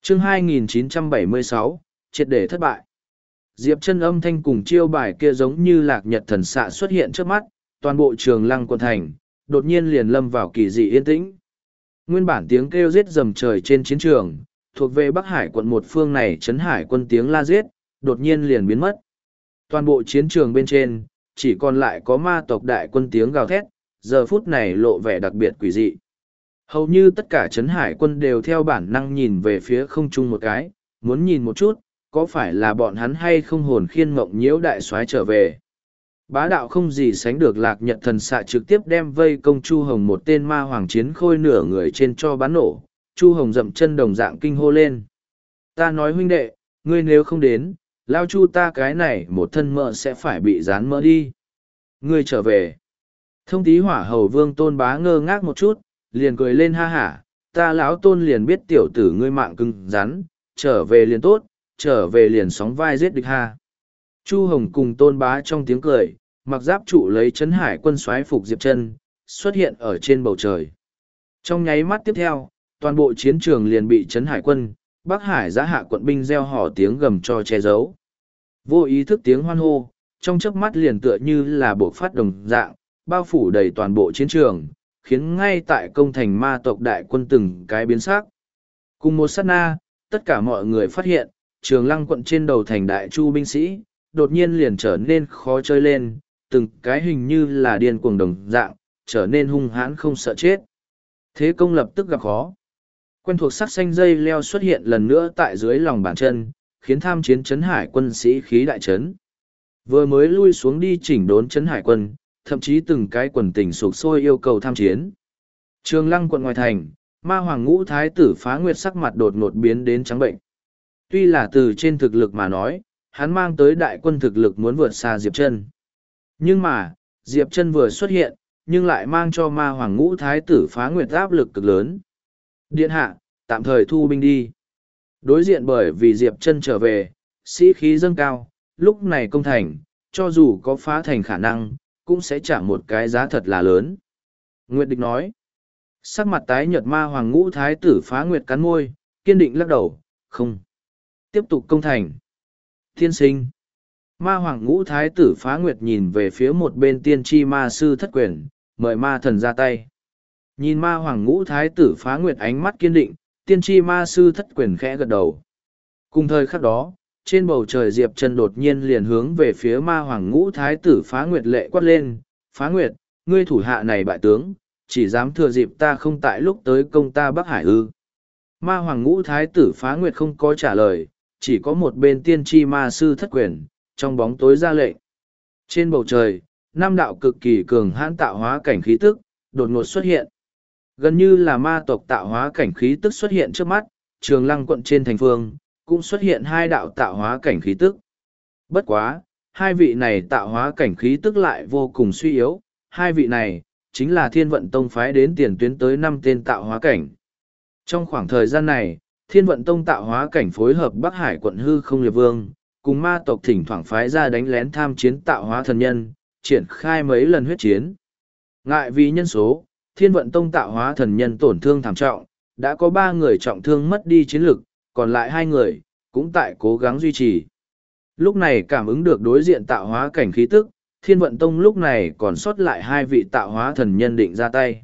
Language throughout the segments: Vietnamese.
Chương 2976, triệt để thất bại. Diệp Chân âm thanh cùng chiêu bài kia giống như lạc nhật thần xạ xuất hiện trước mắt, toàn bộ Trường Lăng quận thành, đột nhiên liền lâm vào kỳ dị yên tĩnh. Nguyên bản tiếng kêu giết rầm trời trên chiến trường, thuộc về Bắc Hải quận một phương này trấn hải quân tiếng la giết, đột nhiên liền biến mất. Toàn bộ chiến trường bên trên, chỉ còn lại có ma tộc đại quân tiếng gào thét, giờ phút này lộ vẻ đặc biệt quỷ dị. Hầu như tất cả trấn hải quân đều theo bản năng nhìn về phía không trung một cái, muốn nhìn một chút, có phải là bọn hắn hay không hồn khiên mộng nhiễu đại soái trở về. Bá đạo không gì sánh được lạc nhật thần xạ trực tiếp đem vây công Chu Hồng một tên ma hoàng chiến khôi nửa người trên cho bắn nổ, Chu Hồng dậm chân đồng dạng kinh hô lên. Ta nói huynh đệ, ngươi nếu không đến, lao Chu ta cái này một thân mỡ sẽ phải bị dán mỡ đi. Ngươi trở về. Thông tí hỏa hầu vương Tôn Bá ngơ ngác một chút, liền cười lên ha hả, ta lão Tôn liền biết tiểu tử ngươi mạng cứng rắn, trở về liền tốt, trở về liền sóng vai giết địch ha. Chu Hồng cùng Tôn Bá trong tiếng cười, mặc giáp trụ lấy trấn hải quân soái phục Diệp Chân, xuất hiện ở trên bầu trời. Trong nháy mắt tiếp theo, toàn bộ chiến trường liền bị trấn hải quân, Bắc Hải Giã Hạ quận binh reo hò tiếng gầm cho che giấu. Vô ý thức tiếng hoan hô, trong chớp mắt liền tựa như là buộc phát đồng dạng, bao phủ đầy toàn bộ chiến trường, khiến ngay tại công thành ma tộc đại quân từng cái biến sắc. Cùng một sát na, tất cả mọi người phát hiện, Trường Lăng quận trên đầu thành đại chu binh sĩ, đột nhiên liền trở nên khó chơi lên, từng cái hình như là điên cuồng đồng dạng, trở nên hung hãn không sợ chết. Thế công lập tức gặp khó. Quen thuộc sắc xanh dây leo xuất hiện lần nữa tại dưới lòng bàn chân, khiến tham chiến trấn hải quân sĩ khí đại trấn. Vừa mới lui xuống đi chỉnh đốn trấn hải quân, thậm chí từng cái quần tình sục sôi yêu cầu tham chiến. Trường Lăng quận ngoài thành, ma hoàng ngũ thái tử Phá Nguyệt sắc mặt đột ngột biến đến trắng bệnh. Tuy là từ trên thực lực mà nói, hắn mang tới đại quân thực lực muốn vượt xa Diệp Chân. Nhưng mà, Diệp Chân vừa xuất hiện, nhưng lại mang cho ma hoàng ngũ thái tử Phá Nguyệt áp lực cực lớn. Điện hạ, tạm thời thu binh đi. Đối diện bởi vì Diệp Chân trở về, sĩ khí dâng cao, lúc này công thành, cho dù có phá thành khả năng, cũng sẽ trả một cái giá thật là lớn. Nguyệt Địch nói, sắc mặt tái nhợt ma hoàng ngũ thái tử Phá Nguyệt cắn môi, kiên định lắc đầu, không. Tiếp tục công thành. Tiên sinh. Ma hoàng ngũ thái tử Phá Nguyệt nhìn về phía một bên tiên tri ma sư thất quyền, mời ma thần ra tay. Nhìn ma hoàng ngũ thái tử Phá Nguyệt ánh mắt kiên định, tiên tri ma sư thất quyền khẽ gật đầu. Cùng thời khắc đó, trên bầu trời Diệp Chân đột nhiên liền hướng về phía ma hoàng ngũ thái tử Phá Nguyệt lệ quát lên, Phá Nguyệt, ngươi thủ hạ này bại tướng, chỉ dám thừa dịp ta không tại lúc tới công ta Bắc Hải ư. Ma hoàng ngũ thái tử Phá Nguyệt không có trả lời, chỉ có một bên tiên tri ma sư thất quyền, trong bóng tối ra lệnh. Trên bầu trời, năm đạo cực kỳ cường hãn tạo hóa cảnh khí tức, đột ngột xuất hiện. Gần như là ma tộc tạo hóa cảnh khí tức xuất hiện trước mắt, Trường Lăng quận trên thành phương, cũng xuất hiện hai đạo tạo hóa cảnh khí tức. Bất quá, hai vị này tạo hóa cảnh khí tức lại vô cùng suy yếu, hai vị này, chính là Thiên Vận Tông phái đến tiền tuyến tới 5 tên tạo hóa cảnh. Trong khoảng thời gian này, Thiên Vận Tông tạo hóa cảnh phối hợp Bắc Hải quận Hư Không Liệt Vương, cùng ma tộc thỉnh thoảng phái ra đánh lén tham chiến tạo hóa thần nhân, triển khai mấy lần huyết chiến. Ngại vì nhân số, Thiên Vận Tông tạo hóa thần nhân tổn thương thảm trọng, đã có 3 người trọng thương mất đi chiến lực, còn lại 2 người, cũng tại cố gắng duy trì. Lúc này cảm ứng được đối diện tạo hóa cảnh khí tức, Thiên Vận Tông lúc này còn sót lại 2 vị tạo hóa thần nhân định ra tay.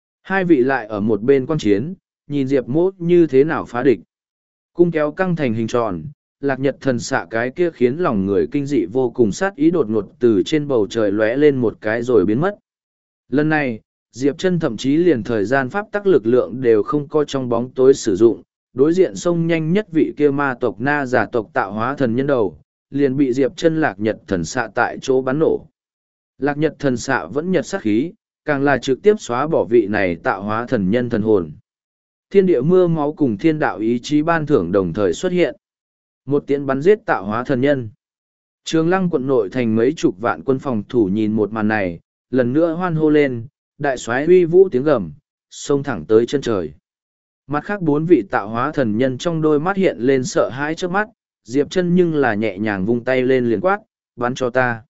2 vị lại ở một bên quan chiến, nhìn Diệp Mốt như thế nào phá địch. Cung kéo căng thành hình tròn, lạc nhật thần xạ cái kia khiến lòng người kinh dị vô cùng sát ý đột ngột từ trên bầu trời lóe lên một cái rồi biến mất. Lần này, Diệp Chân thậm chí liền thời gian pháp tắc lực lượng đều không có trong bóng tối sử dụng, đối diện xông nhanh nhất vị kia ma tộc na giả tộc tạo hóa thần nhân đầu, liền bị Diệp Chân lạc nhật thần xạ tại chỗ bắn nổ. Lạc nhật thần xạ vẫn nhật sát khí, càng là trực tiếp xóa bỏ vị này tạo hóa thần nhân thần hồn. Thiên địa mưa máu cùng thiên đạo ý chí ban thưởng đồng thời xuất hiện. Một tiễn bắn giết tạo hóa thần nhân. Trường Lăng quận nội thành mấy chục vạn quân phòng thủ nhìn một màn này, lần nữa hoan hô lên, đại soái uy vũ tiếng gầm, xông thẳng tới chân trời. Mặt khác 4 vị tạo hóa thần nhân trong đôi mắt hiện lên sợ hãi trước mắt, Diệp Chân nhưng là nhẹ nhàng vung tay lên liền quát, bắn cho ta.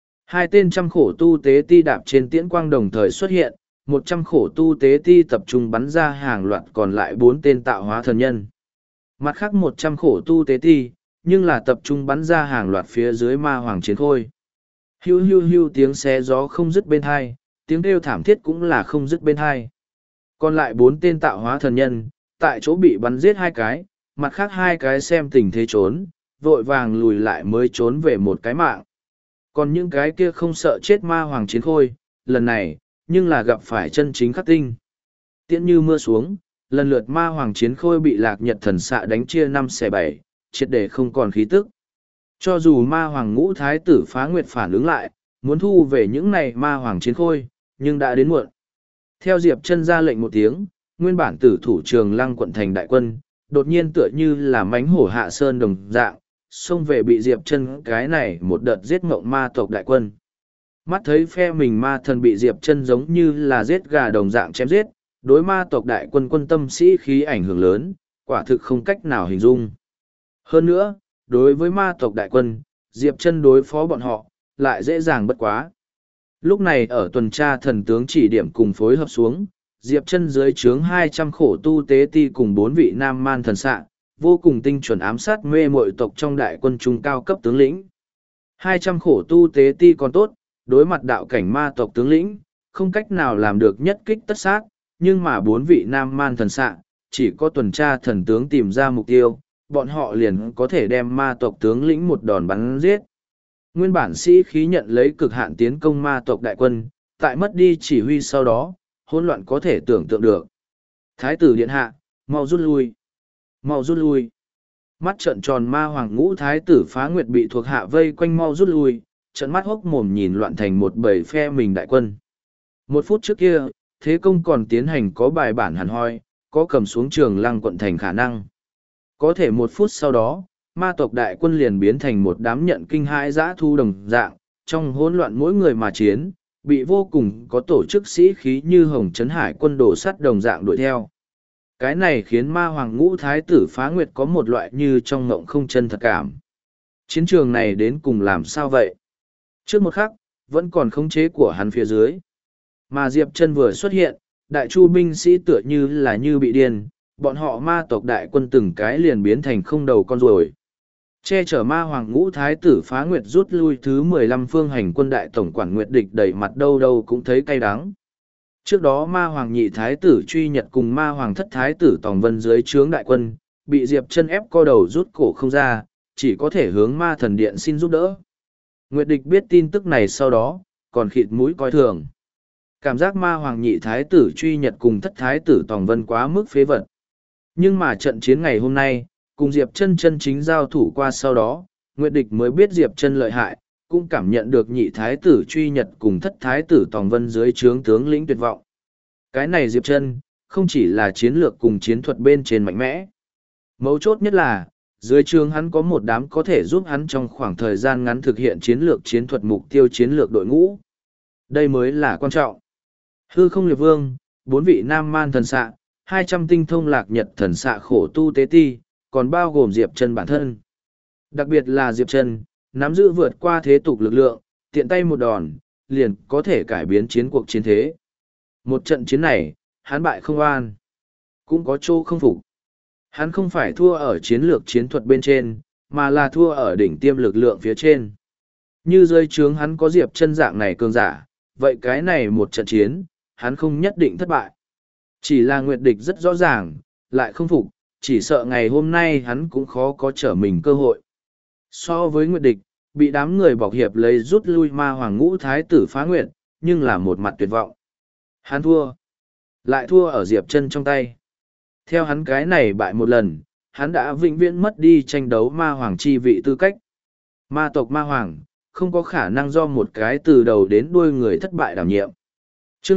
2 tên trăm khổ tu tế ti đạp trên tiễn quang đồng thời xuất hiện, 100 khổ tu tế ti tập trung bắn ra hàng loạt còn lại 4 tên tạo hóa thần nhân. Mặt khác 100 khổ tu tế ti, nhưng là tập trung bắn ra hàng loạt phía dưới ma hoàng chiến khôi. Hưu hưu hưu tiếng xé gió không dứt bên hai, tiếng kêu thảm thiết cũng là không dứt bên hai. Còn lại 4 tên tạo hóa thần nhân, tại chỗ bị bắn giết 2 cái, mặt khác 2 cái xem tình thế trốn, vội vàng lùi lại mới trốn về một cái mạng. Còn những cái kia không sợ chết ma hoàng chiến khôi, lần này, nhưng là gặp phải chân chính khắc tinh. Tiễn như mưa xuống, lần lượt ma hoàng chiến khôi bị lạc nhật thần xạ đánh chia 5/7, triệt để không còn khí tức. Cho dù ma hoàng ngũ thái tử Phá Nguyệt phản ứng lại, muốn thu về những này ma hoàng chiến khôi, nhưng đã đến muộn. Theo Diệp Chân ra lệnh một tiếng, nguyên bản tử thủ Trường Lăng quận thành đại quân, đột nhiên tựa như là mánh hổ hạ sơn đồng dạng, xông về bị Diệp Chân cái này một đợt giết ngộng ma tộc đại quân. Mắt thấy phe mình ma thần bị Diệp Chân giống như là giết gà đồng dạng chém giết, đối ma tộc đại quân quân tâm sĩ khí ảnh hưởng lớn, quả thực không cách nào hình dung. Hơn nữa, đối với ma tộc đại quân, Diệp Chân đối phó bọn họ, lại dễ dàng bất quá. Lúc này ở tuần tra thần tướng chỉ điểm cùng phối hợp xuống, Diệp Chân dưới trướng 200 khổ tu tế ti cùng 4 vị nam man thần xạ, vô cùng tinh chuẩn ám sát mê muội tộc trong đại quân trung cao cấp tướng lĩnh. 200 khổ tu tế ti còn tốt, đối mặt đạo cảnh ma tộc tướng lĩnh, không cách nào làm được nhất kích tất sát, nhưng mà 4 vị nam man thần xạ, chỉ có tuần tra thần tướng tìm ra mục tiêu, bọn họ liền có thể đem ma tộc tướng lĩnh một đòn bắn giết. Nguyên bản sĩ khí nhận lấy cực hạn tiến công ma tộc đại quân, tại mất đi chỉ huy sau đó, hỗn loạn có thể tưởng tượng được. Thái tử điện hạ, mau rút lui. Mau rút lui. Mắt trợn tròn ma hoàng ngũ thái tử Phá Nguyệt bị thuộc hạ vây quanh mau rút lui, trận mắt hốc mồm nhìn loạn thành một bầy phe mình đại quân. 1 phút trước kia, thế công còn tiến hành có bài bản hẳn hoi, có cầm xuống Trường Lăng quận thành khả năng. Có thể 1 phút sau đó, ma tộc đại quân liền biến thành một đám nhận kinh hãi dã thu đồng dạng, trong hỗn loạn mỗi người mà chiến, bị vô cùng có tổ chức sĩ khí như Hồng Trấn Hải quân đổ sắt đồng dạng đuổi theo. Cái này khiến ma hoàng ngũ thái tử Phá Nguyệt có một loại như trong ngộng không chân thật cảm. Chiến trường này đến cùng làm sao vậy? Trước một khắc, vẫn còn khống chế của hắn phía dưới. Mà Diệp Chân vừa xuất hiện, đại chu binh sĩ tựa như bị điên, bọn họ ma tộc đại quân từng cái liền biến thành không đầu con ruồi. Che chở ma hoàng ngũ thái tử Phá Nguyệt rút lui thứ 15 phương hành quân đại tổng quản Nguyệt Địch đẩy mặt đâu đâu cũng thấy cay đắng. Trước đó ma hoàng nhị thái tử Truy Nhật cùng ma hoàng thất thái tử Tòng Vân dưới trướng đại quân, bị Diệp Chân ép co đầu rút cổ không ra, chỉ có thể hướng ma thần điện xin giúp đỡ. Nguyệt Địch biết tin tức này sau đó, còn khịt mũi coi thường. Cảm giác ma hoàng nhị thái tử Truy Nhật cùng thất thái tử Tòng Vân quá mức phế vật. Nhưng mà trận chiến ngày hôm nay, cùng Diệp Chân chân chính giao thủ qua sau đó, Nguyệt Địch mới biết Diệp Chân lợi hại, cũng cảm nhận được nhị thái tử Truy Nhật cùng thất thái tử Tòng Vân dưới trướng tướng lĩnh tuyệt vọng. Cái này Diệp Chân, không chỉ là chiến lược cùng chiến thuật bên trên mạnh mẽ. Mấu chốt nhất là, dưới trướng hắn có một đám có thể giúp hắn trong khoảng thời gian ngắn thực hiện chiến lược chiến thuật mục tiêu chiến lược đội ngũ. Đây mới là quan trọng. Hư Không Liệt Vương, 4 vị nam man thần xạ, 200 tinh thông lạc nhật thần xạ khổ tu tế ti, còn bao gồm Diệp Chân bản thân. Đặc biệt là Diệp Chân, nắm giữ vượt qua thế tục lực lượng, tiện tay một đòn, liền có thể cải biến chiến cuộc chiến thế. Một trận chiến này, hắn bại không an, cũng có chỗ không phục. Hắn không phải thua ở chiến lược chiến thuật bên trên, mà là thua ở đỉnh tiêm lực lượng phía trên. Như dưới trướng hắn có Diệp Chân dạng này cường giả, vậy cái này một trận chiến, hắn không nhất định thất bại. Chỉ là Nguyệt Địch rất rõ ràng, lại không phục, chỉ sợ ngày hôm nay hắn cũng khó có trở mình cơ hội. So với Nguyệt Địch, bị đám người bọc hiệp lấy rút lui ma hoàng ngũ thái tử Phá Nguyệt, nhưng là một mặt tuyệt vọng. Hắn thua. Lại thua ở Diệp Chân trong tay. Theo hắn cái này bại một lần, hắn đã vĩnh viễn mất đi tranh đấu ma hoàng chi vị tư cách. Ma tộc ma hoàng, không có khả năng do một cái từ đầu đến đuôi người thất bại đảm nhiệm. Chương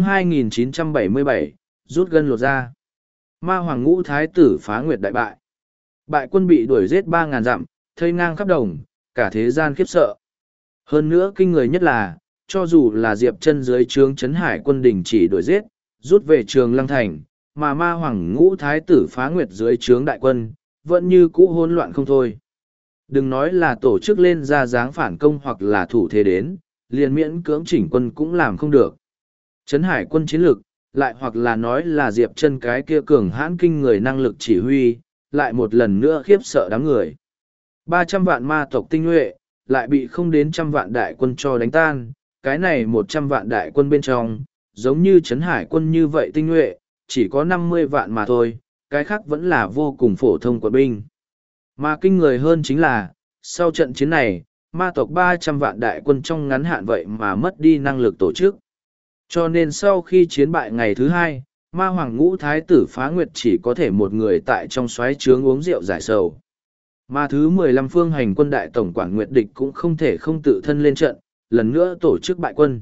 2977, rút gân lột ra. Ma hoàng ngũ thái tử Phá Nguyệt đại bại. Bại quân bị đuổi giết 3.000 dặm, thây ngang khắp đồng, cả thế gian khiếp sợ. Hơn nữa kinh người nhất là, cho dù là Diệp Chân dưới trướng Trấn Hải quân đình chỉ đuổi giết, rút về Trường Lăng thành, mà ma hoàng ngũ thái tử Phá Nguyệt dưới trướng đại quân, vẫn như cũ hỗn loạn không thôi. Đừng nói là tổ chức lên ra dáng phản công hoặc là thủ thế đến, liền miễn cưỡng chỉnh quân cũng làm không được. Trấn Hải quân chiến lực, lại hoặc là nói là Diệp Chân cái kia cường hãn kinh người năng lực chỉ huy, lại một lần nữa khiếp sợ đám người. 300 vạn ma tộc tinh nhuệ, lại bị không đến 100 vạn đại quân cho đánh tan, cái này 100 vạn đại quân bên trong, giống như Trấn Hải quân như vậy tinh nhuệ, chỉ có 50 vạn mà thôi, cái khác vẫn là vô cùng phổ thông quân binh. Mà kinh người hơn chính là, sau trận chiến này, ma tộc 300 vạn đại quân trong ngắn hạn vậy mà mất đi năng lực tổ chức. Cho nên sau khi chiến bại ngày thứ hai, ma hoàng ngũ thái tử Phá Nguyệt chỉ có thể một người tại trong xoáy trướng uống rượu giải sầu. Mà thứ 15 phương hành quân đại tổng quản Nguyệt Địch cũng không thể không tự thân lên trận, lần nữa tổ chức bại quân.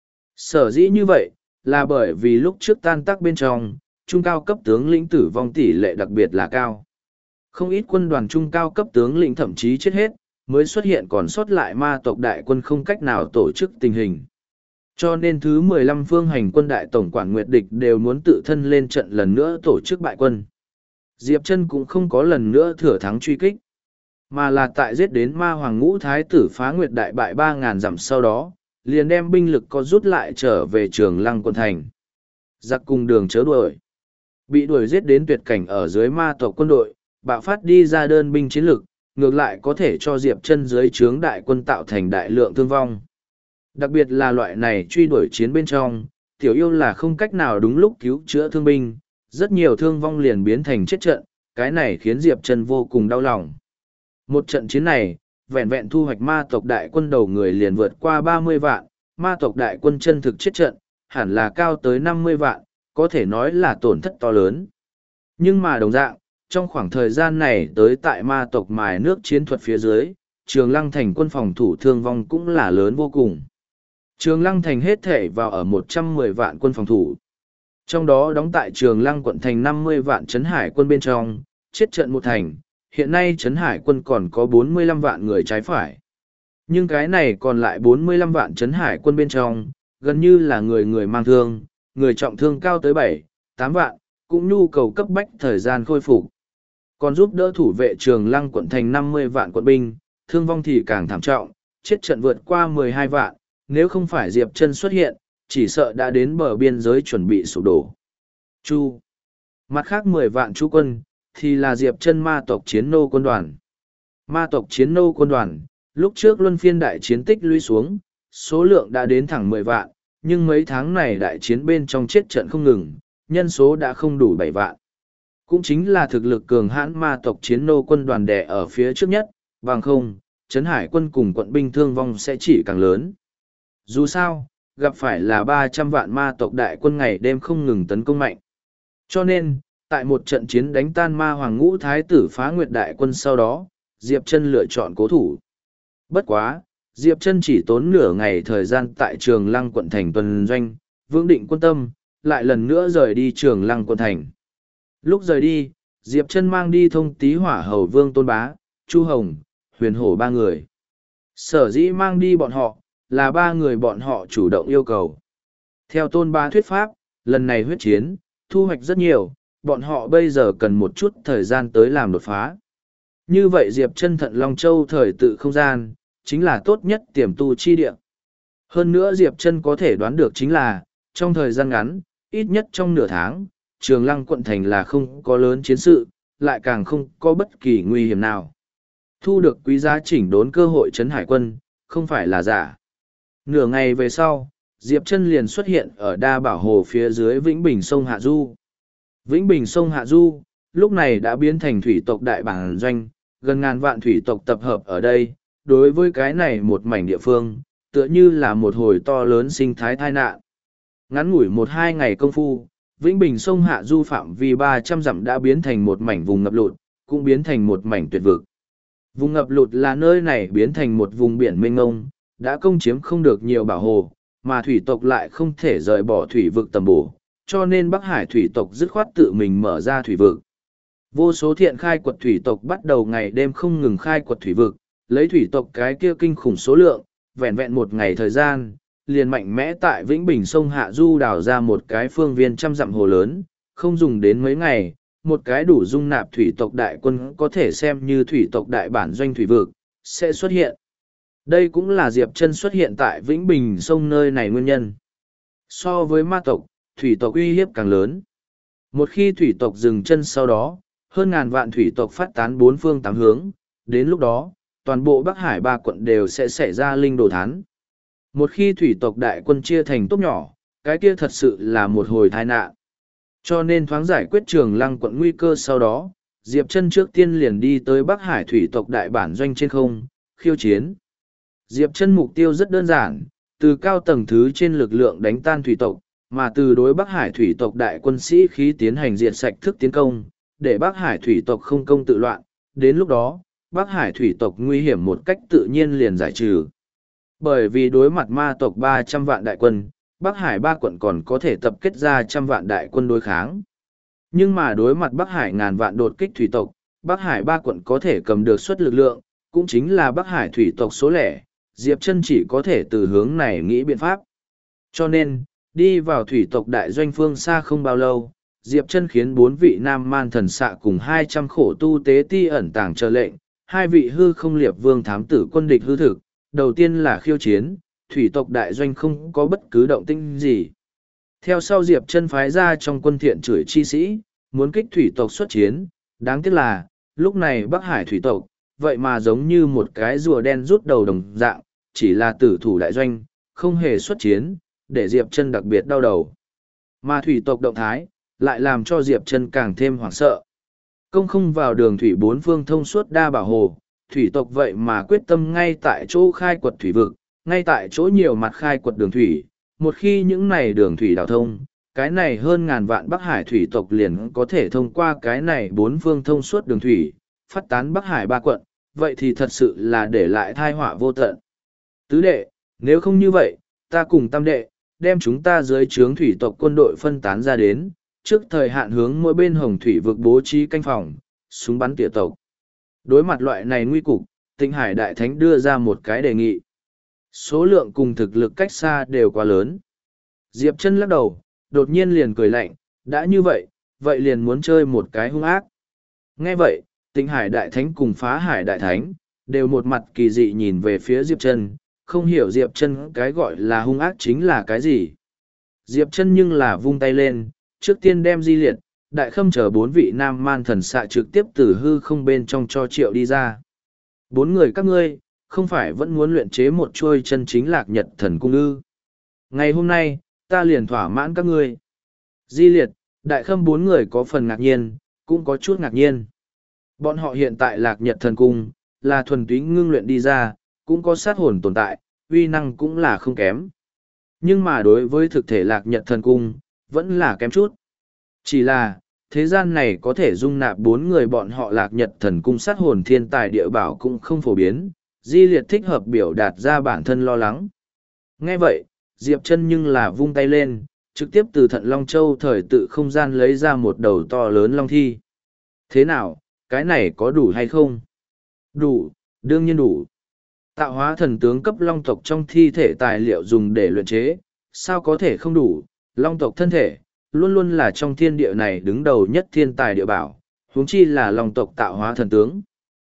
Sở dĩ như vậy, là bởi vì lúc trước tan tác bên trong, trung cao cấp tướng lĩnh tử vong tỷ lệ đặc biệt là cao. Không ít quân đoàn trung cao cấp tướng lĩnh thậm chí chết hết, mới xuất hiện còn sót lại ma tộc đại quân không cách nào tổ chức tình hình. Cho nên thứ 15 phương hành quân đại tổng quản Nguyệt Địch đều muốn tự thân lên trận lần nữa tổ chức bại quân. Diệp Chân cũng không có lần nữa thừa thắng truy kích, mà là tại giết đến ma hoàng ngũ thái tử Phá Nguyệt đại bại 3.000 dặm sau đó, liền đem binh lực có rút lại trở về Trường Lăng quận thành. Giặc cùng đường chớ đuổi. Bị đuổi giết đến tuyệt cảnh ở dưới ma tộc quân đội, bạo phát đi ra đơn binh chiến lực, ngược lại có thể cho Diệp Chân dưới trướng đại quân tạo thành đại lượng thương vong. Đặc biệt là loại này truy đuổi chiến bên trong, tiểu yêu là không cách nào đúng lúc cứu chữa thương binh, rất nhiều thương vong liền biến thành chết trận, cái này khiến Diệp Chân vô cùng đau lòng. Một trận chiến này, vẹn vẹn thu hoạch ma tộc đại quân đầu người liền vượt qua 30 vạn, ma tộc đại quân chân thực chết trận, hẳn là cao tới 50 vạn, có thể nói là tổn thất to lớn. Nhưng mà đồng dạng, trong khoảng thời gian này tới tại ma tộc mài nước chiến thuật phía dưới, Trường Lăng thành quân phòng thủ thương vong cũng là lớn vô cùng. Trường Lăng thành hết thể vào ở 110 vạn quân phòng thủ. Trong đó đóng tại Trường Lăng quận thành 50 vạn Trấn Hải quân bên trong, chết trận một thành, hiện nay Trấn Hải quân còn có 45 vạn người trái phải. Nhưng cái này còn lại 45 vạn Trấn Hải quân bên trong, gần như là người người mang thương, người trọng thương cao tới 7, 8 vạn, cũng nhu cầu cấp bách thời gian khôi phục. Còn giúp đỡ thủ vệ Trường Lăng quận thành 50 vạn quận binh, thương vong thì càng thảm trọng, chết trận vượt qua 12 vạn, nếu không phải Diệp Chân xuất hiện, chỉ sợ đã đến bờ biên giới chuẩn bị sụp đổ. Chu. Mặt khác 10 vạn chú quân, thì là Diệp Chân ma tộc chiến nô quân đoàn. Ma tộc chiến nô quân đoàn, lúc trước luân phiên đại chiến tích lũy xuống, số lượng đã đến thẳng 10 vạn, nhưng mấy tháng này đại chiến bên trong chết trận không ngừng, nhân số đã không đủ 7 vạn. Cũng chính là thực lực cường hãn ma tộc chiến nô quân đoàn đè ở phía trước nhất, bằng không, Trấn Hải quân cùng quận binh thương vong sẽ chỉ càng lớn. Dù sao, gặp phải là 300 vạn ma tộc đại quân ngày đêm không ngừng tấn công mạnh. Cho nên, tại một trận chiến đánh tan ma hoàng ngũ thái tử Phá Nguyệt đại quân sau đó, Diệp Chân lựa chọn cố thủ. Bất quá, Diệp Chân chỉ tốn nửa ngày thời gian tại Trường Lăng quận thành tuần doanh, vững định quân tâm, lại lần nữa rời đi Trường Lăng quận thành. Lúc rời đi, Diệp Chân mang đi Thông Tý Hỏa Hầu Vương Tôn Bá, Chu Hồng, Huyền Hổ ba người. Sở dĩ mang đi bọn họ, là ba người bọn họ chủ động yêu cầu. Theo Tôn Bá thuyết pháp, lần này huyết chiến, thu hoạch rất nhiều, bọn họ bây giờ cần một chút thời gian tới làm đột phá. Như vậy Diệp Chân Thận Long Châu thời tự không gian, chính là tốt nhất tiềm tu chi địa. Hơn nữa Diệp Chân có thể đoán được chính là, trong thời gian ngắn, ít nhất trong nửa tháng, Trường Lăng quận thành là không có lớn chiến sự, lại càng không có bất kỳ nguy hiểm nào. Thu được quý giá chỉnh đốn cơ hội trấn hải quân, không phải là giả. Nửa ngày về sau, Diệp Chân liền xuất hiện ở đa bảo hồ phía dưới Vĩnh Bình sông Hạ Du. Vĩnh Bình sông Hạ Du, lúc này đã biến thành thủy tộc đại bản doanh, gần ngàn vạn thủy tộc tập hợp ở đây. Đối với cái này một mảnh địa phương, tựa như là một hồi to lớn sinh thái tai nạn. Ngắn ngủi 1-2 ngày công phu, Vĩnh Bình sông Hạ Du phạm vi 300 dặm đã biến thành một mảnh vùng ngập lụt, cũng biến thành một mảnh tuyệt vực. Vùng ngập lụt là nơi này biến thành một vùng biển mênh mông, đã công chiếm không được nhiều bảo hồ, mà thủy tộc lại không thể rời bỏ thủy vực tầm bổ, cho nên Bắc Hải thủy tộc dứt khoát tự mình mở ra thủy vực. Vô số thiện khai quật thủy tộc bắt đầu ngày đêm không ngừng khai quật thủy vực, lấy thủy tộc cái kia kinh khủng số lượng, vẹn vẹn một ngày thời gian, liền mạnh mẽ tại Vĩnh Bình sông Hạ Du đào ra một cái phương viên 100 dặm hồ lớn, không dùng đến mấy ngày, một cái đủ dung nạp thủy tộc đại quân có thể xem như thủy tộc đại bản doanh thủy vực, sẽ xuất hiện. Đây cũng là Diệp Chân xuất hiện tại Vĩnh Bình sông nơi này nguyên nhân. So với ma tộc, thủy tộc uy hiếp càng lớn. Một khi thủy tộc dừng chân sau đó, Hơn ngàn vạn thủy tộc phát tán bốn phương tám hướng, đến lúc đó, toàn bộ Bắc Hải ba quận đều sẽ xảy ra linh đồ thán. Một khi thủy tộc đại quân chia thành tốp nhỏ, cái kia thật sự là một hồi tai nạn. Cho nên thoáng giải quyết Trường Lăng quận nguy cơ sau đó, Diệp Chân trước tiên liền đi tới Bắc Hải thủy tộc đại bản doanh trên không, khiêu chiến. Diệp Chân mục tiêu rất đơn giản, từ cao tầng thứ trên lực lượng đánh tan thủy tộc, mà từ đối Bắc Hải thủy tộc đại quân sĩ khí tiến hành diệt sạch thức tiến công, để Bắc Hải thủy tộc không công tự loạn, đến lúc đó, Bắc Hải thủy tộc nguy hiểm một cách tự nhiên liền giải trừ. Bởi vì đối mặt ma tộc 300 vạn đại quân, Bắc Hải ba quận còn có thể tập kết ra 100 vạn đại quân đối kháng. Nhưng mà đối mặt Bắc Hải ngàn vạn đột kích thủy tộc, Bắc Hải ba quận có thể cầm được suất lực lượng, cũng chính là Bắc Hải thủy tộc số lẻ, Diệp Chân chỉ có thể từ hướng này nghĩ biện pháp. Cho nên, đi vào thủy tộc đại doanh phương xa không bao lâu, Diệp Chân khiến 4 vị nam man thần xạ cùng 200 khổ tu tế ti ẩn tàng chờ lệnh, 2 vị hư không liệp vương thám tử quân địch hư thực, đầu tiên là khiêu chiến, thủy tộc đại doanh không có bất cứ động tĩnh gì. Theo sau Diệp Chân phái ra trong quân thiện chửi chi sĩ, muốn kích thủy tộc xuất chiến, đáng tiếc là, lúc này Bắc Hải thủy tộc, vậy mà giống như một cái rùa đen rút đầu đồng dạng, chỉ là tử thủ đại doanh, không hề xuất chiến, để Diệp Chân đặc biệt đau đầu. Mà thủy tộc động thái, lại làm cho Diệp Chân càng thêm hoảng sợ. Công không vào đường thủy bốn phương thông suốt đa bảo hồ, thủy tộc vậy mà quyết tâm ngay tại chỗ khai quật thủy vực, ngay tại chỗ nhiều mặt khai quật đường thủy. Một khi những này đường thủy đào thông, cái này hơn ngàn vạn Bắc Hải thủy tộc liền có thể thông qua cái này bốn phương thông suốt đường thủy, phát tán Bắc Hải ba quận, vậy thì thật sự là để lại tai họa vô tận. Tứ đệ, nếu không như vậy, ta cùng tam đệ, đem chúng ta dưới trướng thủy tộc quân đội phân tán ra đến, trước thời hạn hướng mỗi bên hồng thủy vực bố trí canh phòng, súng bắn tỉa tộc. Đối mặt loại này nguy cục, Tịnh Hải Đại Thánh đưa ra một cái đề nghị. Số lượng cùng thực lực cách xa đều quá lớn. Diệp Chân lắc đầu, đột nhiên liền cười lạnh, đã như vậy, vậy liền muốn chơi một cái hung ác. Nghe vậy, Tịnh Hải Đại Thánh cùng Phá Hải Đại Thánh, đều một mặt kỳ dị nhìn về phía Diệp Chân, không hiểu Diệp Chân cái gọi là hung ác chính là cái gì. Diệp Chân nhưng là vung tay lên, trước tiên đem Di Liệt, Đại Khâm chờ 4 vị nam man thần xạ trực tiếp từ hư không bên trong cho triệu đi ra. 4 người các ngươi, không phải vẫn muốn luyện chế một chuôi chân chính Lạc Nhật Thần Cung ư? Ngày hôm nay, ta liền thỏa mãn các ngươi. Di Liệt, Đại Khâm 4 người có phần ngạc nhiên, cũng có chút ngạc nhiên. Bọn họ hiện tại Lạc Nhật Thần Cung, là thuần túy ngưng luyện đi ra, cũng có sát hồn tồn tại, uy năng cũng là không kém. Nhưng mà đối với thực thể Lạc Nhật Thần Cung, vẫn là kém chút. Chỉ là, thế gian này có thể dung nạp 4 người bọn họ Lạc Nhật Thần Cung sát hồn thiên tài địa bảo cũng không phổ biến, Di Liệt thích hợp biểu đạt ra bản thân lo lắng. Nghe vậy, Diệp Chân nhưng là vung tay lên, trực tiếp từ Thận Long Châu thời tự không gian lấy ra một đầu to lớn long thi. Thế nào, cái này có đủ hay không? Đủ, đương nhiên đủ. Tạo hóa thần tướng cấp long tộc trong thi thể tài liệu dùng để luyện chế, sao có thể không đủ? Long tộc thân thể, luôn luôn là trong thiên địa này đứng đầu nhất thiên tài địa bảo, huống chi là long tộc tạo hóa thần tướng.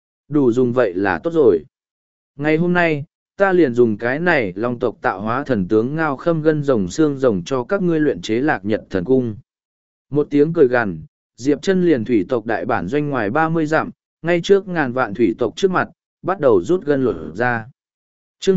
Đủ dùng vậy là tốt rồi. Ngày hôm nay, ta liền dùng cái này long tộc tạo hóa thần tướng ngao khâm gân rồng xương rồng cho các ngươi luyện chế Lạc Nhật Thần Cung. Một tiếng cười gằn, Diệp Chân liền thủy tộc đại bản doanh ngoài 30 dặm, ngay trước ngàn vạn thủy tộc trước mặt, bắt đầu rút gân lột ra. Chương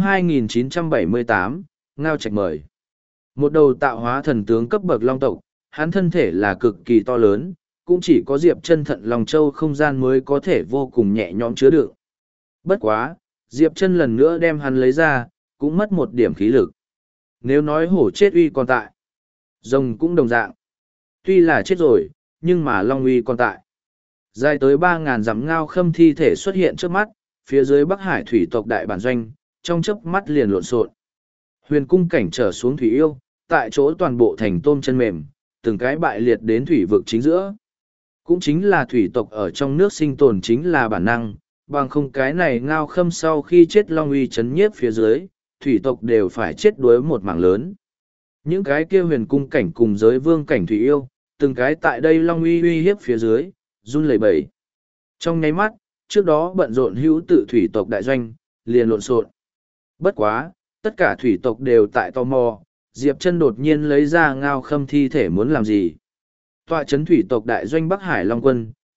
2978, Ngao Trạch mời. Một đầu tạo hóa thần tướng cấp bậc long tộc, hắn thân thể là cực kỳ to lớn, cũng chỉ có Diệp Chân Thận Long Châu không gian mới có thể vô cùng nhẹ nhõm chứa đựng. Bất quá, Diệp Chân lần nữa đem hắn lấy ra, cũng mất một điểm khí lực. Nếu nói hổ chết uy còn tại, rồng cũng đồng dạng. Tuy là chết rồi, nhưng mà long uy còn tại. Dài tới 3.000 dặm ngao khâm thi thể xuất hiện trước mắt, phía dưới Bắc Hải thủy tộc đại bản doanh, trong chớp mắt liền lộn xộn. Huyền cung cảnh trở xuống thủy yêu, tại chỗ toàn bộ thành tôm chân mềm, từng cái bại liệt đến thủy vực chính giữa. Cũng chính là thủy tộc ở trong nước sinh tồn chính là bản năng, bằng không cái này ngao khâm sau khi chết long uy chấn nhiếp phía dưới, thủy tộc đều phải chết đuối một mảng lớn. Những cái kia huyền cung cảnh cùng giới vương cảnh thủy yêu, từng cái tại đây long uy uy hiếp phía dưới, run lẩy bẩy. Trong nháy mắt, trước đó bận rộn hữu tự thủy tộc đại doanh, liền lộn xộn. Bất quá, tất cả thủy tộc đều tại tò mò, Diệp Chân đột nhiên lấy ra ngao khâm thi thể muốn làm gì. Tọa chấn thủy tộc đại doanh Bắc Hải Long Quân,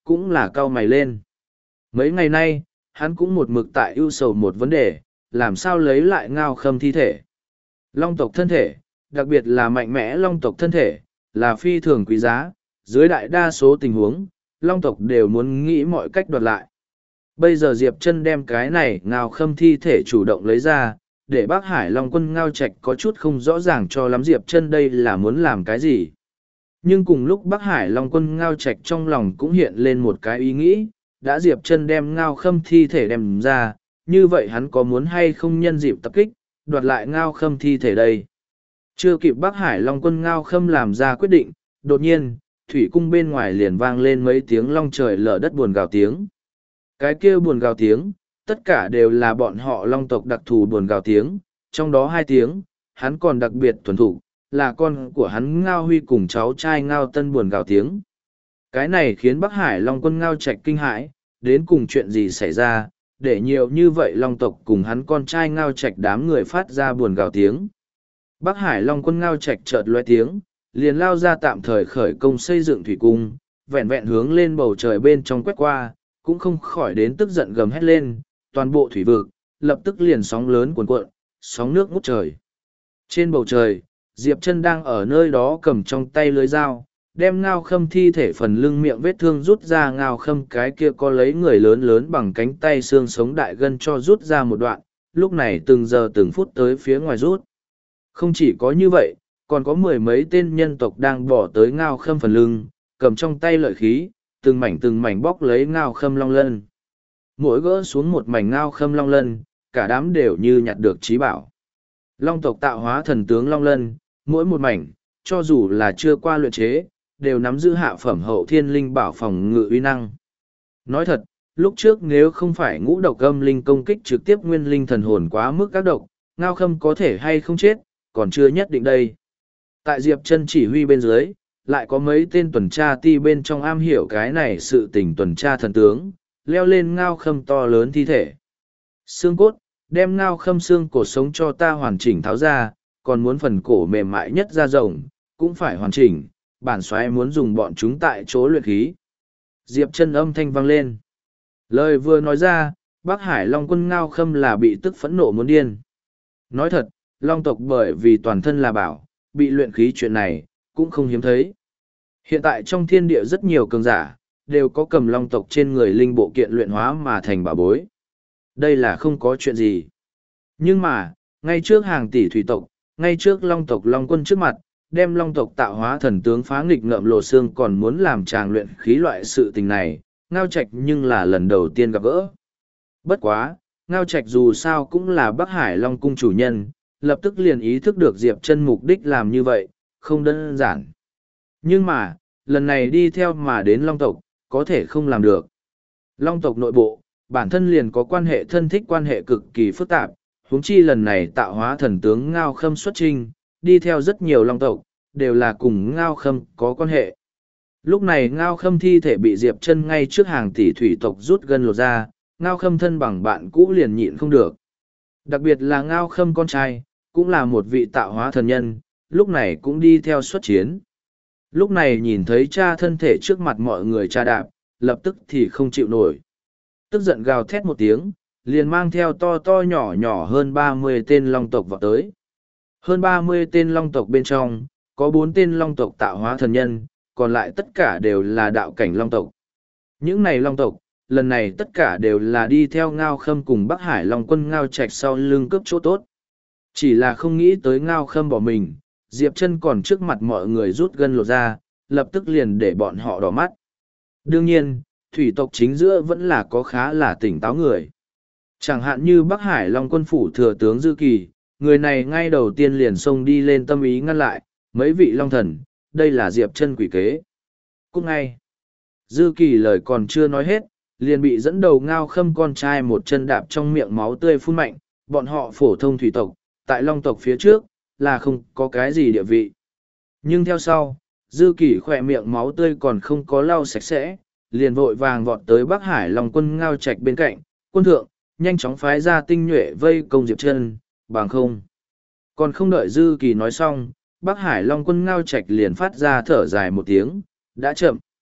cũng là cau mày lên. Mấy ngày nay, hắn cũng một mực tại ưu sầu một vấn đề, làm sao lấy lại Ngao Khâm thi thể. Long tộc thân thể, đặc biệt là mạnh mẽ long tộc thân thể, là phi thường quý giá, dưới đại đa số tình huống, long tộc đều muốn nghĩ mọi cách đoạt lại. Bây giờ Diệp Chân đem cái này Ngao Khâm thi thể chủ động lấy ra, để Bắc Hải Long quân Ngao Trạch có chút không rõ ràng cho lắm Diệp Chân đây là muốn làm cái gì. Nhưng cùng lúc Bắc Hải Long quân Ngao Trạch trong lòng cũng hiện lên một cái ý nghĩ, đã Diệp Chân đem Ngao Khâm thi thể đem ra, như vậy hắn có muốn hay không nhân dịp tập kích, đoạt lại Ngao Khâm thi thể đây. Chưa kịp Bắc Hải Long quân Ngao Khâm làm ra quyết định, đột nhiên, thủy cung bên ngoài liền vang lên mấy tiếng long trời lở đất buồn gào tiếng. Cái kia buồn gào tiếng, tất cả đều là bọn họ long tộc đặc thù buồn gào tiếng, trong đó 2 tiếng, hắn còn đặc biệt thuần thủ, là con của hắn Ngao Huy cùng cháu trai Ngao Tân buồn gào tiếng. Cái này khiến Bắc Hải Long quân Ngao Trạch kinh hãi, đến cùng chuyện gì xảy ra, để nhiều như vậy long tộc cùng hắn con trai Ngao Trạch đám người phát ra buồn gào tiếng. Bắc Hải Long quân Ngao Trạch chợt loe tiếng, liền lao ra tạm thời khởi công xây dựng thủy cung, vẹn vẹn hướng lên bầu trời bên trong quét qua, cũng không khỏi đến tức giận gầm hét lên, toàn bộ thủy vực, lập tức liền sóng lớn cuồn cuộn, sóng nước ngút trời. Trên bầu trời, Diệp Chân đang ở nơi đó cầm trong tay lưới dao, đem Ngao Khâm thi thể phần lưng miệng vết thương rút ra. Ngao Khâm cái kia có lấy người lớn lớn bằng cánh tay xương sống đại gân cho rút ra một đoạn, lúc này từng giờ từng phút tới phía ngoài rút. Không chỉ có như vậy, còn có 10 mấy tên nhân tộc đang bỏ tới Ngao Khâm phần lưng, cầm trong tay lợi khí, từng mảnh bóc lấy Ngao Khâm long lân. Mỗi gỡ xuống một mảnh Ngao Khâm long lân, cả đám đều như nhặt được trí bảo. Long tộc tạo hóa thần tướng long lân, mỗi một mảnh, cho dù là chưa qua luyện chế, đều nắm giữ hạ phẩm hậu thiên linh bảo phòng ngự uy năng. Nói thật, lúc trước nếu không phải ngũ độc âm linh công kích trực tiếp nguyên linh thần hồn quá mức các độc, Ngao Khâm có thể hay không chết, còn chưa nhất định đây. Tại Diệp Chân chỉ huy bên dưới, lại có mấy tên tuần tra ti bên trong am hiểu cái này sự tình tuần tra thần tướng, leo lên Ngao Khâm to lớn thi thể. Xương cốt, đem Ngao Khâm xương cổ sống cho ta hoàn chỉnh tháo ra, còn muốn phần cổ mềm mại nhất da rồng, cũng phải hoàn chỉnh, bản soái muốn dùng bọn chúng tại chỗ luyện khí. Diệp Chân âm thanh vang lên. Lời vừa nói ra, Bắc Hải Long quân Ngao Khâm là bị tức phẫn nộ muốn điên. Nói thật, Long tộc bởi vì toàn thân là bảo, bị luyện khí chuyện này, cũng không hiếm thấy. Hiện tại trong thiên địa rất nhiều cường giả, đều có cầm Long tộc trên người linh bộ kiện luyện hóa mà thành bảo bối. Đây là không có chuyện gì. Nhưng mà, ngay trước hàng tỷ thủy tộc, ngay trước Long tộc Long quân trước mặt, đem Long tộc tạo hóa thần tướng phá nghịch ngợm lộ xương còn muốn làm chàng luyện khí loại sự tình này, Ngao Trạch nhưng là lần đầu tiên gặp gỡ. Bất quá, Ngao Trạch dù sao cũng là Bắc Hải Long cung chủ nhân, lập tức liền ý thức được Diệp Chân mục đích làm như vậy, không đơn giản. Nhưng mà, lần này đi theo mà đến Long tộc, có thể không làm được. Long tộc nội bộ, bản thân liền có quan hệ thân thích quan hệ cực kỳ phức tạp, huống chi lần này tạo hóa thần tướng Ngao Khâm xuất trinh, đi theo rất nhiều Long tộc, đều là cùng Ngao Khâm có quan hệ. Lúc này Ngao Khâm thi thể bị Diệp Chân ngay trước hàng tỷ thủy tộc rút gân lột ra, Ngao Khâm thân bằng bạn cũ liền nhịn không được. Đặc biệt là Ngao Khâm con trai, cũng là một vị tạo hóa thần nhân, lúc này cũng đi theo xuất chiến. Lúc này nhìn thấy cha thân thể trước mặt mọi người cha đạp, lập tức thì không chịu nổi. Tức giận gào thét một tiếng, liền mang theo to to nhỏ nhỏ hơn 30 tên Long tộc vào tới. Hơn 30 tên Long tộc bên trong, có 4 tên Long tộc tạo hóa thần nhân, còn lại tất cả đều là đạo cảnh Long tộc. Những này Long tộc, lần này tất cả đều là đi theo Ngao Khâm cùng Bắc Hải Long quân Ngao Trạch sau lưng cướp chỗ tốt. Chỉ là không nghĩ tới Ngao Khâm bỏ mình, Diệp Chân còn trước mặt mọi người rút gân lột ra, lập tức liền để bọn họ đỏ mắt. Đương nhiên, thủy tộc chính giữa vẫn là có khá là tỉnh táo người. Chẳng hạn như Bắc Hải Long quân phủ thừa tướng Dư Kỳ, người này ngay đầu tiên liền xông đi lên tâm ý ngăn lại, mấy vị Long thần, đây là Diệp Chân quỷ kế. Cút ngay. Dư Kỳ lời còn chưa nói hết, liền bị dẫn đầu Ngao Khâm con trai một chân đạp trong miệng máu tươi phun mạnh, bọn họ phổ thông thủy tộc, tại Long tộc phía trước, là không có cái gì địa vị. Nhưng theo sau, Dư Kỳ khỏe miệng máu tươi còn không có lau sạch sẽ, liền vội vàng vọt tới Bắc Hải Long quân Ngao Trạch bên cạnh, quân thượng, nhanh chóng phái ra tinh nhuệ vây công Diệp Chân, bằng không. Còn không đợi Dư Kỳ nói xong, Bắc Hải Long quân Ngao Trạch liền phát ra thở dài một tiếng, đã chậm.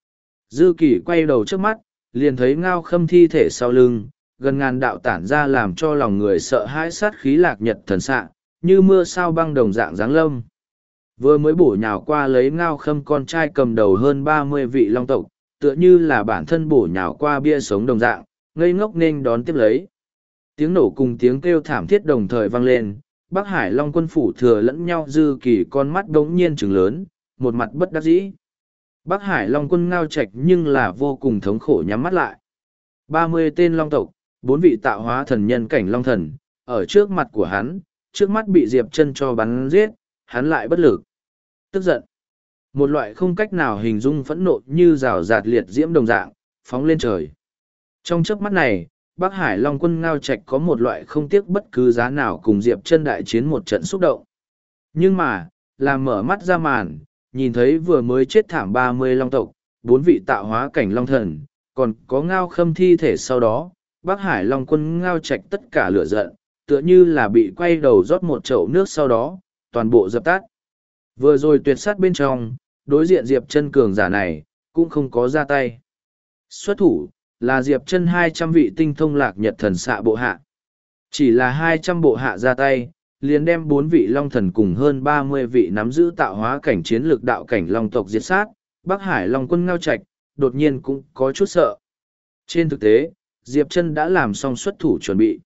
Dư Kỳ quay đầu trước mắt, liền thấy Ngao Khâm thi thể sau lưng, gần ngàn đạo tản ra làm cho lòng người sợ hãi sát khí lạc nhật thần xạ, như mưa sao băng đồng dạng giáng lâm. Vừa mới bổ nhào qua lấy Ngao Khâm con trai cầm đầu hơn 30 vị long tộc, tựa như là bản thân bổ nhào qua bia sống đồng dạng, ngây ngốc nên đón tiếp lấy. Tiếng nổ cùng tiếng kêu thảm thiết đồng thời vang lên, Bắc Hải Long quân phủ thừa lẫn nhau. Dư Kỳ con mắt đống nhiên trừng lớn, một mặt bất đắc dĩ. Bắc Hải Long quân Ngao Trạch nhưng là vô cùng thống khổ nhắm mắt lại. 30 tên long tộc, 4 vị tạo hóa thần nhân cảnh long thần, ở trước mặt của hắn, trước mắt bị Diệp Chân cho bắn giết, hắn lại bất lực. Tức giận. Một loại không cách nào hình dung phẫn nộ như rào rạt liệt diễm đồng dạng, phóng lên trời. Trong chớp mắt này, Bắc Hải Long quân Ngao Trạch có một loại không tiếc bất cứ giá nào cùng Diệp Chân đại chiến một trận xúc động. Nhưng mà, làm mở mắt ra màn, nhìn thấy vừa mới chết thảm 30 long tộc, 4 vị tạo hóa cảnh long thần, còn có Ngao Khâm thi thể sau đó, Bắc Hải Long quân Ngao Trạch tất cả lửa giận, tựa như là bị quay đầu rót một chậu nước sau đó, toàn bộ dập tắt. Vừa rồi tuyệt sát bên trong, đối diện Diệp Chân cường giả này, cũng không có ra tay. Xuất thủ, là Diệp Chân 200 vị tinh thông lạc nhật thần xạ bộ hạ. Chỉ là 200 bộ hạ ra tay, liền đem 4 vị long thần cùng hơn 30 vị nắm giữ tạo hóa cảnh chiến lược đạo cảnh long tộc diệt sát. Bắc Hải Long quân Ngao Trạch, đột nhiên cũng có chút sợ. Trên thực tế, Diệp Chân đã làm xong xuất thủ chuẩn bị.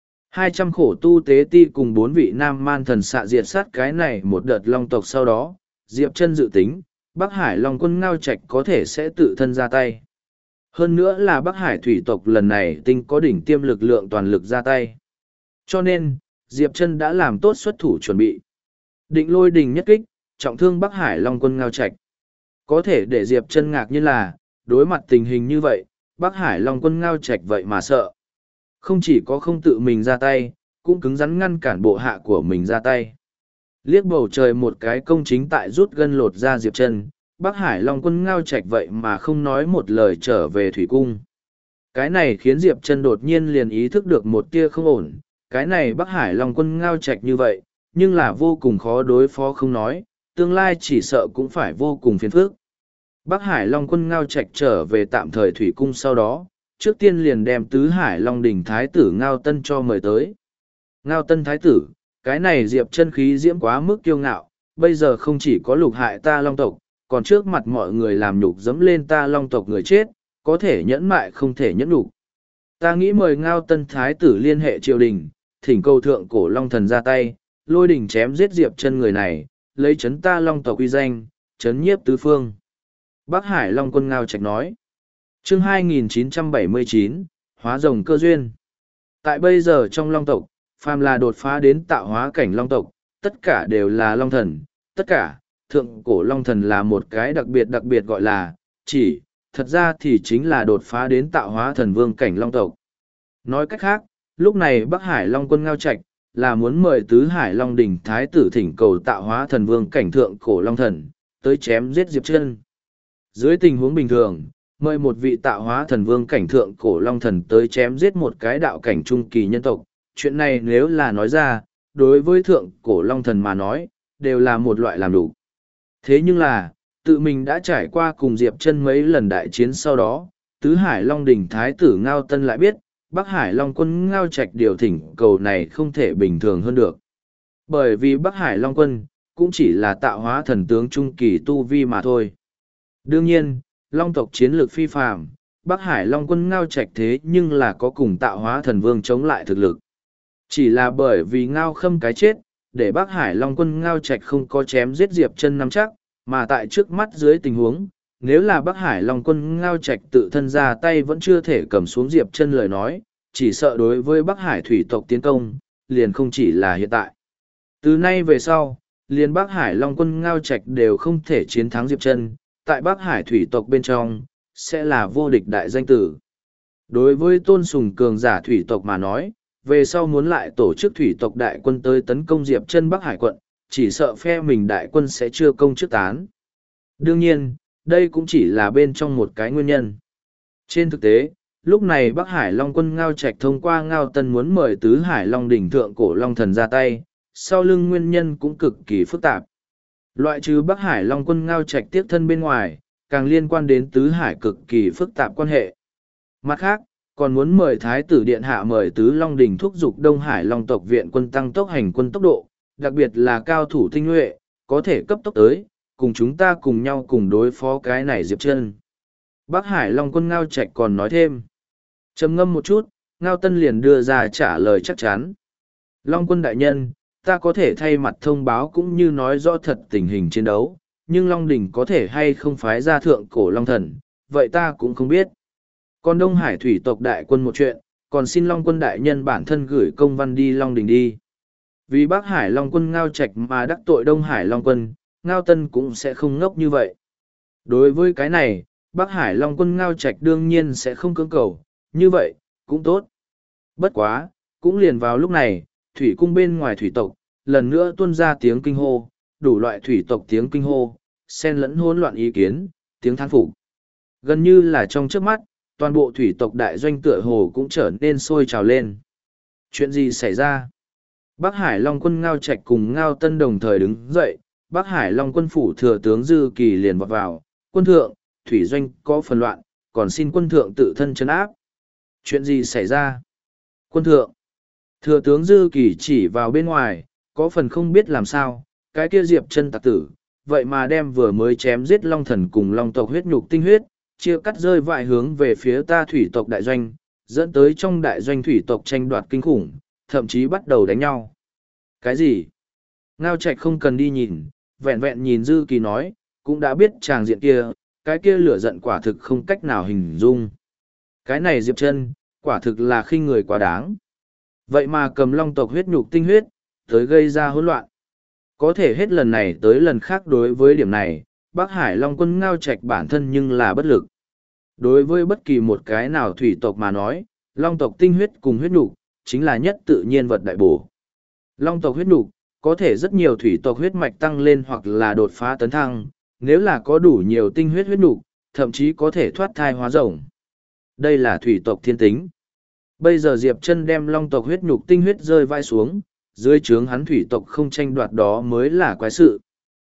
200 khổ tu tế ti cùng 4 vị nam man thần xạ diệt sát cái này một đợt long tộc sau đó, Diệp Chân dự tính, Bắc Hải Long quân Ngao Trạch có thể sẽ tự thân ra tay. Hơn nữa là Bắc Hải thủy tộc lần này tinh có đỉnh tiêm lực lượng toàn lực ra tay. Cho nên, Diệp Chân đã làm tốt xuất thủ chuẩn bị. Định lôi đình nhất kích, trọng thương Bắc Hải Long quân Ngao Trạch. Có thể để Diệp Chân ngạc nhiên là, đối mặt tình hình như vậy, Bắc Hải Long quân Ngao Trạch vậy mà sợ. Không chỉ có không tự mình ra tay, cũng cứng rắn ngăn cản bộ hạ của mình ra tay. Liếc bầu trời một cái công chính tại rút gân lột ra Diệp Chân, Bắc Hải Long quân Ngao Trạch vậy mà không nói một lời trở về thủy cung. Cái này khiến Diệp Chân đột nhiên liền ý thức được một tia không ổn, cái này Bắc Hải Long quân Ngao Trạch như vậy, nhưng là vô cùng khó đối phó không nói, tương lai chỉ sợ cũng phải vô cùng phiền phức. Bắc Hải Long quân Ngao Trạch trở về tạm thời thủy cung sau đó, trước tiên liền đem tứ Hải Long đỉnh thái tử Ngao Tân cho mời tới. Ngao Tân thái tử, cái này Diệp Chân khí diễm quá mức kiêu ngạo, bây giờ không chỉ có lục hại ta long tộc, còn trước mặt mọi người làm nhục dẫm lên ta long tộc người chết, có thể nhẫn mại không thể nhẫn nhục. Ta nghĩ mời Ngao Tân thái tử liên hệ triều đình, thỉnh cầu thượng cổ long thần ra tay, lôi đỉnh chém giết Diệp Chân người này, lấy chấn ta long tộc uy danh, chấn nhiếp tứ phương. Bắc Hải Long quân Ngao Trạch nói. Chương 2979, Hóa rồng cơ duyên. Tại bây giờ trong long tộc, phàm là đột phá đến tạo hóa cảnh long tộc, tất cả đều là long thần, tất cả, thượng cổ long thần là một cái đặc biệt gọi là, chỉ, thật ra thì chính là đột phá đến tạo hóa thần vương cảnh long tộc. Nói cách khác, lúc này Bắc Hải Long quân Ngao Trạch, là muốn mời tứ Hải Long đỉnh thái tử thỉnh cầu tạo hóa thần vương cảnh thượng cổ long thần, tới chém giết Diệp Chân. Dưới tình huống bình thường, mời một vị tạo hóa thần vương cảnh thượng cổ long thần tới chém giết một cái đạo cảnh trung kỳ nhân tộc, chuyện này nếu là nói ra, đối với thượng cổ long thần mà nói, đều là một loại làm đủ. Thế nhưng là, tự mình đã trải qua cùng Diệp Chân mấy lần đại chiến sau đó, tứ Hải Long đỉnh thái tử Ngao Tân lại biết, Bắc Hải Long quân Ngao Trạch điều thỉnh cầu này không thể bình thường hơn được. Bởi vì Bắc Hải Long quân, cũng chỉ là tạo hóa thần tướng trung kỳ tu vi mà thôi. Đương nhiên, long tộc chiến lược phi phàm, Bắc Hải Long quân Ngao Trạch thế nhưng là có cùng tạo hóa thần vương chống lại thực lực. Chỉ là bởi vì Ngao Khâm cái chết, để Bắc Hải Long quân Ngao Trạch không có chém giết Diệp Chân nắm chắc, mà tại trước mắt dưới tình huống, nếu là Bắc Hải Long quân Ngao Trạch tự thân ra tay vẫn chưa thể cầm xuống Diệp Chân lời nói, chỉ sợ đối với Bắc Hải thủy tộc tiến công, liền không chỉ là hiện tại. Từ nay về sau, liền Bắc Hải Long quân Ngao Trạch đều không thể chiến thắng Diệp Chân, tại Bắc Hải thủy tộc bên trong, sẽ là vô địch đại danh tử. Đối với tôn sùng cường giả thủy tộc mà nói, về sau muốn lại tổ chức thủy tộc đại quân tới tấn công Diệp Chân Bắc Hải quận, chỉ sợ phe mình đại quân sẽ chưa công trước tán. Đương nhiên, đây cũng chỉ là bên trong một cái nguyên nhân. Trên thực tế, lúc này Bắc Hải Long quân Ngao Trạch thông qua Ngao Tân muốn mời tứ Hải Long đỉnh thượng cổ Long thần ra tay, sau lưng nguyên nhân cũng cực kỳ phức tạp. Loại trừ Bắc Hải Long quân Ngao Trạch tiếp thân bên ngoài, càng liên quan đến tứ hải cực kỳ phức tạp quan hệ. Mặt khác, còn muốn mời Thái tử Điện Hạ mời Tứ Long Đình thúc giục Đông Hải Long tộc viện quân tăng tốc hành quân tốc độ, đặc biệt là cao thủ tinh nhuệ, có thể cấp tốc tới, cùng chúng ta cùng nhau cùng đối phó cái này Diệp Chân. Bắc Hải Long quân Ngao Trạch còn nói thêm. Trầm ngâm một chút, Ngao Tân liền đưa ra trả lời chắc chắn. Long quân đại nhân, ta có thể thay mặt thông báo cũng như nói rõ thật tình hình chiến đấu, nhưng Long Đình có thể hay không phái ra thượng cổ Long Thần, vậy ta cũng không biết. Còn Đông Hải thủy tộc đại quân một chuyện, còn xin Long quân đại nhân bản thân gửi công văn đi Long Đình đi. Vì Bắc Hải Long quân Ngao Trạch mà đắc tội Đông Hải Long quân, Ngao Tân cũng sẽ không ngốc như vậy. Đối với cái này, Bắc Hải Long quân Ngao Trạch đương nhiên sẽ không cưỡng cầu, như vậy, cũng tốt. Bất quá, cũng liền vào lúc này, thủy cung bên ngoài thủy tộc, lần nữa tuôn ra tiếng kinh hô, đủ loại thủy tộc tiếng kinh hô, xen lẫn hỗn loạn ý kiến, tiếng thán phục. Gần như là trong trước mắt, toàn bộ thủy tộc đại doanh tựa hồ cũng trở nên sôi trào lên. Chuyện gì xảy ra? Bắc Hải Long quân Ngao Trạch cùng Ngao Tân đồng thời đứng dậy, Bắc Hải Long quân phủ thừa tướng Dư Kỳ liền vọt vào, quân thượng, thủy doanh có phần loạn, còn xin quân thượng tự thân trấn áp. Chuyện gì xảy ra? Quân thượng, thừa tướng Dư Kỳ chỉ vào bên ngoài, có phần không biết làm sao, cái kia Diệp Chân tặc tử, vậy mà đem vừa mới chém giết Long Thần cùng Long tộc huyết nhục tinh huyết, chia cắt rơi vại hướng về phía ta thủy tộc đại doanh, dẫn tới trong đại doanh thủy tộc tranh đoạt kinh khủng, thậm chí bắt đầu đánh nhau. Cái gì? Ngao Trạch không cần đi nhìn, vẹn vẹn nhìn Dư Kỳ nói, cũng đã biết tràng diện kia, cái kia lửa giận quả thực không cách nào hình dung. Cái này Diệp Chân, quả thực là khinh người quá đáng. Vậy mà cầm Long tộc huyết nhục tinh huyết, tới gây ra hỗn loạn. Có thể hết lần này tới lần khác đối với điểm này, Bắc Hải Long quân Ngao Trạch bản thân nhưng là bất lực. Đối với bất kỳ một cái nào thủy tộc mà nói, Long tộc tinh huyết cùng huyết nhục chính là nhất tự nhiên vật đại bổ. Long tộc huyết nhục có thể rất nhiều thủy tộc huyết mạch tăng lên hoặc là đột phá tấn thăng, nếu là có đủ nhiều tinh huyết huyết nhục, thậm chí có thể thoát thai hóa rồng. Đây là thủy tộc thiên tính. Bây giờ Diệp Chân đem Long tộc huyết nhục tinh huyết rơi vai xuống, dưới trướng hắn thủy tộc không tranh đoạt đó mới là quái sự.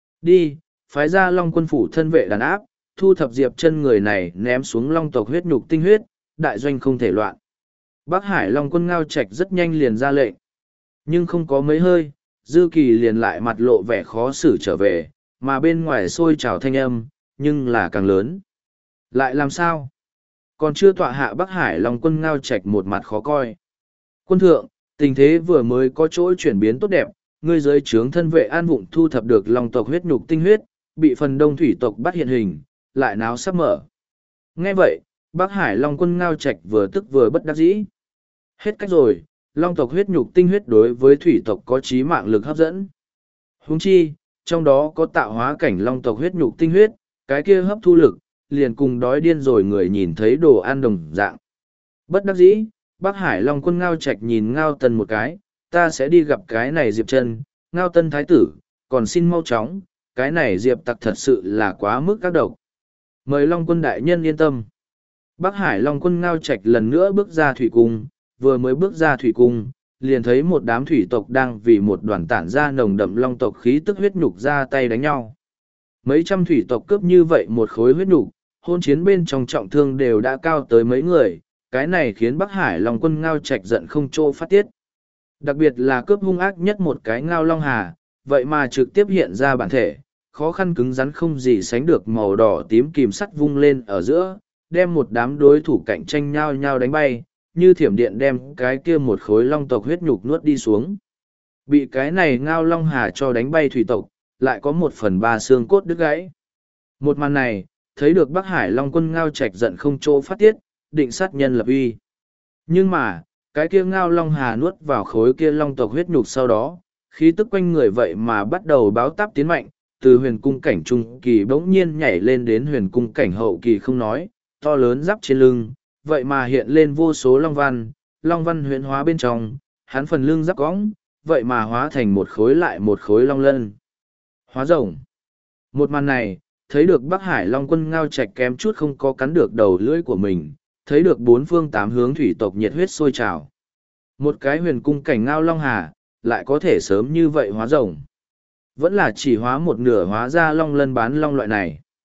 Đi, phái ra Long quân phủ thân vệ đàn áp, thu thập Diệp Chân người này ném xuống Long tộc huyết nhục tinh huyết, đại doanh không thể loạn. Bắc Hải Long quân Ngao Trạch rất nhanh liền ra lệnh. Nhưng không có mấy hơi, Dư Kỳ liền lại mặt lộ vẻ khó xử trở về, mà bên ngoài sôi trào thanh âm, nhưng là càng lớn. Lại làm sao? Còn chưa tọa hạ Bắc Hải Long quân Ngao Trạch một mặt khó coi. Quân thượng, tình thế vừa mới có chỗ chuyển biến tốt đẹp, ngươi dưới trướng thân vệ an vụng thu thập được Long tộc huyết nhục tinh huyết, bị phần đông thủy tộc bắt hiện hình, lại náo sắp mở. Nghe vậy, Bắc Hải Long quân Ngao Trạch vừa tức vừa bất đắc dĩ. Hết cách rồi, Long tộc huyết nhục tinh huyết đối với thủy tộc có chí mạng lực hấp dẫn. Huống chi, trong đó có tạo hóa cảnh Long tộc huyết nhục tinh huyết, cái kia hấp thu lực, liền cùng đói điên rồi người nhìn thấy đồ ăn đồng dạng. Bất đắc dĩ, Bắc Hải Long quân Ngao Trạch nhìn Ngao Tân một cái, ta sẽ đi gặp cái này Diệp Chân, Ngao Tân thái tử, còn xin mau chóng, cái này Diệp tặc thật sự là quá mức các độc. Mời Long quân đại nhân yên tâm. Bắc Hải Long quân Ngao Trạch lần nữa bước ra thủy cung, vừa mới bước ra thủy cung, liền thấy một đám thủy tộc đang vì một đoàn tản ra nồng đậm long tộc khí tức huyết nhục ra tay đánh nhau. Mấy trăm thủy tộc cướp như vậy một khối huyết nhục, hôn chiến bên trong trọng thương đều đã cao tới mấy người, cái này khiến Bắc Hải Long quân Ngao Trạch giận không chỗ phát tiết. Đặc biệt là cướp hung ác nhất một cái Ngao Long Hà, vậy mà trực tiếp hiện ra bản thể, khó khăn cứng rắn không gì sánh được màu đỏ tím kìm sắt vung lên ở giữa, đem một đám đối thủ cạnh tranh nhau nhau đánh bay, như thiểm điện đem cái kia một khối long tộc huyết nhục nuốt đi xuống. Bị cái này Ngao Long Hà cho đánh bay thủy tộc, lại có 1/3 xương cốt đứt gãy. Một màn này, thấy được Bắc Hải Long quân Ngao Trạch giận không chỗ phát tiết, định sát nhân lập uy. Nhưng mà, cái kia Ngao Long Hà nuốt vào khối kia long tộc huyết nhục sau đó, khí tức quanh người vậy mà bắt đầu báo táp tiến mạnh, từ huyền cung cảnh trung kỳ bỗng nhiên nhảy lên đến huyền cung cảnh hậu kỳ không nói, to lớn giáp trên lưng, vậy mà hiện lên vô số long văn huyễn hóa bên trong, hắn phần lưng giáp cõng, vậy mà hóa thành một khối lại một khối long lân. Hóa rồng. Một màn này, thấy được Bắc Hải Long quân Ngao Trạch kém chút không có cắn được đầu lưỡi của mình, thấy được bốn phương tám hướng thủy tộc nhiệt huyết sôi trào. Một cái huyền cung cảnh Ngao Long Hà, lại có thể sớm như vậy hóa rồng. Vẫn là chỉ hóa một nửa hóa ra long lân bán long loại này.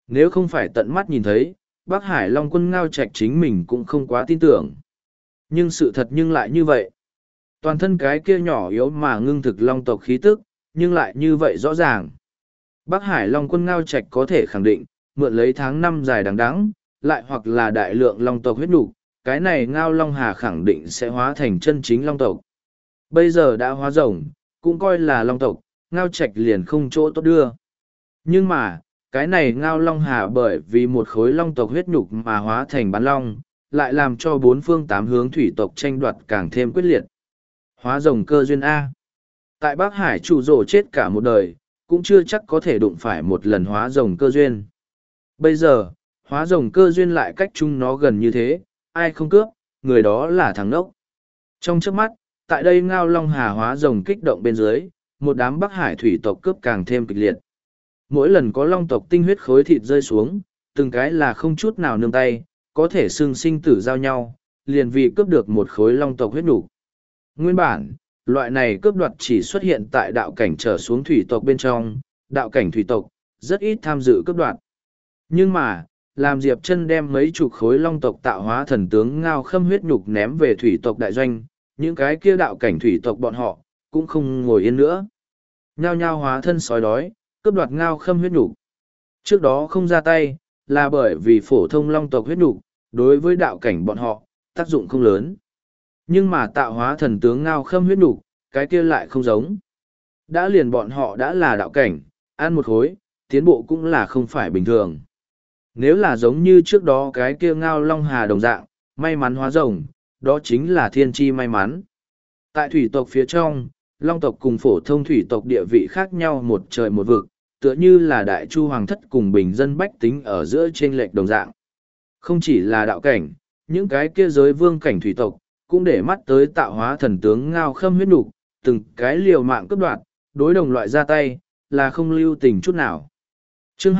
Nếu không phải tận mắt nhìn thấy, Bắc Hải Long quân Ngao Trạch chính mình cũng không quá tin tưởng. Nhưng sự thật nhưng lại như vậy. Toàn thân cái kia nhỏ yếu mà ngưng thực long tộc khí tức, nhưng lại như vậy rõ ràng. Bắc Hải Long quân Ngao Trạch có thể khẳng định, mượn lấy tháng năm dài đằng đẵng, lại hoặc là đại lượng long tộc huyết nục, cái này Ngao Long Hà khẳng định sẽ hóa thành chân chính long tộc. Bây giờ đã hóa rồng, cũng coi là long tộc, Ngao Trạch liền không chỗ tốt đưa. Nhưng mà, cái này Ngao Long Hà bởi vì một khối long tộc huyết nhục mà hóa thành bán long, lại làm cho bốn phương tám hướng thủy tộc tranh đoạt càng thêm quyết liệt. Hóa rồng cơ duyên A. Tại Bắc Hải chủ rổ chết cả một đời, cũng chưa chắc có thể đụng phải một lần hóa rồng cơ duyên. Bây giờ, hóa rồng cơ duyên lại cách chúng nó gần như thế, ai không cướp, người đó là thằng đốc. Trong trước mắt, tại đây Ngao Long Hà hóa rồng kích động bên dưới, một đám Bắc Hải thủy tộc cướp càng thêm kịch liệt. Mỗi lần có long tộc tinh huyết khối thịt rơi xuống, từng cái là không chút nào nương tay, có thể xưng sinh tử giao nhau, liền vì cướp được một khối long tộc huyết đủ. Nguyên bản, loại này cướp đoạt chỉ xuất hiện tại đạo cảnh trở xuống thủy tộc bên trong, đạo cảnh thủy tộc, rất ít tham dự cướp đoạt. Nhưng mà, làm Diệp Chân đem mấy chục khối long tộc tạo hóa thần tướng Ngao Khâm huyết nhục ném về thủy tộc đại doanh, những cái kia đạo cảnh thủy tộc bọn họ, cũng không ngồi yên nữa. Nhao nhao hóa thân sói đói, cướp đoạt Ngao Khâm huyết nhục. Trước đó không ra tay, là bởi vì phổ thông long tộc huyết nhục, đối với đạo cảnh bọn họ, tác dụng không lớn. Nhưng mà tạo hóa thần tướng Ngao Khâm huyết nhục, cái kia lại không giống. Đã liền bọn họ đã là đạo cảnh, ăn một khối, tiến bộ cũng là không phải bình thường. Nếu là giống như trước đó cái kia Ngao Long Hà đồng dạng, may mắn hóa rồng, đó chính là thiên chi may mắn. Tại thủy tộc phía trong, long tộc cùng phổ thông thủy tộc địa vị khác nhau một trời một vực, tựa như là đại chu hoàng thất cùng bình dân bách tính ở giữa chênh lệch đồng dạng. Không chỉ là đạo cảnh, những cái kia giới vương cảnh thủy tộc, cũng để mắt tới tạo hóa thần tướng Ngao Khâm huyết nục, từng cái liều mạng cướp đoạt, đối đồng loại ra tay, là không lưu tình chút nào. Chương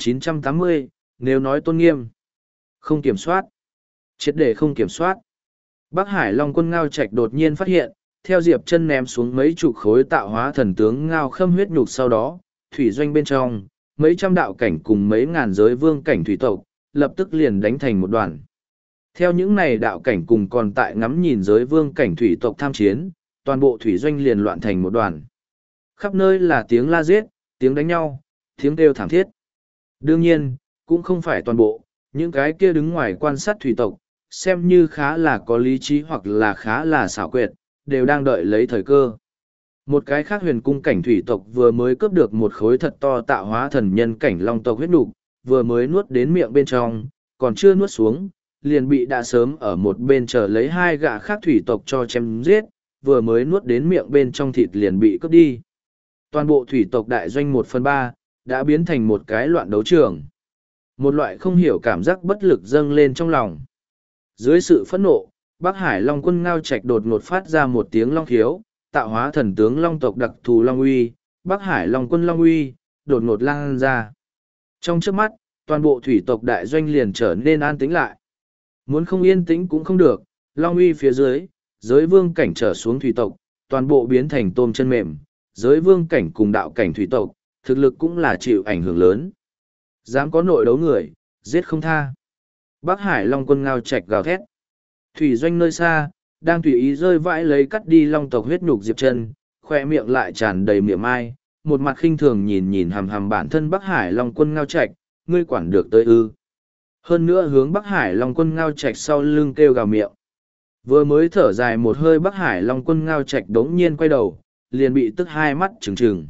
2980, nếu nói tôn nghiêm, không kiểm soát, triệt để không kiểm soát. Bắc Hải Long quân Ngao Trạch đột nhiên phát hiện, theo Diệp Chân ném xuống mấy chục khối tạo hóa thần tướng Ngao Khâm huyết nhục sau đó, thủy doanh bên trong, mấy trăm đạo cảnh cùng mấy ngàn giới vương cảnh thủy tộc, lập tức liền đánh thành một đoàn. Theo những này đạo cảnh cùng còn tại ngắm nhìn giới vương cảnh thủy tộc tham chiến, toàn bộ thủy doanh liền loạn thành một đoàn. Khắp nơi là tiếng la giết, tiếng đánh nhau, tiếng kêu thảm thiết. Đương nhiên, cũng không phải toàn bộ, những cái kia đứng ngoài quan sát thủy tộc, xem như khá là có lý trí hoặc là khá là xảo quyệt, đều đang đợi lấy thời cơ. Một cái khác huyền cung cảnh thủy tộc vừa mới cướp được một khối thật to tạo hóa thần nhân cảnh long tộc huyết nục, vừa mới nuốt đến miệng bên trong, còn chưa nuốt xuống, liền bị đã sớm ở một bên chờ lấy hai gã khác thủy tộc cho chém giết, vừa mới nuốt đến miệng bên trong thịt liền bị cướp đi. Toàn bộ thủy tộc đại doanh 1/3, đã biến thành một cái loạn đấu trường. Một loại không hiểu cảm giác bất lực dâng lên trong lòng. Dưới sự phẫn nộ, Bắc Hải Long quân Ngao Trạch đột ngột phát ra một tiếng long khiếu, tạo hóa thần tướng long tộc đặc thù long uy, Bắc Hải Long quân long uy, đột ngột lan ra. Trong chớp mắt, toàn bộ thủy tộc đại doanh liền trở nên an tĩnh lại. Muốn không yên tĩnh cũng không được, long uy phía dưới, giới vương cảnh trở xuống thủy tộc, toàn bộ biến thành tôm chân mềm, giới vương cảnh cùng đạo cảnh thủy tộc, thực lực cũng là chịu ảnh hưởng lớn. Dám có nội đấu người, giết không tha. Bắc Hải Long quân Ngao Trạch gào thét. Thủy doanh nơi xa, đang tùy ý rơi vãi lấy cắt đi long tộc huyết nhục Diệp Chân, khoe miệng lại tràn đầy miệng ai, một mặt khinh thường nhìn hằm hằm bản thân Bắc Hải Long quân Ngao Trạch, ngươi quản được tới ư? Hơn nữa hướng Bắc Hải Long quân Ngao Trạch sau lưng kêu gào miệng. Vừa mới thở dài một hơi Bắc Hải Long quân Ngao Trạch đống nhiên quay đầu, liền bị tức hai mắt trừng trừng.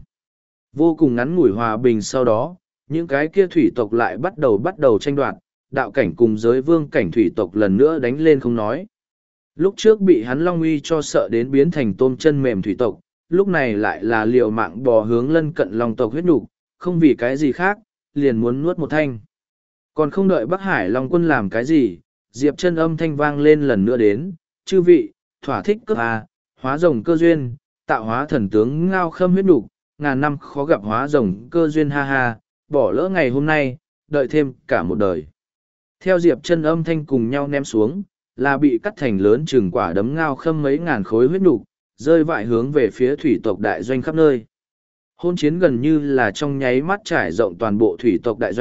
Vô cùng ngắn ngủi hòa bình sau đó, những cái kia thủy tộc lại bắt đầu tranh đoạt, đạo cảnh cùng giới vương cảnh thủy tộc lần nữa đánh lên không nói. Lúc trước bị hắn long uy cho sợ đến biến thành tôm chân mềm thủy tộc, lúc này lại là liều mạng bò hướng lân cận long tộc huyết nhục, không vì cái gì khác, liền muốn nuốt một thanh. Còn không đợi Bắc Hải Long quân làm cái gì, Diệp Chân âm thanh vang lên lần nữa đến, chư vị, thỏa thích cướp à, hóa rồng cơ duyên, tạo hóa thần tướng Ngao Khâm huyết nhục, ngàn năm khó gặp hóa rồng cơ duyên ha ha, bỏ lỡ ngày hôm nay, đợi thêm cả một đời. Theo Diệp Chân âm thanh cùng nhau ném xuống, là bị cắt thành lớn chừng quả đấm Ngao Khâm mấy ngàn khối huyết nhục, rơi vãi hướng về phía thủy tộc đại doanh khắp nơi. Hôn chiến gần như là trong nháy mắt trải rộng toàn bộ thủy tộc đại doanh,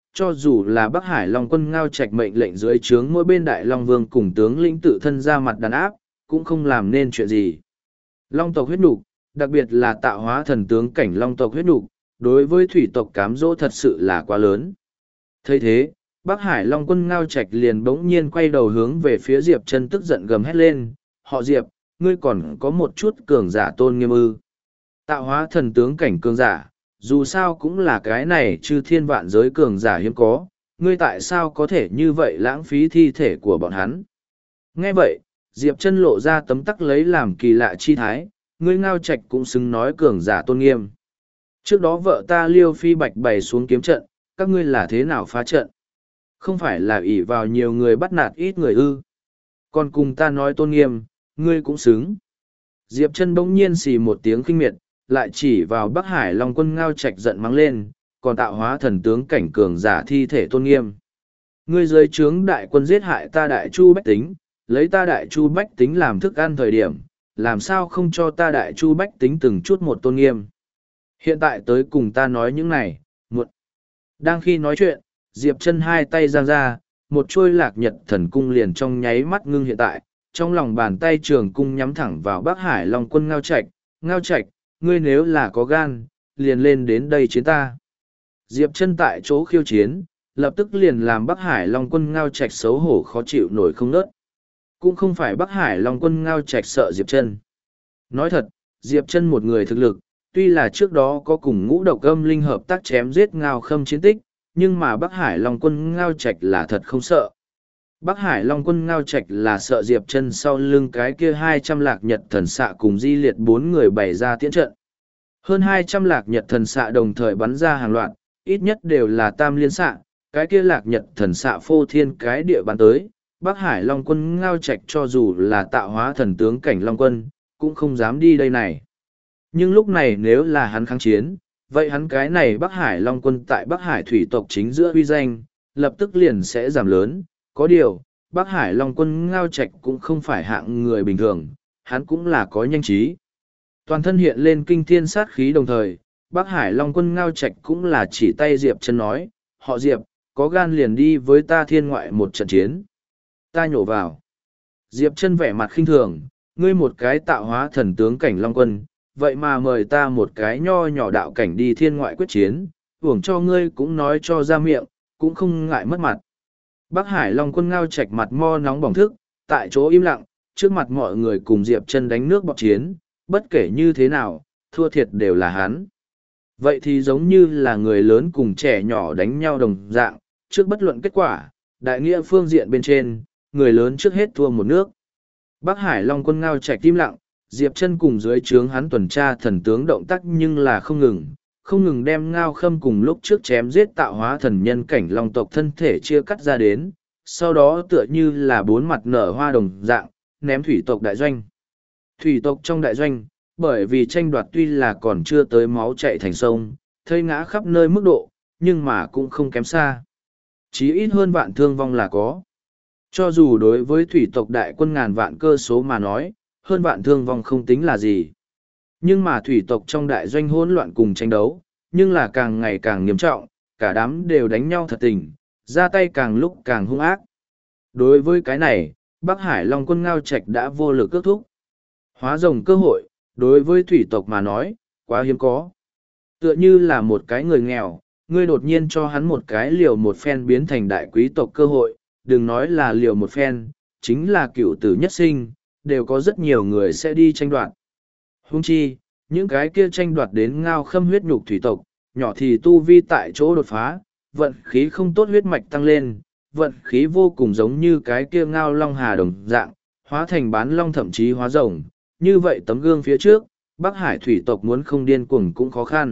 cho dù là Bắc Hải Long quân Ngao Trạch mệnh lệnh dưới trướng mỗi bên Đại Long Vương cùng tướng lĩnh tự thân ra mặt đàn áp, cũng không làm nên chuyện gì. Long tộc huyết nục, đặc biệt là tạo hóa thần tướng cảnh Long tộc huyết nục, đối với thủy tộc cám dỗ thật sự là quá lớn. Thấy thế, Bắc Hải Long quân Ngao Trạch liền bỗng nhiên quay đầu hướng về phía Diệp Chân tức giận gầm hét lên, họ Diệp, ngươi còn có một chút cường giả tôn nghiêm ư. Tạo hóa thần tướng cảnh cường giả, dù sao cũng là cái này chư thiên vạn giới cường giả hiếm có, ngươi tại sao có thể như vậy lãng phí thi thể của bọn hắn. Nghe vậy, Diệp Chân lộ ra tấm tắc lấy làm kỳ lạ chi thái, ngươi Ngao Trạch cũng xứng nói cường giả tôn nghiêm. Trước đó vợ ta Liêu Phi Bạch bày xuống kiếm trận, các ngươi là thế nào phá trận? Không phải là ỷ vào nhiều người bắt nạt ít người ư. Còn cùng ta nói tôn nghiêm, ngươi cũng xứng. Diệp Chân bỗng nhiên xì một tiếng khinh miệt, lại chỉ vào Bắc Hải Long quân Ngao Trạch giận mắng lên, còn tạo hóa thần tướng cảnh cường giả thi thể tôn nghiêm. Ngươi dưới trướng đại quân giết hại ta Đại Chu bách tính, lấy ta Đại Chu bách tính làm thức ăn thời điểm, làm sao không cho ta Đại Chu bách tính từng chút một tôn nghiêm. Hiện tại tới cùng ta nói những này, muộn. Đang khi nói chuyện, Diệp Chân hai tay giang ra, một chuôi Lạc Nhật thần cung liền trong nháy mắt ngưng hiện tại, trong lòng bàn tay trường cung nhắm thẳng vào Bắc Hải Long quân Ngao Trạch. Ngao Trạch, ngươi nếu là có gan, liền lên đến đây chiến ta. Diệp Chân tại chỗ khiêu chiến, lập tức liền làm Bắc Hải Long quân Ngao Trạch xấu hổ khó chịu nổi không nớt. Cũng không phải Bắc Hải Long quân Ngao Trạch sợ Diệp Chân. Nói thật, Diệp Chân một người thực lực, tuy là trước đó có cùng Ngũ Độc Âm Linh hợp tác chém giết Ngao Khâm chiến tích, nhưng mà Bắc Hải Long quân Ngao Trạch là thật không sợ. Bắc Hải Long quân Ngao Trạch là sợ Diệp Chân sau lưng cái kia 200 Lạc Nhật thần xạ cùng di liệt 4 người bày ra tiễn trận. Hơn 200 Lạc Nhật thần xạ đồng thời bắn ra hàng loạt, ít nhất đều là tam liên xạ, cái kia Lạc Nhật thần xạ phô thiên cái địa bắn tới. Bắc Hải Long quân Ngao Trạch cho dù là tạo hóa thần tướng cảnh Long quân, cũng không dám đi đây này. Nhưng lúc này nếu là hắn kháng chiến, vậy hắn cái này Bắc Hải Long quân tại Bắc Hải thủy tộc chính giữa uy danh, lập tức liền sẽ giảm lớn. Có điều, Bắc Hải Long quân Ngao Trạch cũng không phải hạng người bình thường, hắn cũng là có nhanh trí. Toàn thân hiện lên kinh thiên sát khí đồng thời, Bắc Hải Long quân Ngao Trạch cũng là chỉ tay Diệp Chân nói, họ Diệp, có gan liền đi với ta thiên ngoại một trận chiến. Ta nhổ vào. Diệp Chân vẻ mặt khinh thường, ngươi một cái tạo hóa thần tướng cảnh Long quân, vậy mà mời ta một cái nho nhỏ đạo cảnh đi thiên ngoại quyết chiến, hưởng cho ngươi cũng nói cho ra miệng, cũng không ngại mất mặt. Bắc Hải Long quân Ngao Trạch mặt mo nóng bỏng thức, tại chỗ im lặng, trước mặt mọi người cùng Diệp Chân đánh nước bọt chiến, bất kể như thế nào, thua thiệt đều là hắn. Vậy thì giống như là người lớn cùng trẻ nhỏ đánh nhau đồng dạng, trước bất luận kết quả, đại nghĩa phương diện bên trên, người lớn trước hết thua một nước. Bắc Hải Long quân Ngao Trạch im lặng, Diệp Chân cùng dưới trướng hắn tuần tra thần tướng động tác nhưng là không ngừng đem Ngao Khâm cùng lúc trước chém giết tạo hóa thần nhân cảnh Long tộc thân thể chia cắt ra đến, sau đó tựa như là bốn mặt nở hoa đồng dạng, ném thủy tộc đại doanh. Thủy tộc trong đại doanh, bởi vì tranh đoạt tuy là còn chưa tới máu chạy thành sông, thây ngã khắp nơi mức độ, nhưng mà cũng không kém xa. Chí ít hơn vạn thương vong là có. Cho dù đối với thủy tộc đại quân ngàn vạn cơ số mà nói, hơn vạn thương vong không tính là gì. Nhưng mà thủy tộc trong đại doanh hỗn loạn cùng tranh đấu, nhưng là càng ngày càng nghiêm trọng, cả đám đều đánh nhau thật tình, ra tay càng lúc càng hung ác. Đối với cái này, Bắc Hải Long quân Ngao Trạch đã vô lực ước thúc. Hóa rồng cơ hội, đối với thủy tộc mà nói, quá hiếm có. Tựa như là một cái người nghèo, ngươi đột nhiên cho hắn một cái liều một phen biến thành đại quý tộc cơ hội, đừng nói là liều một phen, chính là cựu tử nhất sinh, đều có rất nhiều người sẽ đi tranh đoạt. Huống chi, những cái kia tranh đoạt đến Ngao Khâm huyết nhục thủy tộc, nhỏ thì tu vi tại chỗ đột phá, vận khí không tốt huyết mạch tăng lên, vận khí vô cùng giống như cái kia Ngao Long Hà đồng dạng, hóa thành bán long thậm chí hóa rồng. Như vậy tấm gương phía trước, Bắc Hải thủy tộc muốn không điên cuồng cũng khó khăn.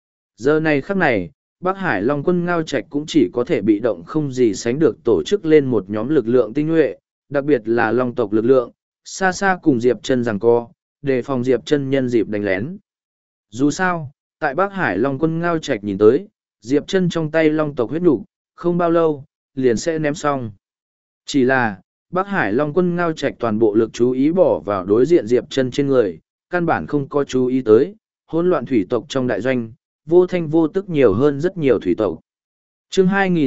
Giờ này khắc này, Bắc Hải Long quân Ngao Trạch cũng chỉ có thể bị động không gì sánh được tổ chức lên một nhóm lực lượng tinh nhuệ, đặc biệt là Long tộc lực lượng, xa xa cùng Diệp Chân giằng co, đề phòng Diệp Chân nhân dịp đánh lén. Dù sao, tại Bắc Hải Long quân Ngao Trạch nhìn tới, Diệp Chân trong tay Long tộc huyết nục, không bao lâu, liền sẽ ném xong. Chỉ là, Bắc Hải Long quân Ngao Trạch toàn bộ lực chú ý bỏ vào đối diện Diệp Chân trên người, căn bản không có chú ý tới, hỗn loạn thủy tộc trong đại doanh, vô thanh vô tức nhiều hơn rất nhiều thủy tộc. Chương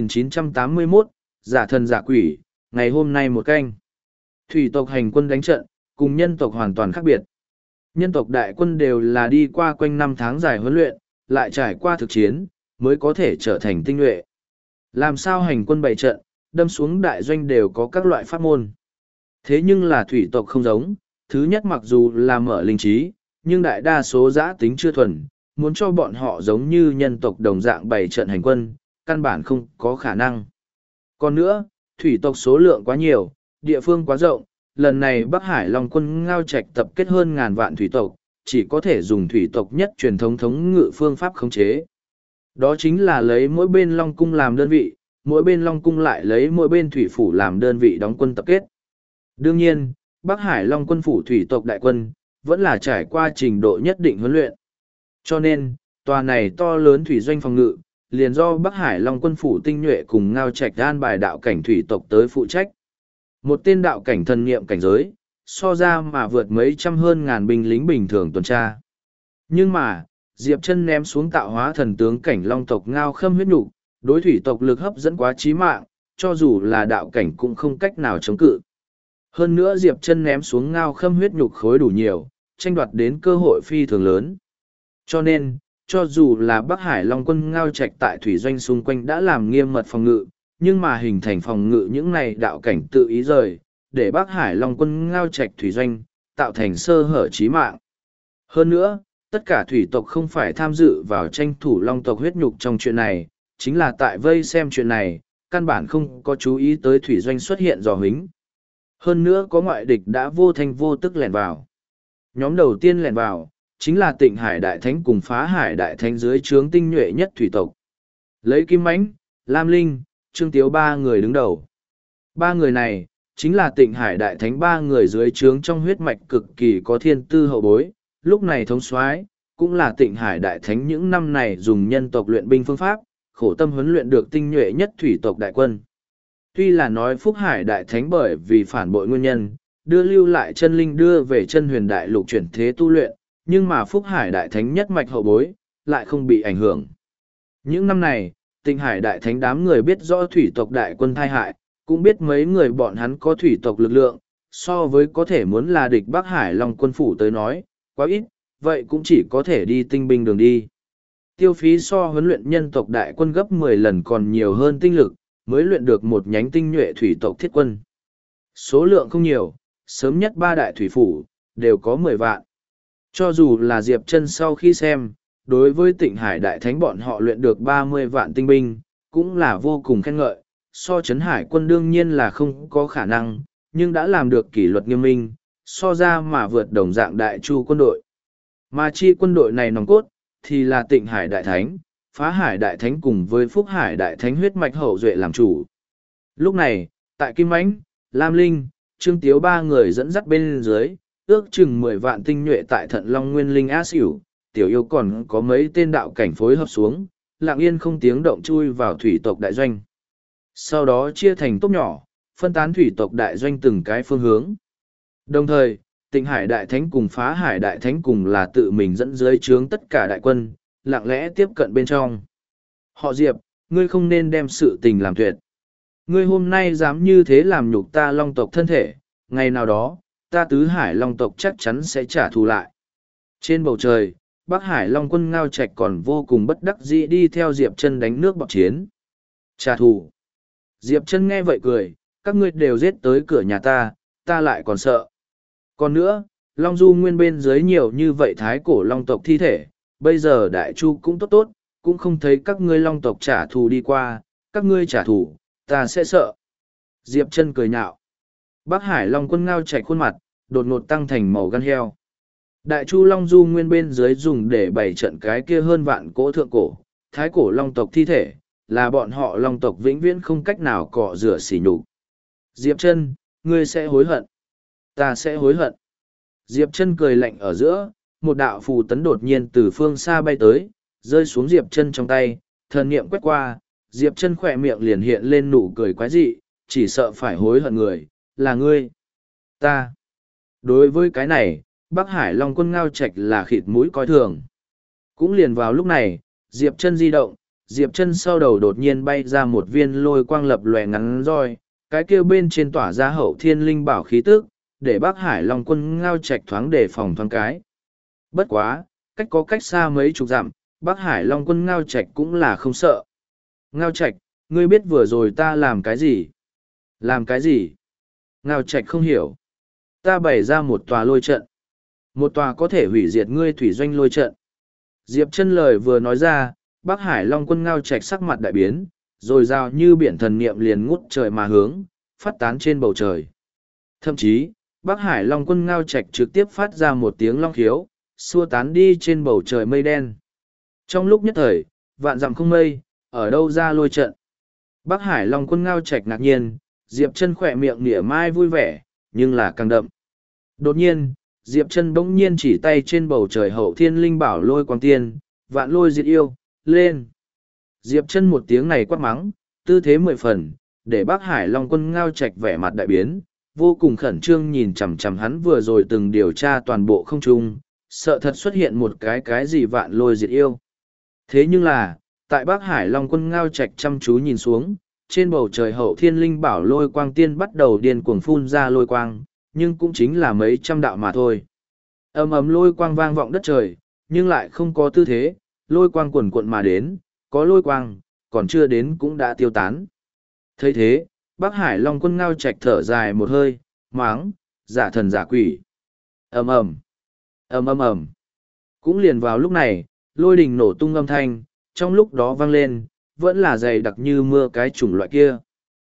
2981, Giả thần giả quỷ, ngày hôm nay một canh. Thủy tộc hành quân đánh trận, cùng nhân tộc hoàn toàn khác biệt. Nhân tộc đại quân đều là đi qua quanh 5 tháng dài huấn luyện, lại trải qua thực chiến, mới có thể trở thành tinh nhuệ. Làm sao hành quân bày trận, đâm xuống đại doanh đều có các loại pháp môn. Thế nhưng là thủy tộc không giống, thứ nhất mặc dù là mở linh trí, nhưng đại đa số giã tính chưa thuần, muốn cho bọn họ giống như nhân tộc đồng dạng bày trận hành quân, căn bản không có khả năng. Còn nữa, thủy tộc số lượng quá nhiều, địa phương quá rộng, lần này Bắc Hải Long quân Ngao Trạch tập kết hơn ngàn vạn thủy tộc, chỉ có thể dùng thủy tộc nhất truyền thống thống ngự phương pháp khống chế. Đó chính là lấy mỗi bên Long cung làm đơn vị, mỗi bên Long cung lại lấy mỗi bên thủy phủ làm đơn vị đóng quân tập kết. Đương nhiên, Bắc Hải Long quân phủ thủy tộc đại quân, vẫn là trải qua trình độ nhất định huấn luyện. Cho nên, tòa này to lớn thủy doanh phòng ngự, liền do Bắc Hải Long quân phủ tinh nhuệ cùng Ngao Trạch an bài đạo cảnh thủy tộc tới phụ trách. Một tên đạo cảnh thần niệm cảnh giới, so ra mà vượt mấy trăm hơn ngàn binh lính bình thường tuần tra. Nhưng mà, Diệp Chân ném xuống tạo hóa thần tướng cảnh Long tộc Ngao Khâm huyết nhục, đối thủy tộc lực hấp dẫn quá chí mạng, cho dù là đạo cảnh cũng không cách nào chống cự. Hơn nữa Diệp Chân ném xuống Ngao Khâm huyết nhục khối đủ nhiều, tranh đoạt đến cơ hội phi thường lớn. Cho nên, cho dù là Bắc Hải Long quân Ngao Trạch tại thủy doanh xung quanh đã làm nghiêm mật phòng ngự, nhưng mà hình thành phòng ngự những này đạo cảnh tự ý rời, để Bắc Hải Long quân Ngao Trạch thủy doanh, tạo thành sơ hở chí mạng. Hơn nữa, tất cả thủy tộc không phải tham dự vào tranh thủ Long tộc huyết nhục trong chuyện này, chính là tại vây xem chuyện này, căn bản không có chú ý tới thủy doanh xuất hiện dò hính. Hơn nữa có ngoại địch đã vô thanh vô tức lẻn vào. Nhóm đầu tiên lẻn vào, chính là Tịnh Hải Đại Thánh cùng Phá Hải Đại Thánh dưới trướng tinh nhuệ nhất thủy tộc. Lấy Kim Mãnh, Lam Linh, Trương Tiếu ba người đứng đầu. Ba người này, chính là Tịnh Hải Đại Thánh ba người dưới trướng trong huyết mạch cực kỳ có thiên tư hậu bối, lúc này thống soái cũng là Tịnh Hải Đại Thánh những năm này dùng nhân tộc luyện binh phương pháp, khổ tâm huấn luyện được tinh nhuệ nhất thủy tộc đại quân. Tuy là nói Phúc Hải Đại Thánh bởi vì phản bội nguyên nhân, đưa lưu lại chân linh đưa về chân huyền đại lục chuyển thế tu luyện, nhưng mà Phúc Hải Đại Thánh nhất mạch hậu bối, lại không bị ảnh hưởng. Những năm này, Tịnh Hải Đại Thánh đám người biết rõ thủy tộc đại quân thai hại, cũng biết mấy người bọn hắn có thủy tộc lực lượng, so với có thể muốn là địch Bắc Hải Long quân phủ tới nói, quá ít, vậy cũng chỉ có thể đi tinh binh đường đi. Tiêu phí so huấn luyện nhân tộc đại quân gấp 10 lần còn nhiều hơn tinh lực, mới luyện được một nhánh tinh nhuệ thủy tộc thiết quân. Số lượng không nhiều, sớm nhất ba đại thủy phủ, đều có 10 vạn. Cho dù là Diệp Chân sau khi xem, đối với Tịnh Hải Đại Thánh bọn họ luyện được 30 vạn tinh binh, cũng là vô cùng khen ngợi. So Trấn Hải quân đương nhiên là không có khả năng, nhưng đã làm được kỷ luật nghiêm minh, so ra mà vượt đồng dạng đại chu quân đội. Mà chi quân đội này nòng cốt, thì là Tịnh Hải Đại Thánh, Phá Hải Đại Thánh cùng với Phúc Hải Đại Thánh huyết mạch hậu duệ làm chủ. Lúc này, tại Kim Mãnh, Lam Linh, Trương Tiếu ba người dẫn dắt bên dưới, ước chừng 10 vạn tinh nhuệ tại Thận Long Nguyên Linh Á Xỉu, tiểu yêu còn có mấy tên đạo cảnh phối hợp xuống, lặng yên không tiếng động chui vào thủy tộc đại doanh. Sau đó chia thành tốp nhỏ, phân tán thủy tộc đại doanh từng cái phương hướng. Đồng thời, Tịnh Hải Đại Thánh cùng Phá Hải Đại Thánh cùng là tự mình dẫn dưới trướng tất cả đại quân, lặng lẽ tiếp cận bên trong. Họ Diệp, ngươi không nên đem sự tình làm tuyệt. Ngươi hôm nay dám như thế làm nhục ta Long tộc thân thể, ngày nào đó, ta Tứ Hải Long tộc chắc chắn sẽ trả thù lại. Trên bầu trời, Bắc Hải Long quân Ngao Trạch còn vô cùng bất đắc dĩ đi theo Diệp Chân đánh nước bọc chiến. Trả thù. Diệp Chân nghe vậy cười, các ngươi đều giết tới cửa nhà ta lại còn sợ. Còn nữa, Long Du Nguyên bên dưới nhiều như vậy thái cổ Long tộc thi thể, bây giờ Đại Chu cũng tốt tốt, cũng không thấy các ngươi Long tộc trả thù đi qua, các ngươi trả thù, ta sẽ sợ. Diệp Chân cười nhạo. Bắc Hải Long quân Ngao Trạch khuôn mặt, đột ngột tăng thành màu gan heo. Đại Chu Long Du Nguyên bên dưới dùng để bày trận cái kia hơn vạn cỗ thượng cổ, thái cổ Long tộc thi thể, là bọn họ Long tộc vĩnh viễn không cách nào cọ rửa sỉ nhục. Diệp Chân, ngươi sẽ hối hận. Ta sẽ hối hận. Diệp Chân cười lạnh ở giữa, một đạo phù tấn đột nhiên từ phương xa bay tới, rơi xuống Diệp Chân trong tay, thần niệm quét qua, Diệp Chân khỏe miệng liền hiện lên nụ cười quái dị, chỉ sợ phải hối hận người, là ngươi. Ta. Đối với cái này, Bắc Hải Long quân Ngao Trạch là khịt mũi coi thường. Cũng liền vào lúc này, Diệp Chân di động, Diệp Chân sau đầu đột nhiên bay ra một viên lôi quang lập lòe ngắn roi, cái kia bên trên tỏa ra hậu thiên linh bảo khí tức, để Bắc Hải Long Quân Ngao Trạch thoáng đề phòng thoáng cái. Bất quá, cách có cách xa mấy chục dặm, Bắc Hải Long Quân Ngao Trạch cũng là không sợ. Ngao Trạch, ngươi biết vừa rồi ta làm cái gì? Làm cái gì? Ngao Trạch không hiểu. Ta bày ra một tòa lôi trận. Một tòa có thể hủy diệt ngươi thủy doanh lôi trận. Diệp Chân lời vừa nói ra, Bắc Hải Long Quân Ngao Trạch sắc mặt đại biến, rồi rào như biển thần niệm liền ngút trời mà hướng, phát tán trên bầu trời. Thậm chí, Bắc Hải Long Quân Ngao Trạch trực tiếp phát ra một tiếng long khiếu, xua tán đi trên bầu trời mây đen. Trong lúc nhất thời, vạn dặm không mây, ở đâu ra lôi trận. Bắc Hải Long Quân Ngao Trạch ngạc nhiên, Diệp Chân khỏe miệng nỉa mai vui vẻ, nhưng là càng đậm. Đột nhiên, Diệp Chân bỗng nhiên chỉ tay trên bầu trời hậu thiên linh bảo lôi quang tiên, vạn lôi diệt yêu, lên. Diệp Chân một tiếng này quát mắng, tư thế mười phần, để Bắc Hải Long Quân Ngao Trạch vẻ mặt đại biến, vô cùng khẩn trương nhìn chằm chằm hắn vừa rồi từng điều tra toàn bộ không trung, sợ thật xuất hiện một cái gì vạn lôi diệt yêu. Thế nhưng là, tại Bắc Hải Long Quân Ngao Trạch chăm chú nhìn xuống, trên bầu trời hậu thiên linh bảo lôi quang tiên bắt đầu điên cuồng phun ra lôi quang, nhưng cũng chính là mấy trăm đạo mà thôi. Ầm ầm lôi quang vang vọng đất trời, nhưng lại không có tư thế, lôi quang quần cuộn mà đến, có lôi quang, còn chưa đến cũng đã tiêu tán. Thấy thế, Bắc Hải Long Quân Ngao Trạch thở dài một hơi, máng, giả thần giả quỷ. Ầm ầm, ầm ầm ầm. Cũng liền vào lúc này, lôi đình nổ tung âm thanh, trong lúc đó vang lên, vẫn là dày đặc như mưa cái chủng loại kia.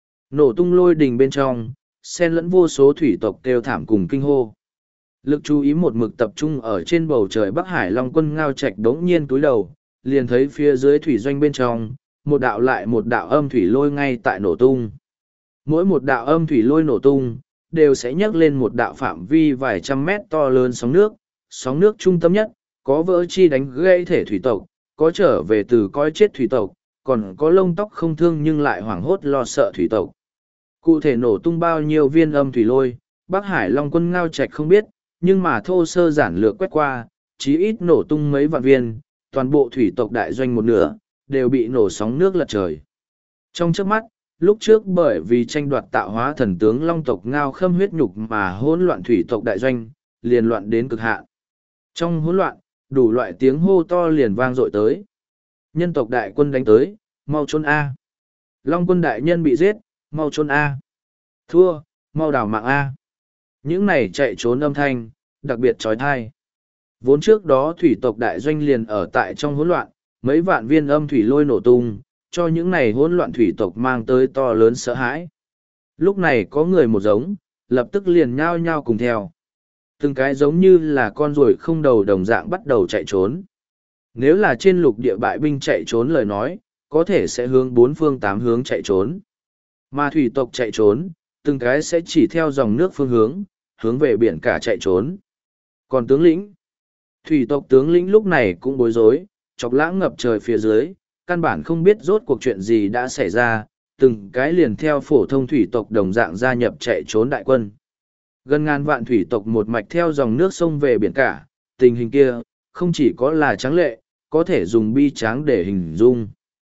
Nổ tung lôi đình bên trong, xen lẫn vô số thủy tộc kêu thảm cùng kinh hô. Lực chú ý một mực tập trung ở trên bầu trời Bắc Hải Long Quân Ngao Trạch đống nhiên túi đầu, liền thấy phía dưới thủy doanh bên trong, một đạo lại một đạo âm thủy lôi ngay tại nổ tung. Mỗi một đạo âm thủy lôi nổ tung, đều sẽ nhấc lên một đạo phạm vi vài trăm mét to lớn sóng nước trung tâm nhất, có vỡ chi đánh gãy thể thủy tộc, có trở về từ coi chết thủy tộc, còn có lông tóc không thương nhưng lại hoảng hốt lo sợ thủy tộc. Cụ thể nổ tung bao nhiêu viên âm thủy lôi, Bắc Hải Long Quân Ngao Trạch không biết, nhưng mà thô sơ giản lược quét qua, chí ít nổ tung mấy vạn viên, toàn bộ thủy tộc đại doanh một nửa, đều bị nổ sóng nước lật trời. Trong trước mắt, lúc trước bởi vì tranh đoạt tạo hóa thần tướng long tộc Ngao Khâm huyết nhục mà hỗn loạn thủy tộc đại doanh, liền loạn đến cực hạn. Trong hỗn loạn, đủ loại tiếng hô to liền vang dội tới. Nhân tộc đại quân đánh tới, mau trốn A. Long quân đại nhân bị giết, mau trốn A. Thua, mau đảo mạng A. Những này chạy trốn âm thanh, đặc biệt trói thai. Vốn trước đó thủy tộc đại doanh liền ở tại trong hỗn loạn, mấy vạn viên âm thủy lôi nổ tung, cho những này hỗn loạn thủy tộc mang tới to lớn sợ hãi. Lúc này có người một giống, lập tức liền nhao nhao cùng theo. Từng cái giống như là con ruồi không đầu đồng dạng bắt đầu chạy trốn. Nếu là trên lục địa bại binh chạy trốn lời nói, có thể sẽ hướng bốn phương tám hướng chạy trốn. Mà thủy tộc chạy trốn, từng cái sẽ chỉ theo dòng nước phương hướng về biển cả chạy trốn. Còn tướng lĩnh, thủy tộc tướng lĩnh lúc này cũng bối rối, chọc lãng ngập trời phía dưới, căn bản không biết rốt cuộc chuyện gì đã xảy ra, từng cái liền theo phổ thông thủy tộc đồng dạng gia nhập chạy trốn đại quân. Gần ngàn vạn thủy tộc một mạch theo dòng nước sông về biển cả, tình hình kia, không chỉ có là tráng lệ, có thể dùng bi tráng để hình dung.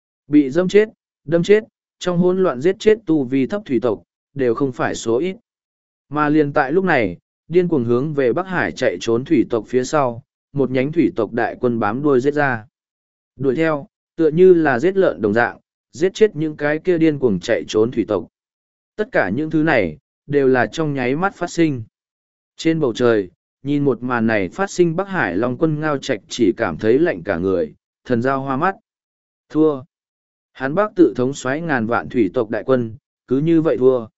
Bị dâm chết, đâm chết, trong hỗn loạn giết chết tu vi thấp thủy tộc, đều không phải số ít. Mà liền tại lúc này, điên cuồng hướng về Bắc Hải chạy trốn thủy tộc phía sau, một nhánh thủy tộc đại quân bám đuôi giết ra. Đuổi theo, tựa như là giết lợn đồng dạng, giết chết những cái kia điên cuồng chạy trốn thủy tộc. Tất cả những thứ này, đều là trong nháy mắt phát sinh. Trên bầu trời, nhìn một màn này phát sinh Bắc Hải Long Quân Ngao Trạch chỉ cảm thấy lạnh cả người, thần giao hoa mắt. Thua. Hắn bác tự thống soái ngàn vạn thủy tộc đại quân, cứ như vậy thua.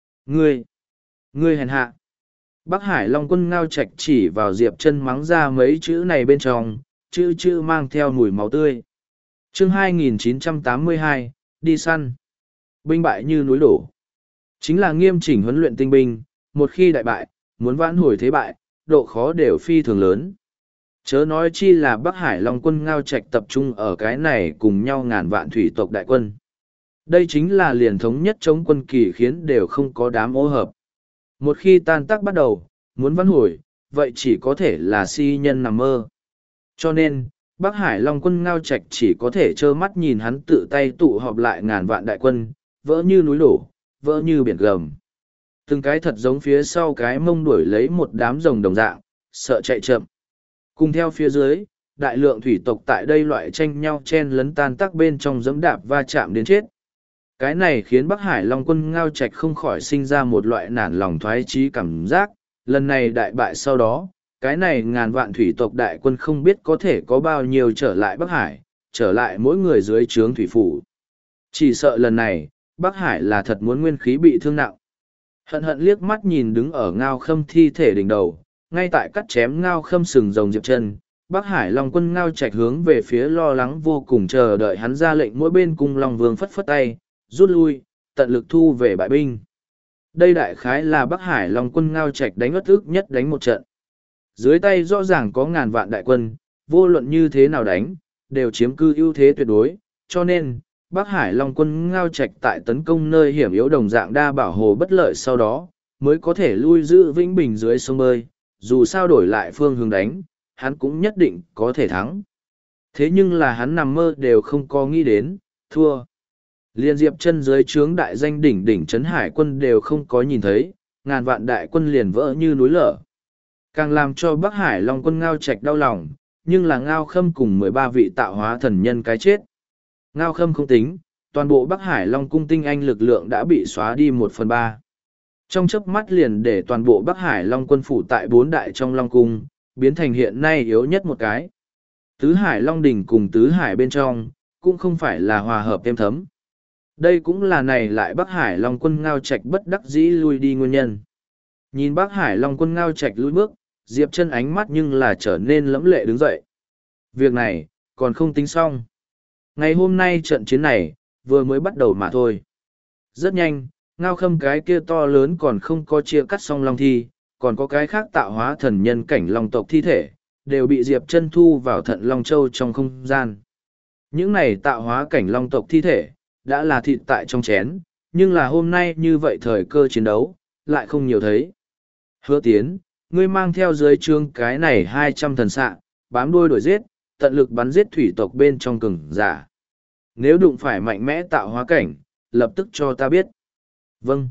Ngươi hèn hạ. Bắc Hải Long Quân Ngao Trạch chỉ vào Diệp Chân mắng ra mấy chữ này bên trong, chữ mang theo mùi máu tươi. Chương 2982, đi săn. Binh bại như núi đổ. Chính là nghiêm chỉnh huấn luyện tinh binh, một khi đại bại, muốn vãn hồi thế bại, độ khó đều phi thường lớn. Chớ nói chi là Bắc Hải Long Quân Ngao Trạch tập trung ở cái này cùng nhau ngàn vạn thủy tộc đại quân. Đây chính là liền thống nhất chống quân kỳ khiến đều không có đám ô hợp. Một khi tan tác bắt đầu, muốn vãn hồi, vậy chỉ có thể là si nhân nằm mơ. Cho nên, Bắc Hải Long quân Ngao Trạch chỉ có thể trơ mắt nhìn hắn tự tay tụ họp lại ngàn vạn đại quân, vỡ như núi đổ, vỡ như biển gầm. Từng cái thật giống phía sau cái mông đuổi lấy một đám rồng đồng dạng, sợ chạy chậm. Cùng theo phía dưới, đại lượng thủy tộc tại đây loại tranh nhau chen lấn tan tác bên trong dẫm đạp va chạm đến chết. Cái này khiến Bắc Hải Long quân Ngao Trạch không khỏi sinh ra một loại nản lòng thoái chí cảm giác, lần này đại bại sau đó, cái này ngàn vạn thủy tộc đại quân không biết có thể có bao nhiêu trở lại Bắc Hải, trở lại mỗi người dưới trướng thủy phủ. Chỉ sợ lần này, Bắc Hải là thật muốn nguyên khí bị thương nặng. Hận hận liếc mắt nhìn đứng ở Ngao Khâm thi thể đỉnh đầu, ngay tại cắt chém Ngao Khâm sừng rồng Diệp Chân, Bắc Hải Long quân Ngao Trạch hướng về phía lo lắng vô cùng chờ đợi hắn ra lệnh mỗi bên cung Long Vương phất phất tay, rút lui, tận lực thu về bại binh. Đây đại khái là Bắc Hải Long quân Ngao Trạch đánh ất ức nhất đánh một trận. Dưới tay rõ ràng có ngàn vạn đại quân, vô luận như thế nào đánh, đều chiếm cư ưu thế tuyệt đối, cho nên, Bắc Hải Long quân Ngao Trạch tại tấn công nơi hiểm yếu đồng dạng đa bảo hồ bất lợi sau đó, mới có thể lui giữ Vĩnh Bình dưới sông bơi, dù sao đổi lại phương hướng đánh, hắn cũng nhất định có thể thắng. Thế nhưng là hắn nằm mơ đều không có nghĩ đến, thua. Liên Diệp Chân dưới trướng đại danh đỉnh đỉnh trấn hải quân đều không có nhìn thấy, ngàn vạn đại quân liền vỡ như núi lở. Càng làm cho Bắc Hải Long quân Ngao Trạch đau lòng, nhưng là Ngao Khâm cùng 13 vị tạo hóa thần nhân cái chết. Ngao Khâm không tính, toàn bộ Bắc Hải Long cung tinh anh lực lượng đã bị xóa đi 1/3. Trong chớp mắt liền để toàn bộ Bắc Hải Long quân phủ tại 4 đại trong Long cung, biến thành hiện nay yếu nhất một cái. Tứ Hải Long đỉnh cùng Tứ Hải bên trong, cũng không phải là hòa hợp êm thấm. Đây cũng là này lại Bắc Hải Long quân Ngao Trạch bất đắc dĩ lui đi nguyên nhân. Nhìn Bắc Hải Long quân Ngao Trạch lui bước, Diệp Chân ánh mắt nhưng là trở nên lẫm lệ đứng dậy. Việc này, còn không tính xong. Ngày hôm nay trận chiến này, vừa mới bắt đầu mà thôi. Rất nhanh, Ngao Khâm cái kia to lớn còn không có chia cắt xong long thi, còn có cái khác tạo hóa thần nhân cảnh long tộc thi thể, đều bị Diệp Chân thu vào Thận Long Châu trong không gian. Những này tạo hóa cảnh long tộc thi thể, đã là thịt tại trong chén, nhưng là hôm nay như vậy thời cơ chiến đấu, lại không nhiều thấy. Hứa Tiến, ngươi mang theo dưới trương cái này 200 thần xạ, bám đuôi đuổi giết, tận lực bắn giết thủy tộc bên trong cường giả. Nếu đụng phải mạnh mẽ tạo hóa cảnh, lập tức cho ta biết. Vâng.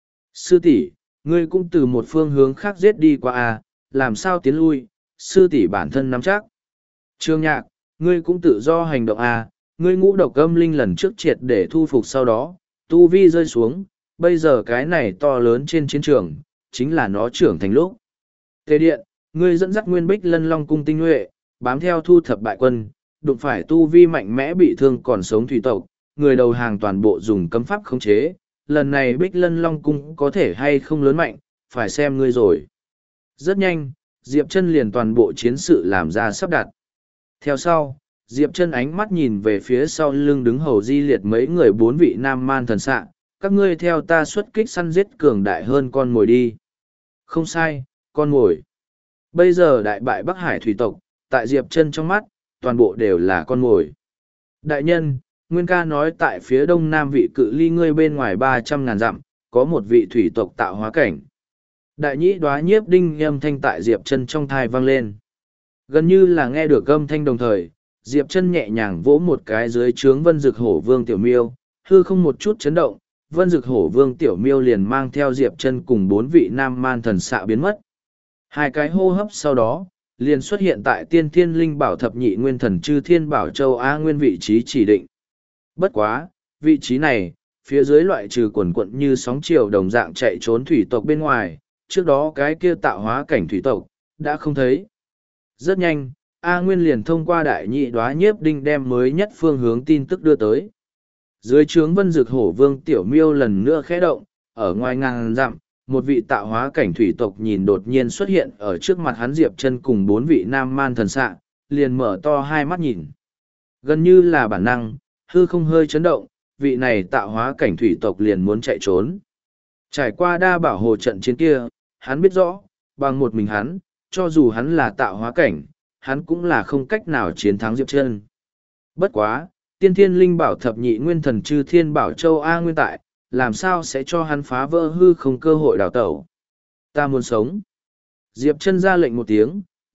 Sư tỷ, ngươi cũng từ một phương hướng khác giết đi qua à, làm sao tiến lui, sư tỷ bản thân nắm chắc. Trương Nhạc, ngươi cũng tự do hành động à, ngươi ngũ độc âm linh lần trước triệt để thu phục sau đó, tu vi rơi xuống, bây giờ cái này to lớn trên chiến trường, chính là nó trưởng thành lúc. Tề Điện, ngươi dẫn dắt Nguyên Bích Lân Long cung tinh nhuệ, bám theo thu thập bại quân, đụng phải tu vi mạnh mẽ bị thương còn sống thủy tộc, người đầu hàng toàn bộ dùng cấm pháp khống chế, lần này Bích Lân Long cung có thể hay không lớn mạnh, phải xem ngươi rồi. Rất nhanh, Diệp Chân liền toàn bộ chiến sự làm ra sắp đặt. Theo sau, Diệp Chân ánh mắt nhìn về phía sau lưng đứng hầu di liệt mấy người 4 vị nam man thần xạ, các ngươi theo ta xuất kích săn giết cường đại hơn con mồi đi. Không sai, con mồi. Bây giờ đại bại Bắc Hải thủy tộc, tại Diệp Chân trong mắt, toàn bộ đều là con mồi. Đại nhân, Nguyên ca nói tại phía đông nam vị cự ly ngươi bên ngoài 300.000 dặm, có một vị thủy tộc tạo hóa cảnh. Đại nhĩ đoá nhiếp đinh âm thanh tại Diệp Chân trong thai vang lên. Gần như là nghe được âm thanh đồng thời, Diệp Chân nhẹ nhàng vỗ một cái dưới trướng Vân Dực Hổ Vương Tiểu Miêu, hư không một chút chấn động, Vân Dực Hổ Vương Tiểu Miêu liền mang theo Diệp Chân cùng 4 vị nam man thần xạ biến mất. Hai cái hô hấp sau đó, liền xuất hiện tại Tiên Thiên Linh Bảo Thập Nhị Nguyên Thần Chư Thiên Bảo Châu A Nguyên vị trí chỉ định. Bất quá, vị trí này, phía dưới loại trừ quần quận như sóng chiều đồng dạng chạy trốn thủy tộc bên ngoài, trước đó cái kia tạo hóa cảnh thủy tộc, đã không thấy. Rất nhanh, A Nguyên liền thông qua đại nhị đoá nhiếp đinh đem mới nhất phương hướng tin tức đưa tới. Dưới trướng Vân Dực Hổ Vương Tiểu Miêu lần nữa khẽ động, ở ngoài ngàn dặm, một vị tạo hóa cảnh thủy tộc nhìn đột nhiên xuất hiện ở trước mặt hắn Diệp Chân cùng 4 vị nam man thần xạ, liền mở to hai mắt nhìn. Gần như là bản năng, hư không hơi chấn động, vị này tạo hóa cảnh thủy tộc liền muốn chạy trốn. Trải qua đa bảo hồ trận chiến kia, hắn biết rõ, bằng một mình hắn, cho dù hắn là tạo hóa cảnh, hắn cũng là không cách nào chiến thắng Diệp Chân. Bất quá, Tiên Thiên Linh Bảo Thập Nhị Nguyên Thần Chư Thiên Bảo Châu A Nguyên tại, làm sao sẽ cho hắn phá vỡ hư không cơ hội đào tẩu. Ta muốn sống. Diệp Chân ra lệnh một tiếng,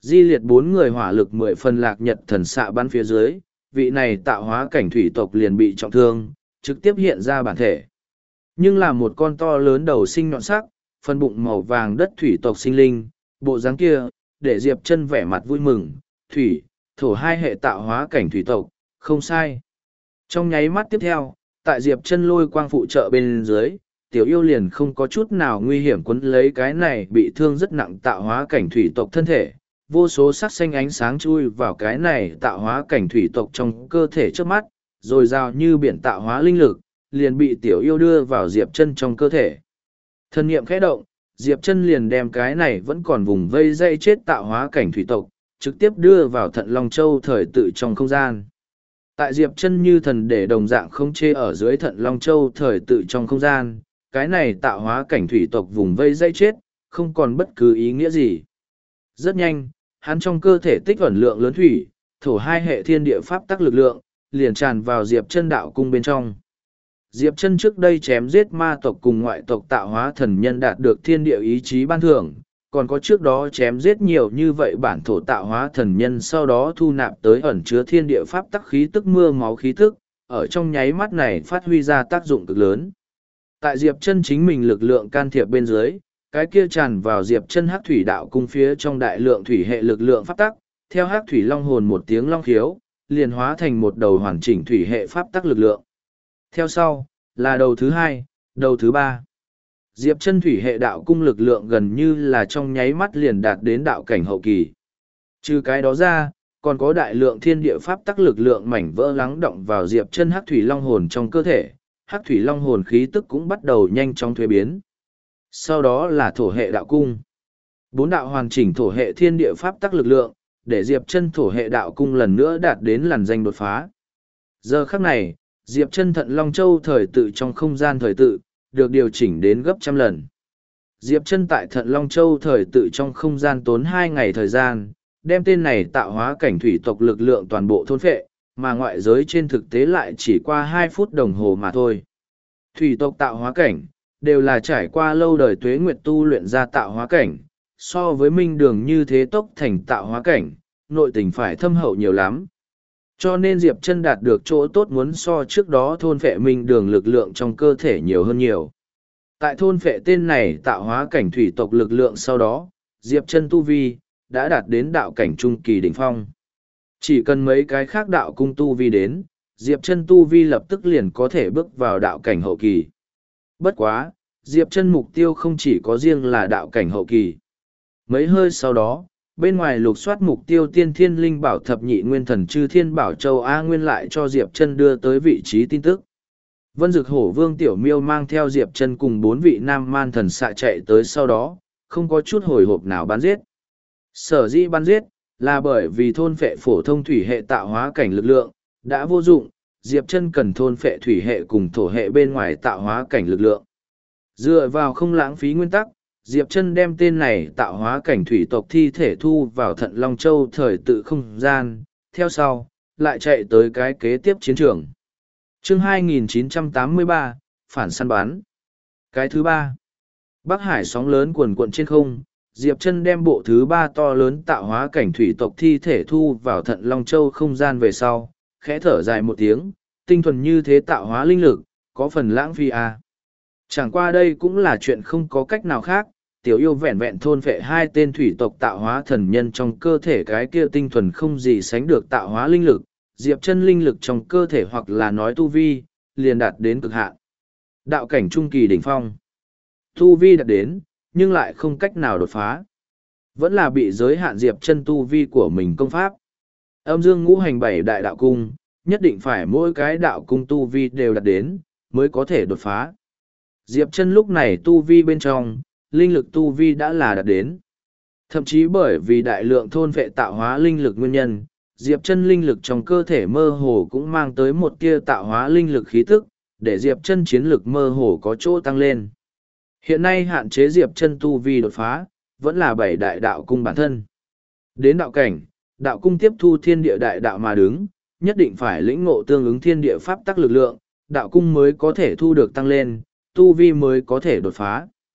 Di liệt bốn người hỏa lực 10 phần lạc nhật thần xạ bắn phía dưới, vị này tạo hóa cảnh thủy tộc liền bị trọng thương, trực tiếp hiện ra bản thể. Nhưng là một con to lớn đầu sinh nhọn sắc, phần bụng màu vàng đất thủy tộc sinh linh, bộ dáng kia, để Diệp Chân vẻ mặt vui mừng, thủy, thổ hai hệ tạo hóa cảnh thủy tộc, không sai. Trong nháy mắt tiếp theo, tại Diệp Chân lôi quang phụ trợ bên dưới, tiểu yêu liền không có chút nào nguy hiểm quấn lấy cái này bị thương rất nặng tạo hóa cảnh thủy tộc thân thể. Vô số sắc xanh ánh sáng chui vào cái này tạo hóa cảnh thủy tộc trong cơ thể trước mắt, rồi rào như biển tạo hóa linh lực, liền bị tiểu yêu đưa vào Diệp Chân trong cơ thể. Thân niệm khẽ động, Diệp Chân liền đem cái này vẫn còn vùng vây dây chết tạo hóa cảnh thủy tộc, trực tiếp đưa vào Thận Long Châu thời tự trong không gian. Tại Diệp Chân như thần để đồng dạng không chê ở dưới Thận Long Châu thời tự trong không gian, cái này tạo hóa cảnh thủy tộc vùng vây dây chết, không còn bất cứ ý nghĩa gì. Rất nhanh, hắn trong cơ thể tích ẩn lượng lớn thủy, thổ hai hệ thiên địa pháp tắc lực lượng, liền tràn vào Diệp Chân đạo cung bên trong. Diệp Chân trước đây chém giết ma tộc cùng ngoại tộc tạo hóa thần nhân đạt được thiên địa ý chí ban thưởng, còn có trước đó chém giết nhiều như vậy bản thổ tạo hóa thần nhân sau đó thu nạp tới ẩn chứa thiên địa pháp tắc khí tức mưa máu khí tức, ở trong nháy mắt này phát huy ra tác dụng cực lớn. Tại Diệp Chân chính mình lực lượng can thiệp bên dưới, cái kia tràn vào Diệp Chân hắc thủy đạo cung phía trong đại lượng thủy hệ lực lượng pháp tắc, theo hắc thủy long hồn một tiếng long khiếu, liền hóa thành một đầu hoàn chỉnh thủy hệ pháp tắc lực lượng. Theo sau, là đầu thứ hai, đầu thứ ba. Diệp Chân thủy hệ đạo cung lực lượng gần như là trong nháy mắt liền đạt đến đạo cảnh hậu kỳ. Trừ cái đó ra, còn có đại lượng thiên địa pháp tắc lực lượng mảnh vỡ lắng động vào Diệp Chân hắc thủy long hồn trong cơ thể, hắc thủy long hồn khí tức cũng bắt đầu nhanh chóng thuế biến. Sau đó là thổ hệ đạo cung. Bốn đạo hoàn chỉnh thổ hệ thiên địa pháp tắc lực lượng, để Diệp Chân thổ hệ đạo cung lần nữa đạt đến làn danh đột phá. Giờ khắc này, Diệp Chân Thận Long Châu thời tự trong không gian thời tự, được điều chỉnh đến gấp trăm lần. Diệp Chân tại Thận Long Châu thời tự trong không gian tốn 2 ngày thời gian, đem tên này tạo hóa cảnh thủy tộc lực lượng toàn bộ thôn phệ, mà ngoại giới trên thực tế lại chỉ qua 2 phút đồng hồ mà thôi. Thủy tộc tạo hóa cảnh, đều là trải qua lâu đời tuế nguyệt tu luyện ra tạo hóa cảnh, so với minh đường như thế tốc thành tạo hóa cảnh, nội tình phải thâm hậu nhiều lắm. Cho nên Diệp Chân đạt được chỗ tốt muốn so trước đó thôn phệ minh đường lực lượng trong cơ thể nhiều hơn nhiều. Tại thôn phệ tên này tạo hóa cảnh thủy tộc lực lượng sau đó, Diệp Chân tu vi đã đạt đến đạo cảnh trung kỳ đỉnh phong. Chỉ cần mấy cái khác đạo cung tu vi đến, Diệp Chân tu vi lập tức liền có thể bước vào đạo cảnh hậu kỳ. Bất quá, Diệp Chân mục tiêu không chỉ có riêng là đạo cảnh hậu kỳ. Mấy hơi sau đó, bên ngoài lục soát mục tiêu tiên thiên linh bảo thập nhị nguyên thần chư thiên bảo châu A Nguyên lại cho Diệp Chân đưa tới vị trí tin tức. Vân Dực Hổ Vương Tiểu Miêu mang theo Diệp Chân cùng 4 vị nam man thần xạ chạy tới sau đó, không có chút hồi hộp nào bắn giết. Sở dĩ bắn giết, là bởi vì thôn phệ phổ thông thủy hệ tạo hóa cảnh lực lượng, đã vô dụng, Diệp Chân cần thôn phệ thủy hệ cùng thổ hệ bên ngoài tạo hóa cảnh lực lượng. Dựa vào không lãng phí nguyên tắc, Diệp Chân đem tên này tạo hóa cảnh thủy tộc thi thể thu vào Thận Long Châu thời tự không gian, theo sau, lại chạy tới cái kế tiếp chiến trường. Chương 2983, Phản săn bắn. Cái thứ ba. Bắc Hải sóng lớn cuồn cuộn trên không, Diệp Chân đem bộ thứ ba to lớn tạo hóa cảnh thủy tộc thi thể thu vào Thận Long Châu không gian về sau, khẽ thở dài một tiếng, tinh thuần như thế tạo hóa linh lực, có phần lãng phí à. Chẳng qua đây cũng là chuyện không có cách nào khác, tiểu yêu vẹn vẹn thôn phệ 2 tên thủy tộc tạo hóa thần nhân trong cơ thể cái kia tinh thuần không gì sánh được tạo hóa linh lực, Diệp Chân linh lực trong cơ thể hoặc là nói tu vi, liền đạt đến cực hạn. Đạo cảnh trung kỳ đỉnh phong. Tu vi đạt đến, nhưng lại không cách nào đột phá. Vẫn là bị giới hạn Diệp Chân tu vi của mình công pháp. Âm dương ngũ hành 7 đại đạo cung, nhất định phải mỗi cái đạo cung tu vi đều đạt đến, mới có thể đột phá. Diệp Chân lúc này tu vi bên trong, linh lực tu vi đã là đạt đến. Thậm chí bởi vì đại lượng thôn vệ tạo hóa linh lực nguyên nhân, Diệp Chân linh lực trong cơ thể mơ hồ cũng mang tới một tia tạo hóa linh lực khí tức, để Diệp Chân chiến lực mơ hồ có chỗ tăng lên. Hiện nay hạn chế Diệp Chân tu vi đột phá, vẫn là 7 đại đạo cung bản thân. Đến đạo cảnh, đạo cung tiếp thu thiên địa đại đạo mà đứng, nhất định phải lĩnh ngộ tương ứng thiên địa pháp tắc lực lượng, đạo cung mới có thể thu được tăng lên, tu vi mới có thể đột phá.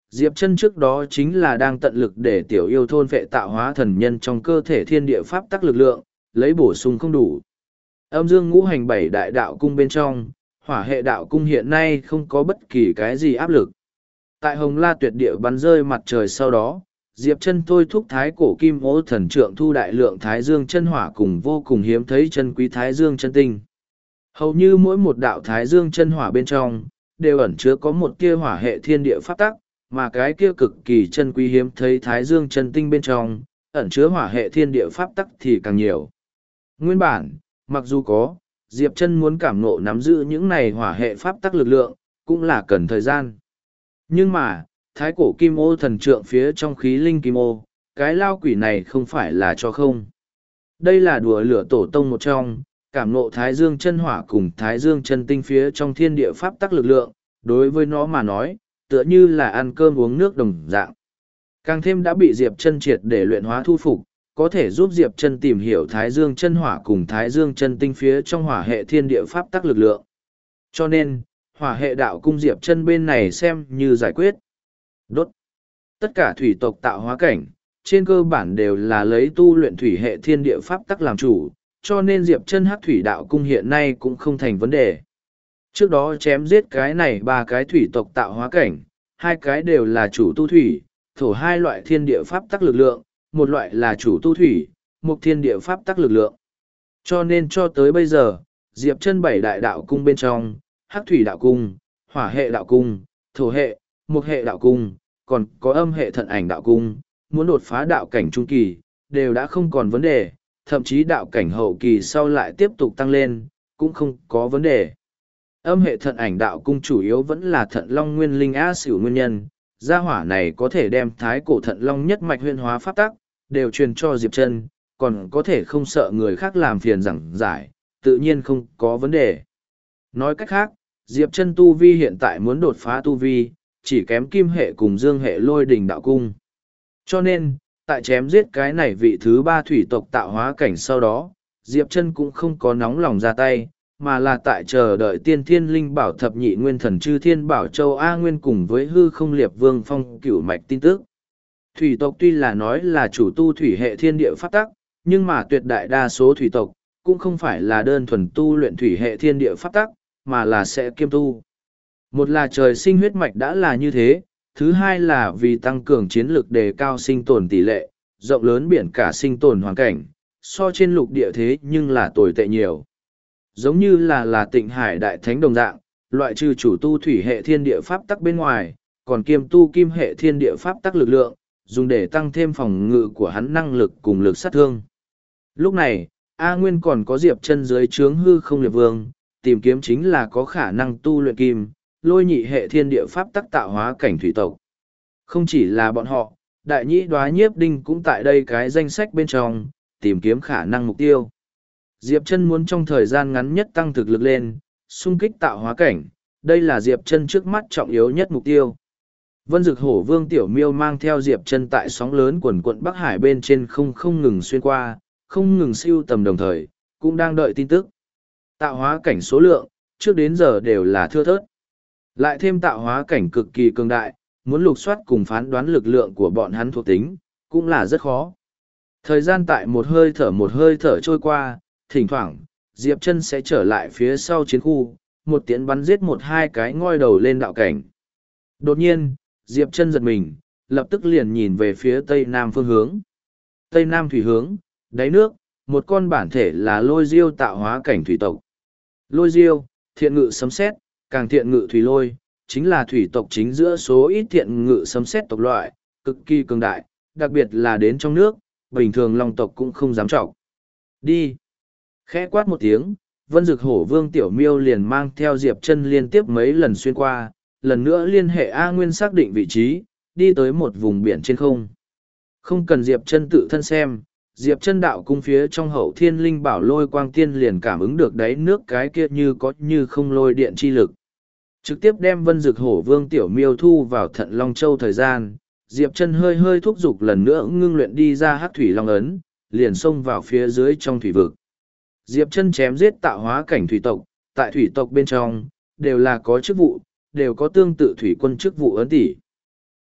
Diệp Chân trước đó chính là đang tận lực để tiểu yêu thôn vệ tạo hóa thần nhân trong cơ thể thiên địa pháp tắc lực lượng, lấy bổ sung không đủ. Âm dương ngũ hành bảy đại đạo cung bên trong, hỏa hệ đạo cung hiện nay không có bất kỳ cái gì áp lực. Tại Hồng La tuyệt địa bắn rơi mặt trời sau đó, Diệp Chân thôi thúc thái cổ kim ô thần trượng thu đại lượng thái dương chân hỏa cùng vô cùng hiếm thấy chân quý thái dương chân tinh. Hầu như mỗi một đạo thái dương chân hỏa bên trong, đều ẩn chứa có một tia hỏa hệ thiên địa pháp tắc, mà cái kia cực kỳ chân quý hiếm thấy thái dương chân tinh bên trong, ẩn chứa hỏa hệ thiên địa pháp tắc thì càng nhiều. Nguyên bản, mặc dù có, Diệp Chân muốn cảm ngộ nắm giữ những này hỏa hệ pháp tắc lực lượng, cũng là cần thời gian. Nhưng mà, thái cổ kim ô thần trượng phía trong khí linh kim ô, cái lao quỷ này không phải là cho không. Đây là đùa lửa tổ tông một trong, cảm ngộ thái dương chân hỏa cùng thái dương chân tinh phía trong thiên địa pháp tắc lực lượng, đối với nó mà nói, tựa như là ăn cơm uống nước đồng dạng. Càng thêm đã bị Diệp Chân triệt để luyện hóa thu phục, có thể giúp Diệp Chân tìm hiểu thái dương chân hỏa cùng thái dương chân tinh phía trong hỏa hệ thiên địa pháp tắc lực lượng. Cho nên, hỏa hệ đạo cung Diệp Chân bên này xem như giải quyết. Đốt. Tất cả thủy tộc tạo hóa cảnh, trên cơ bản đều là lấy tu luyện thủy hệ thiên địa pháp tắc làm chủ, cho nên Diệp Chân hắc thủy đạo cung hiện nay cũng không thành vấn đề. Trước đó chém giết cái này ba cái thủy tộc tạo hóa cảnh, hai cái đều là chủ tu thủy, thổ hai loại thiên địa pháp tắc lực lượng, một loại là chủ tu thủy, một thiên địa pháp tắc lực lượng. Cho nên cho tới bây giờ, Diệp Chân bảy đại đạo cung bên trong, hắc thủy đạo cung, hỏa hệ đạo cung, thổ hệ, mộc hệ đạo cung, còn có âm hệ thận ảnh đạo cung, muốn đột phá đạo cảnh trung kỳ, đều đã không còn vấn đề, thậm chí đạo cảnh hậu kỳ sau lại tiếp tục tăng lên, cũng không có vấn đề. Âm hệ thận ảnh đạo cung chủ yếu vẫn là thận long nguyên linh á xỉu nguyên nhân, gia hỏa này có thể đem thái cổ thận long nhất mạch huyên hóa pháp tắc, đều truyền cho Diệp Chân, còn có thể không sợ người khác làm phiền giảng giải, tự nhiên không có vấn đề. Nói cách khác, Diệp Chân tu vi hiện tại muốn đột phá tu vi, chỉ kém kim hệ cùng dương hệ lôi đình đạo cung. Cho nên, tại chém giết cái này vị thứ ba thủy tộc tạo hóa cảnh sau đó, Diệp Chân cũng không có nóng lòng ra tay, mà là tại chờ đợi tiên thiên linh bảo thập nhị nguyên thần chư thiên bảo châu A Nguyên cùng với hư không liệp vương phong cửu mạch tin tức. Thủy tộc tuy là nói là chủ tu thủy hệ thiên địa pháp tắc, nhưng mà tuyệt đại đa số thủy tộc, cũng không phải là đơn thuần tu luyện thủy hệ thiên địa pháp tắc, mà là sẽ kiêm tu. Một là trời sinh huyết mạch đã là như thế, thứ hai là vì tăng cường chiến lược đề cao sinh tồn tỷ lệ, rộng lớn biển cả sinh tồn hoàn cảnh, so trên lục địa thế nhưng là tồi tệ nhiều. Giống như là Tịnh Hải đại thánh đồng dạng, loại trừ chủ tu thủy hệ thiên địa pháp tắc bên ngoài, còn kiêm tu kim hệ thiên địa pháp tắc lực lượng, dùng để tăng thêm phòng ngự của hắn năng lực cùng lực sát thương. Lúc này, A Nguyên còn có Diệp Chân dưới trướng hư không liệt vương, tìm kiếm chính là có khả năng tu luyện kim, lôi nhị hệ thiên địa pháp tắc tạo hóa cảnh thủy tộc. Không chỉ là bọn họ, đại nhĩ đoá nhiếp đinh cũng tại đây cái danh sách bên trong, tìm kiếm khả năng mục tiêu. Diệp Chân muốn trong thời gian ngắn nhất tăng thực lực lên, xung kích tạo hóa cảnh, đây là Diệp Chân trước mắt trọng yếu nhất mục tiêu. Vân Dực Hổ Vương Tiểu Miêu mang theo Diệp Chân tại sóng lớn quần quận Bắc Hải bên trên không ngừng xuyên qua, không ngừng siêu tầm đồng thời, cũng đang đợi tin tức. Tạo hóa cảnh số lượng, trước đến giờ đều là thưa thớt. Lại thêm tạo hóa cảnh cực kỳ cường đại, muốn lục soát cùng phán đoán lực lượng của bọn hắn thuộc tính, cũng là rất khó. Thời gian tại một hơi thở trôi qua, thỉnh thoảng, Diệp Chân sẽ trở lại phía sau chiến khu, một tiễn bắn giết một hai cái ngoi đầu lên đạo cảnh. Đột nhiên, Diệp Chân giật mình, lập tức liền nhìn về phía tây nam phương hướng. Tây nam thủy hướng, đáy nước, một con bản thể là lôi diêu tạo hóa cảnh thủy tộc. Lôi diêu, thiện ngự sấm sét, càng thiện ngự thủy lôi, chính là thủy tộc chính giữa số ít thiện ngự sấm sét tộc loại, cực kỳ cường đại, đặc biệt là đến trong nước, bình thường long tộc cũng không dám trọng. Đi! Khẽ quát một tiếng, Vân Dực Hổ Vương Tiểu Miêu liền mang theo Diệp Chân liên tiếp mấy lần xuyên qua, lần nữa liên hệ A Nguyên xác định vị trí, đi tới một vùng biển trên không. Không cần Diệp Chân tự thân xem, Diệp Chân đạo cung phía trong hậu thiên linh bảo lôi quang tiên liền cảm ứng được đáy nước cái kia như có như không lôi điện chi lực. Trực tiếp đem Vân Dực Hổ Vương Tiểu Miêu thu vào Thận Long Châu thời gian, Diệp Chân hơi thúc giục lần nữa ngưng luyện đi ra Hắc Thủy Long ấn, liền xông vào phía dưới trong thủy vực. Diệp Chân chém giết tạo hóa cảnh thủy tộc, tại thủy tộc bên trong, đều là có chức vụ, đều có tương tự thủy quân chức vụ ấn tỷ.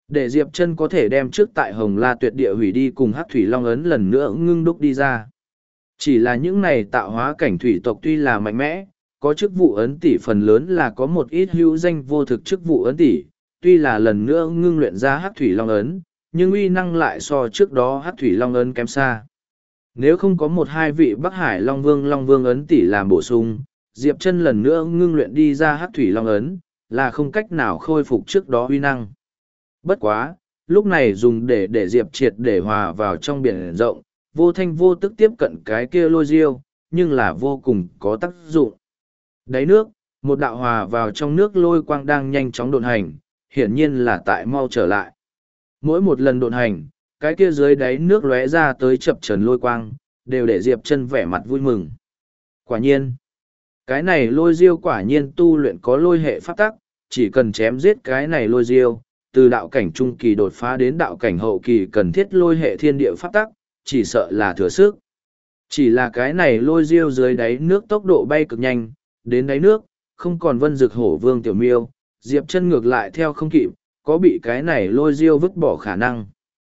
Để Diệp Chân có thể đem trước tại Hồng La Tuyệt Địa hủy đi cùng Hắc Thủy Long ấn lần nữa ngưng đúc đi ra. Chỉ là những này tạo hóa cảnh thủy tộc tuy là mạnh mẽ, có chức vụ ấn tỷ phần lớn là có một ít hữu danh vô thực chức vụ ấn tỷ, tuy là lần nữa ngưng luyện ra Hắc Thủy Long ấn, nhưng uy năng lại so trước đó Hắc Thủy Long ấn kém xa. Nếu không có một hai vị Bắc Hải Long Vương ấn tỷ làm bổ sung, Diệp Chân lần nữa ngưng luyện đi ra Hắc Thủy Long ấn, là không cách nào khôi phục trước đó uy năng. Bất quá, lúc này dùng để Diệp triệt để hòa vào trong biển rộng, vô thanh vô tức tiếp cận cái kia lôi diêu, nhưng là vô cùng có tác dụng. Đáy nước, một đạo hòa vào trong nước lôi quang đang nhanh chóng độn hành, hiển nhiên là tại mau trở lại. Mỗi một lần độn hành, cái kia dưới đáy nước lóe ra tới chập chờn lôi quang, đều để Diệp Chân vẻ mặt vui mừng. Quả nhiên, cái này lôi diêu quả nhiên tu luyện có lôi hệ pháp tắc, chỉ cần chém giết cái này lôi diêu, từ đạo cảnh trung kỳ đột phá đến đạo cảnh hậu kỳ cần thiết lôi hệ thiên địa pháp tắc, chỉ sợ là thừa sức. Chỉ là cái này lôi diêu dưới đáy nước tốc độ bay cực nhanh, đến đáy nước, không còn Vân Dực Hổ Vương Tiểu Miêu, Diệp Chân ngược lại theo không kịp, có bị cái này lôi diêu vứt bỏ khả năng.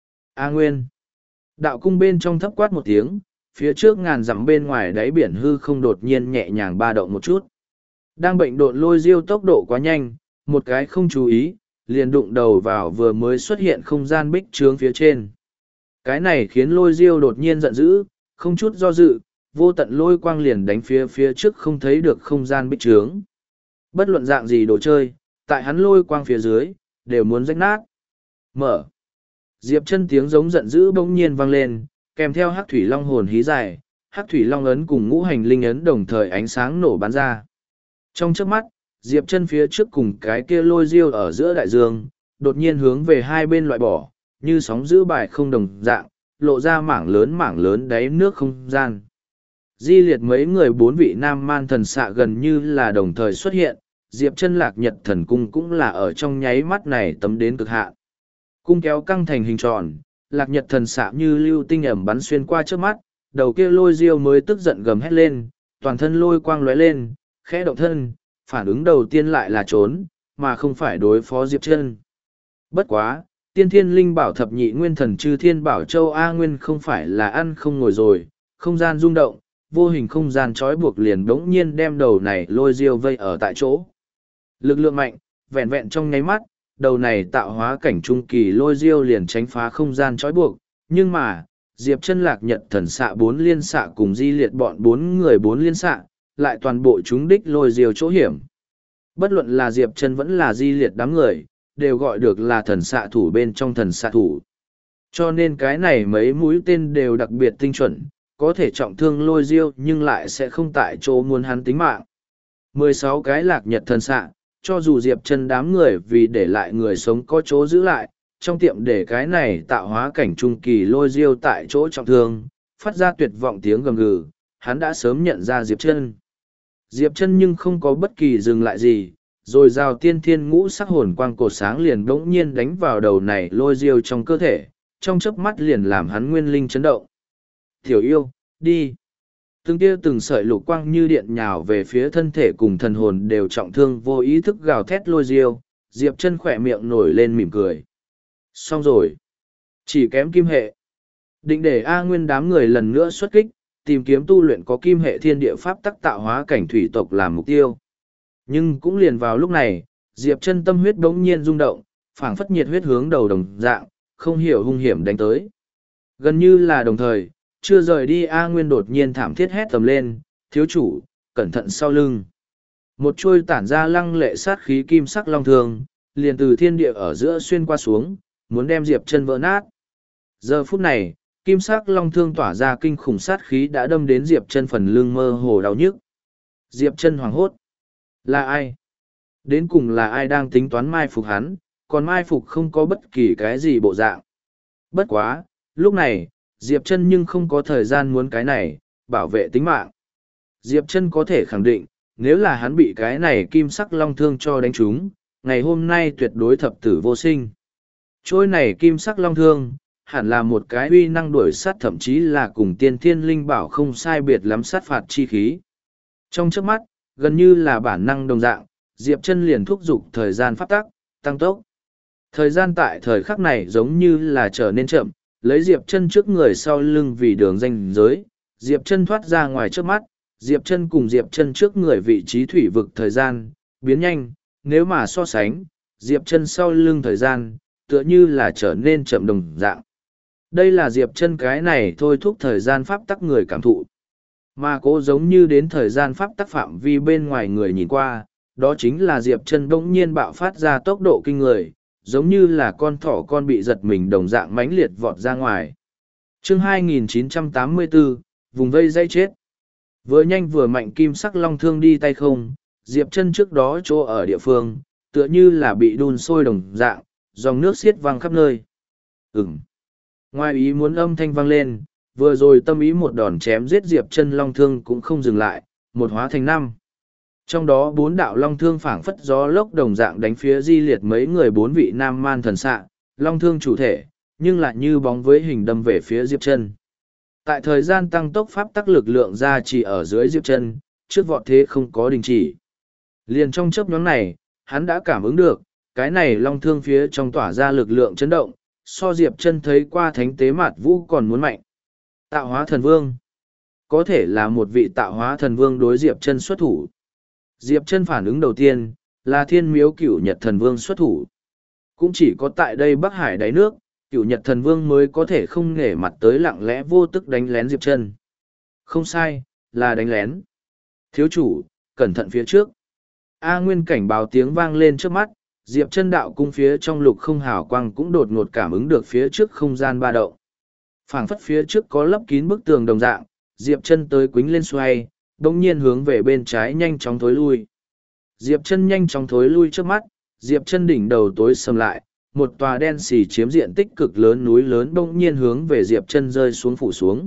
A Nguyên. Đạo cung bên trong thấp quát một tiếng, phía trước ngàn dặm bên ngoài đáy biển hư không đột nhiên nhẹ nhàng ba động một chút. Đang bệnh độn lôi diêu tốc độ quá nhanh, một cái không chú ý, liền đụng đầu vào vừa mới xuất hiện không gian bích trướng phía trên. Cái này khiến lôi diêu đột nhiên giận dữ, không chút do dự, vô tận lôi quang liền đánh phía trước không thấy được không gian bích trướng. Bất luận dạng gì đồ chơi, tại hắn lôi quang phía dưới, đều muốn rách nát. Mở. Diệp Chân tiếng giống giận dữ bỗng nhiên vang lên, kèm theo Hắc Thủy Long hồn hí dài, Hắc Thủy Long ấn cùng ngũ hành linh ấn đồng thời ánh sáng nổ bắn ra. Trong chớp mắt, Diệp Chân phía trước cùng cái kia lôi diêu ở giữa đại dương, đột nhiên hướng về hai bên loại bỏ, như sóng giữ bài không đồng dạng, lộ ra mảng lớn đáy nước không gian. Di liệt mấy người bốn vị nam man thần xạ gần như là đồng thời xuất hiện, Diệp Chân Lạc Nhật thần cung cũng là ở trong nháy mắt này tấm đến cực hạn. Cung kéo căng thành hình tròn, Lạc Nhật thần xạ như lưu tinh ẩm bắn xuyên qua trước mắt, đầu kia lôi diêu mới tức giận gầm hét lên, toàn thân lôi quang lóe lên, khẽ động thân, phản ứng đầu tiên lại là trốn, mà không phải đối phó Diệp Chân. Bất quá, tiên thiên linh bảo thập nhị nguyên thần chư thiên bảo châu A Nguyên không phải là ăn không ngồi rồi, không gian rung động, vô hình không gian trói buộc liền đống nhiên đem đầu này lôi diêu vây ở tại chỗ. Lực lượng mạnh, vẹn vẹn trong nháy mắt, đầu này tạo hóa cảnh trung kỳ lôi diêu liền tránh phá không gian trói buộc, nhưng mà, Diệp Chân Lạc Nhật thần xạ bốn liên xạ cùng di liệt bọn bốn người bốn liên xạ, lại toàn bộ chúng đích lôi diêu chỗ hiểm. Bất luận là Diệp Chân vẫn là di liệt đám người, đều gọi được là thần xạ thủ bên trong thần xạ thủ. Cho nên cái này mấy mũi tên đều đặc biệt tinh chuẩn, có thể trọng thương lôi diêu nhưng lại sẽ không tại chỗ muốn hắn tính mạng. 16 cái Lạc Nhật thần xạ, cho dù Diệp Chân đám người vì để lại người sống có chỗ giữ lại, trong tiệm để cái này tạo hóa cảnh trung kỳ lôi diêu tại chỗ trọng thương, phát ra tuyệt vọng tiếng gầm gừ, hắn đã sớm nhận ra Diệp Chân. Diệp Chân nhưng không có bất kỳ dừng lại gì, rồi rào tiên thiên ngũ sắc hồn quang cột sáng liền bỗng nhiên đánh vào đầu này lôi diêu trong cơ thể, trong chớp mắt liền làm hắn nguyên linh chấn động. Tiểu yêu, đi. Từng tia từng sợi lục quang như điện nhào về phía thân thể cùng thần hồn đều trọng thương vô ý thức gào thét lôi diêu, Diệp Chân khỏe miệng nổi lên mỉm cười. Xong rồi. Chỉ kém kim hệ. Định để A Nguyên đám người lần nữa xuất kích, tìm kiếm tu luyện có kim hệ thiên địa pháp tắc tạo hóa cảnh thủy tộc làm mục tiêu. Nhưng cũng liền vào lúc này, Diệp Chân tâm huyết bỗng nhiên rung động, phảng phất nhiệt huyết hướng đầu đồng dạng, không hiểu hung hiểm đánh tới. Gần như là đồng thời, chưa rời đi A Nguyên đột nhiên thảm thiết hét tầm lên, thiếu chủ, cẩn thận sau lưng. Một chuôi tản ra lăng lệ sát khí kim sắc long thương, liền từ thiên địa ở giữa xuyên qua xuống, muốn đem Diệp Chân vỡ nát. Giờ phút này, kim sắc long thương tỏa ra kinh khủng sát khí đã đâm đến Diệp Chân phần lưng mơ hồ đau nhức. Diệp Chân hoảng hốt. Là ai? Đến cùng là ai đang tính toán mai phục hắn, còn mai phục không có bất kỳ cái gì bộ dạng. Bất quá, lúc này, Diệp Chân nhưng không có thời gian muốn cái này, bảo vệ tính mạng. Diệp Chân có thể khẳng định, nếu là hắn bị cái này kim sắc long thương cho đánh trúng, ngày hôm nay tuyệt đối thập tử vô sinh. Trôi này kim sắc long thương, hẳn là một cái uy năng đuổi sát thậm chí là cùng tiên thiên linh bảo không sai biệt lắm sát phạt chi khí. Trong chớp mắt, gần như là bản năng đồng dạng, Diệp Chân liền thúc giục thời gian pháp tắc, tăng tốc. Thời gian tại thời khắc này giống như là trở nên chậm, lấy Diệp Chân trước người sau lưng vì đường ranh giới, Diệp Chân thoát ra ngoài trước mắt, Diệp Chân cùng Diệp Chân trước người vị trí thủy vực thời gian, biến nhanh, nếu mà so sánh, Diệp Chân sau lưng thời gian, tựa như là trở nên chậm đồng dạng. Đây là Diệp Chân cái này thôi thúc thời gian pháp tắc người cảm thụ. Mà cố giống như đến thời gian pháp tắc phạm vi bên ngoài người nhìn qua, đó chính là Diệp Chân bỗng nhiên bạo phát ra tốc độ kinh người, giống như là con thỏ con bị giật mình đồng dạng mãnh liệt vọt ra ngoài. Chương 2984, vùng vây dây chết. Vừa nhanh vừa mạnh kim sắc long thương đi tay không, Diệp Chân trước đó chỗ ở địa phương, tựa như là bị đun sôi đồng dạng, dòng nước xiết văng khắp nơi. Ngoài ý muốn âm thanh vang lên, vừa rồi tâm ý một đòn chém giết Diệp Chân long thương cũng không dừng lại, một hóa thành năm. Trong đó 4 đạo long thương phảng phất gió lốc đồng dạng đánh phía di liệt mấy người 4 vị nam man thần xạ, long thương chủ thể, nhưng lại như bóng với hình đâm về phía Diệp Chân. Tại thời gian tăng tốc pháp tắc lực lượng ra chỉ ở dưới Diệp Chân, trước vọt thế không có đình chỉ. Liền trong chớp nhoáng này, hắn đã cảm ứng được, cái này long thương phía trong tỏa ra lực lượng chấn động, so Diệp Chân thấy qua thánh tế mạt vũ còn muốn mạnh. Tạo hóa thần vương. Có thể là một vị tạo hóa thần vương đối Diệp Chân xuất thủ. Diệp Chân phản ứng đầu tiên, là thiên miếu cửu nhật thần vương xuất thủ. Cũng chỉ có tại đây Bắc Hải đáy nước, cửu nhật thần vương mới có thể không nể mặt tới lặng lẽ vô tức đánh lén Diệp Chân. Không sai, là đánh lén. Thiếu chủ, cẩn thận phía trước. A Nguyên cảnh báo tiếng vang lên trước mắt, Diệp Chân đạo cung phía trong lục không hào quang cũng đột ngột cảm ứng được phía trước không gian ba động. Phảng phất phía trước có lấp kín bức tường đồng dạng, Diệp Chân tới quính lên xoay, đồng nhiên hướng về bên trái nhanh chóng thối lui. Diệp Chân nhanh chóng thối lui trước mắt, Diệp Chân đỉnh đầu tối sầm lại, một tòa đen xì chiếm diện tích cực lớn núi lớn bỗng nhiên hướng về Diệp Chân rơi xuống phủ xuống.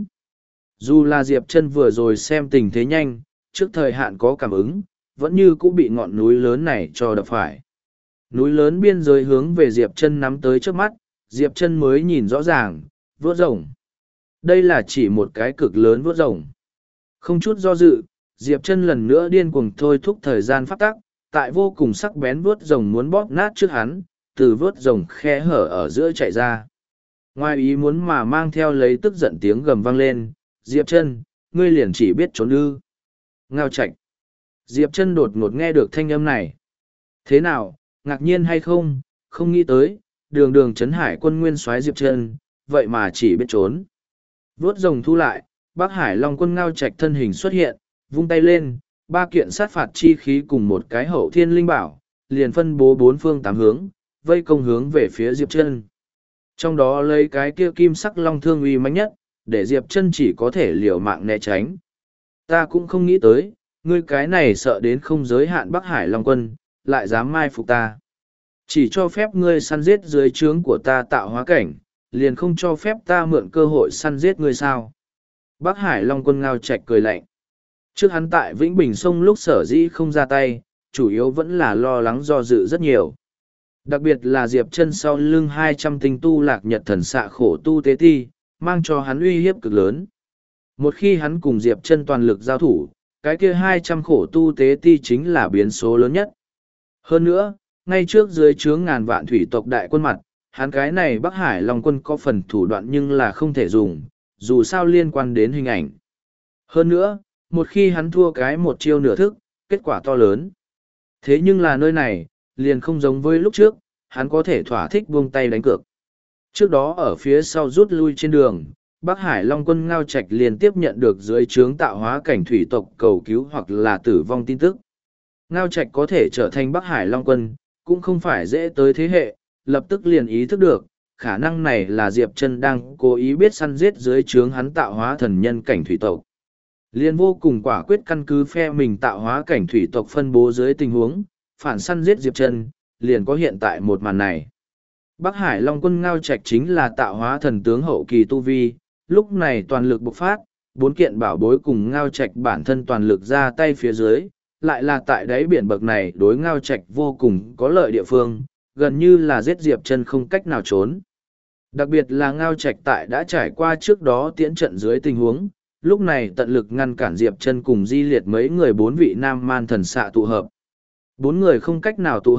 Dù là Diệp Chân vừa rồi xem tình thế nhanh, trước thời hạn có cảm ứng, vẫn như cũng bị ngọn núi lớn này cho đập phải. Núi lớn biên giới hướng về Diệp Chân nắm tới trước mắt, Diệp Chân mới nhìn rõ ràng, vớt rồng. Đây là chỉ một cái cực lớn vớt rồng. Không chút do dự, Diệp Chân lần nữa điên cuồng thôi thúc thời gian pháp tắc, tại vô cùng sắc bén vớt rồng muốn bóp nát trước hắn, từ vớt rồng khe hở ở giữa chạy ra. Ngoài ý muốn mà mang theo lấy tức giận tiếng gầm vang lên, Diệp Chân, ngươi liền chỉ biết trốn ư. Ngao Trạch. Diệp Chân đột ngột nghe được thanh âm này. Thế nào, ngạc nhiên hay không, không nghĩ tới, đường đường Trấn Hải quân nguyên soái Diệp Chân, vậy mà chỉ biết trốn. Vớt rồng thu lại, Bắc Hải Long quân Ngao Trạch thân hình xuất hiện, vung tay lên, 3 kiện sát phạt chi khí cùng một cái hậu thiên linh bảo, liền phân bố 4 phương 8 hướng, vây công hướng về phía Diệp Chân. Trong đó lấy cái kia kim sắc long thương uy mãnh nhất, để Diệp Chân chỉ có thể liều mạng né tránh. Ta cũng không nghĩ tới, ngươi cái này sợ đến không giới hạn Bắc Hải Long quân, lại dám mai phục ta. Chỉ cho phép ngươi săn giết dưới trướng của ta tạo hóa cảnh, liền không cho phép ta mượn cơ hội săn giết ngươi sao. Bắc Hải Long quân Ngao Trạch cười lạnh. Trước hắn tại Vĩnh Bình Sông lúc sở dĩ không ra tay, chủ yếu vẫn là lo lắng do dự rất nhiều. Đặc biệt là Diệp Chân sau lưng 200 tinh tu lạc nhật thần xạ khổ tu tế thi, mang cho hắn uy hiếp cực lớn. Một khi hắn cùng Diệp Chân toàn lực giao thủ, cái kia 200 khổ tu tế ti chính là biến số lớn nhất. Hơn nữa, ngay trước dưới chướng ngàn vạn thủy tộc đại quân mặt, hắn cái này Bắc Hải Long quân có phần thủ đoạn nhưng là không thể dùng, dù sao liên quan đến hình ảnh. Hơn nữa, một khi hắn thua cái một chiêu nửa thức, kết quả to lớn. Thế nhưng là nơi này, liền không giống với lúc trước, hắn có thể thỏa thích buông tay đánh cược. Trước đó ở phía sau rút lui trên đường, Bắc Hải Long quân Ngao Trạch liền tiếp nhận được dưới trướng tạo hóa cảnh thủy tộc cầu cứu hoặc là tử vong tin tức. Ngao Trạch có thể trở thành Bắc Hải Long quân, cũng không phải dễ tới thế hệ, lập tức liền ý thức được, khả năng này là Diệp Chân đang cố ý biết săn giết dưới trướng hắn tạo hóa thần nhân cảnh thủy tộc. Liền vô cùng quả quyết căn cứ phe mình tạo hóa cảnh thủy tộc phân bố dưới tình huống, phản săn giết Diệp Chân, liền có hiện tại một màn này. Bắc Hải Long quân Ngao Trạch chính là tạo hóa thần tướng hậu kỳ tu vi, lúc này toàn lực bộc phát, 4 kiện bảo bối cùng Ngao Trạch bản thân toàn lực ra tay phía dưới, lại là tại đáy biển bậc này đối Ngao Trạch vô cùng có lợi địa phương, gần như là giết Diệp Chân không cách nào trốn. Đặc biệt là Ngao Trạch tại đã trải qua trước đó tiễn trận dưới tình huống, lúc này tận lực ngăn cản Diệp Chân cùng di liệt mấy người 4 vị nam man thần xạ tụ hợp. 4 người không cách nào tụ hợp,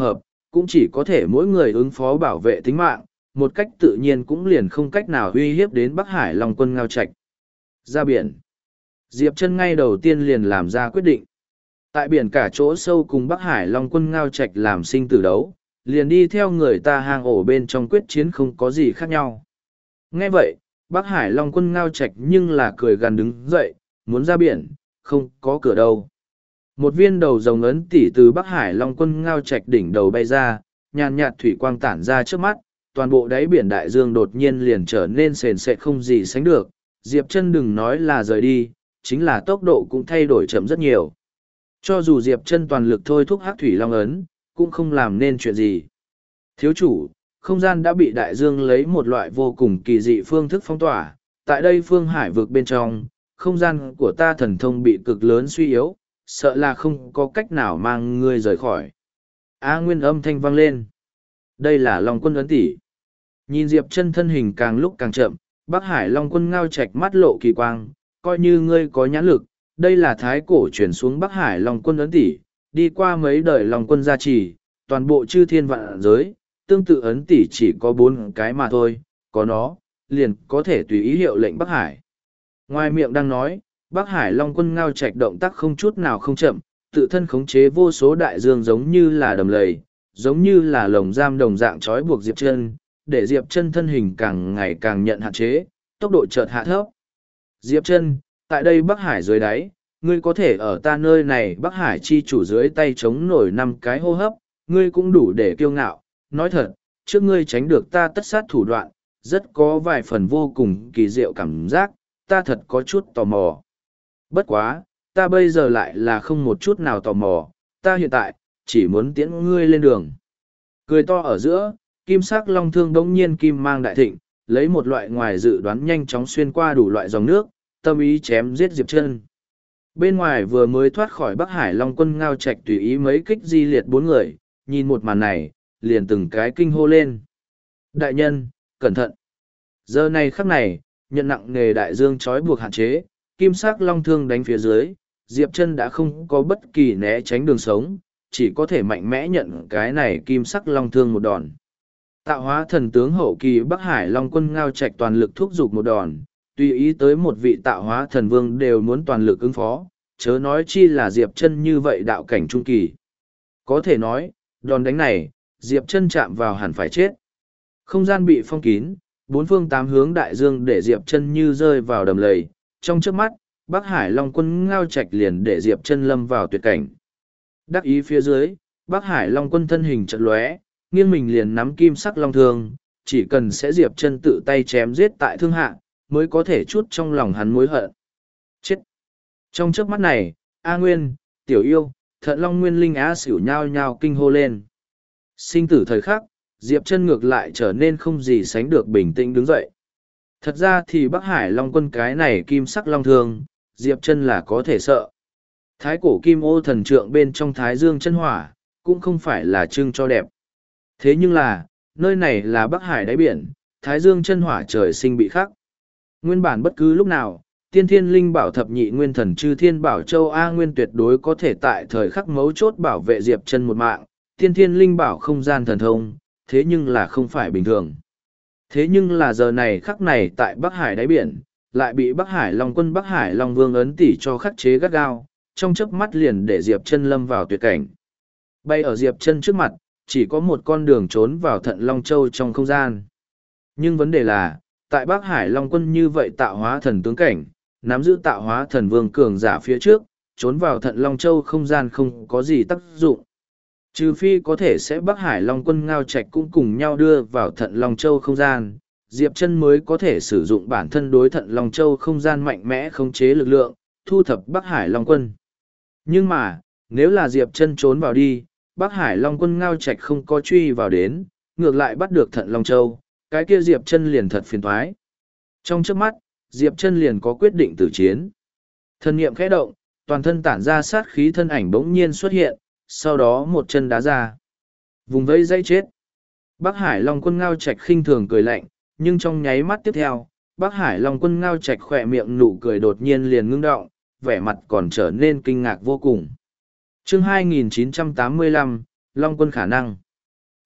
cũng chỉ có thể mỗi người ứng phó bảo vệ tính mạng, một cách tự nhiên cũng liền không cách nào uy hiếp đến Bắc Hải Long quân Ngao Trạch. Ra biển. Diệp Chân ngay đầu tiên liền làm ra quyết định. Tại biển cả chỗ sâu cùng Bắc Hải Long quân Ngao Trạch làm sinh tử đấu, liền đi theo người ta hang ổ bên trong quyết chiến không có gì khác nhau. Nghe vậy, Bắc Hải Long quân Ngao Trạch nhưng là cười gằn đứng dậy, muốn ra biển, không có cửa đâu. Một viên đầu rồng ấn tỉ từ Bắc Hải Long quân Ngao Trạch đỉnh đầu bay ra, nhàn nhạt thủy quang tản ra trước mắt, toàn bộ đáy biển đại dương đột nhiên liền trở nên sền sệt không gì sánh được. Diệp Chân đừng nói là rời đi, chính là tốc độ cũng thay đổi chậm rất nhiều. Cho dù Diệp Chân toàn lực thôi thúc Hắc Thủy Long ấn, cũng không làm nên chuyện gì. Thiếu chủ, không gian đã bị đại dương lấy một loại vô cùng kỳ dị phương thức phong tỏa. Tại đây phương hải vực bên trong, không gian của ta thần thông bị cực lớn suy yếu, sợ là không có cách nào mang ngươi rời khỏi. A Nguyên âm thanh vang lên. Đây là Long quân ấn tỷ. Nhìn Diệp Chân thân hình càng lúc càng chậm, Bắc Hải Long quân Ngao Trạch mắt lộ kỳ quang, coi như ngươi có nhãn lực, đây là thái cổ chuyển xuống Bắc Hải Long quân ấn tỷ, đi qua mấy đời Long quân gia trì, toàn bộ chư thiên vạn giới, tương tự ấn tỷ chỉ có 4 cái mà thôi, có nó, liền có thể tùy ý hiệu lệnh Bắc Hải. Ngoài miệng đang nói, Bắc Hải Long quân Ngao Trạch động tác không chút nào không chậm, tự thân khống chế vô số đại dương giống như là đầm lầy, giống như là lồng giam đồng dạng trói buộc Diệp Chân, để Diệp Chân thân hình càng ngày càng nhận hạn chế, tốc độ chợt hạ thấp. Diệp Chân, tại đây Bắc Hải dưới đáy, ngươi có thể ở ta nơi này Bắc Hải chi chủ dưới tay chống nổi 5 cái hô hấp, ngươi cũng đủ để kiêu ngạo. Nói thật, trước ngươi tránh được ta tất sát thủ đoạn, rất có vài phần vô cùng kỳ diệu cảm giác, ta thật có chút tò mò. Bất quá, ta bây giờ lại là không một chút nào tò mò, ta hiện tại, chỉ muốn tiễn ngươi lên đường. Cười to ở giữa, kim sắc long thương đống nhiên kim mang đại thịnh, lấy một loại ngoài dự đoán nhanh chóng xuyên qua đủ loại dòng nước, tâm ý chém giết Diệp Chân. Bên ngoài vừa mới thoát khỏi Bắc Hải Long quân Ngao Trạch tùy ý mấy kích di liệt 4 người, nhìn một màn này, liền từng cái kinh hô lên. Đại nhân, cẩn thận. Giờ này khắc này, nhận nặng nghề đại dương trói buộc hạn chế, kim sắc long thương đánh phía dưới, Diệp Chân đã không có bất kỳ né tránh đường sống, chỉ có thể mạnh mẽ nhận cái này kim sắc long thương một đòn. Tạo hóa thần tướng hậu kỳ Bắc Hải Long quân Ngao Trạch toàn lực thúc giục một đòn, tùy ý tới một vị tạo hóa thần vương đều muốn toàn lực ứng phó, chớ nói chi là Diệp Chân như vậy đạo cảnh trung kỳ. Có thể nói, đòn đánh này, Diệp Chân chạm vào hẳn phải chết. Không gian bị phong kín, 4 phương 8 hướng đại dương để Diệp Chân như rơi vào đầm lầy, trong chớp mắt, Bắc Hải Long quân Ngao Trạch liền để Diệp Chân lâm vào tuyệt cảnh. Đắc ý phía dưới, Bắc Hải Long quân thân hình chợt lóe, nghiêng mình liền nắm kim sắc long thương, chỉ cần sẽ Diệp Chân tự tay chém giết tại thương hạ, mới có thể chút trong lòng hắn mối hận. Chết! Trong chớp mắt này, A Nguyên, Tiểu Yêu, Thận Long Nguyên Linh Á xỉu nhao nhao kinh hô lên. Sinh tử thời khắc, Diệp Chân ngược lại trở nên không gì sánh được bình tĩnh đứng dậy. Thật ra thì Bắc Hải Long quân cái này kim sắc long thương, Diệp Chân là có thể sợ. Thái cổ kim ô thần trượng bên trong Thái Dương chân hỏa, cũng không phải là trưng cho đẹp. Thế nhưng là, nơi này là Bắc Hải đáy biển, Thái Dương chân hỏa trời sinh bị khắc. Nguyên bản bất cứ lúc nào, tiên thiên linh bảo thập nhị nguyên thần chư thiên bảo châu A Nguyên tuyệt đối có thể tại thời khắc mấu chốt bảo vệ Diệp Chân một mạng, tiên thiên linh bảo không gian thần thông, thế nhưng là không phải bình thường. Thế nhưng là giờ này khắc này tại Bắc Hải đáy biển, lại bị Bắc Hải Long quân Bắc Hải Long Vương ấn tỷ cho khắc chế gắt gao, trong chớp mắt liền để Diệp Chân lâm vào tuyệt cảnh. Bay ở Diệp Chân trước mặt, chỉ có một con đường trốn vào Thận Long Châu trong không gian. Nhưng vấn đề là, tại Bắc Hải Long quân như vậy tạo hóa thần tướng cảnh, nắm giữ tạo hóa thần vương cường giả phía trước, trốn vào Thận Long Châu không gian không có gì tác dụng. Trừ phi có thể sẽ Bắc Hải Long quân Ngao Trạch cũng cùng nhau đưa vào Thận Long Châu không gian, Diệp Chân mới có thể sử dụng bản thân đối Thận Long Châu không gian mạnh mẽ khống chế lực lượng, thu thập Bắc Hải Long quân. Nhưng mà, nếu là Diệp Chân trốn vào đi, Bắc Hải Long quân Ngao Trạch không có truy vào đến, ngược lại bắt được Thận Long Châu, cái kia Diệp Chân liền thật phiền toái. Trong chớp mắt, Diệp Chân liền có quyết định tử chiến. Thần niệm khẽ động, toàn thân tản ra sát khí thân ảnh bỗng nhiên xuất hiện, sau đó một chân đá ra. Vùng vẫy dây chết. Bắc Hải Long quân Ngao Trạch khinh thường cười lạnh, nhưng trong nháy mắt tiếp theo, Bắc Hải Long quân Ngao Trạch khỏe miệng nụ cười đột nhiên liền ngưng đọng, vẻ mặt còn trở nên kinh ngạc vô cùng. Chương 2985, Long quân khả năng.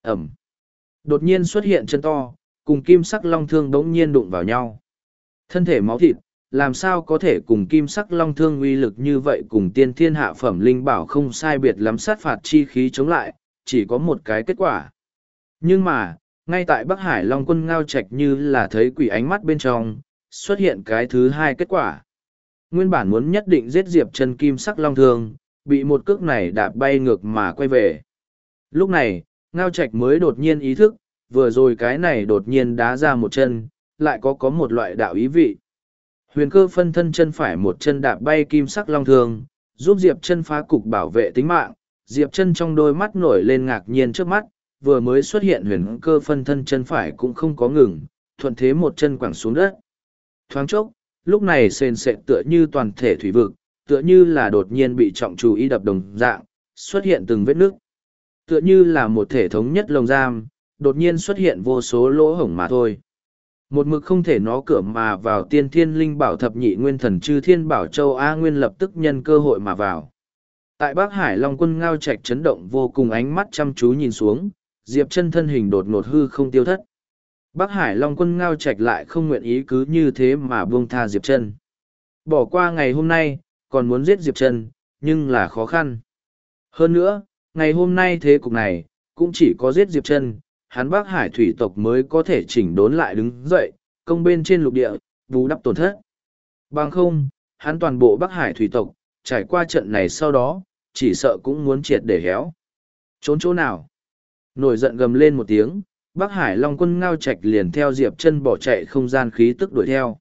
Ẩm. Đột nhiên xuất hiện chân to, cùng kim sắc long thương bỗng nhiên đụng vào nhau. Thân thể máu thịt, làm sao có thể cùng kim sắc long thương uy lực như vậy cùng tiên thiên hạ phẩm linh bảo không sai biệt lắm sát phạt chi khí chống lại, chỉ có một cái kết quả. Nhưng mà, ngay tại Bắc Hải Long Quân Ngao Trạch như là thấy quỷ ánh mắt bên trong, xuất hiện cái thứ hai kết quả. Nguyên bản muốn nhất định giết Diệp Chân kim sắc long thương, bị một cước này đạp bay ngược mà quay về. Lúc này, Ngao Trạch mới đột nhiên ý thức, vừa rồi cái này đột nhiên đá ra một chân, lại có một loại đạo ý vị. Huyền cơ phân thân chân phải một chân đạp bay kim sắc long thương, giúp Diệp Chân phá cục bảo vệ tính mạng. Diệp Chân trong đôi mắt nổi lên ngạc nhiên trước mắt, vừa mới xuất hiện huyền cơ phân thân chân phải cũng không có ngừng, thuận thế một chân quẳng xuống đất. Thoáng chốc, lúc này sền sệt tựa như toàn thể thủy vực, tựa như là đột nhiên bị trọng chú ý đập đồng dạng, xuất hiện từng vết nước. Tựa như là một thể thống nhất lồng giam, đột nhiên xuất hiện vô số lỗ hổng mà thôi. Một mực không thể nó cửa mà vào tiên thiên linh bảo thập nhị nguyên thần chư thiên bảo châu A Nguyên lập tức nhân cơ hội mà vào. Tại Bắc Hải Long Quân Ngao Trạch chấn động vô cùng ánh mắt chăm chú nhìn xuống, Diệp Chân thân hình đột ngột hư không tiêu thất. Bắc Hải Long Quân Ngao Trạch lại không nguyện ý cứ như thế mà buông tha Diệp Chân. Bỏ qua ngày hôm nay, còn muốn giết Diệp Chân, nhưng là khó khăn. Hơn nữa, ngày hôm nay thế cục này, cũng chỉ có giết Diệp Chân, hắn Bắc Hải thủy tộc mới có thể chỉnh đốn lại đứng dậy, công bên trên lục địa, bù đắp tổn thất. Bằng không, hắn toàn bộ Bắc Hải thủy tộc, trải qua trận này sau đó, chỉ sợ cũng muốn triệt để héo. Trốn chỗ nào? Nổi giận gầm lên một tiếng, Bắc Hải Long Quân Ngao Trạch liền theo Diệp Chân bỏ chạy không gian khí tức đuổi theo.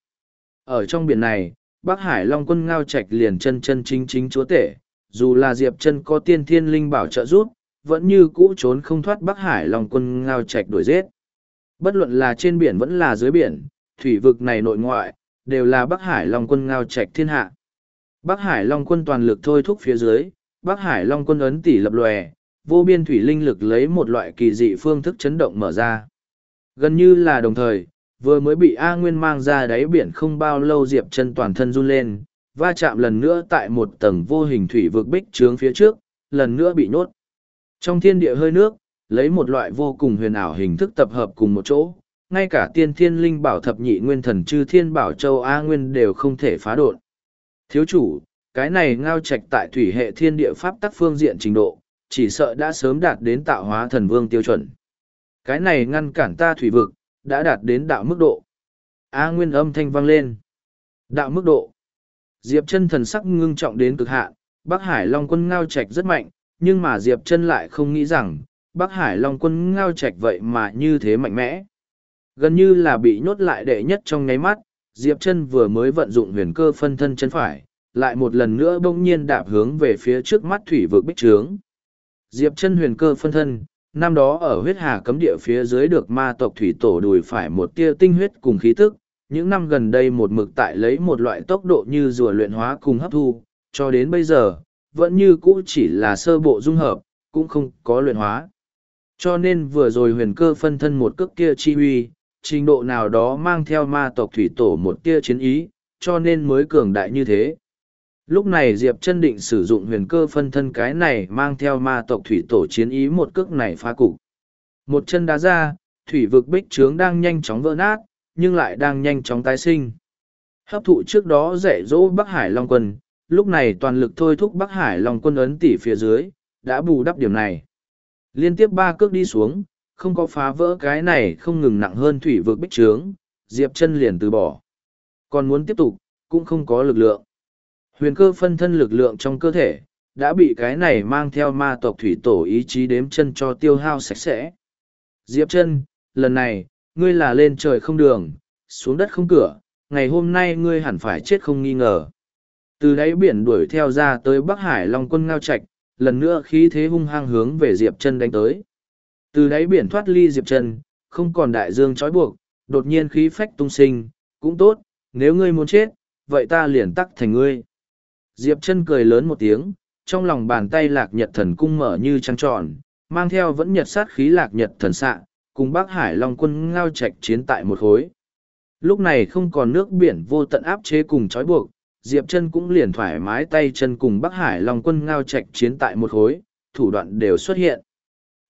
Ở trong biển này, Bắc Hải Long Quân Ngao Trạch liền chân chân chính chính chúa tể, dù là Diệp Chân có tiên thiên linh bảo trợ giúp, vẫn như cũ trốn không thoát Bắc Hải Long Quân Ngao Trạch đuổi giết. Bất luận là trên biển vẫn là dưới biển, thủy vực này nội ngoại, đều là Bắc Hải Long Quân Ngao Trạch thiên hạ. Bắc Hải Long Quân toàn lực thôi thúc phía dưới, Bắc Hải Long Quân ấn tỷ lập lòe, vô biên thủy linh lực lấy một loại kỳ dị phương thức chấn động mở ra. Gần như là đồng thời, vừa mới bị A Nguyên mang ra đáy biển không bao lâu Diệp Chân toàn thân run lên, va chạm lần nữa tại một tầng vô hình thủy vực bích trướng phía trước, lần nữa bị nhốt. Trong thiên địa hơi nước, lấy một loại vô cùng huyền ảo hình thức tập hợp cùng một chỗ, ngay cả tiên thiên linh bảo thập nhị nguyên thần chư thiên bảo châu A Nguyên đều không thể phá độn. Thiếu chủ, cái này Ngao Trạch tại thủy hệ thiên địa pháp tắc phương diện trình độ, chỉ sợ đã sớm đạt đến tạo hóa thần vương tiêu chuẩn. Cái này ngăn cản ta thủy vực, đã đạt đến đạo mức độ. A Nguyên âm thanh vang lên. Đạo mức độ. Diệp Chân thần sắc ngưng trọng đến cực hạn, Bắc Hải Long Quân Ngao Trạch rất mạnh, nhưng mà Diệp Chân lại không nghĩ rằng, Bắc Hải Long Quân Ngao Trạch vậy mà như thế mạnh mẽ. Gần như là bị nhốt lại đệ nhất trong nháy mắt, Diệp Chân vừa mới vận dụng huyền cơ phân thân chân phải, lại một lần nữa bỗng nhiên đạp hướng về phía trước mắt thủy vực bích trướng. Diệp Chân huyền cơ phân thân, năm đó ở huyết hà cấm địa phía dưới được ma tộc thủy tổ đùi phải một tia tinh huyết cùng khí tức, những năm gần đây một mực tại lấy một loại tốc độ như rùa luyện hóa cùng hấp thu, cho đến bây giờ, vẫn như cũ chỉ là sơ bộ dung hợp, cũng không có luyện hóa. Cho nên vừa rồi huyền cơ phân thân một cước kia chi huy, trình độ nào đó mang theo ma tộc thủy tổ một tia chiến ý, cho nên mới cường đại như thế. Lúc này Diệp Chân định sử dụng huyền cơ phân thân cái này mang theo ma tộc thủy tổ chiến ý một cước này phá cục. Một chân đá ra, thủy vực bích trướng đang nhanh chóng vỡ nát, nhưng lại đang nhanh chóng tái sinh. Hấp thụ trước đó dạy dỗ Bắc Hải Long Quân, lúc này toàn lực thôi thúc Bắc Hải Long Quân ấn tỷ phía dưới, đã bù đắp điểm này. Liên tiếp 3 cước đi xuống, không có phá vỡ cái này không ngừng nặng hơn thủy vực bích trướng, Diệp Chân liền từ bỏ. Còn muốn tiếp tục, cũng không có lực lượng. Huyền cơ phân thân lực lượng trong cơ thể, đã bị cái này mang theo ma tộc thủy tổ ý chí đếm chân cho tiêu hao sạch sẽ. Diệp Chân, lần này, ngươi là lên trời không đường, xuống đất không cửa, ngày hôm nay ngươi hẳn phải chết không nghi ngờ. Từ đáy biển đuổi theo ra tới Bắc Hải Long Quân Ngao Trạch, lần nữa khí thế hung hăng hướng về Diệp Chân đánh tới. Từ đáy biển thoát ly Diệp Chân, không còn đại dương trói buộc, đột nhiên khí phách tung sinh, cũng tốt, nếu ngươi muốn chết, vậy ta liền tắc thành ngươi. Diệp Chân cười lớn một tiếng, trong lòng bàn tay Lạc Nhật Thần Cung mở như trăng tròn, mang theo vẫn nhật sát khí Lạc Nhật Thần Xạ, cùng Bắc Hải Long Quân Ngao Trạch chiến tại một khối. Lúc này không còn nước biển vô tận áp chế cùng trói buộc, Diệp Chân cũng liền thoải mái tay chân cùng Bắc Hải Long Quân Ngao Trạch chiến tại một khối, thủ đoạn đều xuất hiện.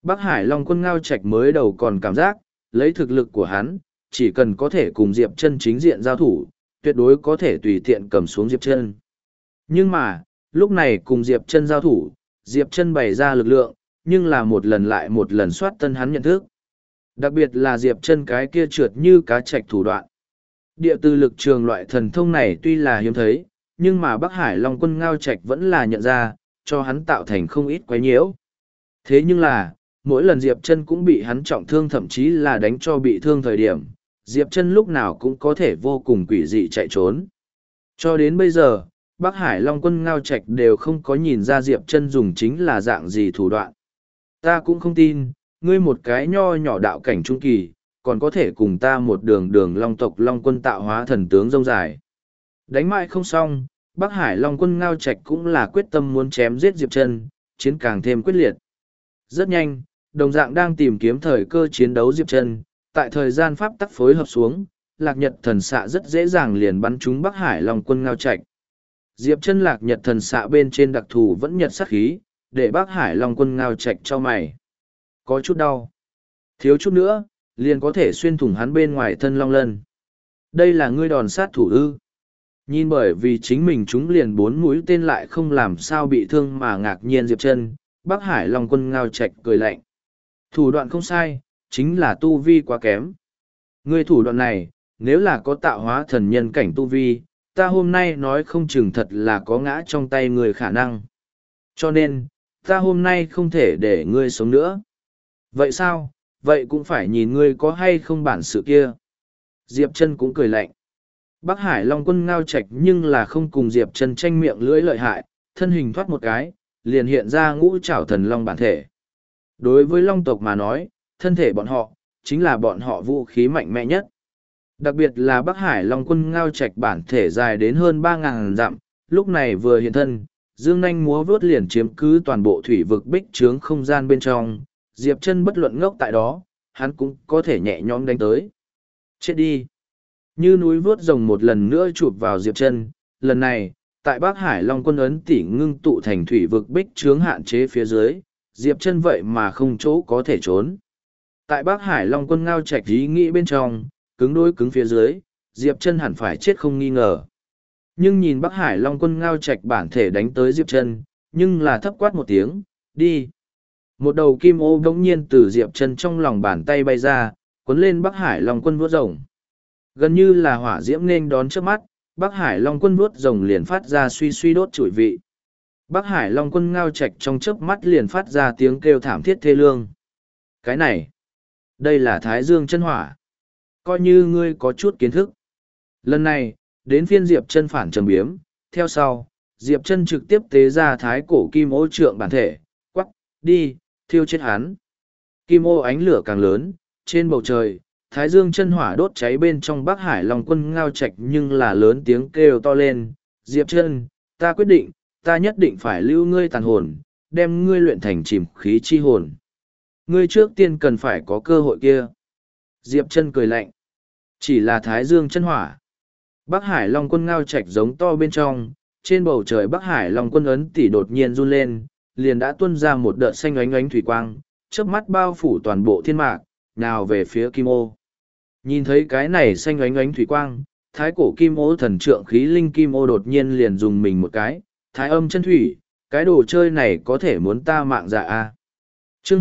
Bắc Hải Long Quân Ngao Trạch mới đầu còn cảm giác, lấy thực lực của hắn, chỉ cần có thể cùng Diệp Chân chính diện giao thủ, tuyệt đối có thể tùy tiện cầm xuống Diệp Chân. Nhưng mà, lúc này cùng Diệp Chân giao thủ, Diệp Chân bày ra lực lượng, nhưng là một lần lại một lần soát tân hắn nhận thức. Đặc biệt là Diệp Chân cái kia trượt như cá trạch thủ đoạn. Địa từ lực trường loại thần thông này tuy là hiếm thấy, nhưng mà Bắc Hải Long Quân Ngao Trạch vẫn là nhận ra, cho hắn tạo thành không ít quấy nhiễu. Thế nhưng là, mỗi lần Diệp Chân cũng bị hắn trọng thương, thậm chí là đánh cho bị thương thời điểm, Diệp Chân lúc nào cũng có thể vô cùng quỷ dị chạy trốn. Cho đến bây giờ, Bắc Hải Long Quân Ngao Trạch đều không có nhìn ra Diệp Chân dùng chính là dạng gì thủ đoạn. Ta cũng không tin, ngươi một cái nho nhỏ đạo cảnh trung kỳ, còn có thể cùng ta một đường đường Long tộc Long Quân tạo hóa thần tướng rông dài. Đánh mãi không xong, Bắc Hải Long Quân Ngao Trạch cũng là quyết tâm muốn chém giết Diệp Chân, chiến càng thêm quyết liệt. Rất nhanh, đồng dạng đang tìm kiếm thời cơ chiến đấu Diệp Chân, tại thời gian pháp tắc phối hợp xuống, Lạc Nhật thần xạ rất dễ dàng liền bắn trúng Bắc Hải Long Quân Ngao Trạch. Diệp Chân Lạc Nhật thần xạ bên trên đặc thù vẫn nhật sát khí, để Bắc Hải Long Quân Ngao Trạch cho mày. Có chút đau. Thiếu chút nữa, liền có thể xuyên thủng hắn bên ngoài thân long lân. Đây là ngươi đòn sát thủ ư. Nhìn bởi vì chính mình chúng liền 4 mũi tên lại không làm sao bị thương mà ngạc nhiên Diệp Chân, Bắc Hải Long Quân Ngao Trạch cười lạnh. Thủ đoạn không sai, chính là tu vi quá kém. Ngươi thủ đoạn này, nếu là có tạo hóa thần nhân cảnh tu vi, ta hôm nay nói không chừng thật là có ngã trong tay người khả năng. Cho nên, ta hôm nay không thể để ngươi sống nữa. Vậy sao, vậy cũng phải nhìn ngươi có hay không bản sự kia. Diệp Chân cũng cười lạnh. Bắc Hải Long Quân Ngao Trạch nhưng là không cùng Diệp Chân tranh miệng lưỡi lợi hại, thân hình thoát một cái, liền hiện ra ngũ trảo thần long bản thể. Đối với long tộc mà nói, thân thể bọn họ, chính là bọn họ vũ khí mạnh mẽ nhất. Đặc biệt là Bắc Hải Long Quân Ngao Trạch bản thể dài đến hơn 3.000 dặm, lúc này vừa hiện thân, dương nanh múa vuốt liền chiếm cứ toàn bộ thủy vực bích trướng không gian bên trong, Diệp Chân bất luận ngốc tại đó, hắn cũng có thể nhẹ nhõm đánh tới. Chết đi! Như núi vuốt rồng một lần nữa chụp vào Diệp Chân, lần này, tại Bắc Hải Long Quân ấn tỷ ngưng tụ thành thủy vực bích trướng hạn chế phía dưới, Diệp Chân vậy mà không chỗ có thể trốn. Tại Bắc Hải Long Quân Ngao Trạch ý nghĩ bên trong, cứng đối cứng phía dưới, Diệp Chân hẳn phải chết không nghi ngờ. Nhưng nhìn Bắc Hải Long Quân Ngao Trạch bản thể đánh tới Diệp Chân, nhưng là thấp quát một tiếng, đi. Một đầu kim ô bỗng nhiên từ Diệp Chân trong lòng bàn tay bay ra, cuốn lên Bắc Hải Long Quân vuốt rồng. Gần như là hỏa diễm nên đón trước mắt, Bắc Hải Long Quân vuốt rồng liền phát ra suy suy đốt trụi vị. Bắc Hải Long Quân Ngao Trạch trong chớp mắt liền phát ra tiếng kêu thảm thiết thê lương. Cái này, đây là Thái Dương chân hỏa. Coi như ngươi có chút kiến thức. Lần này, đến phiên Diệp Chân phản trầm biếm, theo sau, Diệp Chân trực tiếp tế ra thái cổ kim ô trượng bản thể, quắc, đi, thiêu chết hắn. Kim ô ánh lửa càng lớn, trên bầu trời, Thái Dương chân hỏa đốt cháy bên trong Bắc Hải Long Quân Ngao Trạch nhưng là lớn tiếng kêu to lên, Diệp Chân, ta quyết định, ta nhất định phải lưu ngươi tàn hồn, đem ngươi luyện thành chìm khí chi hồn. Ngươi trước tiên cần phải có cơ hội kia. Diệp Chân cười lạnh. Chỉ là Thái Dương chân hỏa. Bắc Hải Long Quân Ngao Trạch giống to bên trong, trên bầu trời Bắc Hải Long Quân ấn tỷ đột nhiên run lên, liền đã tuôn ra một đợt xanh ánh ánh thủy quang, chớp mắt bao phủ toàn bộ thiên mạc, nào về phía Kim Ô. Nhìn thấy cái này xanh ánh ánh thủy quang, thái cổ Kim Ô thần trượng khí linh Kim Ô đột nhiên liền dùng mình một cái, thái âm chân thủy, cái đồ chơi này có thể muốn ta mạng dạ a. Chương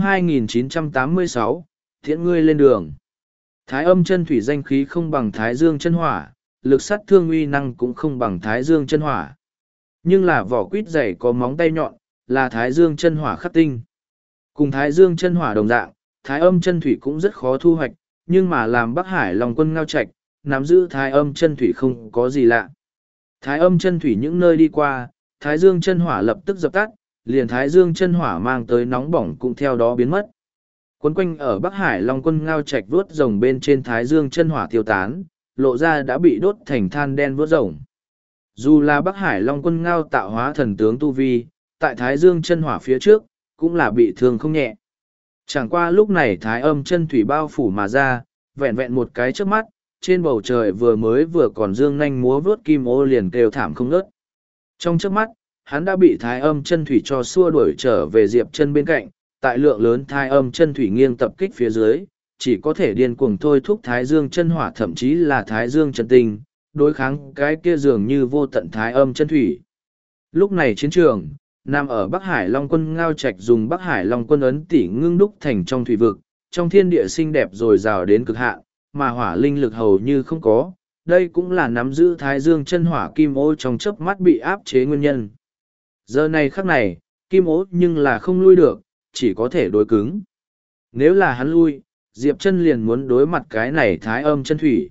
2986, Thiện ngươi lên đường. Thái âm chân thủy danh khí không bằng Thái Dương chân hỏa, lực sát thương uy năng cũng không bằng Thái Dương chân hỏa. Nhưng là vỏ quýt dày có móng tay nhọn, là Thái Dương chân hỏa khắc tinh. Cùng Thái Dương chân hỏa đồng dạng, Thái âm chân thủy cũng rất khó thu hoạch, nhưng mà làm Bắc Hải Long Quân Ngao Trạch, nắm giữ Thái âm chân thủy không có gì lạ. Thái âm chân thủy những nơi đi qua, Thái Dương chân hỏa lập tức dập tắt, liền Thái Dương chân hỏa mang tới nóng bỏng cũng theo đó biến mất. Quấn quanh ở Bắc Hải Long Quân Ngao Trạch vuốt rồng bên trên Thái Dương chân hỏa tiêu tán, lộ ra đã bị đốt thành than đen vuốt rồng. Dù là Bắc Hải Long Quân Ngao tạo hóa thần tướng tu vi, tại Thái Dương chân hỏa phía trước, cũng là bị thương không nhẹ. Chẳng qua lúc này Thái âm chân thủy bao phủ mà ra, vẹn vẹn một cái trước mắt, trên bầu trời vừa còn dương nanh múa vớt Kim Ô liền kêu thảm không ngớt. Trong trước mắt, hắn đã bị Thái âm chân thủy cho xua đuổi trở về Diệp Chân bên cạnh, Tại lượng lớn thái âm chân thủy nghiêng tập kích phía dưới, chỉ có thể điên cuồng thôi thúc thái dương chân hỏa thậm chí là thái dương chân tinh, đối kháng cái kia dường như vô tận thái âm chân thủy. Lúc này chiến trường, nằm ở Bắc Hải Long quân Ngao Trạch dùng Bắc Hải Long quân ấn tỷ ngưng đúc thành trong thủy vực, trong thiên địa xinh đẹp rồi rào đến cực hạn, mà hỏa linh lực hầu như không có. Đây cũng là nắm giữ thái dương chân hỏa kim ô trong chớp mắt bị áp chế nguyên nhân. Giờ này khắc này, kim ô nhưng là không lui được, chỉ có thể đối cứng. Nếu là hắn lui, Diệp Chân liền muốn đối mặt cái này thái âm chân thủy.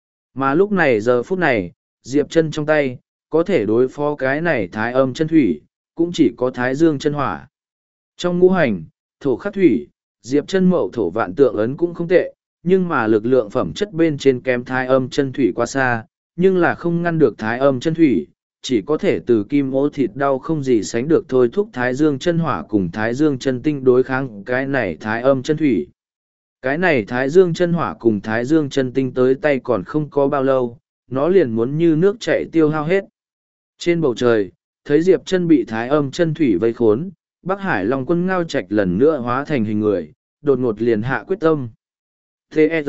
Mà lúc này giờ phút này, Diệp Chân trong tay, có thể đối phó cái này thái âm chân thủy, cũng chỉ có thái dương chân hỏa. Trong ngũ hành, thổ khắc thủy, Diệp Chân mậu thổ vạn tượng ấn cũng không tệ, nhưng mà lực lượng phẩm chất bên trên kém thái âm chân thủy quá xa, nhưng là không ngăn được thái âm chân thủy, chỉ có thể từ kim ô thịt đau không gì sánh được thôi thúc thái dương chân hỏa cùng thái dương chân tinh đối kháng cái này thái âm chân thủy. Cái này thái dương chân hỏa cùng thái dương chân tinh tới tay còn không có bao lâu, nó liền muốn như nước chảy tiêu hao hết. Trên bầu trời, thấy Diệp Chân bị thái âm chân thủy vây khốn, Bắc Hải Long quân Ngao Trạch lần nữa hóa thành hình người, đột ngột liền hạ quyết tâm. T.E.R.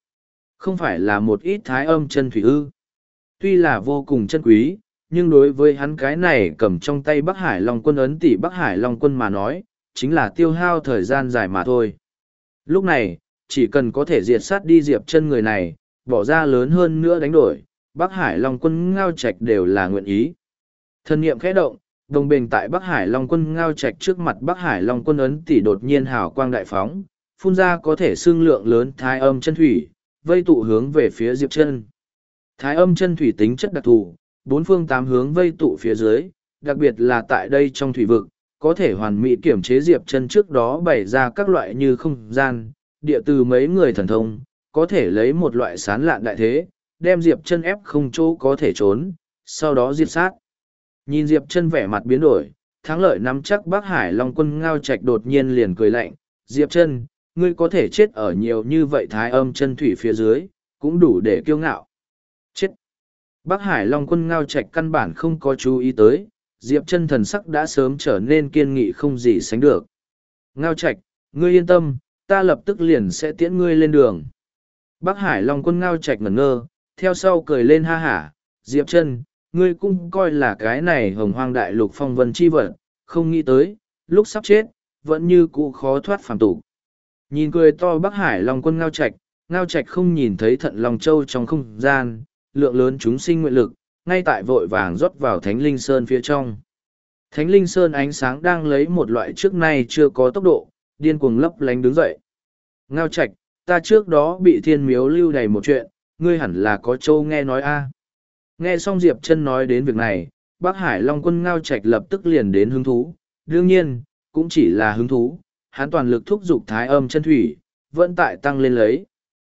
Không phải là một ít thái âm chân thủy ư. Tuy là vô cùng chân quý, nhưng đối với hắn cái này cầm trong tay Bắc Hải Long quân ấn tỷ Bắc Hải Long quân mà nói, chính là tiêu hao thời gian dài mà thôi. Lúc này, chỉ cần có thể diệt sát đi Diệp Chân người này, bỏ ra lớn hơn nữa đánh đổi, Bắc Hải Long quân Ngao Trạch đều là nguyện ý. Thân niệm khẽ động, đồng bền tại Bắc Hải Long quân Ngao Trạch trước mặt Bắc Hải Long quân ấn tỷ đột nhiên hào quang đại phóng, phun ra có thể xương lượng lớn thái âm chân thủy, vây tụ hướng về phía Diệp Chân. Thái âm chân thủy tính chất đặc thù, bốn phương tám hướng vây tụ phía dưới, đặc biệt là tại đây trong thủy vực, có thể hoàn mỹ kiểm chế Diệp Chân trước đó bày ra các loại như không gian, địa từ mấy người thần thông, có thể lấy một loại sán lạn đại thế, đem Diệp Chân ép không chỗ có thể trốn, sau đó diệt sát. Nhìn Diệp Chân vẻ mặt biến đổi, thắng lợi nắm chắc Bắc Hải Long quân Ngao Trạch đột nhiên liền cười lạnh, Diệp Chân, ngươi có thể chết ở nhiều như vậy thái âm chân thủy phía dưới, cũng đủ để kiêu ngạo. Chết! Bắc Hải Long quân Ngao Trạch căn bản không có chú ý tới, Diệp Chân thần sắc đã sớm trở nên kiên nghị không gì sánh được. Ngao Trạch, ngươi yên tâm, ta lập tức liền sẽ tiễn ngươi lên đường. Bắc Hải Long quân Ngao Trạch ngẩn ngơ, theo sau cười lên ha hả, Diệp Chân, ngươi cũng coi là cái này hồng hoang đại lục phong vân chi vật, không nghĩ tới, lúc sắp chết, vẫn như cũ khó thoát phàm tục. Nhìn cười to Bắc Hải Long quân Ngao Trạch không nhìn thấy Thận Long Châu trong không gian, lượng lớn chúng sinh nguyện lực, ngay tại vội vàng rót vào Thánh Linh Sơn phía trong. Thánh Linh Sơn ánh sáng đang lấy một loại trước nay chưa có tốc độ, điên cuồng lấp lánh đứng dậy. Ngao Trạch, ta trước đó bị thiên miếu lưu đày một chuyện, ngươi hẳn là có châu nghe nói a. Nghe xong Diệp Chân nói đến việc này, Bắc Hải Long quân Ngao Trạch lập tức liền đến hứng thú, đương nhiên, cũng chỉ là hứng thú, hắn toàn lực thúc giục thái âm chân thủy, vẫn tại tăng lên lấy.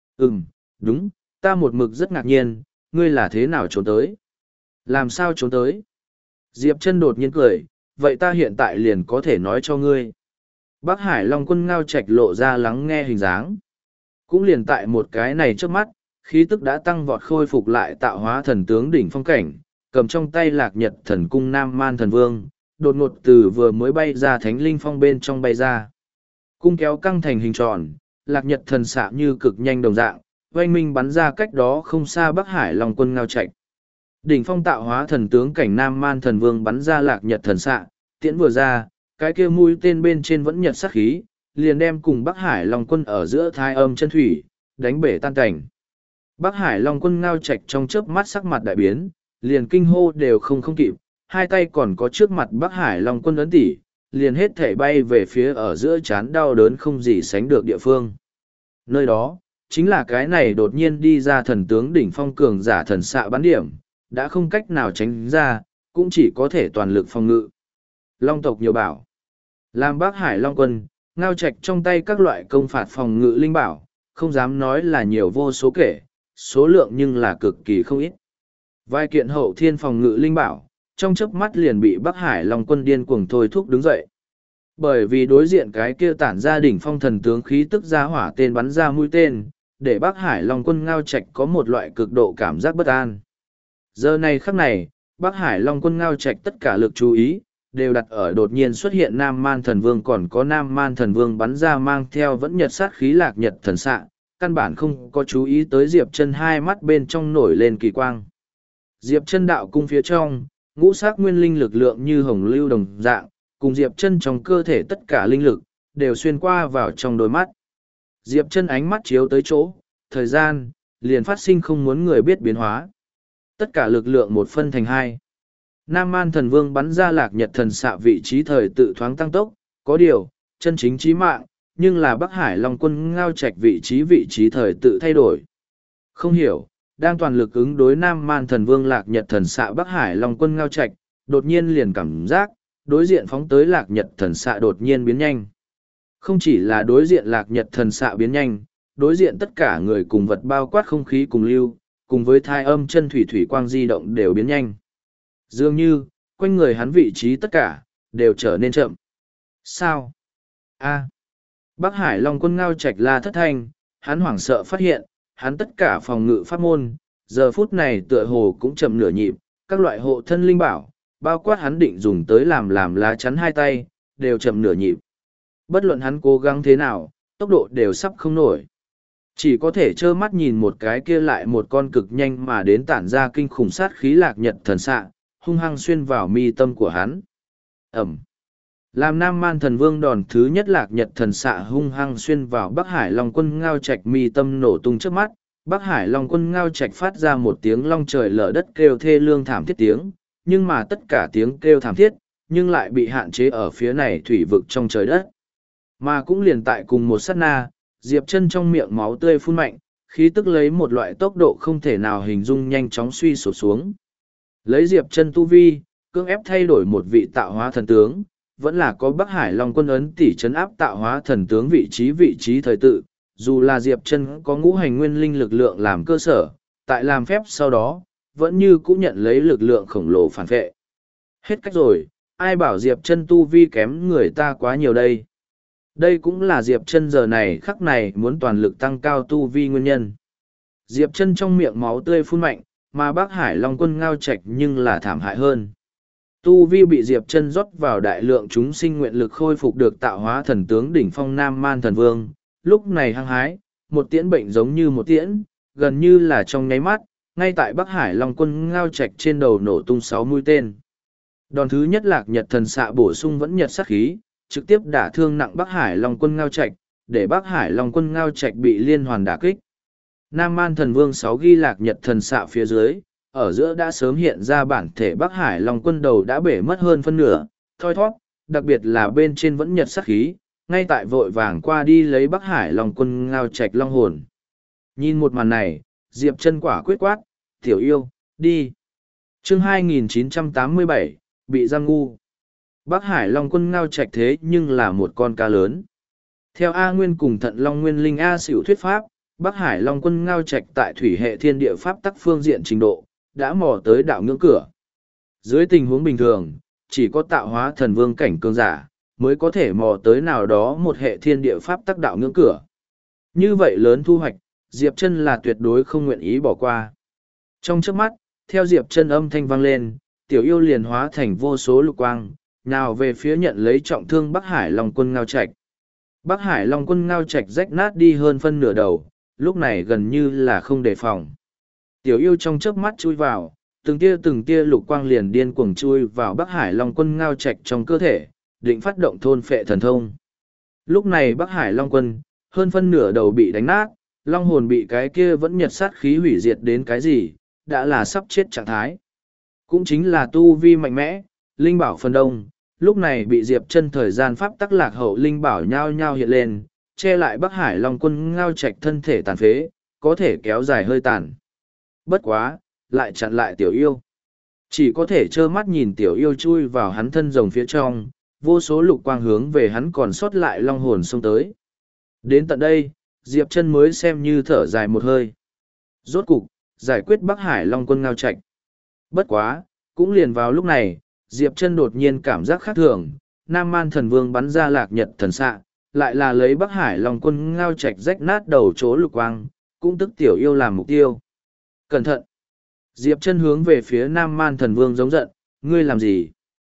Đúng, ta một mực rất ngạc nhiên, ngươi là thế nào trốn tới? Làm sao trốn tới? Diệp Chân đột nhiên cười, vậy ta hiện tại liền có thể nói cho ngươi. Bắc Hải Long quân Ngao Trạch lộ ra lắng nghe hình dáng. Cũng liền tại một cái này trước mắt, khí tức đã tăng vọt khôi phục lại tạo hóa thần tướng đỉnh phong cảnh, cầm trong tay Lạc Nhật thần cung Nam Man thần vương, đột ngột từ vừa mới bay ra thánh linh phong bên trong bay ra. Cung kéo căng thành hình tròn, Lạc Nhật thần xạ như cực nhanh đồng dạng, oanh minh bắn ra cách đó không xa Bắc Hải Long quân Ngao Trạch. Đỉnh phong tạo hóa thần tướng cảnh Nam Man thần vương bắn ra Lạc Nhật thần xạ, tiễn vừa ra, cái kia mũi tên bên trên vẫn nhật sát khí, liền đem cùng Bắc Hải Long quân ở giữa thái âm chân thủy, đánh bể tan cảnh. Bắc Hải Long quân Ngao Trạch trong chớp mắt sắc mặt đại biến, liền kinh hô đều không kịp, hai tay còn có trước mặt Bắc Hải Long quân ấn tỷ, liền hết thể bay về phía ở giữa chán đau đớn không gì sánh được địa phương. Nơi đó, chính là cái này đột nhiên đi ra thần tướng đỉnh phong cường giả thần xạ bắn điểm, đã không cách nào tránh ra, cũng chỉ có thể toàn lực phòng ngự. Long tộc nhiều bảo. Làm Bắc Hải Long quân, Ngao Trạch trong tay các loại công phạt phòng ngự linh bảo, không dám nói là nhiều vô số kể, số lượng nhưng là cực kỳ không ít. Vài kiện hậu thiên phòng ngự linh bảo, trong chớp mắt liền bị Bắc Hải Long quân điên cuồng thôi thúc đứng dậy. Bởi vì đối diện cái kia tản ra đỉnh phong thần tướng khí tức ra hỏa tên bắn ra mũi tên, để Bắc Hải Long quân Ngao Trạch có một loại cực độ cảm giác bất an. Giờ này khắc này, Bắc Hải Long quân Ngao Trạch tất cả lực chú ý, đều đặt ở đột nhiên xuất hiện Nam Man Thần Vương, còn có Nam Man Thần Vương bắn ra mang theo vẫn nhật sát khí lạc nhật thần xạ, căn bản không có chú ý tới Diệp Chân hai mắt bên trong nổi lên kỳ quang. Diệp Chân đạo cung phía trong, ngũ sắc nguyên linh lực lượng như hồng lưu đồng dạng, cùng Diệp Chân trong cơ thể tất cả linh lực đều xuyên qua vào trong đôi mắt. Diệp Chân ánh mắt chiếu tới chỗ, thời gian liền phát sinh không muốn người biết biến hóa. Tất cả lực lượng một phân thành hai. Nam Man Thần Vương bắn ra lạc nhật thần xạ vị trí thời tự thoáng tăng tốc, có điều, chân chính chí mạng, nhưng là Bắc Hải Long Quân Ngao Trạch vị trí thời tự thay đổi. Không hiểu, đang toàn lực ứng đối Nam Man Thần Vương lạc nhật thần xạ Bắc Hải Long Quân Ngao Trạch, đột nhiên liền cảm giác, đối diện phóng tới lạc nhật thần xạ đột nhiên biến nhanh. Không chỉ là đối diện lạc nhật thần xạ biến nhanh, đối diện tất cả người cùng vật bao quát không khí cùng lưu, cùng với thai âm chân thủy thủy quang di động đều biến nhanh. Dường như, quanh người hắn vị trí tất cả, đều trở nên chậm. Sao? Bắc Hải Long Quân Ngao Trạch la thất thanh, hắn hoảng sợ phát hiện, hắn tất cả phòng ngự pháp môn, giờ phút này tựa hồ cũng chậm nửa nhịp, các loại hộ thân linh bảo, bao quát hắn định dùng tới làm lá chắn hai tay, đều chậm nửa nhịp. Bất luận hắn cố gắng thế nào, tốc độ đều sắp không nổi. Chỉ có thể trơ mắt nhìn một cái kia lại một con cực nhanh mà đến tản ra kinh khủng sát khí lạc nhật thần xạ, hung hăng xuyên vào mi tâm của hắn. Ẩm. Làm Nam Man Thần Vương đòn thứ nhất lạc nhật thần xạ hung hăng xuyên vào Bắc Hải Long Quân Ngao Trạch mi tâm nổ tung trước mắt. Bắc Hải Long Quân Ngao Trạch phát ra một tiếng long trời lở đất kêu thê lương thảm thiết tiếng, nhưng mà tất cả tiếng kêu thảm thiết, nhưng lại bị hạn chế ở phía này thủy vực trong trời đất. Mà cũng liền tại cùng một sát na, Diệp Chân trong miệng máu tươi phun mạnh, khí tức lấy một loại tốc độ không thể nào hình dung nhanh chóng suy sụp xuống. Lấy Diệp Chân tu vi, cưỡng ép thay đổi một vị tạo hóa thần tướng, vẫn là có Bắc Hải Long Quân ấn tỷ trấn áp tạo hóa thần tướng vị trí thời tự, dù là Diệp Chân có ngũ hành nguyên linh lực lượng làm cơ sở, tại làm phép sau đó, vẫn như cũ nhận lấy lực lượng khổng lồ phản vệ. Hết cách rồi, ai bảo Diệp Chân tu vi kém người ta quá nhiều đây. Đây cũng là Diệp Chân giờ này khắc này muốn toàn lực tăng cao tu vi nguyên nhân. Diệp Chân trong miệng máu tươi phun mạnh, mà Bắc Hải Long Quân Ngao Trạch nhưng là thảm hại hơn. Tu vi bị Diệp Chân rót vào đại lượng chúng sinh nguyện lực khôi phục được tạo hóa thần tướng đỉnh phong Nam Man Thần Vương, lúc này hăng hái, một tiễn bệnh giống như một tiễn, gần như là trong nháy mắt, ngay tại Bắc Hải Long Quân Ngao Trạch trên đầu nổ tung 6 mũi tên. Đòn thứ nhất lạc nhật thần xạ bổ sung vẫn nhật sát khí, trực tiếp đả thương nặng Bắc Hải Long Quân Ngao Trạch, để Bắc Hải Long Quân Ngao Trạch bị liên hoàn đả kích. Nam Man Thần Vương 6 ghi lạc nhật thần xạ phía dưới, ở giữa đã sớm hiện ra bản thể Bắc Hải Long Quân đầu đã bể mất hơn phân nửa, thoi thoát, đặc biệt là bên trên vẫn nhật sát khí, ngay tại vội vàng qua đi lấy Bắc Hải Long Quân Ngao Trạch long hồn. Nhìn một màn này, Diệp Chân quả quyết quát, tiểu yêu, đi. Chương 2987, bị giam ngu. Bắc Hải Long Quân Ngao Trạch thế nhưng là một con cá lớn. Theo A Nguyên cùng Thận Long Nguyên Linh A Xỉu thuyết pháp, Bắc Hải Long Quân Ngao Trạch tại thủy hệ thiên địa pháp tắc phương diện trình độ, đã mò tới đạo ngưỡng cửa. Dưới tình huống bình thường, chỉ có tạo hóa thần vương cảnh cường giả, mới có thể mò tới nào đó một hệ thiên địa pháp tắc đạo ngưỡng cửa. Như vậy lớn thu hoạch, Diệp Chân là tuyệt đối không nguyện ý bỏ qua. Trong chớp mắt, theo Diệp Chân âm thanh vang lên, tiểu yêu liền hóa thành vô số lục quang, nào về phía nhận lấy trọng thương Bắc Hải Long Quân Ngao Trạch. Bắc Hải Long Quân Ngao Trạch rách nát đi hơn phân nửa đầu, lúc này gần như là không đề phòng. Tiểu yêu trong chớp mắt chui vào, từng tia lục quang liền điên cuồng chui vào Bắc Hải Long Quân Ngao Trạch trong cơ thể, định phát động thôn phệ thần thông. Lúc này Bắc Hải Long Quân, hơn phân nửa đầu bị đánh nát, long hồn bị cái kia vẫn nhật sát khí hủy diệt đến cái gì, đã là sắp chết trạng thái. Cũng chính là tu vi mạnh mẽ, linh bảo phần đông, lúc này bị Diệp Chân thời gian pháp tắc lạc hậu linh bảo nhao nhao hiện lên, che lại Bắc Hải Long Quân Ngao Trạch thân thể tàn phế, có thể kéo dài hơi tàn. Bất quá, lại chặn lại tiểu yêu. Chỉ có thể trơ mắt nhìn tiểu yêu chui vào hắn thân rồng phía trong, vô số lục quang hướng về hắn còn sót lại long hồn xông tới. Đến tận đây, Diệp Chân mới xem như thở dài một hơi. Rốt cục, giải quyết Bắc Hải Long Quân Ngao Trạch. Bất quá, cũng liền vào lúc này, Diệp Chân đột nhiên cảm giác khác thường, Nam Man Thần Vương bắn ra lạc nhật thần xạ, lại là lấy Bắc Hải Long Quân Ngao Trạch rách nát đầu chỗ lục quang, cũng tức tiểu yêu làm mục tiêu. Cẩn thận! Diệp Chân hướng về phía Nam Man Thần Vương giống giận, ngươi làm gì?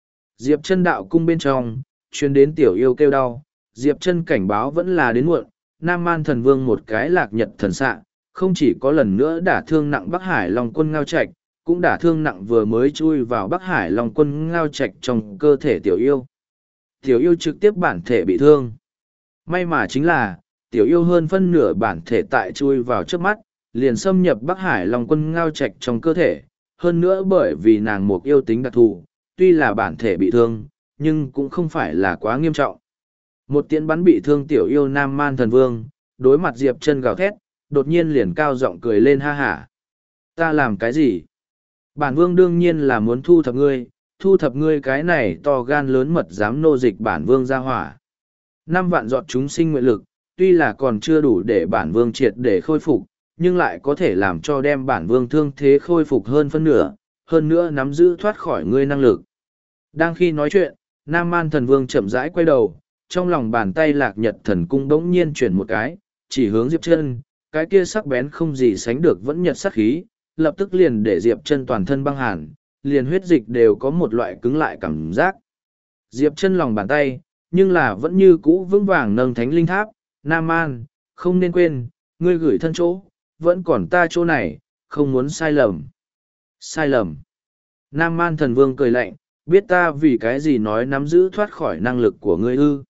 Diệp Chân đạo cung bên trong, truyền đến tiểu yêu kêu đau, Diệp Chân cảnh báo vẫn là đến muộn, Nam Man thần vương một cái lạc nhật thần xạ, không chỉ có lần nữa đả thương nặng Bắc Hải Long quân Ngao Trạch, cũng đả thương nặng vừa mới chui vào Bắc Hải Long quân Ngao Trạch trong cơ thể tiểu yêu. Tiểu yêu trực tiếp bản thể bị thương. May mà chính là, tiểu yêu hơn phân nửa bản thể tại chui vào trước mắt, liền xâm nhập Bắc Hải Long quân Ngao Trạch trong cơ thể. Hơn nữa bởi vì nàng một yêu tính đặc thù, tuy là bản thể bị thương, nhưng cũng không phải là quá nghiêm trọng. Một tiễn bắn bị thương tiểu yêu Nam Man thần vương, đối mặt Diệp Chân gào thét, đột nhiên liền cao giọng cười lên ha hả. Ta làm cái gì? Bản vương đương nhiên là muốn thu thập ngươi cái này to gan lớn mật dám nô dịch bản vương ra hỏa. 5 vạn giọt chúng sinh nguyện lực, tuy là còn chưa đủ để bản vương triệt để khôi phục, nhưng lại có thể làm cho đem bản vương thương thế khôi phục hơn phân nửa, hơn nữa nắm giữ thoát khỏi ngươi năng lực. Đang khi nói chuyện, Nam Man thần vương chậm rãi quay đầu, trong lòng bàn tay lạc nhật thần cung đống nhiên chuyển một cái, chỉ hướng Diệp Chân, cái kia sắc bén không gì sánh được vẫn nhật sắc khí, lập tức liền để Diệp Chân toàn thân băng hàn, liền huyết dịch đều có một loại cứng lại cảm giác. Diệp Chân lòng bàn tay, nhưng là vẫn như cũ vững vàng nâng thánh linh tháp, Nam Man, không nên quên, ngươi gửi thân chỗ, vẫn còn ta chỗ này, không muốn sai lầm. Sai lầm. Nam Man thần vương cười lạnh, biết ta vì cái gì nói nắm giữ thoát khỏi năng lực của ngươi ư.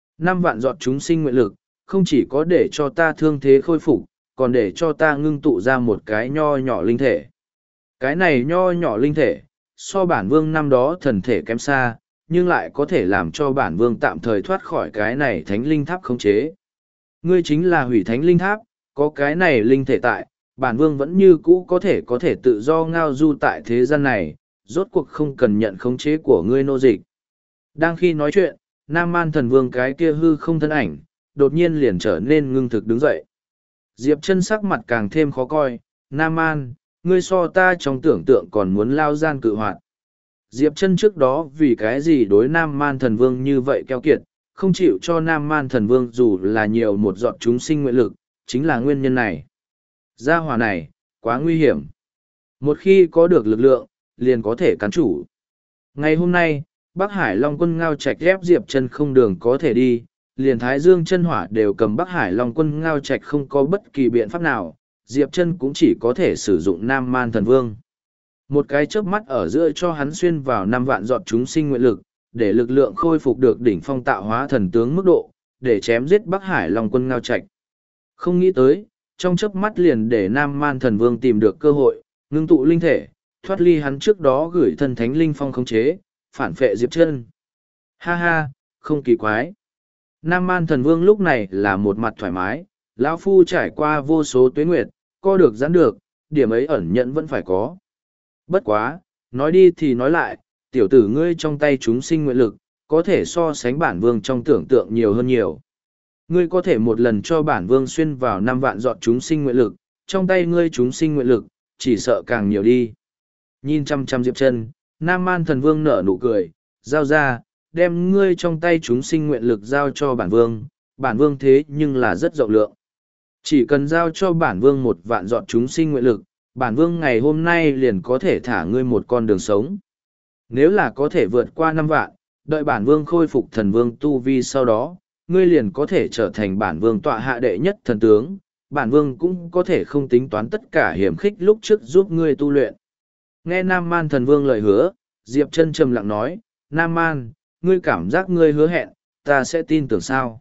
5 vạn giọt chúng sinh nguyện lực, không chỉ có để cho ta thương thế khôi phục, còn để cho ta ngưng tụ ra một cái nho nhỏ linh thể. Cái này nho nhỏ linh thể, so bản vương năm đó thần thể kém xa, nhưng lại có thể làm cho bản vương tạm thời thoát khỏi cái này thánh linh tháp khống chế. Ngươi chính là hủy thánh linh tháp, có cái này linh thể tại, bản vương vẫn như cũ có thể tự do ngao du tại thế gian này, rốt cuộc không cần nhận khống chế của ngươi nô dịch. Đang khi nói chuyện, Nam Man thần vương cái kia hư không thân ảnh, đột nhiên liền trở nên ngưng thực đứng dậy. Diệp Chân sắc mặt càng thêm khó coi, Nam Man, ngươi so ta trong tưởng tượng còn muốn lao gian cự hoạt. Diệp Chân trước đó vì cái gì đối Nam Man thần vương như vậy keo kiệt, không chịu cho Nam Man thần vương dù là nhiều một giọt chúng sinh nguyện lực, chính là nguyên nhân này. Gia hỏa này, quá nguy hiểm. Một khi có được lực lượng, liền có thể cắn chủ. Ngày hôm nay, Bắc Hải Long quân Ngao Trạch ép Diệp Chân không đường có thể đi, liền Thái Dương chân hỏa đều cầm Bắc Hải Long quân Ngao Trạch không có bất kỳ biện pháp nào, Diệp Chân cũng chỉ có thể sử dụng Nam Man thần vương. Một cái chớp mắt ở giữa cho hắn xuyên vào 5 vạn giọt chúng sinh nguyện lực, để lực lượng khôi phục được đỉnh phong tạo hóa thần tướng mức độ, để chém giết Bắc Hải Long quân Ngao Trạch. Không nghĩ tới, trong chớp mắt liền để Nam Man thần vương tìm được cơ hội, ngưng tụ linh thể, thoát ly hắn trước đó gửi thân thánh linh phong khống chế, phản phệ Diệp Chân. Ha ha, không kỳ quái. Nam Man thần vương lúc này là một mặt thoải mái, lão phu trải qua vô số tuế nguyệt, co được giãn được, điểm ấy ẩn nhận vẫn phải có. Bất quá, nói đi thì nói lại, tiểu tử ngươi trong tay chúng sinh nguyện lực, có thể so sánh bản vương trong tưởng tượng nhiều hơn nhiều. Ngươi có thể một lần cho bản vương xuyên vào 5 vạn giọt chúng sinh nguyện lực, trong tay ngươi chúng sinh nguyện lực, chỉ sợ càng nhiều đi. Nhìn chăm chăm Diệp Chân, Nam Man thần vương nở nụ cười, giao ra, đem ngươi trong tay chúng sinh nguyện lực giao cho bản vương thế nhưng là rất rộng lượng. Chỉ cần giao cho bản vương 1 vạn giọt chúng sinh nguyện lực, bản vương ngày hôm nay liền có thể thả ngươi một con đường sống. Nếu là có thể vượt qua 5 vạn, đợi bản vương khôi phục thần vương tu vi sau đó, ngươi liền có thể trở thành bản vương tọa hạ đệ nhất thần tướng, bản vương cũng có thể không tính toán tất cả hiểm khích lúc trước giúp ngươi tu luyện. Nghe Nam Man thần vương lời hứa, Diệp Chân trầm lặng nói, Nam Man, ngươi cảm giác ngươi hứa hẹn, ta sẽ tin tưởng sao?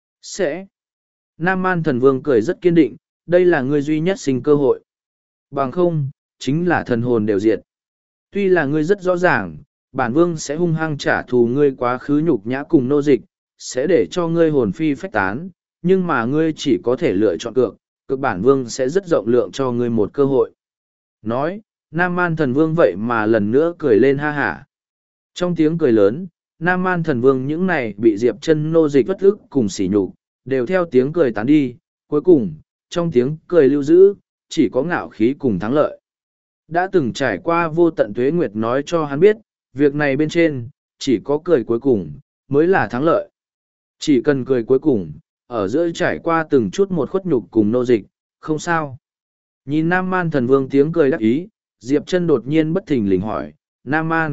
Sẽ. Nam Man thần vương cười rất kiên định, đây là ngươi duy nhất sinh cơ hội. Bằng không, chính là thần hồn đều diệt. Tuy là ngươi rất rõ ràng, bản vương sẽ hung hăng trả thù ngươi quá khứ nhục nhã cùng nô dịch, sẽ để cho ngươi hồn phi phách tán, nhưng mà ngươi chỉ có thể lựa chọn cực bản vương sẽ rất rộng lượng cho ngươi một cơ hội. Nói, Nam Man thần vương vậy mà lần nữa cười lên ha hả. Trong tiếng cười lớn, Nam Man thần vương những này bị Diệp Chân nô dịch bất ức cùng sỉ nhục, đều theo tiếng cười tán đi, cuối cùng, trong tiếng cười lưu giữ, chỉ có ngạo khí cùng thắng lợi. Đã từng trải qua vô tận tuế nguyệt nói cho hắn biết, việc này bên trên, chỉ có cười cuối cùng, mới là thắng lợi. Chỉ cần cười cuối cùng, ở giữa trải qua từng chút một khuất nhục cùng nô dịch, không sao. Nhìn Nam Man thần vương tiếng cười đắc ý, Diệp Chân đột nhiên bất thình lình hỏi, Nam Man,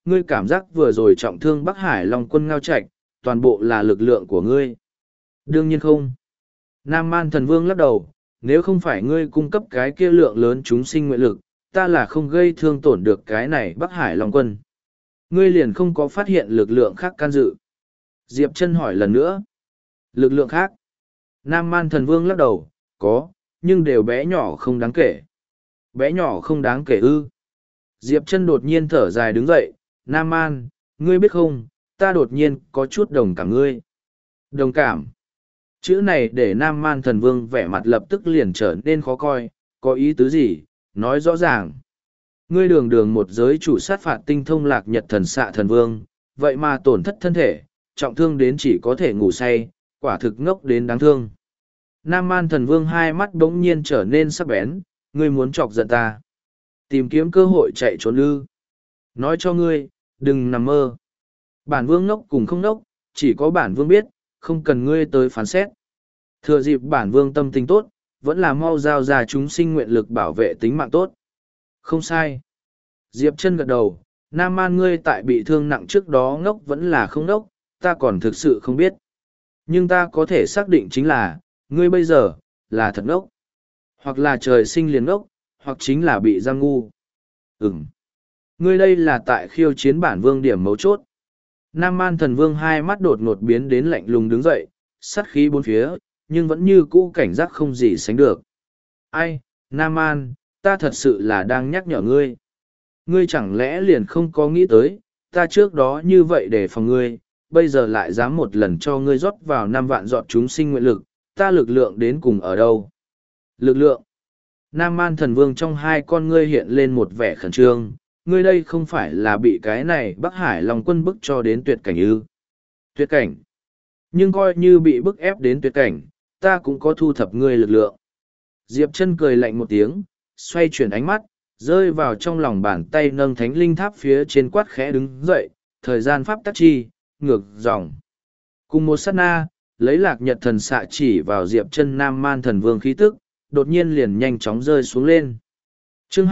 ngươi cảm giác vừa rồi trọng thương Bắc Hải Long quân Ngao Trạch, toàn bộ là lực lượng của ngươi. Đương nhiên không. Nam Man Thần Vương lắc đầu, nếu không phải ngươi cung cấp cái kia lượng lớn chúng sinh nguyện lực, ta là không gây thương tổn được cái này Bắc Hải Long quân. Ngươi liền không có phát hiện lực lượng khác can dự. Diệp Chân hỏi lần nữa. Lực lượng khác? Nam Man Thần Vương lắc đầu, có, nhưng đều bé nhỏ không đáng kể. Bé nhỏ không đáng kể ư. Diệp Chân đột nhiên thở dài đứng dậy, Nam Man, ngươi biết không, ta đột nhiên có chút đồng cảm ngươi. Đồng cảm. Chữ này để Nam Man Thần Vương vẻ mặt lập tức liền trở nên khó coi, có ý tứ gì, nói rõ ràng. Ngươi đường đường một giới chủ sát phạt tinh thông lạc nhật thần xạ thần vương, vậy mà tổn thất thân thể, trọng thương đến chỉ có thể ngủ say, quả thực ngốc đến đáng thương. Nam Man Thần Vương hai mắt bỗng nhiên trở nên sắc bén, ngươi muốn chọc giận ta. Tìm kiếm cơ hội chạy trốn ư. Nói cho ngươi, đừng nằm mơ. Bản vương ngốc cùng không ngốc, chỉ có bản vương biết, không cần ngươi tới phán xét. Thừa dịp bản vương tâm tình tốt, vẫn là mau giao ra chúng sinh nguyện lực bảo vệ tính mạng tốt. Không sai. Diệp Chân gật đầu, Nam Man ngươi tại bị thương nặng trước đó ngốc vẫn là không ngốc, ta còn thực sự không biết. Nhưng ta có thể xác định chính là, ngươi bây giờ, là thật ngốc. Hoặc là trời sinh liền ngốc, hoặc chính là bị giam ngu. Ngươi đây là tại khiêu chiến bản vương điểm mấu chốt. Nam Man Thần Vương hai mắt đột ngột biến đến lạnh lùng đứng dậy, sát khí bốn phía, nhưng vẫn như cũ cảnh giác không gì sánh được. Ai, Nam Man, ta thật sự là đang nhắc nhở ngươi. Ngươi chẳng lẽ liền không có nghĩ tới, ta trước đó như vậy để phòng ngươi, bây giờ lại dám một lần cho ngươi rót vào 5 vạn giọt chúng sinh nguyện lực, ta lực lượng đến cùng ở đâu? Lực lượng. Nam Man Thần Vương trong hai con ngươi hiện lên một vẻ khẩn trương, ngươi đây không phải là bị cái này Bắc Hải Long quân bức cho đến tuyệt cảnh ư? Tuyệt cảnh. Nhưng coi như bị bức ép đến tuyệt cảnh, ta cũng có thu thập ngươi lực lượng. Diệp Chân cười lạnh một tiếng, xoay chuyển ánh mắt, rơi vào trong lòng bàn tay nâng thánh linh tháp phía trên quát khẽ đứng dậy, thời gian pháp tắc chi, ngược dòng. Cùng một sát na, lấy lạc nhật thần xạ chỉ vào Diệp Chân Nam Man Thần Vương khí tức, đột nhiên liền nhanh chóng rơi xuống lên. Chương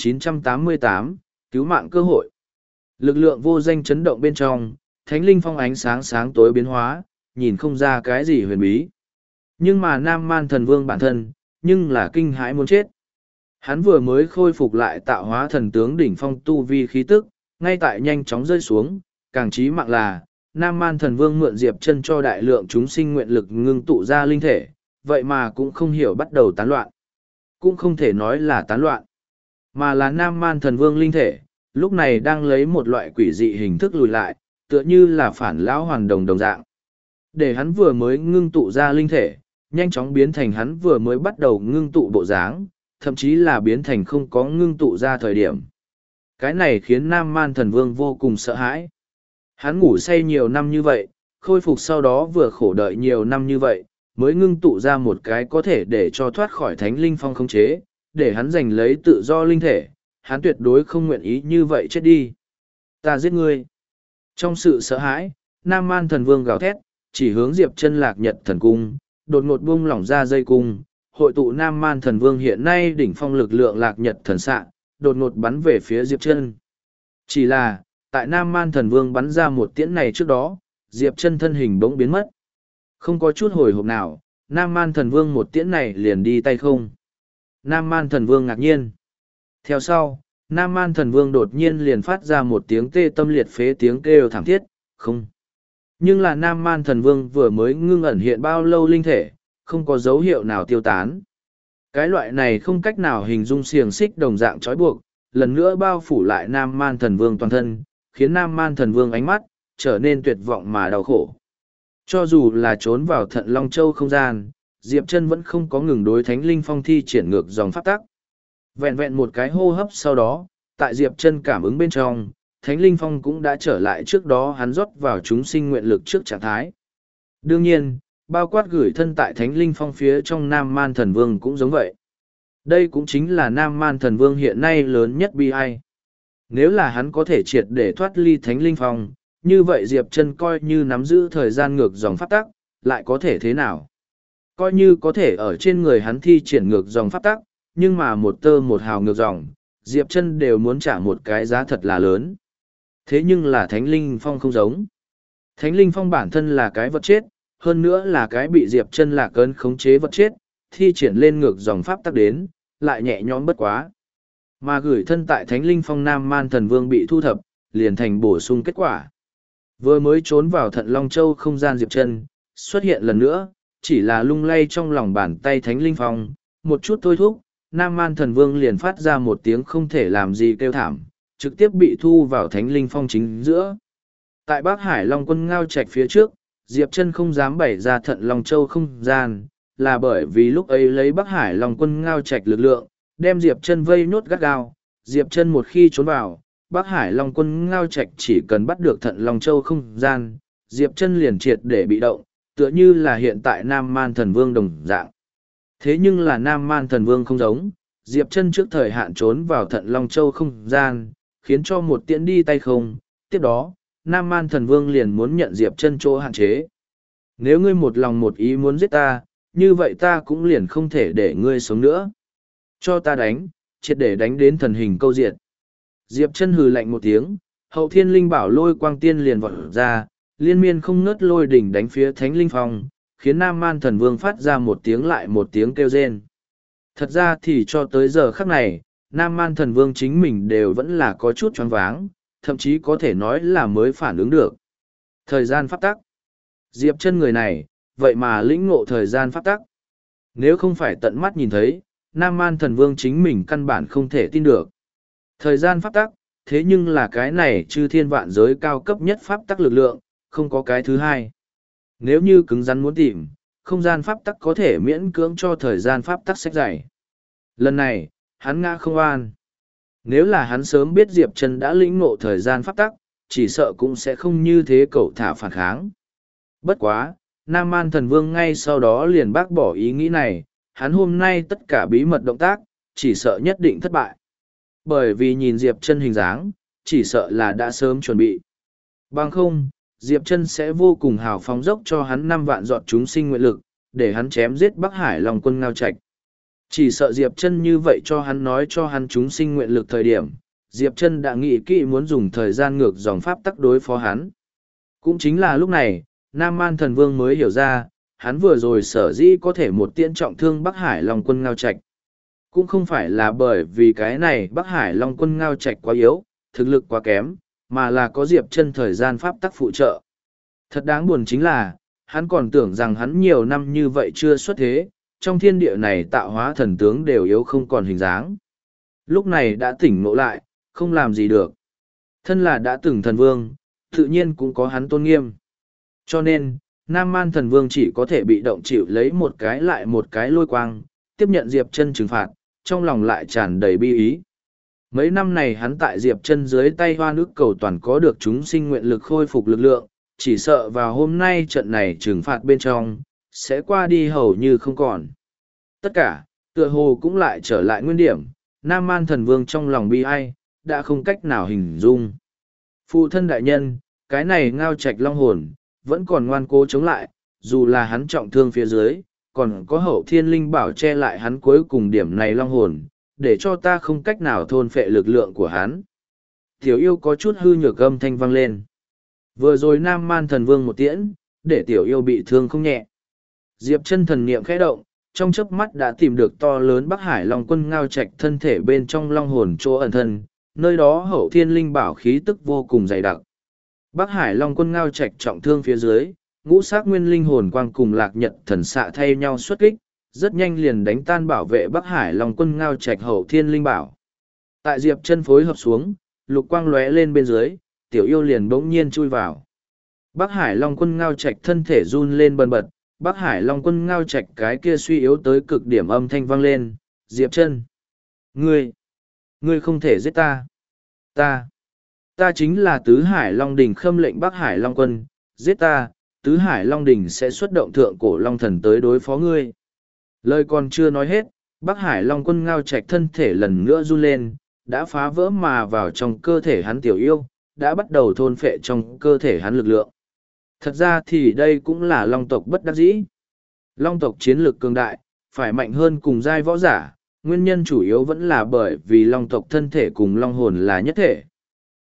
2988, cứu mạng cơ hội. Lực lượng vô danh chấn động bên trong, thánh linh phong ánh sáng sáng tối biến hóa, nhìn không ra cái gì huyền bí. Nhưng mà Nam Man Thần Vương bản thân, nhưng là kinh hãi muốn chết. Hắn vừa mới khôi phục lại tạo hóa thần tướng đỉnh phong tu vi khí tức, ngay tại nhanh chóng rơi xuống, càng chí mạng là, Nam Man Thần Vương mượn Diệp Chân cho đại lượng chúng sinh nguyện lực ngưng tụ ra linh thể, vậy mà cũng không hiểu bắt đầu tán loạn. Cũng không thể nói là tán loạn, mà là Nam Man Thần Vương linh thể, lúc này đang lấy một loại quỷ dị hình thức lùi lại, tựa như là phản lão hoàn đồng đồng dạng. Để hắn vừa mới ngưng tụ ra linh thể, nhanh chóng biến thành hắn vừa mới bắt đầu ngưng tụ bộ dáng, thậm chí là biến thành không có ngưng tụ ra thời điểm. Cái này khiến Nam Man Thần Vương vô cùng sợ hãi. Hắn ngủ say nhiều năm như vậy, khôi phục sau đó vừa khổ đợi nhiều năm như vậy, mới ngưng tụ ra một cái có thể để cho thoát khỏi thánh linh phong khống chế, để hắn giành lấy tự do linh thể, hắn tuyệt đối không nguyện ý như vậy chết đi. Ta giết ngươi. Trong sự sợ hãi, Nam Man Thần Vương gào thét, chỉ hướng Diệp Chân lạc nhật thần cung, đột ngột buông lỏng ra dây cung, hội tụ Nam Man Thần Vương hiện nay đỉnh phong lực lượng lạc nhật thần xạ, đột ngột bắn về phía Diệp Chân. Chỉ là, tại Nam Man Thần Vương bắn ra một tiễn này trước đó, Diệp Chân thân hình bỗng biến mất. Không có chút hồi hộp nào, Nam Man Thần Vương một tiễn này liền đi tay không. Nam Man Thần Vương ngạc nhiên. Theo sau, Nam Man Thần Vương đột nhiên liền phát ra một tiếng tê tâm liệt phế tiếng kêu thảm thiết, không. Nhưng là Nam Man Thần Vương vừa mới ngưng ẩn hiện bao lâu linh thể, không có dấu hiệu nào tiêu tán. Cái loại này không cách nào hình dung xiềng xích đồng dạng trói buộc, lần nữa bao phủ lại Nam Man Thần Vương toàn thân, khiến Nam Man Thần Vương ánh mắt trở nên tuyệt vọng mà đau khổ. Cho dù là trốn vào Thận Long Châu không gian, Diệp Chân vẫn không có ngừng đối Thánh Linh Phong thi triển ngược dòng pháp tắc. Vẹn vẹn một cái hô hấp sau đó, tại Diệp Chân cảm ứng bên trong, Thánh Linh Phong cũng đã trở lại trước đó hắn rót vào chúng sinh nguyện lực trước trạng thái. Đương nhiên, bao quát gửi thân tại Thánh Linh Phong phía trong Nam Man Thần Vương cũng giống vậy. Đây cũng chính là Nam Man Thần Vương hiện nay lớn nhất bi ai. Nếu là hắn có thể triệt để thoát ly Thánh Linh Phong, như vậy Diệp Chân coi như nắm giữ thời gian ngược dòng pháp tắc, lại có thể thế nào? Coi như có thể ở trên người hắn thi triển ngược dòng pháp tắc, nhưng mà một tơ một hào ngược dòng, Diệp Chân đều muốn trả một cái giá thật là lớn. Thế nhưng là Thánh Linh Phong không giống. Thánh Linh Phong bản thân là cái vật chết, hơn nữa là cái bị Diệp Chân Lạc ấn khống chế vật chết, thi triển lên ngược dòng pháp tắc đến, lại nhẹ nhõm bất quá. Mà gửi thân tại Thánh Linh Phong Nam Man Thần Vương bị thu thập, liền thành bổ sung kết quả. Vừa mới trốn vào Thận Long Châu không gian Diệp Chân, xuất hiện lần nữa, chỉ là lung lay trong lòng bàn tay Thánh Linh Phong, một chút thôi thúc, Nam Man Thần Vương liền phát ra một tiếng không thể làm gì kêu thảm, trực tiếp bị thu vào Thánh Linh Phong chính giữa. Tại Bắc Hải Long Quân Ngao Trạch phía trước, Diệp Chân không dám bày ra Thận Long Châu không gian, là bởi vì lúc ấy lấy Bắc Hải Long Quân Ngao Trạch lực lượng, đem Diệp Chân vây nốt gắt gao. Diệp Chân một khi trốn vào, Bắc Hải Long Quân Ngao Trạch chỉ cần bắt được Thận Long Châu không gian, Diệp Chân liền triệt để bị động, tựa như là hiện tại Nam Man Thần Vương đồng dạng. Thế nhưng là Nam Man Thần Vương không giống, Diệp Chân trước thời hạn trốn vào Thận Long Châu không gian, khiến cho một tiễn đi tay không, tiếp đó, Nam Man Thần Vương liền muốn nhận Diệp Chân chỗ hạn chế. Nếu ngươi một lòng một ý muốn giết ta, như vậy ta cũng liền không thể để ngươi sống nữa. Cho ta đánh, triệt để đánh đến thần hình câu diệt. Diệp Chân hừ lạnh một tiếng, Hậu Thiên Linh Bảo Lôi Quang Tiên liền vọt ra, liên miên không ngớt lôi đỉnh đánh phía Thánh Linh Phong, khiến Nam Man Thần Vương phát ra một tiếng lại một tiếng kêu rên. Thật ra thì cho tới giờ khắc này, Nam Man Thần Vương chính mình đều vẫn là có chút choáng váng, thậm chí có thể nói là mới phản ứng được. Thời gian pháp tắc. Diệp Chân người này, vậy mà lĩnh ngộ thời gian pháp tắc. Nếu không phải tận mắt nhìn thấy, Nam Man Thần Vương chính mình căn bản không thể tin được. Thời gian pháp tắc, thế nhưng là cái này chư thiên vạn giới cao cấp nhất pháp tắc lực lượng, không có cái thứ hai. Nếu như cứng rắn muốn tìm, không gian pháp tắc có thể miễn cưỡng cho thời gian pháp tắc sách giải. Lần này, hắn ngã không an. Nếu là hắn sớm biết Diệp Chân đã lĩnh ngộ thời gian pháp tắc, chỉ sợ cũng sẽ không như thế cậu thả phản kháng. Bất quá, Nam Man Thần Vương ngay sau đó liền bác bỏ ý nghĩ này, hắn hôm nay tất cả bí mật động tác, chỉ sợ nhất định thất bại. Bởi vì nhìn Diệp Chân hình dáng, chỉ sợ là đã sớm chuẩn bị. Bằng không, Diệp Chân sẽ vô cùng hào phóng dốc cho hắn 5 vạn giọt chúng sinh nguyện lực, để hắn chém giết Bắc Hải Long Quân Ngao Trạch. Chỉ sợ Diệp Chân như vậy cho hắn nói cho hắn chúng sinh nguyện lực thời điểm, Diệp Chân đã nghĩ kỹ muốn dùng thời gian ngược dòng pháp tắc đối phó hắn. Cũng chính là lúc này, Nam Man Thần Vương mới hiểu ra, hắn vừa rồi sở dĩ có thể một tiễn trọng thương Bắc Hải Long Quân Ngao Trạch. Cũng không phải là bởi vì cái này Bắc Hải Long Quân Ngao Trạch quá yếu, thực lực quá kém, mà là có Diệp Chân thời gian pháp tắc phụ trợ. Thật đáng buồn chính là, hắn còn tưởng rằng hắn nhiều năm như vậy chưa xuất thế, trong thiên địa này tạo hóa thần tướng đều yếu không còn hình dáng. Lúc này đã tỉnh ngộ lại, không làm gì được. Thân là đã từng thần vương, tự nhiên cũng có hắn tôn nghiêm. Cho nên, Nam Man Thần Vương chỉ có thể bị động chịu lấy một cái lại một cái lôi quang, tiếp nhận Diệp Chân trừng phạt, trong lòng lại tràn đầy bi ý. Mấy năm này hắn tại Diệp Chân dưới tay Hoa Nước Cầu toàn có được chúng sinh nguyện lực khôi phục lực lượng, chỉ sợ vào hôm nay trận này trừng phạt bên trong, sẽ qua đi hầu như không còn. Tất cả, tựa hồ cũng lại trở lại nguyên điểm, Nam Man Thần Vương trong lòng bi ai, đã không cách nào hình dung. Phụ thân đại nhân, cái này Ngao Trạch long hồn, vẫn còn ngoan cố chống lại, dù là hắn trọng thương phía dưới, còn có Hậu Thiên Linh Bảo che lại hắn cuối cùng điểm này long hồn, để cho ta không cách nào thôn phệ lực lượng của hắn. Tiểu yêu có chút hư nhược âm thanh vang lên. Vừa rồi Nam Man Thần Vương một tiễn, để tiểu yêu bị thương không nhẹ. Diệp Chân thần niệm khẽ động, trong chớp mắt đã tìm được to lớn Bắc Hải Long Quân Ngao Trạch thân thể bên trong long hồn chỗ ẩn thân, nơi đó Hậu Thiên Linh Bảo khí tức vô cùng dày đặc. Bắc Hải Long Quân Ngao Trạch trọng thương phía dưới, ngũ sắc nguyên linh hồn quang cùng Lạc Nhật thần xạ thay nhau xuất kích, rất nhanh liền đánh tan bảo vệ Bắc Hải Long Quân Ngao Trạch Hậu Thiên Linh Bảo. Tại Diệp Chân phối hợp xuống, lục quang lóe lên bên dưới, tiểu yêu liền bỗng nhiên chui vào. Bắc Hải Long Quân Ngao Trạch thân thể run lên bần bật, Bắc Hải Long Quân Ngao Trạch cái kia suy yếu tới cực điểm âm thanh vang lên, Diệp Chân, ngươi không thể giết ta. Ta chính là Tứ Hải Long Đình khâm lệnh Bắc Hải Long Quân, giết ta, Tứ Hải Long Đình sẽ xuất động thượng cổ Long Thần tới đối phó ngươi. Lời còn chưa nói hết, Bắc Hải Long Quân Ngao Trạch thân thể lần nữa run lên, đã phá vỡ mà vào trong cơ thể hắn tiểu yêu, đã bắt đầu thôn phệ trong cơ thể hắn lực lượng. Thật ra thì đây cũng là Long tộc bất đắc dĩ. Long tộc chiến lược cường đại, phải mạnh hơn cùng giai võ giả, nguyên nhân chủ yếu vẫn là bởi vì Long tộc thân thể cùng Long hồn là nhất thể.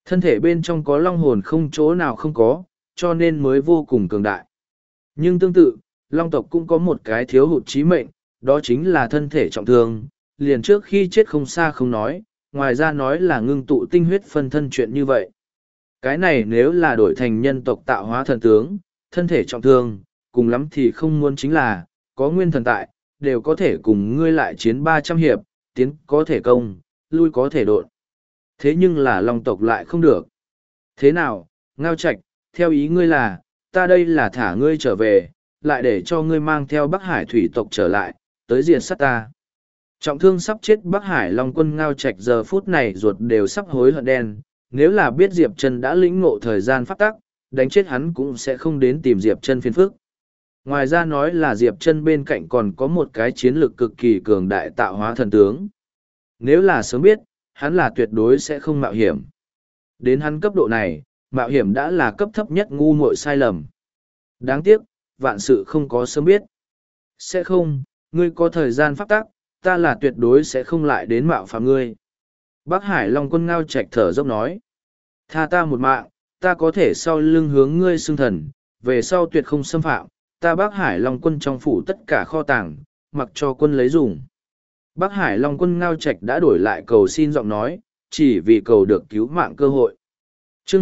Thân thể bên trong có long hồn không chỗ nào không có, cho nên mới vô cùng cường đại. Nhưng tương tự, long tộc cũng có một cái thiếu hụt chí mệnh, đó chính là thân thể trọng thương, liền trước khi chết không xa không nói, ngoài ra nói là ngưng tụ tinh huyết phân thân chuyện như vậy. Cái này nếu là đổi thành nhân tộc tạo hóa thần tướng, thân thể trọng thương, cùng lắm thì không muốn chính là, có nguyên thần tại, đều có thể cùng ngươi lại chiến 300 hiệp, tiến có thể công, lui có thể đột. Thế nhưng là long tộc lại không được. Thế nào, Ngao Trạch, theo ý ngươi là, ta đây là thả ngươi trở về, lại để cho ngươi mang theo Bắc Hải thủy tộc trở lại, tới diệt sát ta. Trọng thương sắp chết Bắc Hải Long quân Ngao Trạch giờ phút này ruột đều sắp hối hận đen, nếu là biết Diệp Chân đã lĩnh ngộ thời gian pháp tắc, đánh chết hắn cũng sẽ không đến tìm Diệp Chân phiền phức. Ngoài ra nói là Diệp Chân bên cạnh còn có một cái chiến lược cực kỳ cường đại tạo hóa thần tướng. Nếu là sớm biết, hắn là tuyệt đối sẽ không mạo hiểm. Đến hắn cấp độ này, mạo hiểm đã là cấp thấp nhất ngu muội sai lầm. Đáng tiếc, vạn sự không có sớm biết. Sẽ không, ngươi có thời gian pháp tắc, ta là tuyệt đối sẽ không lại đến mạo phạm ngươi. Bắc Hải Long quân Ngao Trạch thở dốc nói. Tha ta một mạng, ta có thể sau lưng hướng ngươi xưng thần, về sau tuyệt không xâm phạm, ta Bắc Hải Long quân trong phủ tất cả kho tàng, mặc cho quân lấy dùng. Bắc Hải Long quân Ngao Trạch đã đổi lại cầu xin giọng nói, chỉ vì cầu được cứu mạng cơ hội. Chương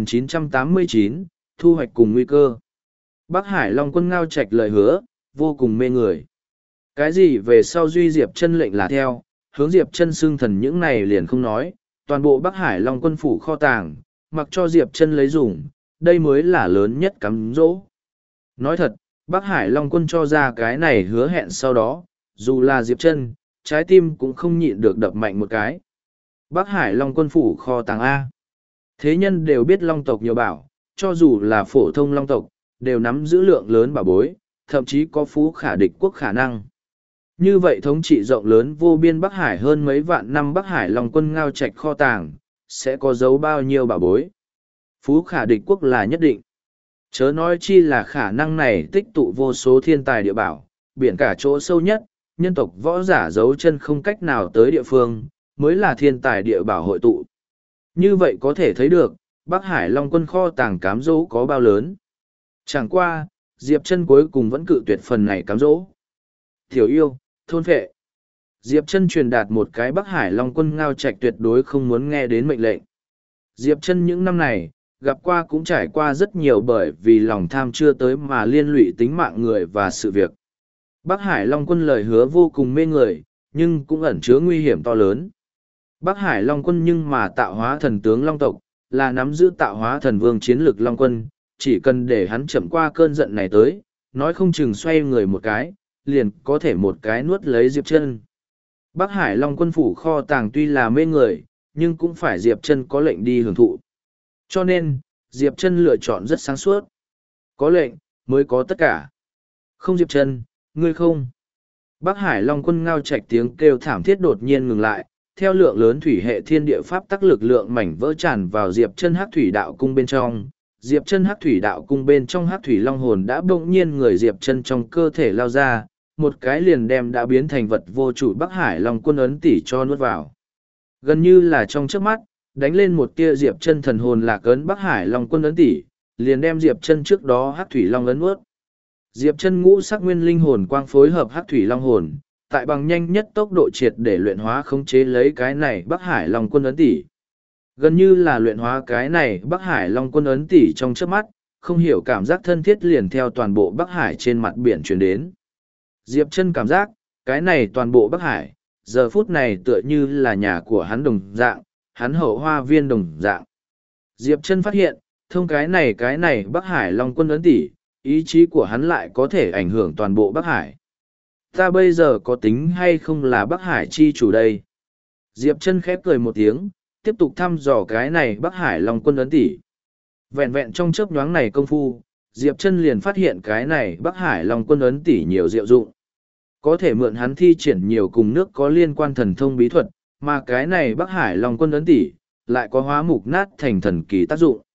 2989, thu hoạch cùng nguy cơ. Bắc Hải Long quân Ngao Trạch lời hứa, vô cùng mê người. Cái gì về sau duy Diệp Chân lệnh là theo, hướng Diệp Chân xưng thần những này liền không nói, toàn bộ Bắc Hải Long quân phủ kho tàng, mặc cho Diệp Chân lấy dùng, đây mới là lớn nhất cắm dỗ. Nói thật, Bắc Hải Long quân cho ra cái này hứa hẹn sau đó, dù là Diệp Chân, trái tim cũng không nhịn được đập mạnh một cái. Bắc Hải Long quân phủ kho tàng A. Thế nhân đều biết Long tộc nhiều bảo, cho dù là phổ thông Long tộc, đều nắm giữ lượng lớn bảo bối, thậm chí có phú khả địch quốc khả năng. Như vậy thống trị rộng lớn vô biên Bắc Hải hơn mấy vạn năm Bắc Hải Long quân Ngao Trạch kho tàng, sẽ có giấu bao nhiêu bảo bối. Phú khả địch quốc là nhất định. Chớ nói chi là khả năng này tích tụ vô số thiên tài địa bảo, biển cả chỗ sâu nhất, nhân tộc võ giả giấu chân không cách nào tới địa phương, mới là thiên tài địa bảo hội tụ. Như vậy có thể thấy được, Bắc Hải Long quân kho tàng cám dỗ có bao lớn. Chẳng qua, Diệp Chân cuối cùng vẫn cự tuyệt phần này cám dỗ. Tiểu yêu, thôn phệ. Diệp Chân truyền đạt một cái Bắc Hải Long quân Ngao Trạch tuyệt đối không muốn nghe đến mệnh lệnh. Diệp Chân những năm này, gặp qua cũng trải qua rất nhiều bởi vì lòng tham chưa tới mà liên lụy tính mạng người và sự việc. Bắc Hải Long quân lời hứa vô cùng mê người, nhưng cũng ẩn chứa nguy hiểm to lớn. Bắc Hải Long quân nhưng mà tạo hóa thần tướng Long tộc, là nắm giữ tạo hóa thần vương chiến lực Long quân, chỉ cần để hắn chậm qua cơn giận này tới, nói không chừng xoay người một cái, liền có thể một cái nuốt lấy Diệp Chân. Bắc Hải Long quân phủ kho tàng tuy là mê người, nhưng cũng phải Diệp Chân có lệnh đi hưởng thụ. Cho nên, Diệp Chân lựa chọn rất sáng suốt. Có lệnh, mới có tất cả. Không Diệp Chân, ngươi không. Bắc Hải Long quân Ngao Trạch tiếng kêu thảm thiết đột nhiên ngừng lại, theo lượng lớn thủy hệ thiên địa pháp tắc lực lượng mảnh vỡ tràn vào Diệp Chân Hắc Thủy Đạo cung bên trong. Diệp Chân Hắc Thủy Đạo cung bên trong Hắc Thủy Long hồn đã bỗng nhiên người Diệp Chân trong cơ thể lao ra, một cái liền đem đã biến thành vật vô chủ Bắc Hải Long quân ấn tỷ cho nuốt vào. Gần như là trong chớp mắt, đánh lên một tia Diệp Chân thần hồn lạc ấn Bắc Hải Long quân ấn tỷ, liền đem Diệp Chân trước đó Hắc Thủy Long ấn nuốt. Diệp Chân ngũ sắc nguyên linh hồn quang phối hợp Hắc Thủy Long hồn, tại bằng nhanh nhất tốc độ triệt để luyện hóa khống chế lấy cái này Bắc Hải Long quân ấn tỷ. Gần như là luyện hóa cái này Bắc Hải Long quân ấn tỷ trong chớp mắt, không hiểu cảm giác thân thiết liền theo toàn bộ Bắc Hải trên mặt biển truyền đến. Diệp Chân cảm giác, cái này toàn bộ Bắc Hải, giờ phút này tựa như là nhà của hắn đồng dạng, hắn hậu hoa viên đồng dạng. Diệp Chân phát hiện, thông cái này Bắc Hải Long quân ấn tỷ, ý chí của hắn lại có thể ảnh hưởng toàn bộ Bắc Hải. Ta bây giờ có tính hay không là Bắc Hải chi chủ đây? Diệp Chân khép cười một tiếng, tiếp tục thăm dò cái này Bắc Hải Long quân ấn tỷ. Vẹn vẹn trong chớp nhoáng này công phu, Diệp Chân liền phát hiện cái này Bắc Hải Long quân ấn tỷ nhiều diệu dụng. Có thể mượn hắn thi triển nhiều cùng nước có liên quan thần thông bí thuật, mà cái này Bắc Hải Long quân ấn tỷ lại có hóa mục nát thành thần kỳ tác dụng.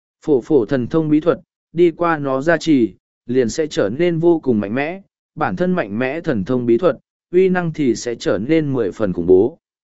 Phổ thần thông bí thuật, đi qua nó gia trì, liền sẽ trở nên vô cùng mạnh mẽ, bản thân mạnh mẽ thần thông bí thuật, uy năng thì sẽ trở nên 10 phần khủng bố.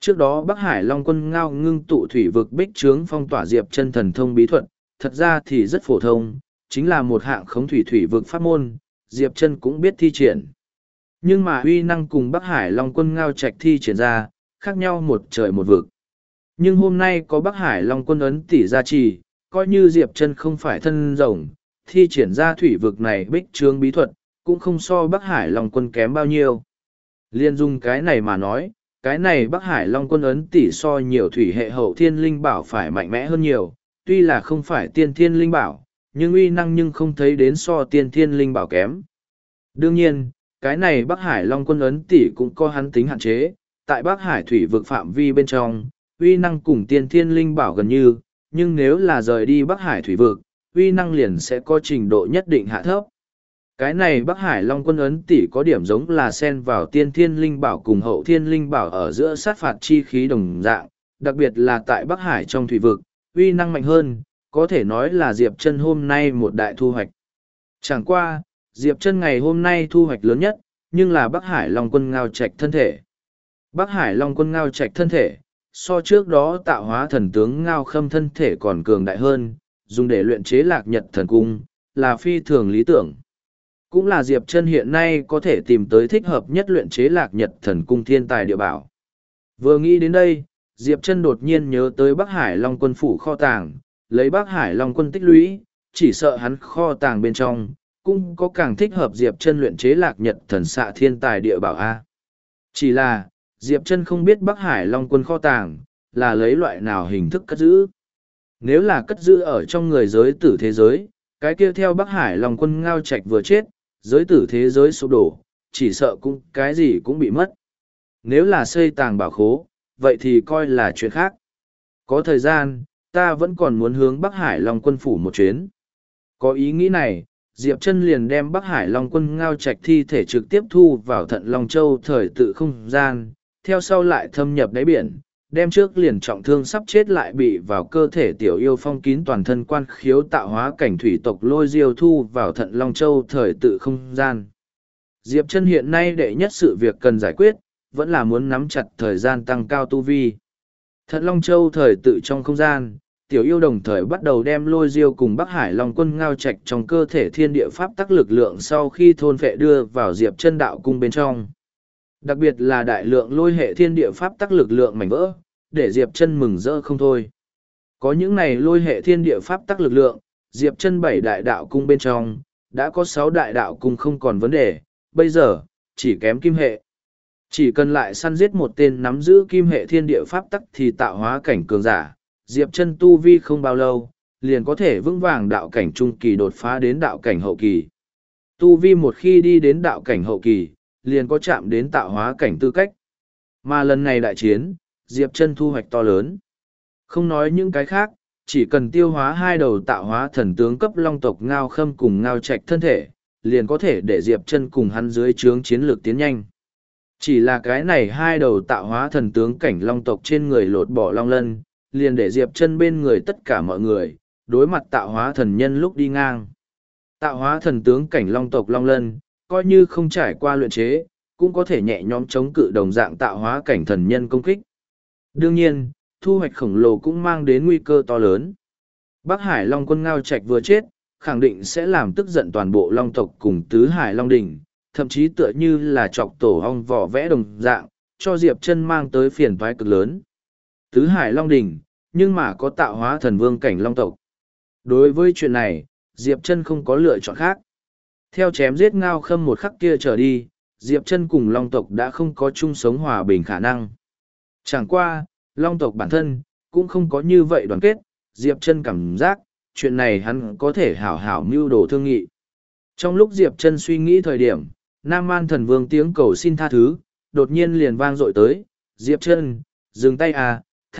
Trước đó Bắc Hải Long Quân ngao ngưng tụ thủy vực bích trướng phong tỏa Diệp Chân thần thông bí thuật, thật ra thì rất phổ thông, chính là một hạng khống thủy vực pháp môn, Diệp Chân cũng biết thi triển. Nhưng mà uy năng cùng Bắc Hải Long Quân ngao trạch thi triển ra, khác nhau một trời một vực. Nhưng hôm nay có Bắc Hải Long Quân ấn tỷ gia trì, coi như Diệp Chân không phải thân rồng, thi triển ra thủy vực này bích trướng bí thuật, cũng không so Bắc Hải Long Quân kém bao nhiêu. Liên dung cái này mà nói, cái này Bắc Hải Long Quân ấn tỷ so nhiều thủy hệ hậu thiên linh bảo phải mạnh mẽ hơn nhiều, tuy là không phải tiên thiên linh bảo, nhưng uy năng nhưng không thấy đến so tiên thiên linh bảo kém. Đương nhiên, cái này Bắc Hải Long Quân ấn tỷ cũng có hắn tính hạn chế, tại Bắc Hải thủy vực phạm vi bên trong, uy năng cùng tiên thiên linh bảo gần như, nhưng nếu là rời đi Bắc Hải thủy vực, uy năng liền sẽ có trình độ nhất định hạ thấp. Cái này Bắc Hải Long Quân ấn tỷ có điểm giống là xen vào tiên thiên linh bảo cùng hậu thiên linh bảo ở giữa sát phạt chi khí đồng dạng, đặc biệt là tại Bắc Hải trong thủy vực, uy năng mạnh hơn, có thể nói là Diệp Chân hôm nay một đại thu hoạch. Chẳng qua, Diệp Chân ngày hôm nay thu hoạch lớn nhất, nhưng là Bắc Hải Long Quân ngao trạch thân thể. Bắc Hải Long Quân ngao trạch thân thể, so trước đó tạo hóa thần tướng ngao khâm thân thể còn cường đại hơn, dùng để luyện chế lạc nhật thần cung, là phi thường lý tưởng. Cũng là Diệp Chân hiện nay có thể tìm tới thích hợp nhất luyện chế lạc nhật thần cung thiên tài địa bảo. Vừa nghĩ đến đây, Diệp Chân đột nhiên nhớ tới Bắc Hải Long Quân phủ kho tàng, lấy Bắc Hải Long Quân tích lũy, chỉ sợ hắn kho tàng bên trong, cũng có càng thích hợp Diệp Chân luyện chế lạc nhật thần xạ thiên tài địa bảo A. Chỉ là, Diệp Chân không biết Bắc Hải Long Quân kho tàng, là lấy loại nào hình thức cất giữ. Nếu là cất giữ ở trong người giới tử thế giới, cái kia theo Bắc Hải Long Quân ngao trạch vừa chết, giới tử thế giới sụp đổ, chỉ sợ cũng cái gì cũng bị mất. Nếu là xây tàng bảo khố, vậy thì coi là chuyện khác. Có thời gian, ta vẫn còn muốn hướng Bắc Hải Long Quân phủ một chuyến. Có ý nghĩ này, Diệp Chân liền đem Bắc Hải Long Quân ngao trạch thi thể trực tiếp thu vào Thận Long Châu thời tự không gian, theo sau lại thâm nhập đáy biển, đem trước liền trọng thương sắp chết lại bị vào cơ thể tiểu yêu phong kín toàn thân quan khiếu tạo hóa cảnh thủy tộc lôi diêu thu vào Thận Long Châu thời tự không gian. Diệp Chân hiện nay đệ nhất sự việc cần giải quyết, vẫn là muốn nắm chặt thời gian tăng cao tu vi. Thận Long Châu thời tự trong không gian, tiểu yêu đồng thời bắt đầu đem lôi diêu cùng Bắc Hải Long Quân ngao trạch trong cơ thể thiên địa pháp tắc lực lượng sau khi thôn phệ đưa vào Diệp Chân đạo cung bên trong. Đặc biệt là đại lượng lôi hệ thiên địa pháp tắc lực lượng mảnh vỡ, để Diệp Chân mừng rỡ không thôi. Có những này lôi hệ thiên địa pháp tắc lực lượng, Diệp Chân 7 đại đạo cung bên trong, đã có 6 đại đạo cung không còn vấn đề, bây giờ, chỉ kém kim hệ. Chỉ cần lại săn giết một tên nắm giữ kim hệ thiên địa pháp tắc thì tạo hóa cảnh cường giả, Diệp Chân tu vi không bao lâu, liền có thể vững vàng đạo cảnh trung kỳ đột phá đến đạo cảnh hậu kỳ. Tu vi một khi đi đến đạo cảnh hậu kỳ, liền có chạm đến tạo hóa cảnh tư cách. Mà lần này đại chiến, Diệp Chân thu hoạch to lớn. Không nói những cái khác, chỉ cần tiêu hóa hai đầu tạo hóa thần tướng cấp long tộc ngao khâm cùng ngao trạch thân thể, liền có thể để Diệp Chân cùng hắn dưới trướng chiến lược tiến nhanh. Chỉ là cái này hai đầu tạo hóa thần tướng cảnh long tộc trên người lột bỏ long lân, liền để Diệp Chân bên người tất cả mọi người, đối mặt tạo hóa thần nhân lúc đi ngang. Tạo hóa thần tướng cảnh long tộc long lân, coi như không trải qua luyện chế, cũng có thể nhẹ nhõm chống cự đồng dạng tạo hóa cảnh thần nhân công kích. Đương nhiên, thu hoạch khổng lồ cũng mang đến nguy cơ to lớn. Bắc Hải Long Quân ngao trạch vừa chết, khẳng định sẽ làm tức giận toàn bộ long tộc cùng tứ hải long đỉnh, thậm chí tựa như là chọc tổ ong vỏ vẽ đồng dạng, cho Diệp Chân mang tới phiền toái cực lớn. Tứ hải long đỉnh, nhưng mà có tạo hóa thần vương cảnh long tộc. Đối với chuyện này, Diệp Chân không có lựa chọn khác. Theo chém giết ngao khâm một khắc kia trở đi, Diệp Chân cùng long tộc đã không có chung sống hòa bình khả năng. Chẳng qua, long tộc bản thân, cũng không có như vậy đoàn kết, Diệp Chân cảm giác, chuyện này hắn có thể hảo hảo mưu đồ thương nghị. Trong lúc Diệp Chân suy nghĩ thời điểm, Nam Man Thần Vương tiếng cầu xin tha thứ, đột nhiên liền vang dội tới, Diệp Chân, dừng tay à,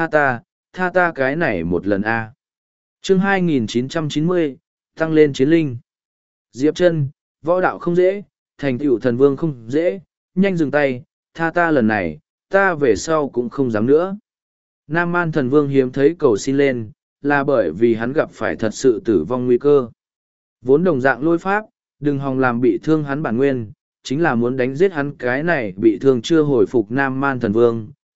tha ta cái này một lần à. Chương 2990, tăng lên chiến linh. Diệp Chân, võ đạo không dễ, thành tựu thần vương không dễ, nhanh dừng tay, tha ta lần này, ta về sau cũng không dám nữa. Nam Man Thần Vương hiếm thấy cầu xin lên, là bởi vì hắn gặp phải thật sự tử vong nguy cơ. Vốn đồng dạng lôi pháp, đừng hòng làm bị thương hắn bản nguyên, chính là muốn đánh giết hắn cái này bị thương chưa hồi phục Nam Man Thần Vương,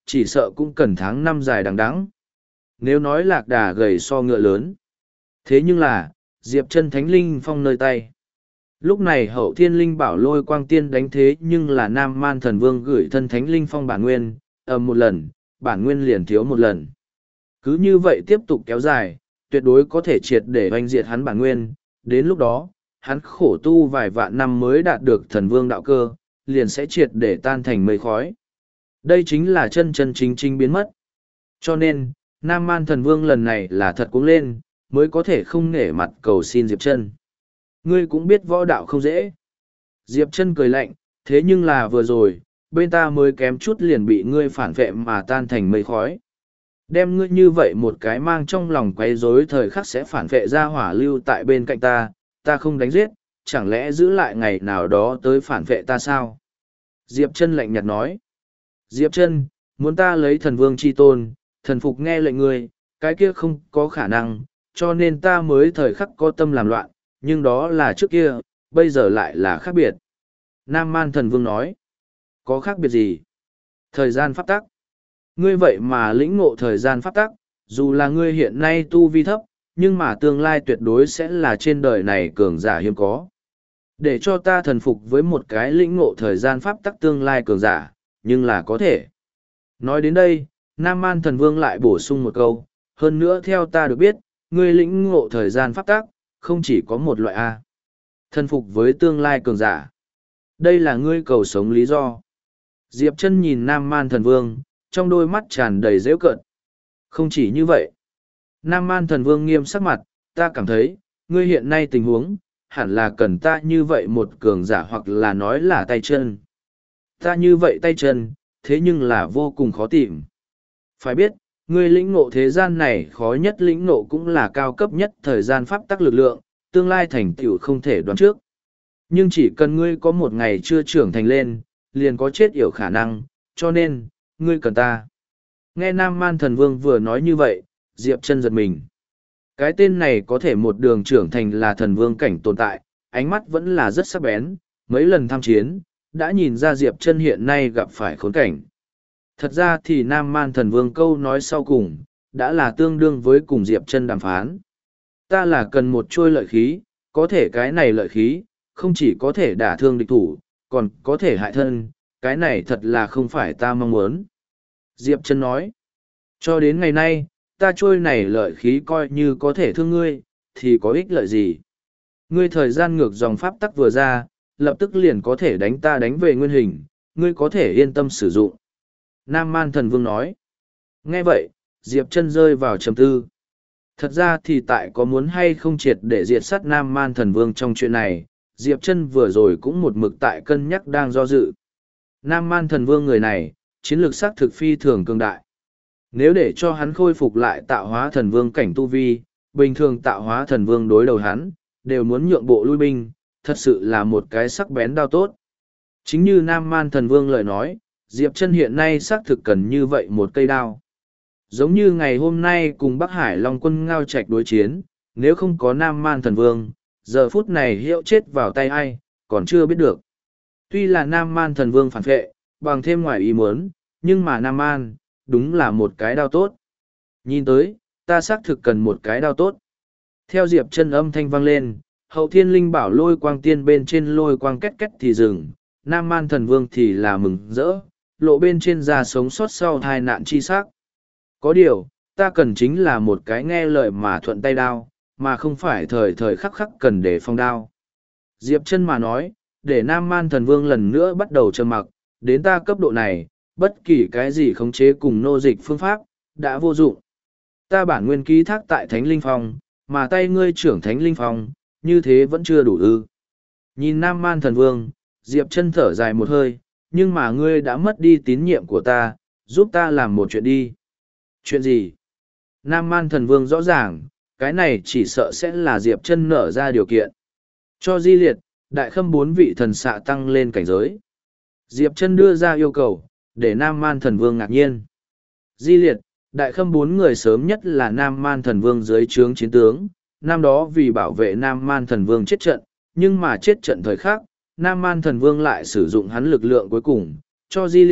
chỉ sợ cũng cần tháng năm dài đằng đẵng. Nếu nói lạc đà gầy so ngựa lớn. Thế nhưng là, Diệp chân thánh linh phong nơi tay. Lúc này hậu thiên linh bảo lôi quang tiên đánh thế nhưng là Nam Man Thần Vương gửi thân thánh linh phong bản nguyên, một lần, bản nguyên liền thiếu một lần. Cứ như vậy tiếp tục kéo dài, tuyệt đối có thể triệt để oanh diệt hắn bản nguyên, đến lúc đó, hắn khổ tu vài vạn năm mới đạt được thần vương đạo cơ, liền sẽ triệt để tan thành mây khói. Đây chính là chân chân chính chính biến mất. Cho nên, Nam Man Thần Vương lần này là thật cuống lên, mới có thể không nể mặt cầu xin Diệp Chân. Ngươi cũng biết võ đạo không dễ. Diệp Chân cười lạnh, thế nhưng là vừa rồi, bên ta mới kém chút liền bị ngươi phản vệ mà tan thành mây khói. Đem ngươi như vậy một cái mang trong lòng quấy rối thời khắc sẽ phản vệ ra hỏa lưu tại bên cạnh ta, ta không đánh giết, chẳng lẽ giữ lại ngày nào đó tới phản vệ ta sao? Diệp Chân lạnh nhạt nói. Diệp Chân, muốn ta lấy thần vương chi tôn, thần phục nghe lệnh ngươi, cái kia không có khả năng, cho nên ta mới thời khắc có tâm làm loạn, nhưng đó là trước kia, bây giờ lại là khác biệt. Nam Man Thần Vương nói. Có khác biệt gì? Thời gian pháp tắc. Ngươi vậy mà lĩnh ngộ thời gian pháp tắc, dù là ngươi hiện nay tu vi thấp, nhưng mà tương lai tuyệt đối sẽ là trên đời này cường giả hiếm có. Để cho ta thần phục với một cái lĩnh ngộ thời gian pháp tắc tương lai cường giả, nhưng là có thể. Nói đến đây, Nam Man Thần Vương lại bổ sung một câu, hơn nữa theo ta được biết, ngươi lĩnh ngộ thời gian pháp tắc, không chỉ có một loại A. Thần phục với tương lai cường giả. Đây là ngươi cầu sống lý do. Diệp Chân nhìn Nam Man Thần Vương, trong đôi mắt tràn đầy giễu cợt. Không chỉ như vậy. Nam Man Thần Vương nghiêm sắc mặt, ta cảm thấy, ngươi hiện nay tình huống, hẳn là cần ta như vậy một cường giả hoặc là nói là tay chân. Ta như vậy tay chân, thế nhưng là vô cùng khó tìm. Phải biết, ngươi lĩnh ngộ thế gian này khó nhất lĩnh ngộ cũng là cao cấp nhất thời gian pháp tắc lực lượng, tương lai thành tựu không thể đoán trước. Nhưng chỉ cần ngươi có một ngày chưa trưởng thành lên, liền có chết yểu khả năng, cho nên, ngươi cần ta. Nghe Nam Man Thần Vương vừa nói như vậy, Diệp Chân giật mình. Cái tên này có thể một đường trưởng thành là thần vương cảnh tồn tại, ánh mắt vẫn là rất sắc bén, mấy lần tham chiến, đã nhìn ra Diệp Chân hiện nay gặp phải khốn cảnh. Thật ra thì Nam Man Thần Vương câu nói sau cùng, đã là tương đương với cùng Diệp Chân đàm phán. Ta là cần một trôi lợi khí, có thể cái này lợi khí, không chỉ có thể đả thương địch thủ, còn có thể hại thân, cái này thật là không phải ta mong muốn. Diệp Chân nói, cho đến ngày nay, ta trôi này lợi khí coi như có thể thương ngươi, thì có ích lợi gì? Ngươi thời gian ngược dòng pháp tắc vừa ra, lập tức liền có thể đánh ta đánh về nguyên hình, ngươi có thể yên tâm sử dụng. Nam Man Thần Vương nói. Nghe vậy, Diệp Chân rơi vào trầm tư. Thật ra thì tại có muốn hay không triệt để diệt sát Nam Man Thần Vương trong chuyện này, Diệp Chân vừa rồi cũng một mực tại cân nhắc đang do dự. Nam Man Thần Vương người này, chiến lược xác thực phi thường cường đại. Nếu để cho hắn khôi phục lại tạo hóa thần vương cảnh tu vi, bình thường tạo hóa thần vương đối đầu hắn, đều muốn nhượng bộ lui binh, thật sự là một cái sắc bén đao tốt. Chính như Nam Man Thần Vương lời nói, Diệp Chân hiện nay xác thực cần như vậy một cây đao. Giống như ngày hôm nay cùng Bắc Hải Long quân Ngao Trạch đối chiến, nếu không có Nam Man Thần Vương, giờ phút này hiệu chết vào tay ai, còn chưa biết được. Tuy là Nam Man Thần Vương phản vệ, bằng thêm ngoài ý muốn, nhưng mà Nam Man, đúng là một cái đao tốt. Nhìn tới, ta xác thực cần một cái đao tốt. Theo Diệp Chân âm thanh vang lên, hậu thiên linh bảo lôi quang tiên bên trên lôi quang két két thì dừng, Nam Man Thần Vương thì là mừng rỡ, lộ bên trên da sống sót sau tai nạn chi sắc. Có điều, ta cần chính là một cái nghe lời mà thuận tay đao, mà không phải thời thời khắc khắc cần để phong đao. Diệp Chân mà nói, để Nam Man Thần Vương lần nữa bắt đầu trầm mặc, đến ta cấp độ này, bất kỳ cái gì khống chế cùng nô dịch phương pháp, đã vô dụng. Ta bản nguyên ký thác tại Thánh Linh Phong, mà tay ngươi trưởng Thánh Linh Phong, như thế vẫn chưa đủ ư. Nhìn Nam Man Thần Vương, Diệp Chân thở dài một hơi, nhưng mà ngươi đã mất đi tín nhiệm của ta, giúp ta làm một chuyện đi. Chuyện gì? Nam Man Thần Vương rõ ràng, cái này chỉ sợ sẽ là Diệp Chân nở ra điều kiện. Cho Di Liệt, Đại Khâm 4 vị thần xạ tăng lên cảnh giới. Diệp Chân đưa ra yêu cầu, để Nam Man Thần Vương ngạc nhiên. Di Liệt, Đại Khâm 4 người sớm nhất là Nam Man Thần Vương dưới trướng chiến tướng, năm đó vì bảo vệ Nam Man Thần Vương chết trận, nhưng mà chết trận thời khắc, Nam Man Thần Vương lại sử dụng hắn lực lượng cuối cùng, cho Di Liệt,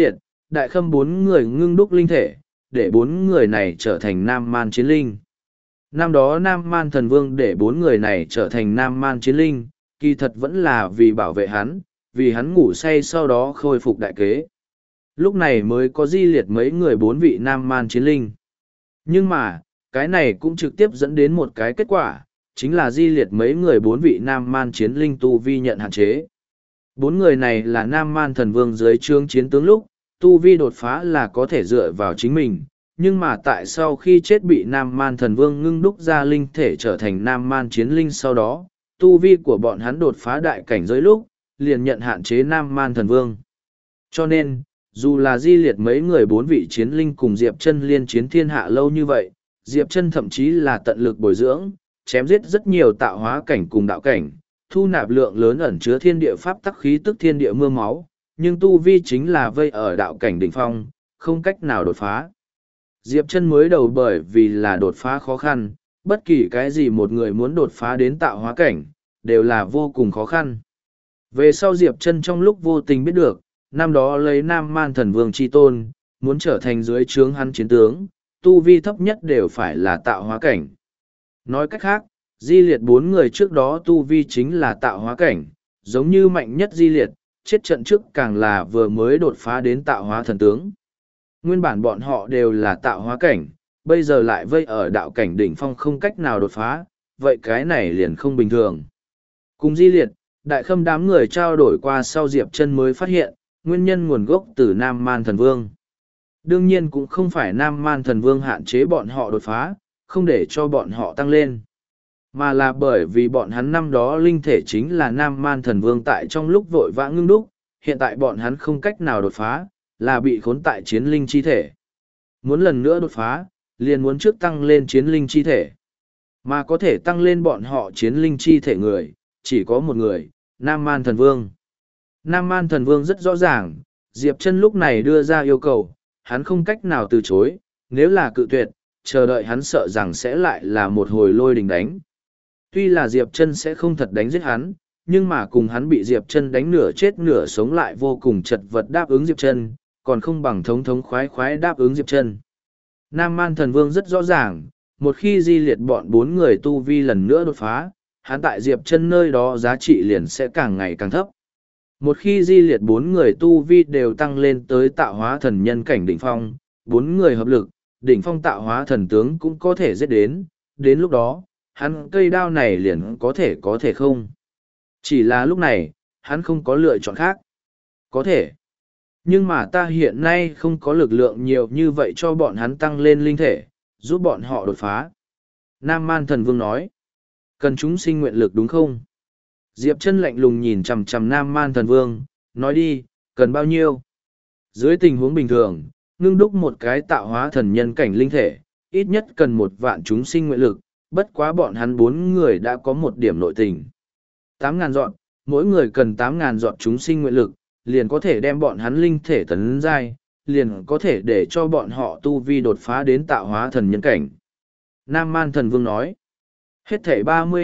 Đại Khâm bốn người ngưng đúc linh thể, để bốn người này trở thành Nam Man chiến linh. Năm đó Nam Man thần vương để bốn người này trở thành Nam Man chiến linh, kỳ thật vẫn là vì bảo vệ hắn, vì hắn ngủ say sau đó khôi phục đại kế. Lúc này mới có di liệt mấy người bốn vị Nam Man chiến linh. Nhưng mà, cái này cũng trực tiếp dẫn đến một cái kết quả, chính là di liệt mấy người bốn vị Nam Man chiến linh tu vi nhận hạn chế. Bốn người này là Nam Man thần vương dưới trướng chiến tướng lúc, tu vi đột phá là có thể dựa vào chính mình, nhưng mà tại sau khi chết bị Nam Man thần vương ngưng đúc ra linh thể trở thành Nam Man chiến linh sau đó, tu vi của bọn hắn đột phá đại cảnh giới lúc, liền nhận hạn chế Nam Man thần vương. Cho nên, dù là di liệt mấy người bốn vị chiến linh cùng Diệp Chân liên chiến thiên hạ lâu như vậy, Diệp Chân thậm chí là tận lực bồi dưỡng, chém giết rất nhiều tạo hóa cảnh cùng đạo cảnh, thu nạp lượng lớn ẩn chứa thiên địa pháp tắc khí tức thiên địa mưa máu, nhưng tu vi chính là vây ở đạo cảnh đỉnh phong, không cách nào đột phá. Diệp Chân mới đầu bởi vì là đột phá khó khăn, bất kỳ cái gì một người muốn đột phá đến tạo hóa cảnh, đều là vô cùng khó khăn. Về sau Diệp Chân trong lúc vô tình biết được, năm đó lấy Nam Man thần vương chi tôn, muốn trở thành dưới trướng hắn chiến tướng, tu vi thấp nhất đều phải là tạo hóa cảnh. Nói cách khác, di liệt bốn người trước đó tu vi chính là tạo hóa cảnh, giống như mạnh nhất di liệt, chết trận trước càng là vừa mới đột phá đến tạo hóa thần tướng. Nguyên bản bọn họ đều là tạo hóa cảnh, bây giờ lại vây ở đạo cảnh đỉnh phong không cách nào đột phá, vậy cái này liền không bình thường. Cùng di liệt, Đại Khâm đám người trao đổi qua sau Diệp Chân mới phát hiện, nguyên nhân nguồn gốc từ Nam Man thần vương. Đương nhiên cũng không phải Nam Man thần vương hạn chế bọn họ đột phá, không để cho bọn họ tăng lên. Mà là bởi vì bọn hắn năm đó linh thể chính là Nam Man thần vương tại trong lúc vội vã ngưng đúc, hiện tại bọn hắn không cách nào đột phá, là bị khốn tại chiến linh chi thể. Muốn lần nữa đột phá, liền muốn trước tăng lên chiến linh chi thể. Mà có thể tăng lên bọn họ chiến linh chi thể người, chỉ có một người, Nam Man thần vương. Nam Man thần vương rất rõ ràng, Diệp Chân lúc này đưa ra yêu cầu, hắn không cách nào từ chối, nếu là cự tuyệt, chờ đợi hắn sợ rằng sẽ lại là một hồi lôi đình đánh. Tuy là Diệp Chân sẽ không thật đánh giết hắn, nhưng mà cùng hắn bị Diệp Chân đánh nửa chết nửa sống lại vô cùng chật vật đáp ứng Diệp Chân, còn không bằng thống thống khoái khoái đáp ứng Diệp Chân. Nam Man thần vương rất rõ ràng, một khi di liệt bọn bốn người tu vi lần nữa đột phá, hắn tại Diệp Chân nơi đó giá trị liền sẽ càng ngày càng thấp. Một khi di liệt bốn người tu vi đều tăng lên tới tạo hóa thần nhân cảnh đỉnh phong, bốn người hợp lực, đỉnh phong tạo hóa thần tướng cũng có thể giết đến lúc đó, hắn cây đao này liền có thể không. Chỉ là lúc này, hắn không có lựa chọn khác. Có thể. Nhưng mà ta hiện nay không có lực lượng nhiều như vậy cho bọn hắn tăng lên linh thể, giúp bọn họ đột phá. Nam Man thần vương nói. Cần chúng sinh nguyện lực đúng không? Diệp Chân lạnh lùng nhìn chằm chằm Nam Man thần vương, nói đi, cần bao nhiêu? Dưới tình huống bình thường, ngưng đúc một cái tạo hóa thần nhân cảnh linh thể, ít nhất cần 1.000.000 chúng sinh nguyện lực, bất quá bọn hắn 4 người đã có một điểm nội tình. 8.000 dọn, mỗi người cần 8.000 dọn chúng sinh nguyện lực, liền có thể đem bọn hắn linh thể tấn giai, liền có thể để cho bọn họ tu vi đột phá đến tạo hóa thần nhân cảnh. Nam Man thần vương nói, hết thể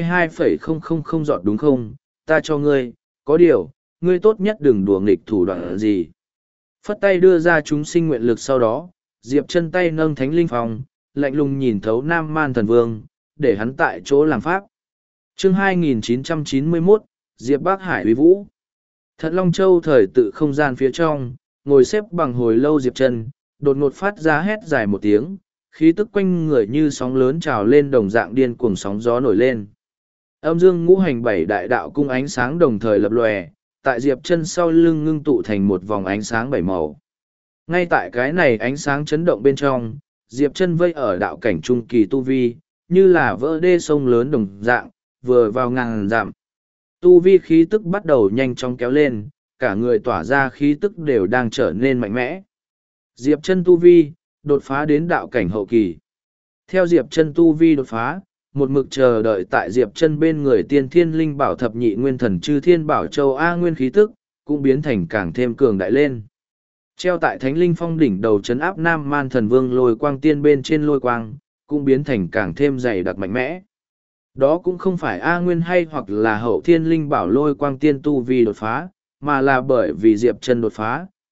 32,000 dọn đúng không, ta cho ngươi, có điều, ngươi tốt nhất đừng đùa nghịch thủ đoạn gì. Phất tay đưa ra chúng sinh nguyện lực sau đó, Diệp Chân tay nâng thánh linh phòng, lạnh lùng nhìn thấu Nam Man thần vương, để hắn tại chỗ làm pháp. Chương 2991, Diệp Bắc Hải uy vũ. Thận Long Châu thời tự không gian phía trong, ngồi xếp bằng hồi lâu Diệp Chân, đột ngột phát ra hét dài một tiếng, khí tức quanh người như sóng lớn trào lên đồng dạng điên cuồng sóng gió nổi lên. Âm dương ngũ hành bảy đại đạo cung ánh sáng đồng thời lập lòe, tại Diệp Chân sau lưng ngưng tụ thành một vòng ánh sáng bảy màu. Ngay tại cái này ánh sáng chấn động bên trong, Diệp Chân vây ở đạo cảnh trung kỳ tu vi, như là vỡ đê sông lớn đồng dạng, vừa vào ngàn dặm. Tu vi khí tức bắt đầu nhanh chóng kéo lên, cả người tỏa ra khí tức đều đang trở nên mạnh mẽ. Diệp Chân tu vi, đột phá đến đạo cảnh hậu kỳ. Theo Diệp Chân tu vi đột phá, một mực chờ đợi tại Diệp Chân bên người tiên thiên linh bảo thập nhị nguyên thần chư thiên bảo châu A nguyên khí tức, cũng biến thành càng thêm cường đại lên. Treo tại thánh linh phong đỉnh đầu chấn áp Nam Man thần vương lôi quang tiên bên trên lôi quang, cũng biến thành càng thêm dày đặc mạnh mẽ. Đó cũng không phải A nguyên hay hoặc là hậu thiên linh bảo lôi quang tiên tu vi đột phá, mà là bởi vì Diệp Chân đột phá,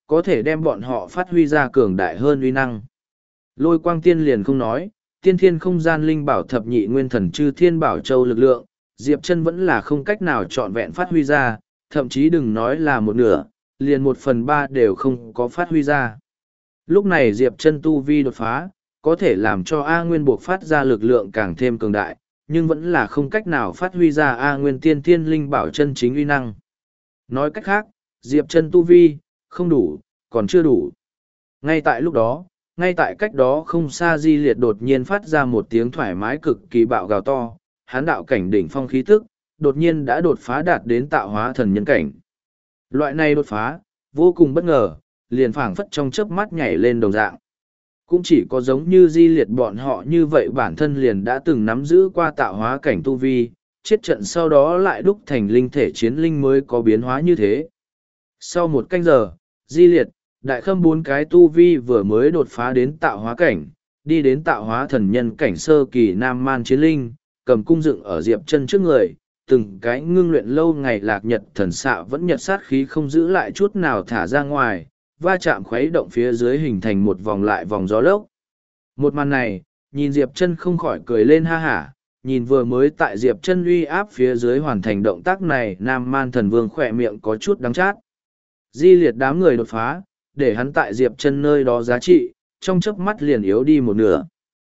có thể đem bọn họ phát huy ra cường đại hơn uy năng. Lôi quang tiên liền không nói, tiên thiên không gian linh bảo thập nhị nguyên thần chư thiên bảo châu lực lượng, Diệp Chân vẫn là không cách nào trọn vẹn phát huy ra, thậm chí đừng nói là một nửa, liền 1/3 đều không có phát huy ra. Lúc này Diệp Chân tu vi đột phá, có thể làm cho A Nguyên buộc phát ra lực lượng càng thêm cường đại, nhưng vẫn là không cách nào phát huy ra A Nguyên tiên thiên linh bảo chân chính uy năng. Nói cách khác, Diệp Chân tu vi, không đủ, còn chưa đủ. Ngay tại lúc đó, ngay tại cách đó không xa Di Liệt đột nhiên phát ra một tiếng thoải mái cực kỳ bạo gào to, hán đạo cảnh đỉnh phong khí tức, đột nhiên đã đột phá đạt đến tạo hóa thần nhân cảnh. Loại này đột phá, vô cùng bất ngờ, liền phảng phất trong chớp mắt nhảy lên đồng dạng. Cũng chỉ có giống như Di Liệt bọn họ như vậy bản thân liền đã từng nắm giữ qua tạo hóa cảnh tu vi, chết trận sau đó lại đúc thành linh thể chiến linh mới có biến hóa như thế. Sau một canh giờ, Di Liệt, Đại Khâm bốn cái tu vi vừa mới đột phá đến tạo hóa cảnh, đi đến tạo hóa thần nhân cảnh sơ kỳ nam man chiến linh, cầm cung dựng ở Diệp Chân trước người, từng cái ngưng luyện lâu ngày lạc nhật thần xạ vẫn nhật sát khí không giữ lại chút nào thả ra ngoài, va chạm khuấy động phía dưới hình thành một vòng lại vòng gió lốc. Một màn này, nhìn Diệp Chân không khỏi cười lên ha hả, nhìn vừa mới tại Diệp Chân uy áp phía dưới hoàn thành động tác này, Nam Man Thần Vương khỏe miệng có chút đắng chát. Di Liệt đám người đột phá, để hắn tại Diệp Chân nơi đó giá trị, trong chớp mắt liền yếu đi một nửa.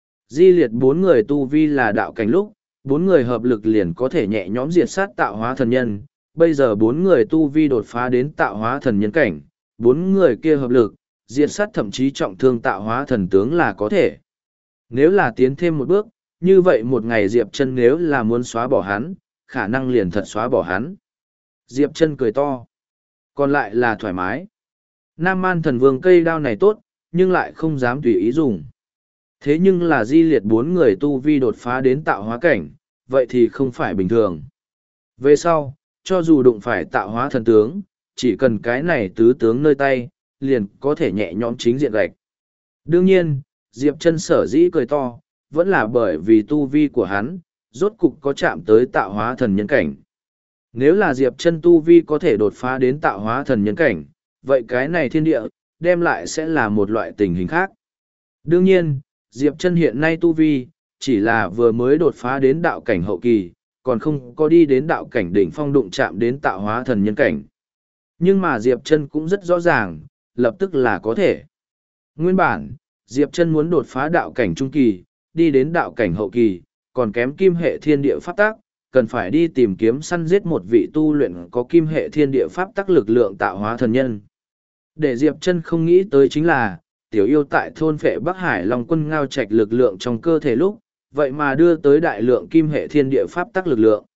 Di Liệt bốn người tu vi là đạo cảnh lúc, bốn người hợp lực liền có thể nhẹ nhõm diệt sát tạo hóa thần nhân, bây giờ bốn người tu vi đột phá đến tạo hóa thần nhân cảnh, bốn người kia hợp lực, diệt sát thậm chí trọng thương tạo hóa thần tướng là có thể. Nếu là tiến thêm một bước, như vậy một ngày Diệp Chân nếu là muốn xóa bỏ hắn, khả năng liền thật xóa bỏ hắn. Diệp Chân cười to. Còn lại là thoải mái. Nam Man Thần Vương cây đao này tốt, nhưng lại không dám tùy ý dùng. Thế nhưng là Di Liệt bốn người tu vi đột phá đến tạo hóa cảnh, vậy thì không phải bình thường. Về sau, cho dù đụng phải tạo hóa thần tướng, chỉ cần cái này tứ tướng nơi tay, liền có thể nhẹ nhõm chính diện gạch. Đương nhiên, Diệp Chân sở dĩ cười to, vẫn là bởi vì tu vi của hắn, rốt cục có chạm tới tạo hóa thần nhân cảnh. Nếu là Diệp Chân tu vi có thể đột phá đến tạo hóa thần nhân cảnh, vậy cái này thiên địa, đem lại sẽ là một loại tình hình khác. Đương nhiên, Diệp Chân hiện nay tu vi, chỉ là vừa mới đột phá đến đạo cảnh hậu kỳ, còn không có đi đến đạo cảnh đỉnh phong đụng chạm đến tạo hóa thần nhân cảnh. Nhưng mà Diệp Chân cũng rất rõ ràng, lập tức là có thể. Nguyên bản, Diệp Chân muốn đột phá đạo cảnh trung kỳ, đi đến đạo cảnh hậu kỳ, còn kém kim hệ thiên địa pháp tắc, cần phải đi tìm kiếm săn giết một vị tu luyện có kim hệ thiên địa pháp tắc lực lượng tạo hóa thần nhân. Để Diệp Chân không nghĩ tới chính là, tiểu yêu tại thôn phệ Bắc Hải Long Quân ngao trạch lực lượng trong cơ thể lúc, vậy mà đưa tới đại lượng kim hệ thiên địa pháp tắc lực lượng.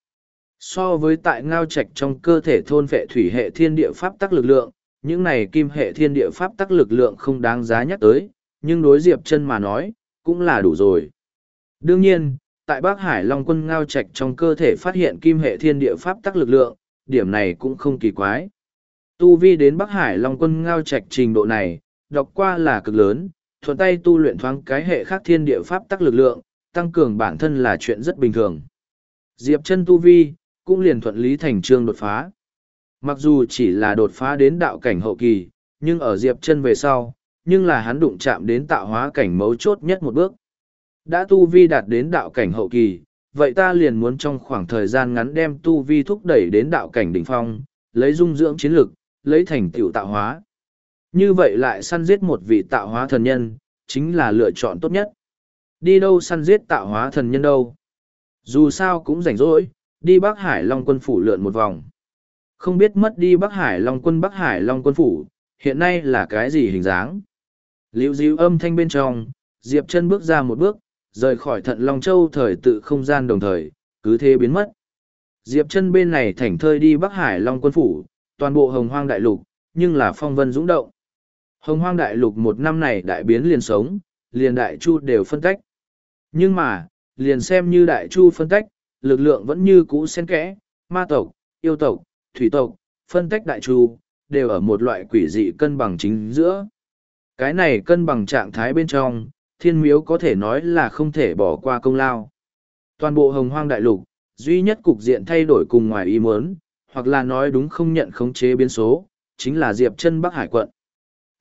So với tại ngao trạch trong cơ thể thôn phệ thủy hệ thiên địa pháp tắc lực lượng, những này kim hệ thiên địa pháp tắc lực lượng không đáng giá nhắc tới, nhưng đối Diệp Chân mà nói, cũng là đủ rồi. Đương nhiên, tại Bắc Hải Long Quân ngao trạch trong cơ thể phát hiện kim hệ thiên địa pháp tắc lực lượng, điểm này cũng không kỳ quái. Tu vi đến Bắc Hải Long Quân ngao trạch trình độ này, đọc qua là cực lớn, thuận tay tu luyện thoáng cái hệ khác thiên địa pháp tắc lực lượng, tăng cường bản thân là chuyện rất bình thường. Diệp Chân tu vi, cũng liền thuận lý thành chương đột phá. Mặc dù chỉ là đột phá đến đạo cảnh hậu kỳ, nhưng ở Diệp Chân về sau, nhưng là hắn đụng chạm đến tạo hóa cảnh mấu chốt nhất một bước. Đã tu vi đạt đến đạo cảnh hậu kỳ, vậy ta liền muốn trong khoảng thời gian ngắn đem tu vi thúc đẩy đến đạo cảnh đỉnh phong, lấy dung dưỡng chiến lực, lấy thành tựu tạo hóa. Như vậy lại săn giết một vị tạo hóa thần nhân, chính là lựa chọn tốt nhất. Đi đâu săn giết tạo hóa thần nhân đâu? Dù sao cũng rảnh rỗi, đi Bắc Hải Long Quân phủ lượn một vòng. Không biết mất đi Bắc Hải Long Quân phủ, hiện nay là cái gì hình dáng? Liễu díu âm thanh bên trong, Diệp Chân bước ra một bước, rời khỏi Thận Long Châu thời tự không gian đồng thời, cứ thế biến mất. Diệp Chân bên này thảnh thơi đi Bắc Hải Long Quân phủ, toàn bộ Hồng Hoang đại lục, nhưng là phong vân dũng động. Hồng Hoang đại lục một năm này đại biến liền sống, liền đại chu đều phân tách. Nhưng mà, liền xem như đại chu phân tách, lực lượng vẫn như cũ xen kẽ, ma tộc, yêu tộc, thủy tộc, phân tách đại chu, đều ở một loại quỷ dị cân bằng chính giữa. Cái này cân bằng trạng thái bên trong, thiên miếu có thể nói là không thể bỏ qua công lao. Toàn bộ Hồng Hoang đại lục, duy nhất cục diện thay đổi cùng ngoài ý muốn, hoặc là nói đúng không nhận khống chế biến số, chính là Diệp Chân Bắc Hải quận.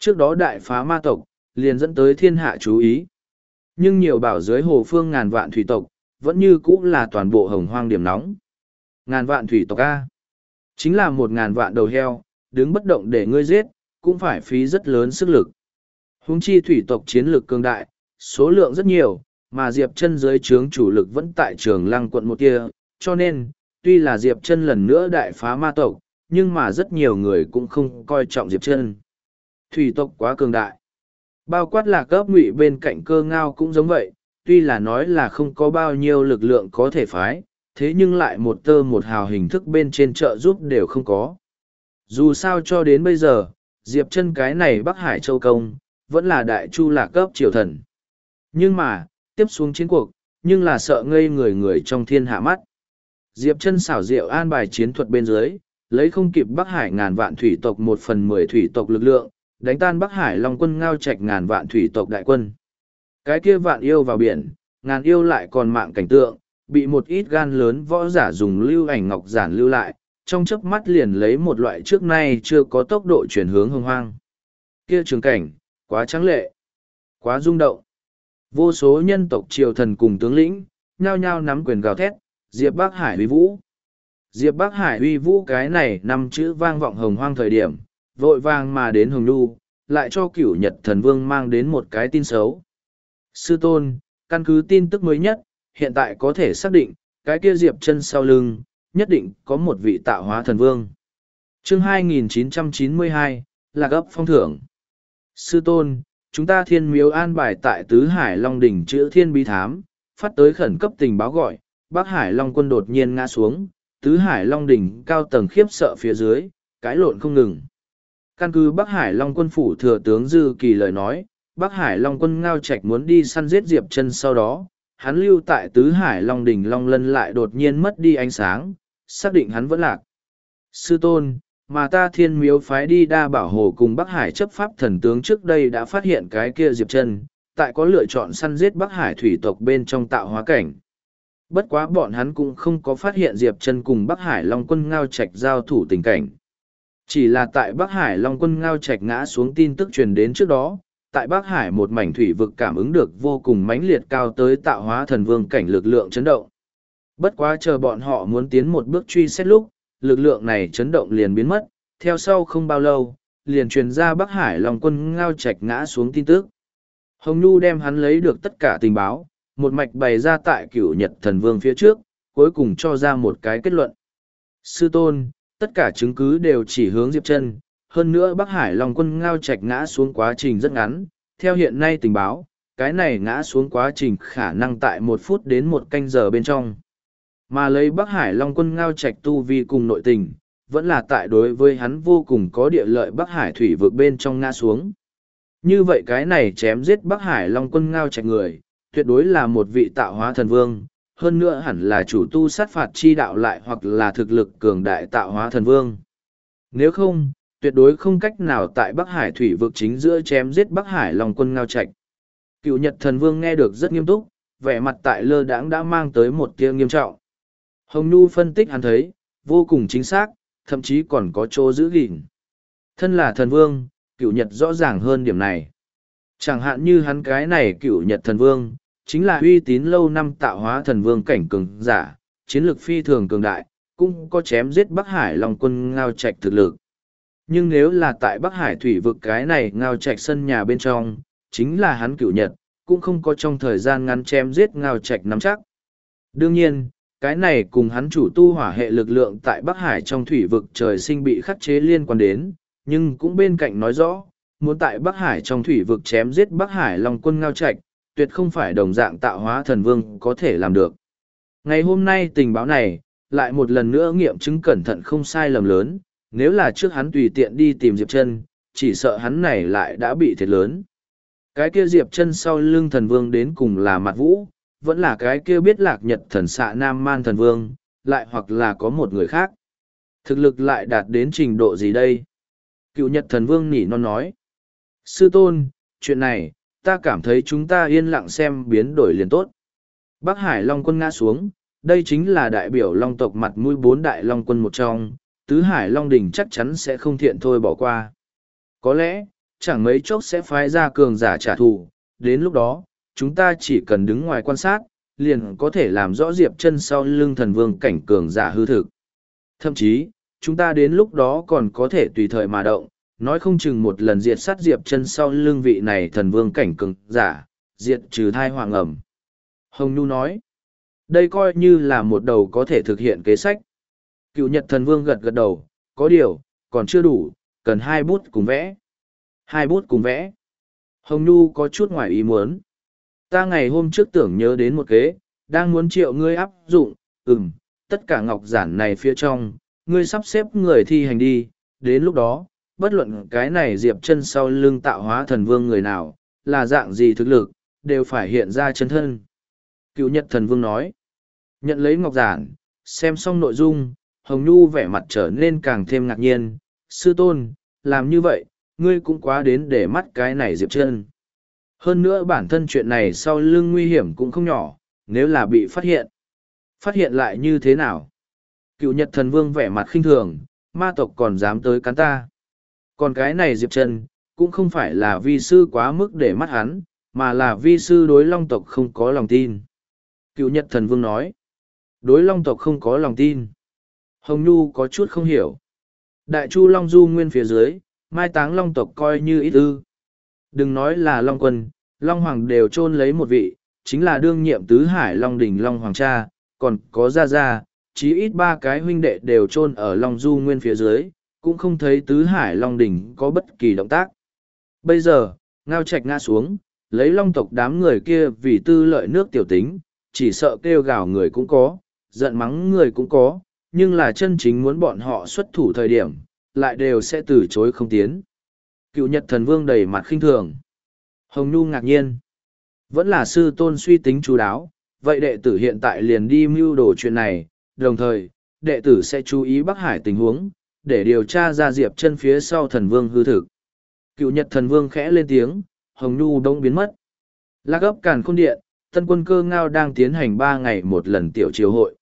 Trước đó đại phá ma tộc, liền dẫn tới thiên hạ chú ý. Nhưng nhiều bảo dưới hồ phương ngàn vạn thủy tộc, vẫn như cũ là toàn bộ hồng hoang điểm nóng. Ngàn vạn thủy tộc A. Chính là 1.000 vạn đầu heo, đứng bất động để ngươi giết, cũng phải phí rất lớn sức lực. Huống chi thủy tộc chiến lược cường đại, số lượng rất nhiều, mà Diệp Chân dưới trướng chủ lực vẫn tại Trường Lăng quận một kia, cho nên, tuy là Diệp Chân lần nữa đại phá ma tộc, nhưng mà rất nhiều người cũng không coi trọng Diệp Chân. Thủy tộc quá cường đại. Bao quát Lạc Ấp Ngụy bên cạnh Cơ Ngao cũng giống vậy, tuy là nói là không có bao nhiêu lực lượng có thể phái, thế nhưng lại một tơ một hào hình thức bên trên trợ giúp đều không có. Dù sao cho đến bây giờ, Diệp Chân cái này Bắc Hải Châu Công, vẫn là đại chu Lạc Cấp triều thần. Nhưng mà, tiếp xuống chiến cuộc, nhưng là sợ ngây người trong thiên hạ mắt. Diệp Chân xảo diệu an bài chiến thuật bên dưới, lấy không kịp Bắc Hải ngàn vạn thủy tộc 1/10 thủy tộc lực lượng, đánh tan Bắc Hải Long quân Ngao Trạch ngàn vạn thủy tộc đại quân. Cái kia vạn yêu vào biển, ngàn yêu lại còn mạng cảnh tượng, bị một ít gan lớn võ giả dùng lưu ảnh ngọc giản lưu lại, trong chớp mắt liền lấy một loại trước nay chưa có tốc độ chuyển hướng hồng hoang. Kia trường cảnh, quá tráng lệ, quá rung động. Vô số nhân tộc triều thần cùng tướng lĩnh, nhao nhao nắm quyền gào thét, Diệp Bắc Hải uy vũ. Diệp Bắc Hải uy vũ cái này năm chữ vang vọng hồng hoang thời điểm, vội vàng mà đến Hồng Nhu, lại cho Cửu Nhật Thần Vương mang đến một cái tin xấu. Sư tôn, căn cứ tin tức mới nhất, hiện tại có thể xác định, cái kia Diệp Chân sau lưng, nhất định có một vị tạo hóa thần vương. Chương 2992, là gấp phong thưởng. Sư tôn, chúng ta thiên miếu an bài tại Tứ Hải Long đỉnh chữ thiên bí thám, phát tới khẩn cấp tình báo gọi, Bắc Hải Long quân đột nhiên ngã xuống, Tứ Hải Long đỉnh cao tầng khiếp sợ phía dưới, cãi lộn không ngừng. Căn cứ Bắc Hải Long quân phủ thừa tướng Dư Kỳ lời nói, Bắc Hải Long quân Ngao Trạch muốn đi săn giết Diệp Chân sau đó, hắn lưu tại Tứ Hải Long đỉnh Long Lân lại đột nhiên mất đi ánh sáng, xác định hắn vẫn lạc. Sư tôn, mà ta thiên miếu phái đi đa bảo hồ cùng Bắc Hải chấp pháp thần tướng trước đây đã phát hiện cái kia Diệp Chân, tại có lựa chọn săn giết Bắc Hải thủy tộc bên trong tạo hóa cảnh. Bất quá bọn hắn cũng không có phát hiện Diệp Chân cùng Bắc Hải Long quân Ngao Trạch giao thủ tình cảnh. Chỉ là tại Bắc Hải Long quân Ngao Trạch ngã xuống tin tức truyền đến trước đó, tại Bắc Hải một mảnh thủy vực cảm ứng được vô cùng mãnh liệt cao tới tạo hóa thần vương cảnh lực lượng chấn động. Bất quá chờ bọn họ muốn tiến một bước truy xét lúc, lực lượng này chấn động liền biến mất, theo sau không bao lâu, liền truyền ra Bắc Hải Long quân Ngao Trạch ngã xuống tin tức. Hồng Nhu đem hắn lấy được tất cả tình báo, một mạch bày ra tại Cửu Nhật Thần Vương phía trước, cuối cùng cho ra một cái kết luận. Sư tôn, tất cả chứng cứ đều chỉ hướng Diệp Chân, hơn nữa Bắc Hải Long quân Ngao Trạch ngã xuống quá trình rất ngắn, theo hiện nay tình báo, cái này ngã xuống quá trình khả năng tại 1 phút đến 1 canh giờ bên trong. Mà lấy Bắc Hải Long quân Ngao Trạch tu vi cùng nội tình, vẫn là tại đối với hắn vô cùng có địa lợi Bắc Hải thủy vực bên trong ngã xuống. Như vậy cái này chém giết Bắc Hải Long quân Ngao Trạch người, tuyệt đối là một vị tạo hóa thần vương, hơn nữa hẳn là chủ tu sát phạt chi đạo lại hoặc là thực lực cường đại tạo hóa thần vương. Nếu không, tuyệt đối không cách nào tại Bắc Hải thủy vực chính giữa chém giết Bắc Hải Long quân Ngao Trạch. Cựu Nhật Thần Vương nghe được rất nghiêm túc, vẻ mặt tại lơ đãng đã mang tới một tia nghiêm trọng. Hồng Nhu phân tích hắn thấy, vô cùng chính xác, thậm chí còn có chỗ giữ gìn. Thân là thần vương, Cựu Nhật rõ ràng hơn điểm này. Chẳng hạn như hắn cái này Cựu Nhật Thần Vương, chính là uy tín lâu năm tạo hóa thần vương cảnh cường giả, chiến lược phi thường cường đại, cũng có chém giết Bắc Hải Long quân Ngao Trạch thực lực. Nhưng nếu là tại Bắc Hải thủy vực cái này Ngao Trạch sân nhà bên trong, chính là hắn Cựu Nhật, cũng không có trong thời gian ngắn chém giết Ngao Trạch nắm chắc. Đương nhiên, cái này cùng hắn chủ tu hỏa hệ lực lượng tại Bắc Hải trong thủy vực trời sinh bị khắc chế liên quan đến, nhưng cũng bên cạnh nói rõ, muốn tại Bắc Hải trong thủy vực chém giết Bắc Hải Long quân Ngao Trạch, tuyệt không phải đồng dạng tạo hóa thần vương có thể làm được. Ngày hôm nay tình báo này, lại một lần nữa nghiệm chứng cẩn thận không sai lầm lớn, nếu là trước hắn tùy tiện đi tìm Diệp Chân, chỉ sợ hắn này lại đã bị thiệt lớn. Cái kia Diệp Chân sau lưng thần vương đến cùng là Mặt Vũ, vẫn là cái kia biết Lạc Nhật thần xạ Nam Man thần vương, lại hoặc là có một người khác. Thực lực lại đạt đến trình độ gì đây? Cựu Nhật thần vương nỉ non nói. Sư tôn, chuyện này, ta cảm thấy chúng ta yên lặng xem biến đổi liền tốt. Bắc Hải Long quân ngã xuống, đây chính là đại biểu Long tộc mặt mũi 4 đại Long quân một trong, Tứ Hải Long đỉnh chắc chắn sẽ không thiện thôi bỏ qua. Có lẽ, chẳng mấy chốc sẽ phái ra cường giả trả thù, đến lúc đó, chúng ta chỉ cần đứng ngoài quan sát, liền có thể làm rõ Diệp Chân sau lưng thần vương cảnh cường giả hư thực. Thậm chí, chúng ta đến lúc đó còn có thể tùy thời mà động, nói không chừng một lần diệt sát Diệp Chân sau lưng vị này thần vương cảnh cường giả, diệt trừ thai hoàng ẩm. Hồng Nhu nói, đây coi như là một đầu có thể thực hiện kế sách. Cựu Nhật thần vương gật gật đầu, có điều, còn chưa đủ, cần 2 bút cùng vẽ. 2 bút cùng vẽ. Hồng Nhu có chút ngoài ý muốn. Ta ngày hôm trước tưởng nhớ đến một kế, đang muốn triệu ngươi áp dụng, tất cả ngọc giản này phía trong, ngươi sắp xếp người thi hành đi, đến lúc đó, bất luận cái này Diệp Chân sau lưng tạo hóa thần vương người nào, là dạng gì thực lực, đều phải hiện ra chân thân. Cựu Nhật thần vương nói, nhận lấy ngọc giản, xem xong nội dung, Hồng Nhu vẻ mặt trở nên càng thêm ngạc nhiên, sư tôn, làm như vậy, ngươi cũng quá đến để mắt cái này Diệp Chân. Hơn nữa bản thân chuyện này sau lưng nguy hiểm cũng không nhỏ, nếu là bị phát hiện lại như thế nào? Cựu Nhật thần vương vẻ mặt khinh thường, ma tộc còn dám tới cắn ta. Còn cái này Diệp Chân, cũng không phải là vi sư quá mức để mắt hắn, mà là vi sư đối long tộc không có lòng tin. Cựu Nhật thần vương nói, đối long tộc không có lòng tin. Hồng Nhu có chút không hiểu. Đại Chu Long Du nguyên phía dưới, mai táng long tộc coi như ít ư. Đừng nói là Long Quân, Long Hoàng đều chôn lấy một vị, chính là đương nhiệm tứ hải Long Đỉnh Long Hoàng cha, còn có Gia Gia, chí ít 3 cái huynh đệ đều chôn ở Long Du nguyên phía dưới, cũng không thấy tứ hải Long Đỉnh có bất kỳ động tác. Bây giờ, Ngao Trạch ngã xuống, lấy Long tộc đám người kia vì tư lợi nước tiểu tính, chỉ sợ kêu gào người cũng có, giận mắng người cũng có, nhưng là chân chính muốn bọn họ xuất thủ thời điểm, lại đều sẽ từ chối không tiến. Cựu Nhật thần vương đầy mặt khinh thường. Hồng Nhu ngạc nhiên. Vẫn là sư tôn suy tính chú đáo, vậy đệ tử hiện tại liền đi mưu đồ chuyện này, đồng thời, đệ tử sẽ chú ý Bắc Hải tình huống, để điều tra ra Diệp Chân phía sau thần vương hư thực. Cựu Nhật thần vương khẽ lên tiếng, Hồng Nhu đông biến mất. Lạc ấp Càn Khôn Điện, tân quân Cơ Ngao đang tiến hành 3 ngày một lần tiểu triều hội.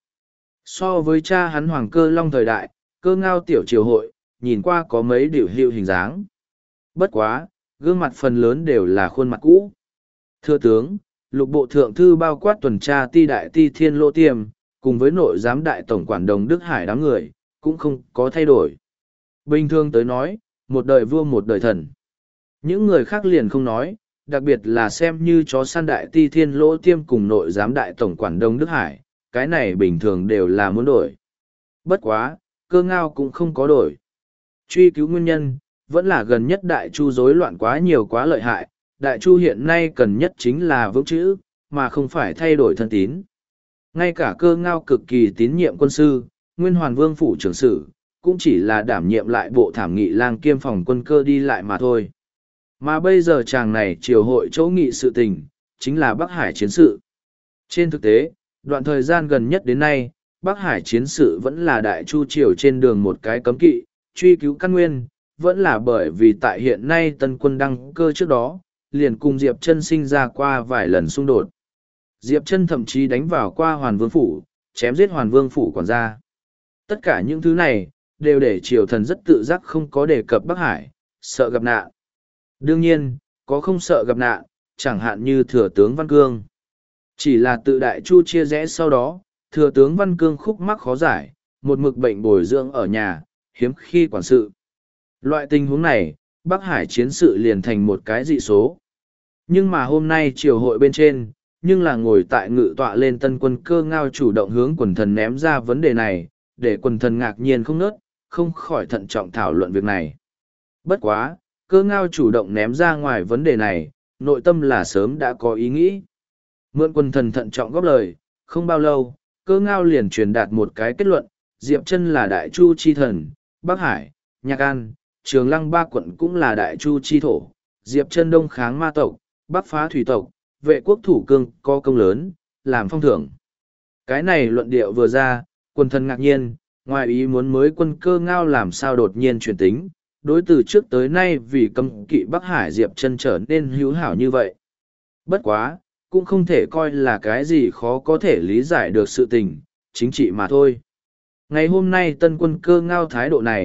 So với cha hắn Hoàng Cơ Long thời đại, Cơ Ngao tiểu triều hội, nhìn qua có mấy điều hiệu hình dáng. Bất quá, gương mặt phần lớn đều là khuôn mặt cũ. Thưa tướng, lục bộ thượng thư bao quát tuần tra ti đại ti thiên lô tiềm, cùng với nội giám đại tổng quản đồng Đức Hải đám người, cũng không có thay đổi. Bình thường tới nói, một đời vua một đời thần. Những người khác liền không nói, đặc biệt là xem như chó săn đại ti thiên lỗ tiêm cùng nội giám đại tổng quản đông Đức Hải, cái này bình thường đều là muốn đổi. Bất quá, Cơ Ngao cũng không có đổi. Truy cứu nguyên nhân, vẫn là gần nhất Đại Chu rối loạn quá nhiều quá lợi hại, Đại Chu hiện nay cần nhất chính là vững chữ, mà không phải thay đổi thân tín. Ngay cả Cơ Ngao cực kỳ tín nhiệm quân sư, Nguyên Hoàn Vương phủ trưởng sử, cũng chỉ là đảm nhiệm lại bộ thảm nghị lang kiêm phòng quân cơ đi lại mà thôi. Mà bây giờ chàng này triều hội chỗ nghị sự tình, chính là Bắc Hải chiến sự. Trên thực tế, đoạn thời gian gần nhất đến nay, Bắc Hải chiến sự vẫn là Đại Chu triều trên đường một cái cấm kỵ, truy cứu căn nguyên, vẫn là bởi vì tại hiện nay tân quân đăng cơ trước đó, liền cùng Diệp Chân sinh ra qua vài lần xung đột. Diệp Chân thậm chí đánh vào qua Hoàn Vương phủ, chém giết Hoàn Vương phủ quản gia. Tất cả những thứ này, đều để triều thần rất tự giác không có đề cập Bắc Hải, sợ gặp nạn. Đương nhiên, có không sợ gặp nạn, chẳng hạn như thừa tướng Văn Cương. Chỉ là tự Đại Chu chia rẽ sau đó, thừa tướng Văn Cương khúc mắc khó giải, một mực bệnh bồi dưỡng ở nhà, hiếm khi quản sự. Loại tình huống này, Bắc Hải chiến sự liền thành một cái dị số. Nhưng mà hôm nay triều hội bên trên, nhưng là ngồi tại ngự tọa lên tân quân Cơ Ngao chủ động hướng quần thần ném ra vấn đề này, để quần thần ngạc nhiên không nớt, không khỏi thận trọng thảo luận việc này. Bất quá, Cơ Ngao chủ động ném ra ngoài vấn đề này, nội tâm là sớm đã có ý nghĩ. Mượn quần thần thận trọng góp lời, không bao lâu, Cơ Ngao liền truyền đạt một cái kết luận, Diệp Chân là Đại Chu chi thần, Bắc Hải, Nhạc An, Trường Lăng 3 quận cũng là Đại Chu chi thổ, Diệp Chân đông kháng ma tộc, bắc phá thủy tộc, vệ quốc thủ cương có công lớn, làm phong thưởng. Cái này luận điệu vừa ra, quần thần ngạc nhiên, ngoài ý muốn mới quân Cơ Ngao làm sao đột nhiên chuyển tính, đối từ trước tới nay vì cấm kỵ Bắc Hải Diệp Chân trở nên hữu hảo như vậy. Bất quá, cũng không thể coi là cái gì khó có thể lý giải được sự tình, chính trị mà thôi. Ngày hôm nay tân quân Cơ Ngao thái độ này,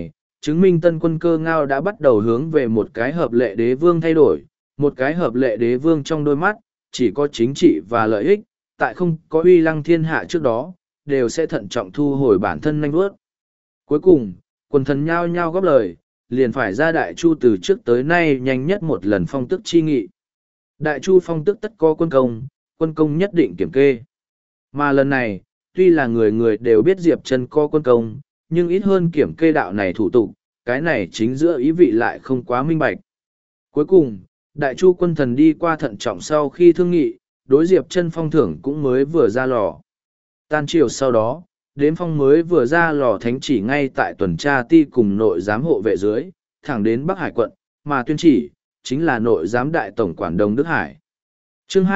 chứng minh tân quân cơ ngao đã bắt đầu hướng về một cái hợp lệ đế vương thay đổi, một cái hợp lệ đế vương trong đôi mắt, chỉ có chính trị và lợi ích, tại không có uy lăng thiên hạ trước đó, đều sẽ thận trọng thu hồi bản thân nhanh bước. Cuối cùng, quần thần nhao nhao góp lời, liền phải ra đại chu từ trước tới nay nhanh nhất một lần phong tức chi nghị. Đại chu phong tức tất có quân công nhất định kiểm kê. Mà lần này, tuy là người người đều biết Diệp Chân có quân công, nhưng ít hơn kiểm kê đạo này thủ tục, cái này chính giữa ý vị lại không quá minh bạch. Cuối cùng, đại chu quân thần đi qua thận trọng sau khi thương nghị, đối Diệp Chân phong thưởng cũng mới vừa ra lò. Tan chiều sau đó, đếm phong mới vừa ra lò thánh chỉ ngay tại tuần tra ti cùng nội giám hộ vệ dưới, thẳng đến Bắc Hải quận, mà tuyên chỉ, chính là nội giám đại tổng quản Đông Đức Hải. Chương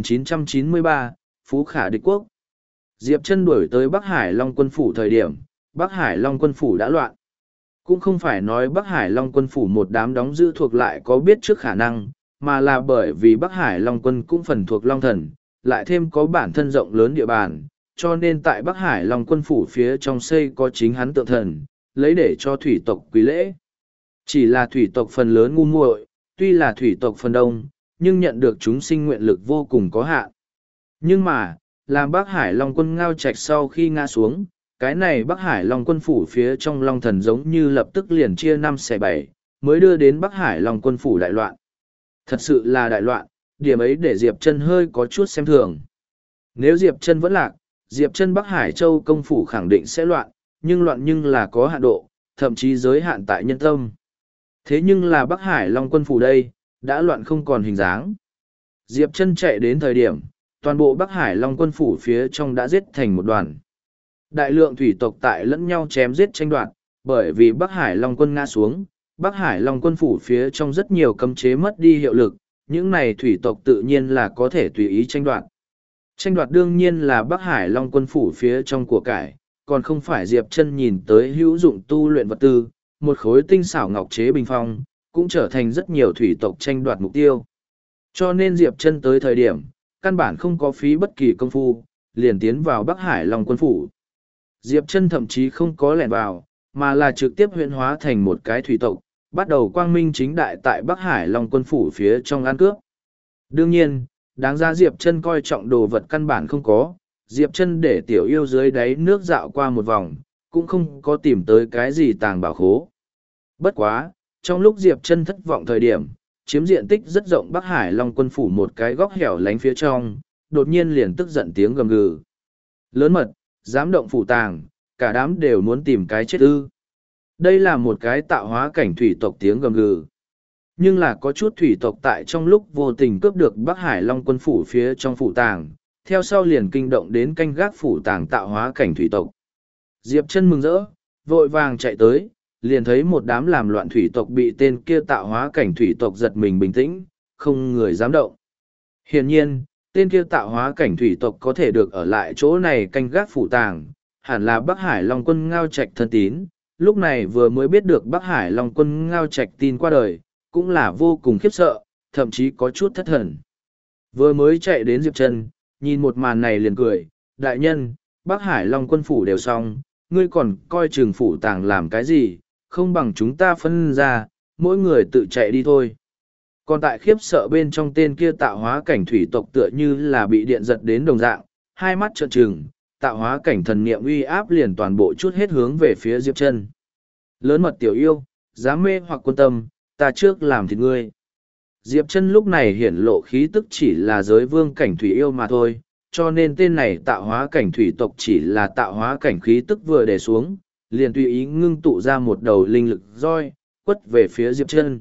2993, Phú Khả địch quốc. Diệp Chân đuổi tới Bắc Hải Long quân phủ thời điểm, Bắc Hải Long quân phủ đã loạn. Cũng không phải nói Bắc Hải Long quân phủ một đám đóng giữ thuộc lại có biết trước khả năng, mà là bởi vì Bắc Hải Long quân cũng phần thuộc Long Thần, lại thêm có bản thân rộng lớn địa bàn, cho nên tại Bắc Hải Long quân phủ phía trong xây có chính hắn tượng thần, lấy để cho thủy tộc quý lễ. Chỉ là thủy tộc phần lớn ngu muội, tuy là thủy tộc phần đông, nhưng nhận được chúng sinh nguyện lực vô cùng có hạn. Nhưng mà, làm Bắc Hải Long quân ngao trạch sau khi ngã xuống, cái này Bắc Hải Long quân phủ phía trong Long Thần giống như lập tức liền chia 5/7, mới đưa đến Bắc Hải Long quân phủ đại loạn. Thật sự là đại loạn, điểm ấy để Diệp Chân hơi có chút xem thường. Nếu Diệp Chân vẫn lạc, Diệp Chân Bắc Hải Châu công phủ khẳng định sẽ loạn, nhưng là có hạn độ, thậm chí giới hạn tại nhân tâm. Thế nhưng là Bắc Hải Long quân phủ đây, đã loạn không còn hình dáng. Diệp Chân chạy đến thời điểm, toàn bộ Bắc Hải Long quân phủ phía trong đã giết thành một đoàn. Đại lượng thủy tộc tại lẫn nhau chém giết tranh đoạt, bởi vì Bắc Hải Long quân ngã xuống, Bắc Hải Long quân phủ phía trong rất nhiều cấm chế mất đi hiệu lực, những này thủy tộc tự nhiên là có thể tùy ý tranh đoạt. Tranh đoạt đương nhiên là Bắc Hải Long quân phủ phía trong của cải, còn không phải Diệp Chân nhìn tới hữu dụng tu luyện vật tư, một khối tinh xảo ngọc chế bình phong, cũng trở thành rất nhiều thủy tộc tranh đoạt mục tiêu. Cho nên Diệp Chân tới thời điểm, căn bản không có phí bất kỳ công phu, liền tiến vào Bắc Hải Long quân phủ. Diệp Chân thậm chí không có lẻn vào, mà là trực tiếp huyễn hóa thành một cái thủy tộc, bắt đầu quang minh chính đại tại Bắc Hải Long quân phủ phía trong ăn cướp. Đương nhiên, đáng ra Diệp Chân coi trọng đồ vật căn bản không có, Diệp Chân để tiểu yêu dưới đáy nước dạo qua một vòng, cũng không có tìm tới cái gì tàng bảo khố. Bất quá, trong lúc Diệp Chân thất vọng thời điểm, chiếm diện tích rất rộng Bắc Hải Long quân phủ một cái góc hẻo lánh phía trong, đột nhiên liền tức giận tiếng gầm gừ. Lớn mật, dám động phủ tàng, cả đám đều muốn tìm cái chết ư. Đây là một cái tạo hóa cảnh thủy tộc tiếng gầm gừ. Nhưng là có chút thủy tộc tại trong lúc vô tình cướp được Bắc Hải Long quân phủ phía trong phủ tàng, theo sau liền kinh động đến canh gác phủ tàng tạo hóa cảnh thủy tộc. Diệp Chân mừng rỡ, vội vàng chạy tới, liền thấy một đám làm loạn thủy tộc bị tên kia tạo hóa cảnh thủy tộc giật mình bình tĩnh, không người dám động. Hiển nhiên, tên kia tạo hóa cảnh thủy tộc có thể được ở lại chỗ này canh gác phủ tàng, hẳn là Bắc Hải Long quân Ngao Trạch thân tín, lúc này vừa mới biết được Bắc Hải Long quân Ngao Trạch tin qua đời, cũng là vô cùng khiếp sợ, thậm chí có chút thất thần. Vừa mới chạy đến Diệp Chân, nhìn một màn này liền cười, đại nhân, Bắc Hải Long quân phủ đều xong, ngươi còn coi chừng phủ tàng làm cái gì, không bằng chúng ta phân ra, mỗi người tự chạy đi thôi. Còn tại khiếp sợ bên trong tên kia tạo hóa cảnh thủy tộc tựa như là bị điện giật đến đồng dạng, hai mắt trợn trừng, tạo hóa cảnh thần niệm uy áp liền toàn bộ chút hết hướng về phía Diệp Chân. Lớn mật tiểu yêu, dám mê hoặc quân tâm, ta trước làm thịt ngươi. Diệp Chân lúc này hiển lộ khí tức chỉ là giới vương cảnh thủy yêu mà thôi, cho nên tên này tạo hóa cảnh thủy tộc chỉ là tạo hóa cảnh khí tức vừa để xuống, liền tùy ý ngưng tụ ra một đầu linh lực roi, quất về phía Diệp Chân.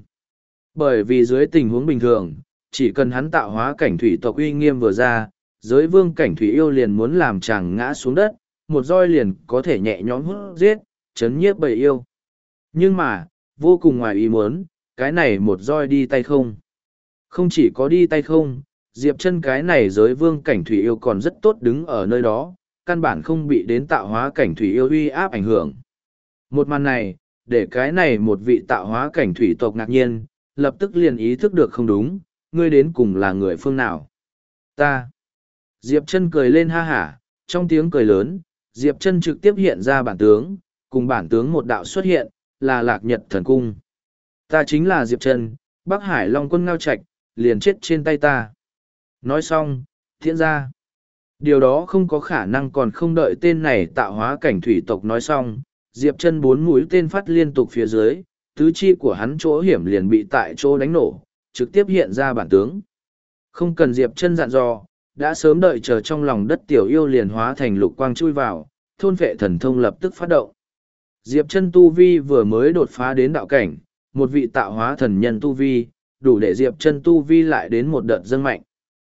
Bởi vì dưới tình huống bình thường, chỉ cần hắn tạo hóa cảnh thủy tộc uy nghiêm vừa ra, giới vương cảnh thủy yêu liền muốn làm chàng ngã xuống đất, một roi liền có thể nhẹ nhõm hút giết, chấn nhiếp bầy yêu. Nhưng mà, vô cùng ngoài ý muốn, cái này một roi đi tay không. Không chỉ có đi tay không, Diệp Chân cái này giới vương cảnh thủy yêu còn rất tốt đứng ở nơi đó, căn bản không bị đến tạo hóa cảnh thủy yêu uy áp ảnh hưởng. Một màn này, để cái này một vị tạo hóa cảnh thủy tộc ngạc nhiên, lập tức liền ý thức được không đúng, ngươi đến cùng là người phương nào. Ta. Diệp Chân cười lên ha hả, trong tiếng cười lớn, Diệp Chân trực tiếp hiện ra bản tướng, cùng bản tướng một đạo xuất hiện, là Lạc Nhật Thần Cung. Ta chính là Diệp Trần, Bắc Hải Long Quân Ngao Trạch, liền chết trên tay ta. Nói xong, thiện ra. Điều đó không có khả năng, còn không đợi tên này tạo hóa cảnh thủy tộc nói xong. Diệp Trần 4 mũi tên phát liên tục phía dưới, tứ chi của hắn chỗ hiểm liền bị tại chỗ đánh nổ, trực tiếp hiện ra bản tướng. Không cần Diệp Trần dặn dò, đã sớm đợi chờ trong lòng đất tiểu yêu liền hóa thành lục quang chui vào, thôn vệ thần thông lập tức phát động. Diệp Trần tu vi vừa mới đột phá đến đạo cảnh, một vị tạo hóa thần nhân tu vi, đủ để Diệp Trần tu vi lại đến một đợt dâng mạnh.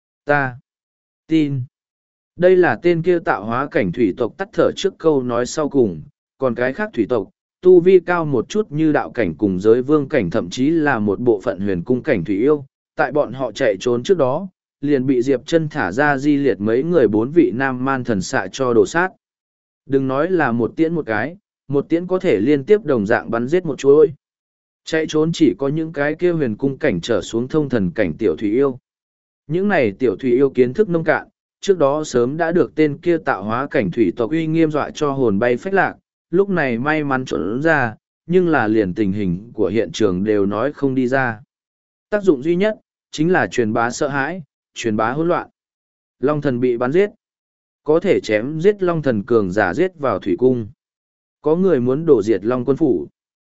Ta tin. Đây là tên kia tạo hóa cảnh thủy tộc tắt thở trước câu nói sau cùng, còn cái khác thủy tộc, tu vi cao một chút như đạo cảnh cùng giới vương cảnh, thậm chí là một bộ phận huyền cung cảnh thủy yêu, tại bọn họ chạy trốn trước đó, liền bị Diệp Trần thả ra di liệt mấy người 4 vị nam man thần xạ cho đổ sát. Đừng nói là một tiễn một cái, một tiễn có thể liên tiếp đồng dạng bắn giết một chuỗi. Chạy trốn chỉ có những cái kia huyền cung cảnh trở xuống thông thần cảnh tiểu thủy yêu. Những này tiểu thủy yêu kiến thức nông cạn, trước đó sớm đã được tên kia tạo hóa cảnh thủy tộc uy nghiêm dọa cho hồn bay phách lạc, lúc này may mắn trốn ra, nhưng là liền tình hình của hiện trường đều nói không đi ra. Tác dụng duy nhất, chính là truyền bá sợ hãi, truyền bá hỗn loạn. Long thần bị bắn giết. Có thể chém giết long thần cường giả giết vào thủy cung. Có người muốn đổ diệt long quân phủ.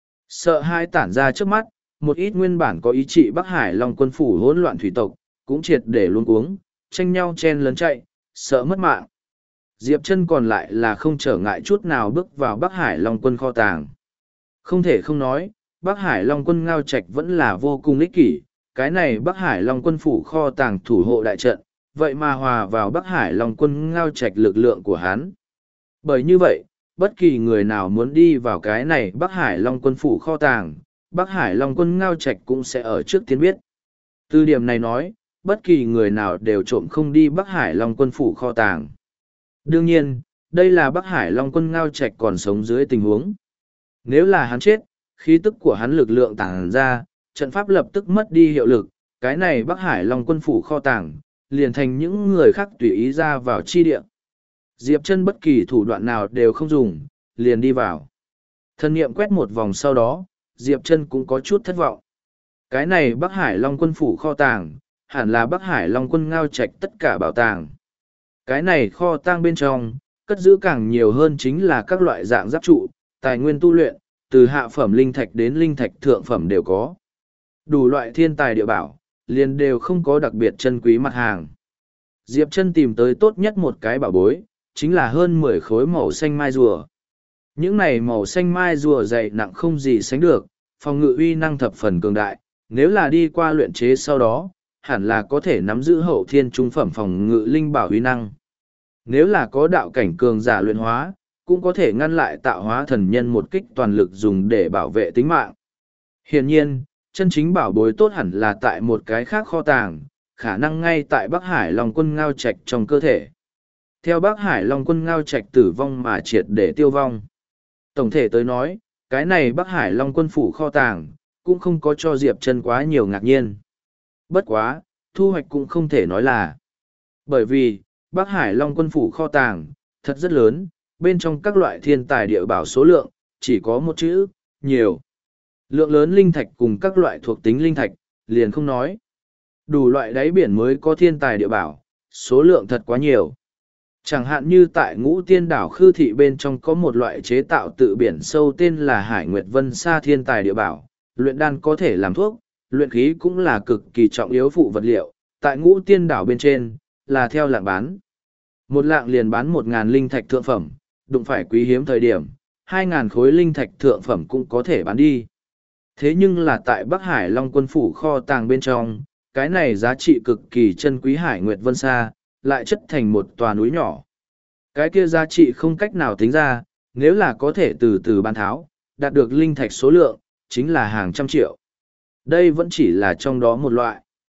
Sợ hãi tản ra trước mắt, một ít nguyên bản có ý trị Bắc Hải long quân phủ hỗn loạn thủy tộc, cũng triệt để luôn cuống, tranh nhau chen lấn chạy, sợ mất mạng. Diệp Trần còn lại là không trở ngại chút nào bước vào Bắc Hải Long Quân kho tàng. Không thể không nói, Bắc Hải Long Quân Ngao Trạch vẫn là vô cùng ích kỷ, cái này Bắc Hải Long Quân phủ kho tàng thủ hộ đại trận, vậy mà hòa vào Bắc Hải Long Quân Ngao Trạch lực lượng của hắn. Bởi như vậy, bất kỳ người nào muốn đi vào cái này Bắc Hải Long Quân phủ kho tàng, Bắc Hải Long Quân Ngao Trạch cũng sẽ ở trước tiên biết. Từ điểm này nói, bất kỳ người nào đều trộm không đi Bắc Hải Long Quân phủ kho tàng. Đương nhiên, đây là Bắc Hải Long Quân Ngao Trạch còn sống dưới tình huống. Nếu là hắn chết, khí tức của hắn lực lượng tàng ra, trận pháp lập tức mất đi hiệu lực, cái này Bắc Hải Long Quân phủ kho tàng, liền thành những người khác tùy ý ra vào chi địa. Diệp Trần bất kỳ thủ đoạn nào đều không dùng, liền đi vào. Thân niệm quét một vòng sau đó, Diệp Trần cũng có chút thất vọng. Cái này Bắc Hải Long Quân phủ kho tàng, hẳn là Bắc Hải Long Quân Ngao Trạch tất cả bảo tàng. Cái này kho tàng bên trong, cất giữ càng nhiều hơn chính là các loại dạng giáp trụ, tài nguyên tu luyện, từ hạ phẩm linh thạch đến linh thạch thượng phẩm đều có. Đủ loại thiên tài địa bảo, liền đều không có đặc biệt chân quý mặt hàng. Diệp Trần tìm tới tốt nhất một cái bảo bối, chính là hơn 10 khối màu xanh mai rùa. Những này màu xanh mai rùa dày nặng không gì sánh được, phòng ngự uy năng thập phần cường đại, nếu là đi qua luyện chế sau đó, hẳn là có thể nắm giữ hậu thiên trung phẩm phòng ngự linh bảo uy năng. Nếu là có đạo cảnh cường giả luyện hóa, cũng có thể ngăn lại tạo hóa thần nhân một kích toàn lực dùng để bảo vệ tính mạng. Hiển nhiên, chân chính bảo bối tốt hẳn là tại một cái khác kho tàng, khả năng ngay tại Bắc Hải Long Quân Ngao Trạch trong cơ thể. Theo Bắc Hải Long Quân Ngao Trạch tử vong mà triệt để tiêu vong. Tổng thể tới nói, cái này Bắc Hải Long Quân phủ kho tàng, cũng không có cho Diệp Trần quá nhiều ngạc nhiên. Bất quá, thu hoạch cũng không thể nói là. Bởi vì, Bắc Hải Long Quân phủ kho tàng, thật rất lớn, bên trong các loại thiên tài địa bảo số lượng, chỉ có một chữ, nhiều. Lượng lớn linh thạch cùng các loại thuộc tính linh thạch, liền không nói. Đủ loại đáy biển mới có thiên tài địa bảo, số lượng thật quá nhiều. Chẳng hạn như tại Ngũ Tiên đảo Khư Thị bên trong có một loại chế tạo tự biển sâu tên là Hải Nguyệt Vân Sa thiên tài địa bảo, luyện đan có thể làm thuốc, luyện khí cũng là cực kỳ trọng yếu phụ vật liệu, tại Ngũ Tiên đảo bên trên, là theo lạng bán. Một lạng liền bán 1.000 linh thạch thượng phẩm, đụng phải quý hiếm thời điểm, 2.000 khối linh thạch thượng phẩm cũng có thể bán đi. Thế nhưng là tại Bắc Hải Long Quân phủ kho tàng bên trong, cái này giá trị cực kỳ chân quý Hải Nguyệt Vân Sa, lại chất thành một tòa núi nhỏ. Cái kia giá trị không cách nào tính ra, nếu là có thể từ từ bán tháo, đạt được linh thạch số lượng, chính là hàng trăm triệu. Đây vẫn chỉ là trong đó một loại.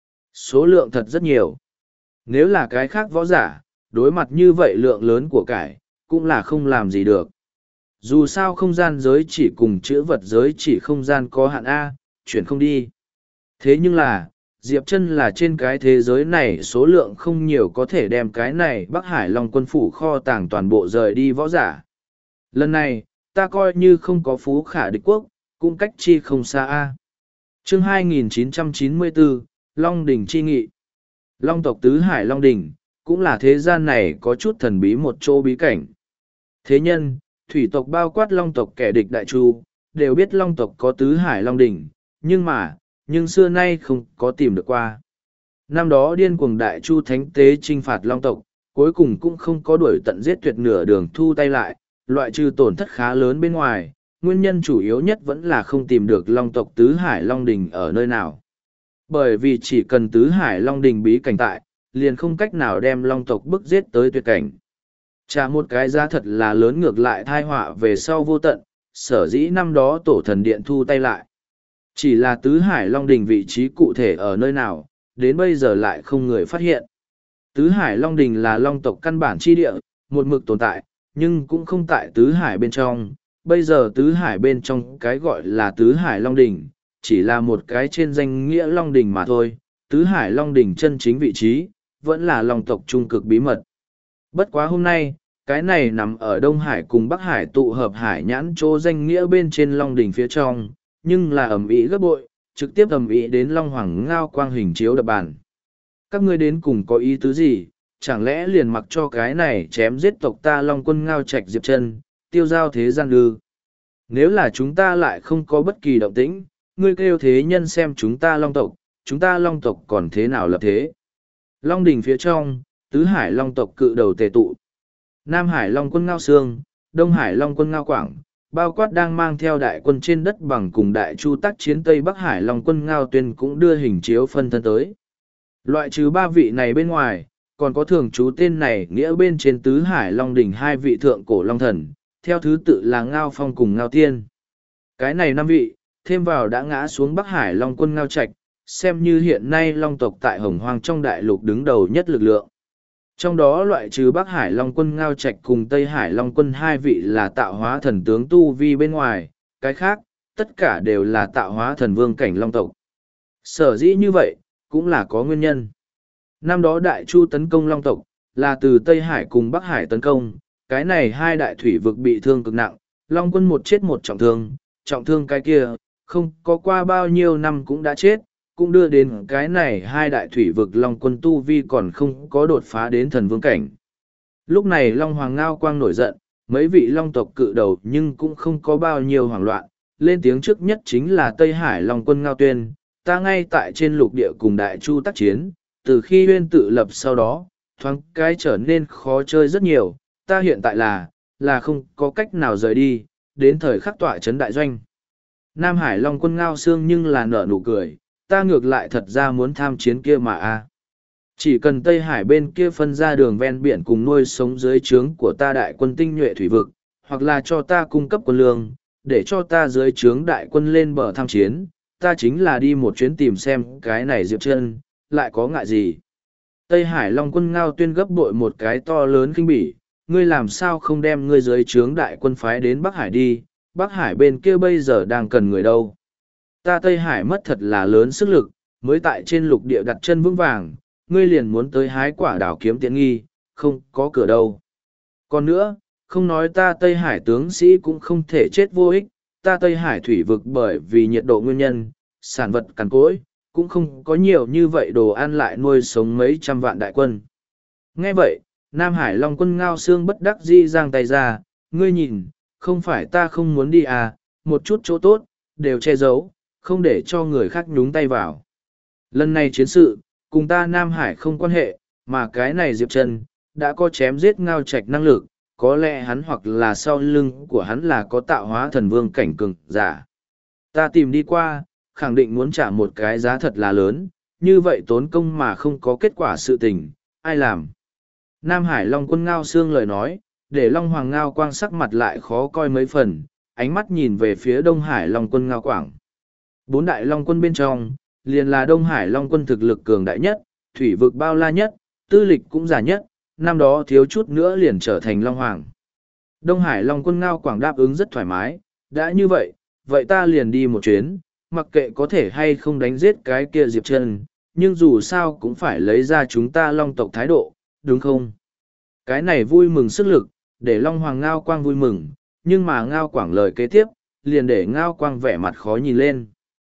Số lượng thật rất nhiều. Nếu là cái khác võ giả, đối mặt như vậy lượng lớn của cải, cũng là không làm gì được. Dù sao không gian giới chỉ cùng chữ vật giới chỉ không gian có hạn A, chuyển không đi. Thế nhưng là, Diệp Trần là trên cái thế giới này số lượng không nhiều có thể đem cái này Bắc Hải Long Quân phủ kho tàng toàn bộ rời đi võ giả. Lần này, ta coi như không có phú khả địch quốc, cũng cách chi không xa a. Chương 2994, Long Đỉnh chi nghị. Long tộc Tứ Hải Long Đỉnh, cũng là thế gian này có chút thần bí một chỗ bí cảnh. Thế nhân, thủy tộc bao quát Long tộc kẻ địch Đại Chu, đều biết Long tộc có Tứ Hải Long Đỉnh, nhưng xưa nay không có tìm được qua. Năm đó điên cuồng Đại Chu thánh tế chinh phạt Long tộc, cuối cùng cũng không có đuổi tận giết tuyệt nửa đường thu tay lại, loại trừ tổn thất khá lớn bên ngoài, nguyên nhân chủ yếu nhất vẫn là không tìm được Long tộc Tứ Hải Long Đỉnh ở nơi nào. Bởi vì chỉ cần Tứ Hải Long Đỉnh bí cảnh tại, liền không cách nào đem Long tộc bức giết tới tuyệt cảnh. Trả một cái giá thật là lớn, ngược lại thai họa về sau vô tận, sở dĩ năm đó tổ thần điện thu tay lại. Chỉ là Tứ Hải Long Đỉnh vị trí cụ thể ở nơi nào, đến bây giờ lại không người phát hiện. Tứ Hải Long Đỉnh là Long tộc căn bản chi địa, một mực tồn tại, nhưng cũng không tại Tứ Hải bên trong. Bây giờ Tứ Hải bên trong cái gọi là Tứ Hải Long Đỉnh, chỉ là một cái trên danh nghĩa Long Đỉnh mà thôi. Tứ Hải Long Đỉnh chân chính vị trí, vẫn là Long tộc trung cực bí mật. Bất quá hôm nay, cái này nằm ở Đông Hải cùng Bắc Hải tụ hợp hải nhãn chỗ danh nghĩa bên trên Long Đỉnh phía trong, nhưng là ầm ĩ gấp bội, trực tiếp ầm ĩ đến Long Hoàng Ngao quang hình chiếu đập bàn. Các ngươi đến cùng có ý tứ gì, chẳng lẽ liền mặc cho cái này chém giết tộc ta Long quân Ngao Trạch Diệp Chân, tiêu giao thế gian ư? Nếu là chúng ta lại không có bất kỳ động tĩnh, ngươi kêu thế nhân xem chúng ta Long tộc còn thế nào lập thế? Long đỉnh phía trong, Tứ Hải Long tộc cự đầu tề tụ. Nam Hải Long quân Ngao Sương, Đông Hải Long quân Ngao Quảng, bao quát đang mang theo đại quân trên đất bằng cùng Đại Chu tác chiến Tây Bắc Hải Long quân Ngao Tuyên cũng đưa hình chiếu phân thân tới. Loại trừ ba vị này bên ngoài, còn có thường trú tên này nghĩa bên trên Tứ Hải Long đỉnh hai vị thượng cổ Long thần, theo thứ tự là Ngao Phong cùng Ngao Tiên. Cái này năm vị, thêm vào đã ngã xuống Bắc Hải Long quân Ngao Trạch, xem như hiện nay Long tộc tại Hồng Hoang trong đại lục đứng đầu nhất lực lượng. Trong đó loại trừ Bắc Hải Long quân Ngao Trạch cùng Tây Hải Long quân hai vị là tạo hóa thần tướng tu vi bên ngoài, cái khác, tất cả đều là tạo hóa thần vương cảnh Long tộc. Sở dĩ như vậy, cũng là có nguyên nhân. Năm đó Đại Chu tấn công Long tộc, là từ Tây Hải cùng Bắc Hải tấn công, cái này hai đại thủy vực bị thương cực nặng, Long quân một chết một trọng thương cái kia, không có qua bao nhiêu năm cũng đã chết, cũng đưa đến cái này hai đại thủy vực Long quân tu vi còn không có đột phá đến thần vương cảnh. Lúc này Long Hoàng Ngao Quang nổi giận, mấy vị Long tộc cự đầu nhưng cũng không có bao nhiêu hoảng loạn, lên tiếng trước nhất chính là Tây Hải Long quân Ngao Tuyên, ta ngay tại trên lục địa cùng Đại Chu tác chiến, từ khi huyên tự lập sau đó, thoáng cái trở nên khó chơi rất nhiều, ta hiện tại là không có cách nào rời đi, đến thời khắc tọa trấn đại doanh. Nam Hải Long quân Ngao Sương nhưng là nở nụ cười, ta ngược lại thật ra muốn tham chiến kia mà a. Chỉ cần Tây Hải bên kia phân ra đường ven biển cùng nuôi sống dưới trướng của ta đại quân tinh nhuệ thủy vực, hoặc là cho ta cung cấp quân lương, để cho ta dưới trướng đại quân lên bờ tham chiến, ta chính là đi một chuyến tìm xem cái này Diệp Chân, lại có ngại gì. Tây Hải Long quân Ngao Tuyên gấp bội một cái to lớn kinh bỉ, ngươi làm sao không đem ngươi dưới trướng đại quân phái đến Bắc Hải đi, Bắc Hải bên kia bây giờ đang cần người đâu. Ta Tây Hải mất thật là lớn sức lực, mới tại trên lục địa đặt chân vững vàng, ngươi liền muốn tới hái quả đảo kiếm tiện nghi, không có cửa đâu. Còn nữa, không nói ta Tây Hải tướng sĩ cũng không thể chết vô ích, ta Tây Hải thủy vực bởi vì nhiệt độ nguyên nhân, sản vật cằn cỗi, cũng không có nhiều như vậy đồ ăn lại nuôi sống mấy trăm vạn đại quân. Nghe vậy, Nam Hải Long quân Ngao Sương bất đắc dĩ giang tay ra, ngươi nhìn, không phải ta không muốn đi à, một chút chỗ tốt, đều che giấu, không để cho người khác nhúng tay vào. Lần này chiến sự, cùng ta Nam Hải không quan hệ, mà cái này Diệp Chân đã có chém giết Ngao Trạch năng lực, có lẽ hắn hoặc là sau lưng của hắn là có tạo hóa thần vương cảnh cường giả. Ta tìm đi qua, khẳng định muốn trả một cái giá thật là lớn, như vậy tốn công mà không có kết quả sự tình, ai làm. Nam Hải Long quân Ngao Sương lời nói, để Long Hoàng Ngao Quang sắc mặt lại khó coi mấy phần, ánh mắt nhìn về phía Đông Hải Long quân Ngao Quảng. Bốn đại Long quân bên trong, liền là Đông Hải Long quân thực lực cường đại nhất, thủy vực bao la nhất, tư lịch cũng giả nhất, năm đó thiếu chút nữa liền trở thành Long Hoàng. Đông Hải Long quân Ngao Quảng đáp ứng rất thoải mái, đã như vậy, vậy ta liền đi một chuyến, mặc kệ có thể hay không đánh giết cái kia Diệp Chân, nhưng dù sao cũng phải lấy ra chúng ta Long tộc thái độ, đúng không? Cái này vui mừng sức lực, để Long Hoàng Ngao Quang vui mừng, nhưng mà Ngao Quảng lời kế tiếp, liền để Ngao Quang vẻ mặt khó nhìn lên.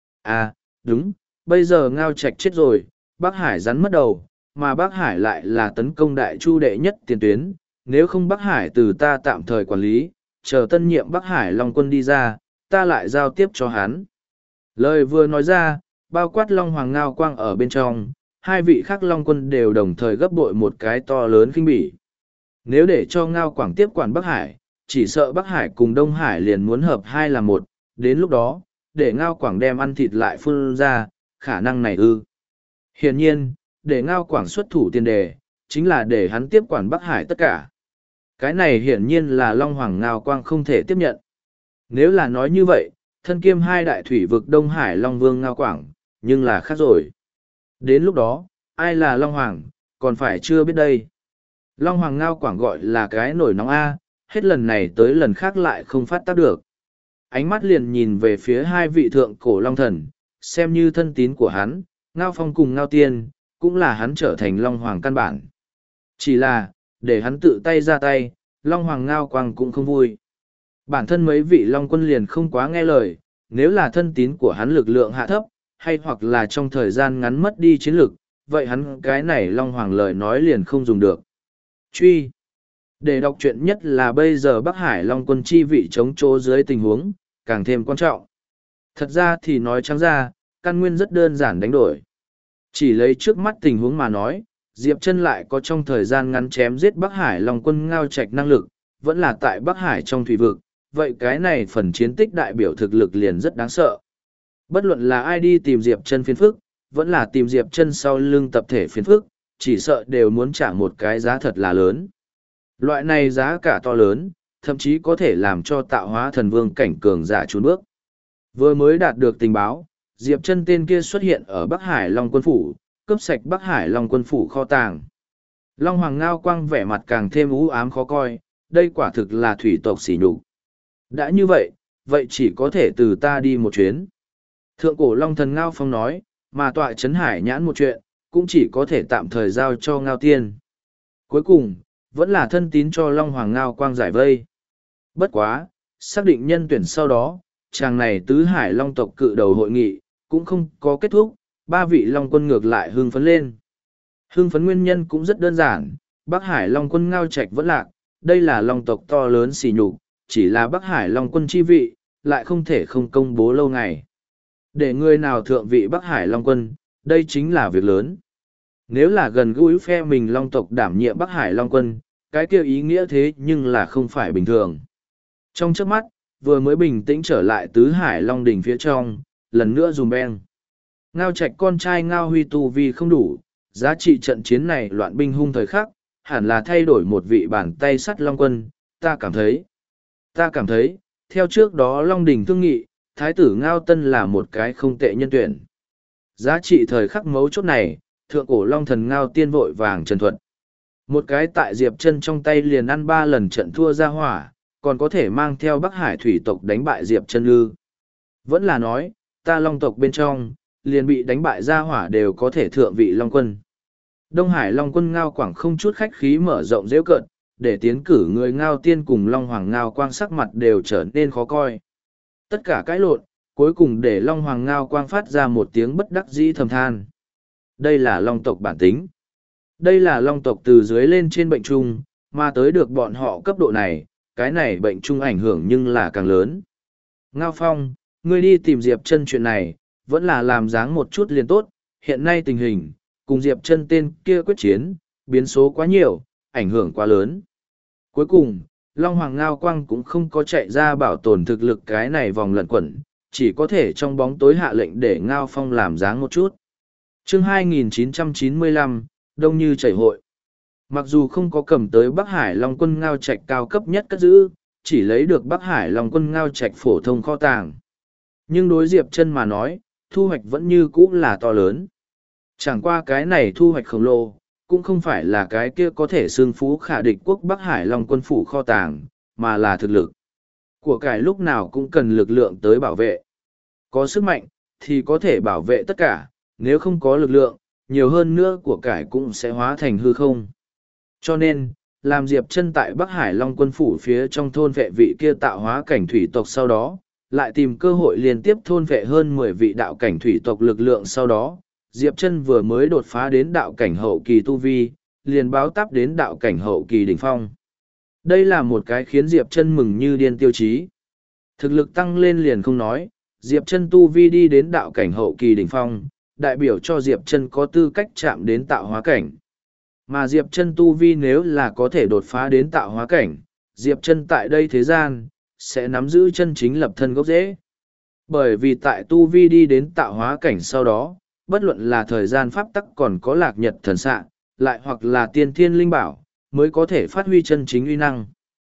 À, đúng, bây giờ Ngao Trạch chết rồi, Bắc Hải rắn mất đầu, mà Bắc Hải lại là tấn công đại chu đệ nhất tiền tuyến, nếu không Bắc Hải từ ta tạm thời quản lý, chờ tân nhiệm Bắc Hải Long quân đi ra, ta lại giao tiếp cho hắn. Lời vừa nói ra, bao quát Long Hoàng Ngao Quang ở bên trong, hai vị khác Long quân đều đồng thời gấp bội một cái to lớn khinh bỉ. Nếu để cho Ngao Quảng tiếp quản Bắc Hải, chỉ sợ Bắc Hải cùng Đông Hải liền muốn hợp hai là một, đến lúc đó, để Ngao Quảng đem ăn thịt lại phun ra, khả năng này ư. Hiển nhiên, để Ngao Quảng xuất thủ tiền đề, chính là để hắn tiếp quản Bắc Hải tất cả. Cái này hiển nhiên là Long Hoàng Ngao Quang không thể tiếp nhận. Nếu là nói như vậy, thân kiêm hai đại thủy vực Đông Hải Long Vương Ngao Quảng, nhưng là khác rồi. Đến lúc đó, ai là Long Hoàng, còn phải chưa biết đây. Long Hoàng Ngao Quảng gọi là cái nổi nóng A, hết lần này tới lần khác lại không phát tác được. Ánh mắt liền nhìn về phía hai vị thượng cổ Long Thần, xem như thân tín của hắn, Ngao Phong cùng Ngao Tiên, cũng là hắn trở thành Long Hoàng căn bản. Chỉ là, để hắn tự tay ra tay, Long Hoàng Ngao Quang cũng không vui. Bản thân mấy vị Long quân liền không quá nghe lời, nếu là thân tín của hắn lực lượng hạ thấp, hay hoặc là trong thời gian ngắn mất đi chiến lực, vậy hắn cái này Long Hoàng lời nói liền không dùng được. Truy. Để đọc truyện nhất là bây giờ Bắc Hải Long quân chi vị chống chỗ dưới tình huống, càng thêm quan trọng. Thật ra thì nói trắng ra, căn nguyên rất đơn giản đánh đổi. Chỉ lấy trước mắt tình huống mà nói, Diệp Chân lại có trong thời gian ngắn chém giết Bắc Hải Long quân Ngao Trạch năng lực, vẫn là tại Bắc Hải trong thủy vực, vậy cái này phần chiến tích đại biểu thực lực liền rất đáng sợ. Bất luận là ai đi tìm Diệp Chân phiền phức, vẫn là tìm Diệp Chân sau lưng tập thể phiền phức, chỉ sợ đều muốn trả một cái giá thật là lớn. Loại này giá cả to lớn, thậm chí có thể làm cho tạo hóa thần vương cảnh cường giả trốn bước. Vừa mới đạt được tình báo, Diệp Chân tên kia xuất hiện ở Bắc Hải Long quân phủ, cướp sạch Bắc Hải Long quân phủ kho tàng. Long Hoàng Ngao Quang vẻ mặt càng thêm u ám khó coi, đây quả thực là thủy tộc sỉ nhục. Đã như vậy, vậy chỉ có thể từ ta đi một chuyến. Thượng cổ Long Thần Ngao Phong nói, mà tọa chấn hải nhãn một chuyện, cũng chỉ có thể tạm thời giao cho Ngao Tiên. Cuối cùng, vẫn là thân tín cho Long Hoàng Ngao Quang giải vây. Bất quá, xác định nhân tuyển sau đó, chàng này tứ hải Long tộc cự đầu hội nghị, cũng không có kết thúc, ba vị Long quân ngược lại hưng phấn lên. Hưng phấn nguyên nhân cũng rất đơn giản, Bắc Hải Long quân Ngao Trạch vẫn lạc, đây là Long tộc to lớn xỉ nhục, chỉ là Bắc Hải Long quân chi vị, lại không thể không công bố lâu ngày. Để người nào thượng vị Bắc Hải Long quân, đây chính là việc lớn. Nếu là gần gũi phe mình Long tộc đảm nhiệm Bắc Hải Long quân, cái kêu ý nghĩa thế nhưng là không phải bình thường. Trong trước mắt, vừa mới bình tĩnh trở lại tứ hải Long đỉnh phía trong, lần nữa dùm beng. Ngao Trạch con trai Ngao Huy tu vi không đủ, giá trị trận chiến này loạn binh hung thời khắc, hẳn là thay đổi một vị bàn tay sắt Long quân, ta cảm thấy, theo trước đó Long đỉnh thương nghị, Thái tử Ngao Tân là một cái không tệ nhân tuyển. Giá trị thời khắc mấu chốt này, thượng cổ Long thần Ngao Tiên vội vàng trần thuật. Một cái tại Diệp Chân trong tay liền ăn 3 lần trận thua ra hỏa, còn có thể mang theo Bắc Hải thủy tộc đánh bại Diệp Chân ư. Vẫn là nói, ta Long tộc bên trong, liền bị đánh bại ra hỏa đều có thể thượng vị Long quân. Đông Hải Long quân Ngao Quảng không chút khách khí mở rộng dễ cận, để tiến cử người Ngao Tiên cùng Long Hoàng Ngao Quang sắc mặt đều trở nên khó coi. Tất cả cãi lộn, cuối cùng để Long Hoàng Ngao Quang phát ra một tiếng bất đắc dĩ thầm than. Đây là Long tộc bản tính. Đây là Long tộc từ dưới lên trên bệnh chung, mà tới được bọn họ cấp độ này, cái này bệnh chung ảnh hưởng nhưng là càng lớn. Ngao Phong, ngươi đi tìm Diệp Chân chuyện này, vẫn là làm dáng một chút liền tốt, hiện nay tình hình, cùng Diệp Chân tên kia quyết chiến, biến số quá nhiều, ảnh hưởng quá lớn. Cuối cùng, Long Hoàng Ngao Quang cũng không có chạy ra bảo tồn thực lực cái này vòng lẩn quẩn, chỉ có thể trong bóng tối hạ lệnh để Ngao Phong làm dáng một chút. Chương 2995, Đông Như chảy hội. Mặc dù không có cầm tới Bắc Hải Long quân Ngao Trạch cao cấp nhất cất giữ, chỉ lấy được Bắc Hải Long quân Ngao Trạch phổ thông kho tàng. Nhưng đối Diệp Chân mà nói, thu hoạch vẫn như cũ là to lớn. Chẳng qua cái này thu hoạch khổng lồ, cũng không phải là cái kia có thể xương phú khả địch quốc Bắc Hải Long quân phủ kho tàng, mà là thực lực. Của cải lúc nào cũng cần lực lượng tới bảo vệ. Có sức mạnh, thì có thể bảo vệ tất cả, nếu không có lực lượng, nhiều hơn nữa của cải cũng sẽ hóa thành hư không. Cho nên, làm Diệp Chân tại Bắc Hải Long quân phủ phía trong thôn vệ vị kia tạo hóa cảnh thủy tộc sau đó, lại tìm cơ hội liên tiếp thôn vệ hơn 10 vị đạo cảnh thủy tộc lực lượng sau đó, Diệp Chân vừa mới đột phá đến đạo cảnh hậu kỳ tu vi, liền báo táp đến đạo cảnh hậu kỳ đỉnh phong. Đây là một cái khiến Diệp Chân mừng như điên tiêu chí. Thực lực tăng lên liền không nói, Diệp Chân tu vi đi đến đạo cảnh hậu kỳ đỉnh phong, đại biểu cho Diệp Chân có tư cách chạm đến tạo hóa cảnh. Mà Diệp Chân tu vi nếu là có thể đột phá đến tạo hóa cảnh, Diệp Chân tại đây thế gian, sẽ nắm giữ chân chính lập thân gốc rễ. Bởi vì tại tu vi đi đến tạo hóa cảnh sau đó, bất luận là thời gian pháp tắc còn có lạc nhật thần xạ, lại hoặc là tiên thiên linh bảo, mới có thể phát huy chân chính uy năng.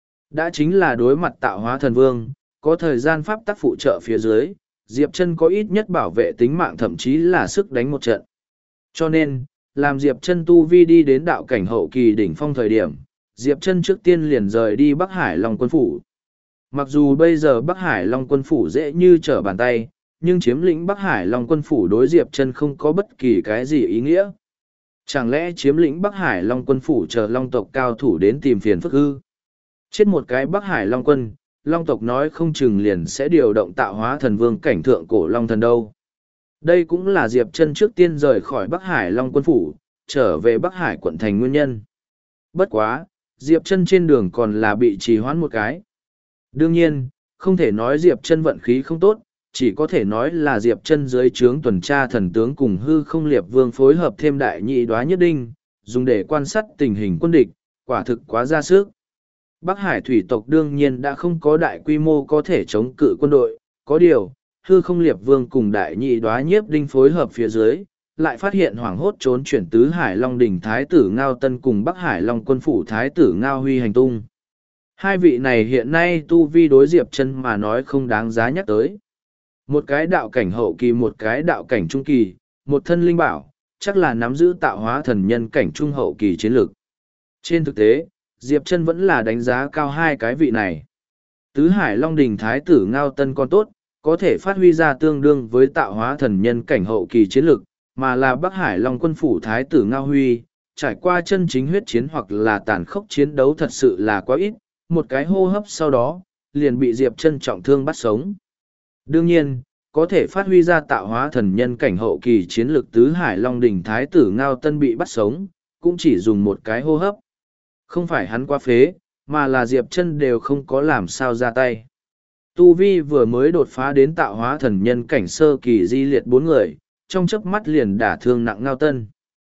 Đã chính là đối mặt tạo hóa thần vương, có thời gian pháp tắc phụ trợ phía dưới, Diệp Chân có ít nhất bảo vệ tính mạng thậm chí là sức đánh một trận. Cho nên, làm Diệp Chân tu vi đi đến đạo cảnh hậu kỳ đỉnh phong thời điểm, Diệp Chân trước tiên liền rời đi Bắc Hải Long Quân Phủ. Mặc dù bây giờ Bắc Hải Long Quân Phủ dễ như trở bàn tay, nhưng chiếm lĩnh Bắc Hải Long Quân Phủ đối Diệp Chân không có bất kỳ cái gì ý nghĩa. Chẳng lẽ chiếm lĩnh Bắc Hải Long Quân Phủ chờ Long tộc cao thủ đến tìm phiền phức ư? Chết một cái Bắc Hải Long Quân, Long tộc nói không chừng liền sẽ điều động tạo hóa thần vương cảnh thượng cổ Long thần đâu. Đây cũng là Diệp Chân trước tiên rời khỏi Bắc Hải Long Quân Phủ, trở về Bắc Hải quận thành nguyên nhân. Bất quá, Diệp Chân trên đường còn là bị trì hoãn một cái. Đương nhiên, không thể nói Diệp Chân vận khí không tốt, chỉ có thể nói là Diệp Chân dưới trướng tuần tra thần tướng cùng hư không liệp vương phối hợp thêm đại nhị đoá nhất đinh, dùng để quan sát tình hình quân địch, quả thực quá ra sức. Bắc Hải thủy tộc đương nhiên đã không có đại quy mô có thể chống cự quân đội, có điều, hư không liệp vương cùng đại nhị đoá nhiếp đinh phối hợp phía dưới, lại phát hiện hoảng hốt trốn chuyển tứ Hải Long đỉnh Thái tử Ngao Tân cùng Bắc Hải Long quân phủ Thái tử Ngao Huy hành tung. Hai vị này hiện nay tu vi đối Diệp Chân mà nói không đáng giá nhắc tới. Một cái đạo cảnh hậu kỳ một cái đạo cảnh trung kỳ, một thân linh bảo, chắc là nắm giữ tạo hóa thần nhân cảnh trung hậu kỳ chiến lược. Trên thực tế, Diệp Chân vẫn là đánh giá cao hai cái vị này. Tứ Hải Long đỉnh Thái tử Ngao Tân còn tốt, có thể phát huy ra tương đương với tạo hóa thần nhân cảnh hậu kỳ chiến lược, mà là Bắc Hải Long quân phủ Thái tử Ngao Huy, trải qua chân chính huyết chiến hoặc là tàn khốc chiến đấu thật sự là quá ít, một cái hô hấp sau đó, liền bị Diệp Chân trọng thương bắt sống. Đương nhiên, có thể phát huy ra tạo hóa thần nhân cảnh hậu kỳ chiến lược tứ Hải Long đỉnh Thái tử Ngao Tân bị bắt sống, cũng chỉ dùng một cái hô hấp. Không phải hắn quá phế, mà là Diệp Chân đều không có làm sao ra tay. Tu Vi vừa mới đột phá đến tạo hóa thần nhân cảnh sơ kỳ di liệt 4 người, trong chớp mắt liền đả thương nặng Ngao Tân.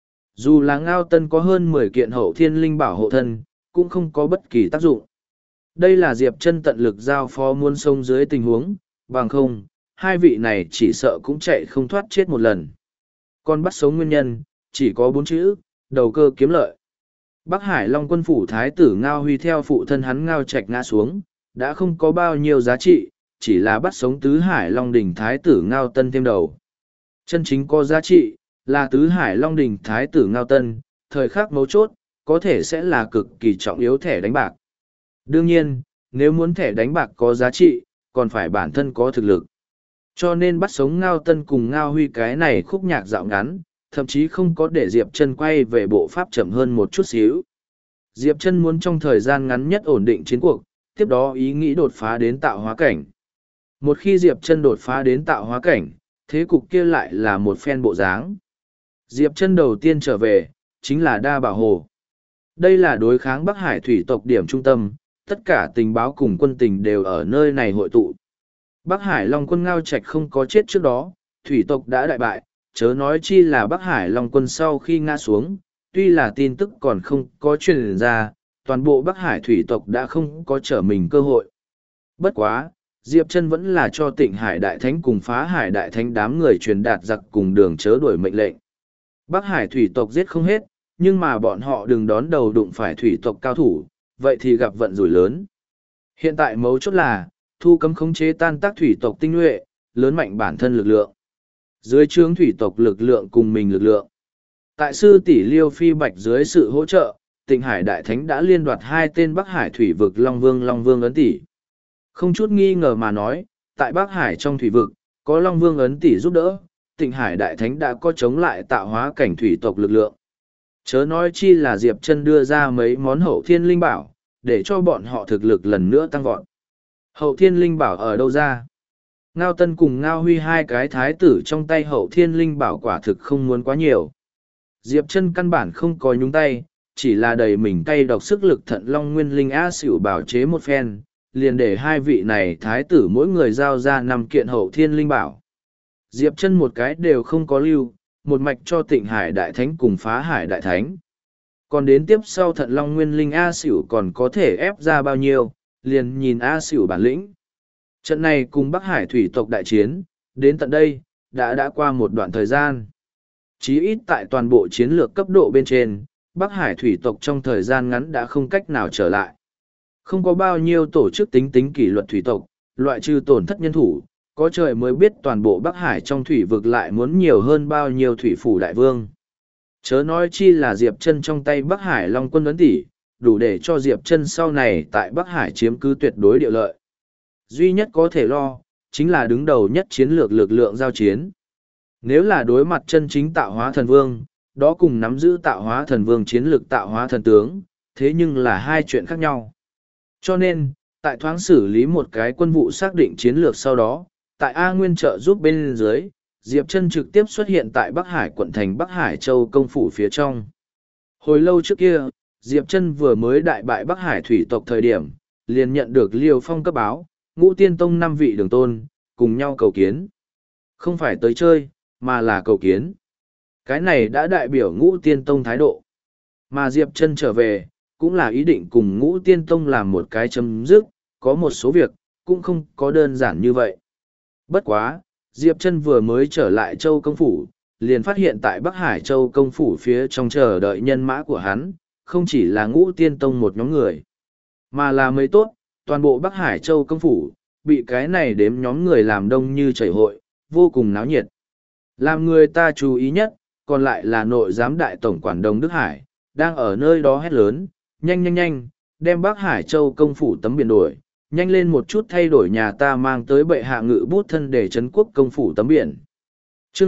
Dù là Ngao Tân có hơn 10 kiện hậu thiên linh bảo hộ thân, cũng không có bất kỳ tác dụng. Đây là Diệp Chân tận lực giao phó muôn sông dưới tình huống, bằng không, hai vị này chỉ sợ cũng chạy không thoát chết một lần. Còn bắt sống nguyên nhân, chỉ có 4 chữ, đầu cơ kiếm lợi. Bắc Hải Long quân phủ Thái tử Ngao Huy theo phụ thân hắn Ngao Trạch ngã xuống, đã không có bao nhiêu giá trị, chỉ là bắt sống tứ Hải Long đỉnh Thái tử Ngao Tân thêm đầu. Chân chính có giá trị, là tứ Hải Long đỉnh Thái tử Ngao Tân, thời khắc mấu chốt, có thể sẽ là cực kỳ trọng yếu thẻ đánh bạc. Đương nhiên, nếu muốn thẻ đánh bạc có giá trị, còn phải bản thân có thực lực. Cho nên bắt sống Ngao Tân cùng Ngao Huy cái này khúc nhạc dạo ngắn, thậm chí không có để Diệp Chân quay về bộ pháp chậm hơn một chút xíu. Diệp Chân muốn trong thời gian ngắn nhất ổn định chiến cuộc, tiếp đó ý nghĩ đột phá đến tạo hóa cảnh. Một khi Diệp Chân đột phá đến tạo hóa cảnh, thế cục kia lại là một phen bộ dáng. Diệp Chân đầu tiên trở về, chính là Đa Bảo Hồ. Đây là đối kháng Bắc Hải thủy tộc điểm trung tâm, tất cả tình báo cùng quân tình đều ở nơi này hội tụ. Bắc Hải Long quân Ngao Trạch không có chết trước đó, thủy tộc đã đại bại, chớ nói chi là Bắc Hải Long quân sau khi ngã xuống, tuy là tin tức còn không có truyền ra, toàn bộ Bắc Hải thủy tộc đã không có trở mình cơ hội. Bất quá, Diệp Chân vẫn là cho Tịnh Hải Đại Thánh cùng Phá Hải Đại Thánh đám người truyền đạt giặc cùng đường chớ đuổi mệnh lệnh. Bắc Hải thủy tộc giết không hết, nhưng mà bọn họ đừng đón đầu đụng phải thủy tộc cao thủ, vậy thì gặp vận rủi lớn. Hiện tại mấu chốt là, thu cấm khống chế tan tác thủy tộc tinh nhuệ, lớn mạnh bản thân lực lượng. Dưới trướng thủy tộc lực lượng cùng mình lực lượng. Tại sư tỷ Liêu Phi Bạch dưới sự hỗ trợ, Tịnh Hải Đại Thánh đã liên đoạt 2 tên Bắc Hải thủy vực Long Vương ấn tỷ. Không chút nghi ngờ mà nói, tại Bắc Hải trong thủy vực, có Long Vương ấn tỷ giúp đỡ, Tịnh Hải Đại Thánh đã có chống lại tạo hóa cảnh thủy tộc lực lượng. Chớ nói chi là Diệp Chân đưa ra mấy món hậu thiên linh bảo, để cho bọn họ thực lực lần nữa tăng vọt. Hậu thiên linh bảo ở đâu ra? Ngao Tân cùng Ngao Huy hai cái thái tử trong tay Hậu Thiên Linh Bảo quả thực không muốn quá nhiều. Diệp Chân căn bản không có nhúng tay, chỉ là đầy mình tay độc sức lực Thận Long Nguyên Linh A Xỉu bảo chế một phen, liền để hai vị này thái tử mỗi người giao ra 5 kiện Hậu Thiên Linh Bảo. Diệp Chân một cái đều không có lưu, một mạch cho Tịnh Hải Đại Thánh cùng Phá Hải Đại Thánh. Còn đến tiếp sau Thận Long Nguyên Linh A Xỉu còn có thể ép ra bao nhiêu, liền nhìn A Xỉu bản lĩnh. Trận này cùng Bắc Hải thủy tộc đại chiến, đến tận đây, đã qua một đoạn thời gian. Chí ít tại toàn bộ chiến lược cấp độ bên trên, Bắc Hải thủy tộc trong thời gian ngắn đã không cách nào trở lại. Không có bao nhiêu tổ chức tính kỷ luật thủy tộc, loại trừ tổn thất nhân thủ, có trời mới biết toàn bộ Bắc Hải trong thủy vực lại muốn nhiều hơn bao nhiêu thủy phủ đại vương. Chớ nói chi là Diệp Chân trong tay Bắc Hải Long quân ấn tỷ, đủ để cho Diệp Chân sau này tại Bắc Hải chiếm cứ tuyệt đối địa lợi. Duy nhất có thể lo, chính là đứng đầu nhất chiến lược lực lượng giao chiến. Nếu là đối mặt chân chính tạo hóa thần vương, đó cùng nắm giữ tạo hóa thần vương chiến lược tạo hóa thần tướng, thế nhưng là hai chuyện khác nhau. Cho nên, tại thoáng xử lý một cái quân vụ xác định chiến lược sau đó, tại A Nguyên trợ giúp bên dưới, Diệp Chân trực tiếp xuất hiện tại Bắc Hải quận thành Bắc Hải Châu công phủ phía trong. Hồi lâu trước kia, Diệp Chân vừa mới đại bại Bắc Hải thủy tộc thời điểm, liền nhận được Liêu Phong cấp báo, Ngũ Tiên Tông 5 vị đường tôn, cùng nhau cầu kiến. Không phải tới chơi, mà là cầu kiến. Cái này đã đại biểu Ngũ Tiên Tông thái độ. Mà Diệp Chân trở về, cũng là ý định cùng Ngũ Tiên Tông làm một cái chấm dứt, có một số việc, cũng không có đơn giản như vậy. Bất quá, Diệp Chân vừa mới trở lại Châu Công Phủ, liền phát hiện tại Bắc Hải Châu Công Phủ phía trong chờ đợi nhân mã của hắn, không chỉ là Ngũ Tiên Tông một nhóm người, mà là mấy tốt, toàn bộ Bắc Hải Châu Công Phủ, bị cái này đếm nhóm người làm đông như chảy hội, vô cùng náo nhiệt. Làm người ta chú ý nhất, còn lại là nội giám đại tổng quản Đông Đức Hải, đang ở nơi đó hét lớn, nhanh nhanh nhanh, đem Bắc Hải Châu Công Phủ tấm biển đổi, nhanh lên một chút thay đổi nhà ta mang tới bệ hạ ngự bút thân để trấn quốc công phủ tấm biển. Chương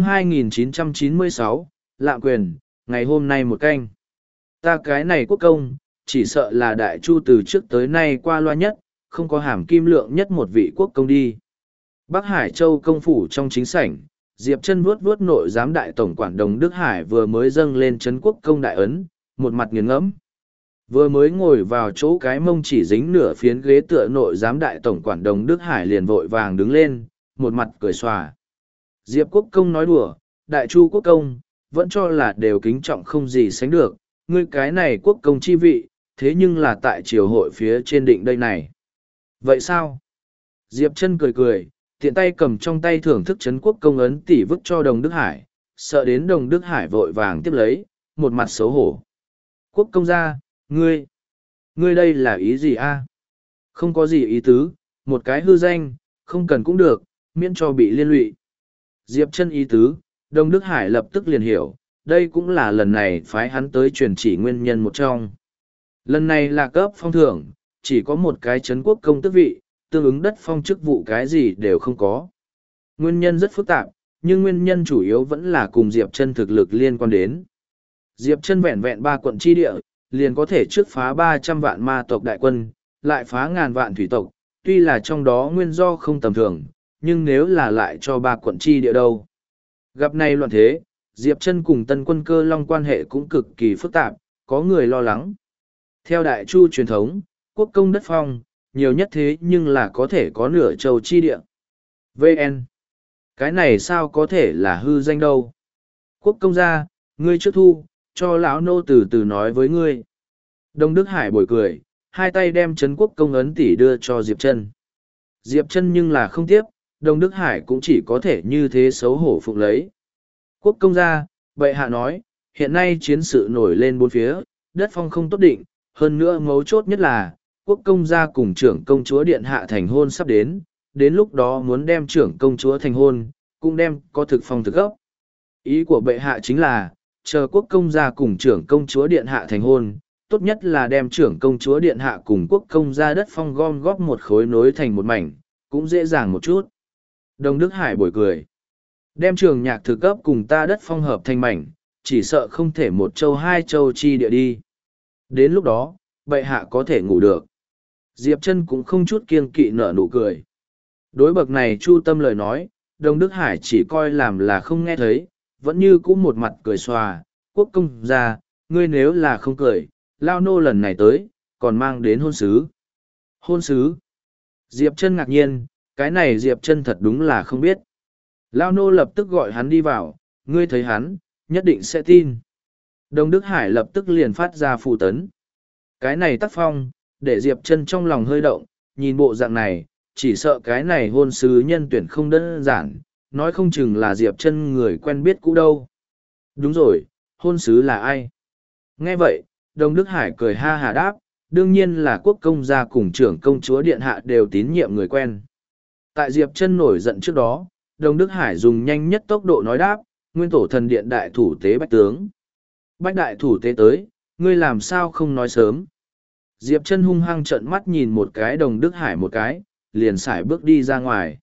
2996, Lạm quyền, ngày hôm nay một canh. Ta cái này quốc công, chỉ sợ là đại chu từ trước tới nay qua loa nhất, không có hàm kim lượng nhất một vị quốc công đi. Bắc Hải Châu công phủ trong chính sảnh, Diệp Chân vuốt vuốt nội giám đại tổng quản Đông Đức Hải vừa mới dâng lên trấn quốc công đại ấn, một mặt nghiền ngẫm. Vừa mới ngồi vào chỗ cái mông chỉ dính nửa phiến ghế tựa nội giám đại tổng quản Đông Đức Hải liền vội vàng đứng lên, một mặt cười xòa. Diệp quốc công nói đùa, đại chu quốc công, vẫn cho là đều kính trọng không gì sánh được, ngươi cái này quốc công chi vị, thế nhưng là tại triều hội phía trên định đây này. Vậy sao? Diệp Chân cười cười, tiện tay cầm trong tay thưởng thức trấn quốc công ấn tỷ vứt cho Đông Đức Hải, sợ đến Đông Đức Hải vội vàng tiếp lấy, một mặt xấu hổ. Quốc công gia, ngươi đây là ý gì a? Không có gì ý tứ, một cái hư danh, không cần cũng được, miễn cho bị liên lụy. Diệp Chân ý tứ, Đông Đức Hải lập tức liền hiểu, đây cũng là lần này phái hắn tới truyền chỉ nguyên nhân một trong. Lần này là cấp phong thưởng, chỉ có một cái trấn quốc công tước vị, tương ứng đất phong chức vụ cái gì đều không có. Nguyên nhân rất phức tạp, nhưng nguyên nhân chủ yếu vẫn là cùng Diệp Chân thực lực liên quan đến. Diệp Chân vẹn vẹn 3 quận chi địa, liền có thể trước phá 300 vạn ma tộc đại quân, lại phá ngàn vạn thủy tộc, tuy là trong đó nguyên do không tầm thường, nhưng nếu là lại cho 3 quận chi địa đâu. Gặp này loạn thế, Diệp Chân cùng Tân Quân Cơ Long quan hệ cũng cực kỳ phức tạp, có người lo lắng. Theo đại chu truyền thống, quốc công đất phong, nhiều nhất thế nhưng là có thể có nửa châu chi địa. VN. Cái này sao có thể là hư danh đâu. Quốc công gia, ngươi trước thu, cho lão nô từ từ nói với ngươi. Đông Đức Hải bồi cười, hai tay đem trấn quốc công ấn tỷ đưa cho Diệp Chân. Diệp Chân nhưng là không tiếp, Đông Đức Hải cũng chỉ có thể như thế xấu hổ phụng lấy. Quốc công gia, bệ hạ nói, hiện nay chiến sự nổi lên bốn phía, đất phong không tốt định, hơn nữa mấu chốt nhất là, quốc công gia cùng trưởng công chúa điện hạ thành hôn sắp đến lúc đó muốn đem trưởng công chúa thành hôn, cũng đem có thực phong thực gốc. Ý của bệ hạ chính là, chờ quốc công gia cùng trưởng công chúa điện hạ thành hôn, tốt nhất là đem trưởng công chúa điện hạ cùng quốc công gia đất phong gom góp một khối nối thành một mảnh, cũng dễ dàng một chút. Đông Đức Hải bồi cười. Đem trường nhạc thực cấp cùng ta đất phong hợp thành mảnh, chỉ sợ không thể một châu hai châu chi địa đi. Đến lúc đó, bệ hạ có thể ngủ được. Diệp Chân cũng không chút kiêng kỵ nở nụ cười. Đối bậc này Chu Tâm lời nói, Đông Đức Hải chỉ coi làm là không nghe thấy, vẫn như cũ một mặt cười xòa, quốc công gia, ngươi nếu là không cười, lao nô lần này tới, còn mang đến hôn sứ. Hôn sứ? Diệp Chân ngạc nhiên, cái này Diệp Chân thật đúng là không biết. Lao nô lập tức gọi hắn đi vào, ngươi thấy hắn, nhất định sẽ tin. Đông Đức Hải lập tức liền phát ra phù tấn. Cái này tác phong, để Diệp Chân trong lòng hơi động, nhìn bộ dạng này, chỉ sợ cái này hôn sứ nhân tuyển không đơn giản, nói không chừng là Diệp Chân người quen biết cũ đâu. Đúng rồi, hôn sứ là ai? Nghe vậy, Đông Đức Hải cười ha hà đáp, đương nhiên là quốc công gia cùng trưởng công chúa điện hạ đều tín nhiệm người quen. Tại Diệp Chân nổi giận trước đó, Đông Đức Hải dùng nhanh nhất tốc độ nói đáp, nguyên tổ thần điện đại thủ tế Bách tướng. Bách đại thủ tế tới, ngươi làm sao không nói sớm? Diệp Chân hung hăng trợn mắt nhìn một cái Đông Đức Hải một cái, liền sải bước đi ra ngoài.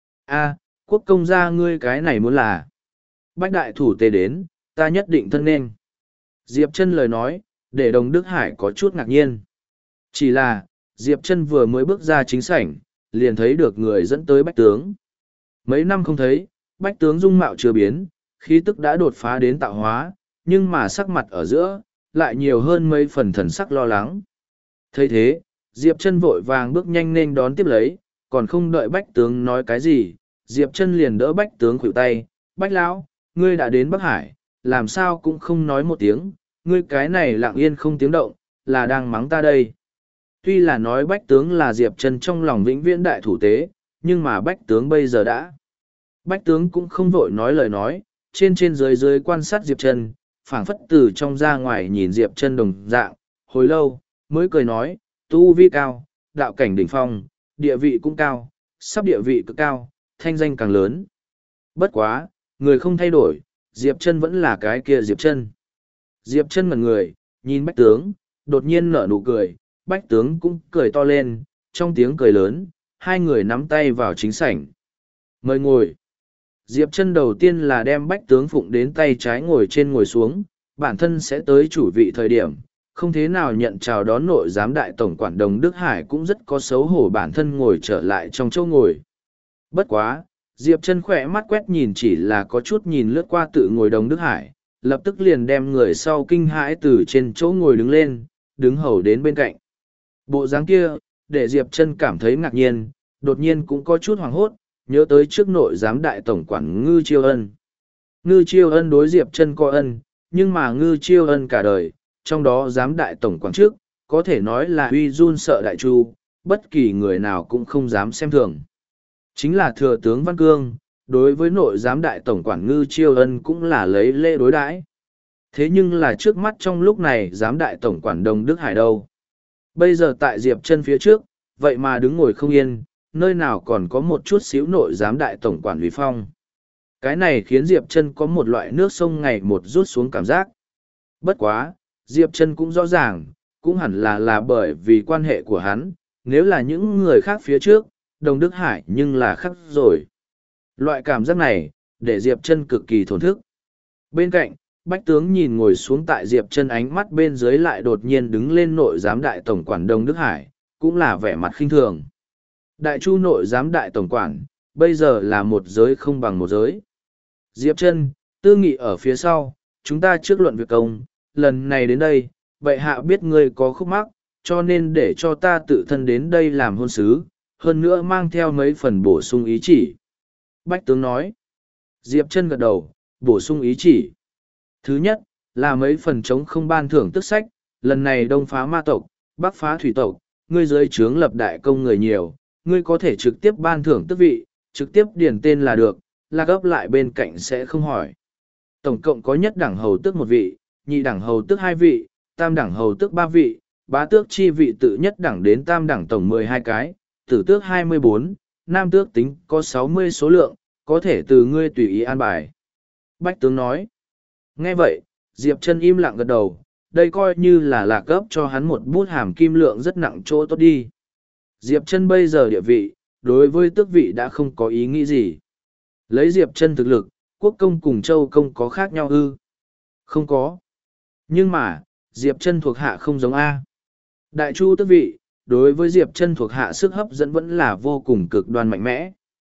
A, quốc công gia ngươi cái này muốn là. Bách đại thủ tế đến, ta nhất định thân nên. Diệp Chân lời nói, để Đông Đức Hải có chút ngạc nhiên. Chỉ là, Diệp Chân vừa mới bước ra chính sảnh, liền thấy được người dẫn tới Bách tướng. Mấy năm không thấy, Bách tướng dung mạo chưa biến, khí tức đã đột phá đến tạo hóa, nhưng mà sắc mặt ở giữa, lại nhiều hơn mấy phần thần sắc lo lắng. Thấy thế, Diệp Chân vội vàng bước nhanh nên đón tiếp lấy, còn không đợi Bách tướng nói cái gì, Diệp Chân liền đỡ Bách tướng khuỷu tay, Bách lão, ngươi đã đến Bắc Hải, làm sao cũng không nói một tiếng, ngươi cái này lặng yên không tiếng động, là đang mắng ta đây. Tuy là nói Bách tướng là Diệp Chân trong lòng vĩnh viễn đại thủ tế, nhưng mà Bách tướng bây giờ đã. Bách tướng cũng không vội nói lời nói, trên trên dưới dưới quan sát Diệp Chân, phảng phất từ trong ra ngoài nhìn Diệp Chân đồng dạng, hồi lâu, mới cười nói, tu vi cao, đạo cảnh đỉnh phong, địa vị cũng cao, sắp địa vị cực cao, thanh danh càng lớn. Bất quá, người không thay đổi, Diệp Chân vẫn là cái kia Diệp Chân. Diệp Chân ngẩn người, nhìn Bách tướng, đột nhiên nở nụ cười, Bách tướng cũng cười to lên, trong tiếng cười lớn, hai người nắm tay vào chính sảnh. Mời ngồi. Diệp Chân đầu tiên là đem Bách tướng phụng đến tay trái ngồi trên ngồi xuống, bản thân sẽ tới chủ vị thời điểm, không thế nào nhận chào đón nội giám đại tổng quản Đông Đức Hải cũng rất có xấu hổ bản thân ngồi trở lại trong chỗ ngồi. Bất quá, Diệp Chân khỏe mắt quét nhìn chỉ là có chút nhìn lướt qua tự ngồi Đông Đức Hải, lập tức liền đem người sau kinh hãi từ trên chỗ ngồi đứng lên, đứng hầu đến bên cạnh. Bộ dáng kia, để Diệp Chân cảm thấy ngạc nhiên, đột nhiên cũng có chút hoảng hốt, nhớ tới trước nội giám đại tổng quản Ngư Chiêu Ân. Ngư Chiêu Ân đối Diệp Chân có ân, nhưng mà Ngư Chiêu Ân cả đời, trong đó giám đại tổng quản trước, có thể nói là uy run sợ đại chu, bất kỳ người nào cũng không dám xem thường. Chính là thừa tướng Văn Cương, đối với nội giám đại tổng quản Ngư Chiêu Ân cũng là lấy lễ đối đãi. Thế nhưng là trước mắt trong lúc này giám đại tổng quản Đông Đức Hải đâu? Bây giờ tại Diệp Chân phía trước, vậy mà đứng ngồi không yên, nơi nào còn có một chút xíu nội giám đại tổng quản uy phong. Cái này khiến Diệp Chân có một loại nước sông ngày một rút xuống cảm giác. Bất quá, Diệp Chân cũng rõ ràng, cũng hẳn là bởi vì quan hệ của hắn, nếu là những người khác phía trước, Đông Đức Hải nhưng là khác rồi. Loại cảm giác này, để Diệp Chân cực kỳ thổn thức. Bên cạnh, Bách tướng nhìn ngồi xuống tại Diệp Chân ánh mắt bên dưới lại đột nhiên đứng lên nội giám đại tổng quản Đông Đức Hải, cũng là vẻ mặt khinh thường. Đại chu nội giám đại tổng quản, bây giờ là một giới không bằng một giới. Diệp Chân, tư nghị ở phía sau, chúng ta trước luận việc công, lần này đến đây, bệ hạ biết ngươi có khúc mắc, cho nên để cho ta tự thân đến đây làm hôn sứ, hơn nữa mang theo mấy phần bổ sung ý chỉ. Bách tướng nói. Diệp Chân gật đầu, bổ sung ý chỉ. Thứ nhất, là mấy phần chống không ban thưởng tức sách, lần này đông phá ma tộc, bắc phá thủy tộc, ngươi dưới trướng lập đại công người nhiều, ngươi có thể trực tiếp ban thưởng tước vị, trực tiếp điền tên là được, là gấp lại bên cạnh sẽ không hỏi. Tổng cộng có nhất đẳng hầu tước một vị, nhị đẳng hầu tước hai vị, tam đẳng hầu tước ba vị, bá tước chi vị tự nhất đẳng đến tam đẳng tổng 12 cái, tử tước 24, nam tước tính có 60 số lượng, có thể từ ngươi tùy ý an bài. Bách tướng nói. Nghe vậy, Diệp Chân im lặng gật đầu, đây coi như là lạc cấp cho hắn một bút hàm kim lượng rất nặng chỗ tốt đi. Diệp Chân bây giờ địa vị, đối với tước vị đã không có ý nghĩ gì. Lấy Diệp Chân thực lực, quốc công cùng châu công có khác nhau ư? Không có. Nhưng mà, Diệp Chân thuộc hạ không giống A. Đại chu tước vị, đối với Diệp Chân thuộc hạ sức hấp dẫn vẫn là vô cùng cực đoan mạnh mẽ.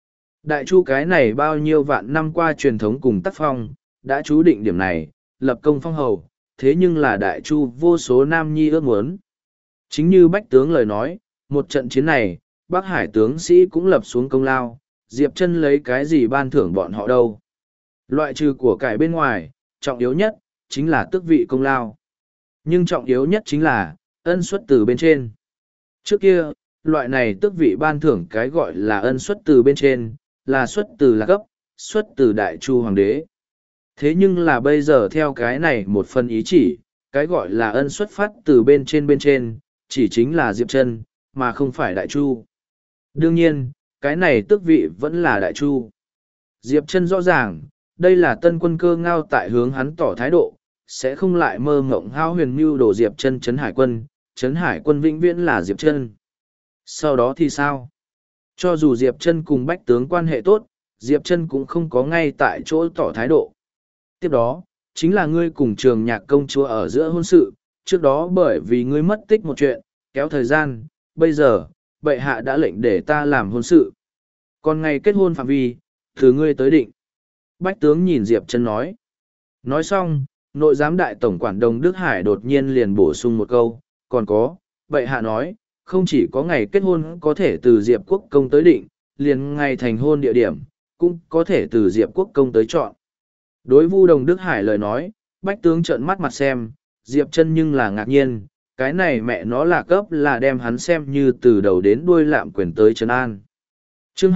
Đại Chu cái này bao nhiêu vạn năm qua truyền thống cùng tác phong, đã chú định điểm này, lập công phong hầu, thế nhưng là Đại Chu vô số nam nhi ước muốn. Chính như Bách tướng lời nói, một trận chiến này, Bắc Hải tướng sĩ cũng lập xuống công lao, Diệp Chân lấy cái gì ban thưởng bọn họ đâu. Loại trừ của cải bên ngoài, trọng yếu nhất, chính là tước vị công lao. Nhưng trọng yếu nhất chính là, ân xuất từ bên trên. Trước kia, loại này tước vị ban thưởng cái gọi là ân xuất từ bên trên, là xuất từ Lạc Cấp, xuất từ Đại Chu Hoàng đế. Thế nhưng là bây giờ theo cái này một phần ý chỉ, cái gọi là ân xuất phát từ bên trên, chỉ chính là Diệp Chân, mà không phải Đại Chu. Đương nhiên, cái này tước vị vẫn là Đại Chu. Diệp Chân rõ ràng, đây là Tân Quân Cơ Ngao tại hướng hắn tỏ thái độ, sẽ không lại mơ mộng hao huyền mưu đổ Diệp Chân Trấn Hải quân vĩnh viễn là Diệp Chân. Sau đó thì sao? Cho dù Diệp Chân cùng Bách tướng quan hệ tốt, Diệp Chân cũng không có ngay tại chỗ tỏ thái độ. Tiếp đó, chính là ngươi cùng Trường Nhạc công chúa ở giữa hôn sự, trước đó bởi vì ngươi mất tích một chuyện, kéo thời gian, bây giờ, bệ hạ đã lệnh để ta làm hôn sự. Còn ngày kết hôn phạm vi, từ ngươi tới định. Bách tướng nhìn Diệp Chân nói. Nói xong, nội giám đại tổng quản Đồng Đức Hải đột nhiên liền bổ sung một câu, còn có, bệ hạ nói, không chỉ có ngày kết hôn có thể từ Diệp Quốc công tới định, liền ngày thành hôn địa điểm, cũng có thể từ Diệp Quốc công tới chọn. Đối Vu Đồng Đức Hải lời nói, Bách tướng trợn mắt mặt xem, Diệp Chân nhưng là ngạc nhiên, cái này mẹ nó là cấp là đem hắn xem như từ đầu đến đuôi lạm quyền tới trấn an. Chương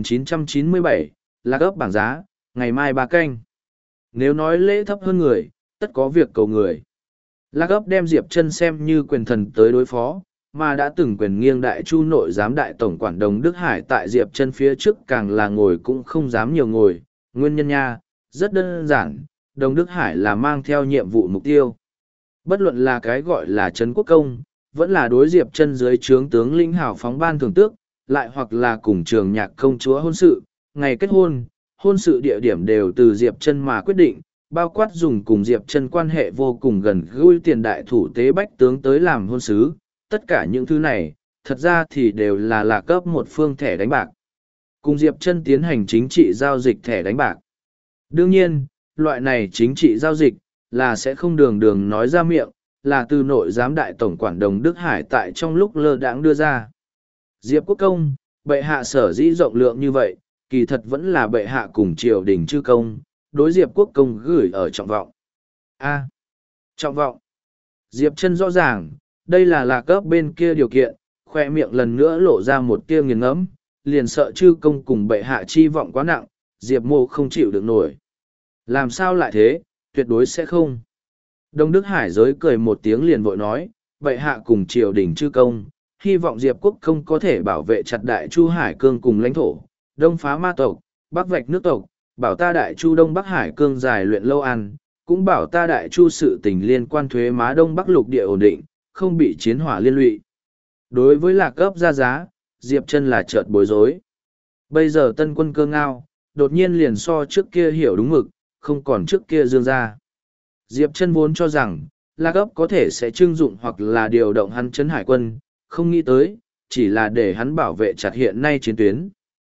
2997, là cấp bảng giá, ngày mai 3 canh. Nếu nói lễ thấp hơn người, tất có việc cầu người. Lạc ấp đem Diệp Chân xem như quyền thần tới đối phó, mà đã từng quyền nghiêng Đại Chu nội giám đại tổng quản Đồng Đức Hải tại Diệp Chân phía trước càng là ngồi cũng không dám nhiều ngồi. Nguyên nhân nha, rất đơn giản, Đồng Đức Hải là mang theo nhiệm vụ mục tiêu. Bất luận là cái gọi là Trấn Quốc công, vẫn là đối Diệp Chân dưới trướng tướng lĩnh hào phóng ban thưởng tước, lại hoặc là cùng Trường Nhạc công chúa hôn sự, ngày kết hôn, hôn sự địa điểm đều từ Diệp Chân mà quyết định, bao quát dùng cùng Diệp Chân quan hệ vô cùng gần gũi tiền đại thủ tế Bách tướng tới làm hôn sứ, tất cả những thứ này, thật ra thì đều là cấp một phương thẻ đánh bạc. Cùng Diệp Chân tiến hành chính trị giao dịch thẻ đánh bạc. Đương nhiên, loại này chính trị giao dịch, là sẽ không đường đường nói ra miệng, là từ nội giám đại tổng quản Đồng Đức Hải tại trong lúc lơ đãng đưa ra. Diệp Quốc công, bệ hạ sở dĩ rộng lượng như vậy, kỳ thật vẫn là bệ hạ cùng triều đình chư công, đối Diệp Quốc công gửi ở trọng vọng. A. Trọng vọng. Diệp Chân rõ ràng, đây là cấp bên kia điều kiện, khoe miệng lần nữa lộ ra một tia nghiền ngẫm, liền sợ chư công cùng bệ hạ chi vọng quá nặng, Diệp Mộ không chịu được nổi. Làm sao lại thế, tuyệt đối sẽ không. Đông Đức Hải giới cười một tiếng liền vội nói, bệ hạ cùng triều đình chư công, hy vọng Diệp Quốc công có thể bảo vệ chặt Đại Chu Hải cương cùng lãnh thổ, đông phá ma tộc, bắc vạch nước tộc, bảo ta Đại Chu Đông Bắc Hải cương dài luyện lâu ăn, cũng bảo ta Đại Chu sự tình liên quan thuế má Đông Bắc lục địa ổn định, không bị chiến hỏa liên lụy. Đối với Lạc ấp ra giá, Diệp Chân là chợt bối rối. Bây giờ Tân Quân Cơ Ngao, đột nhiên liền so trước kia hiểu đúng mực, không còn trước kia dương ra. Diệp Chân vốn cho rằng, Lạc ấp có thể sẽ trưng dụng hoặc là điều động hắn Trấn Hải quân, không nghĩ tới, chỉ là để hắn bảo vệ chặt hiện nay chiến tuyến.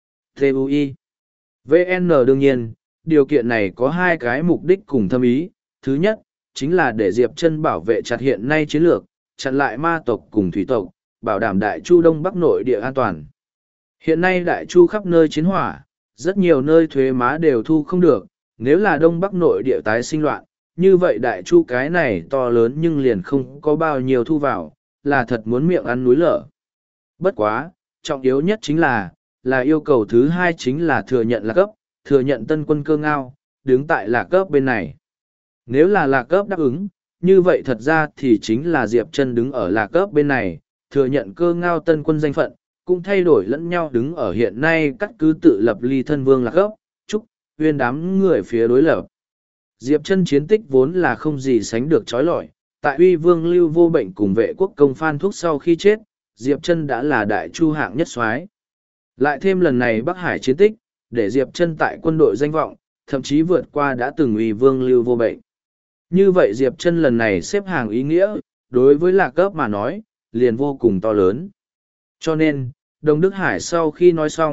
TUI VN đương nhiên, điều kiện này có hai cái mục đích cùng thâm ý. Thứ nhất, chính là để Diệp Chân bảo vệ chặt hiện nay chiến lược, chặn lại ma tộc cùng thủy tộc, bảo đảm Đại Chu Đông Bắc nội địa an toàn. Hiện nay Đại Chu khắp nơi chiến hỏa, rất nhiều nơi thuế má đều thu không được, nếu là Đông Bắc nội địa tái sinh loạn, như vậy Đại Chu cái này to lớn nhưng liền không có bao nhiêu thu vào, là thật muốn miệng ăn núi lở. Bất quá, trọng yếu nhất chính là yêu cầu thứ hai chính là thừa nhận Lạc ấp, thừa nhận Tân Quân Cơ Ngao, đứng tại Lạc ấp bên này. Nếu là Lạc ấp đáp ứng, như vậy thật ra thì chính là Diệp Chân đứng ở Lạc ấp bên này, thừa nhận Cơ Ngao Tân Quân danh phận, cũng thay đổi lẫn nhau đứng ở hiện nay cắt cứ tự lập ly thân vương Lạc ấp, Trúc, Uyên đám người phía đối lập. Diệp Chân chiến tích vốn là không gì sánh được chói lọi, tại Uy Vương Lưu Vô Bệnh cùng vệ quốc công Phan Thúc sau khi chết, Diệp Chân đã là Đại Chu hạng nhất soái. Lại thêm lần này Bắc Hải chiến tích, để Diệp Chân tại quân đội danh vọng, thậm chí vượt qua đã từng Uy Vương Lưu Vô Bệnh. Như vậy Diệp Chân lần này xếp hàng ý nghĩa, đối với Lạc ấp mà nói, liền vô cùng to lớn. Cho nên, Đồng Đức Hải sau khi nói xong,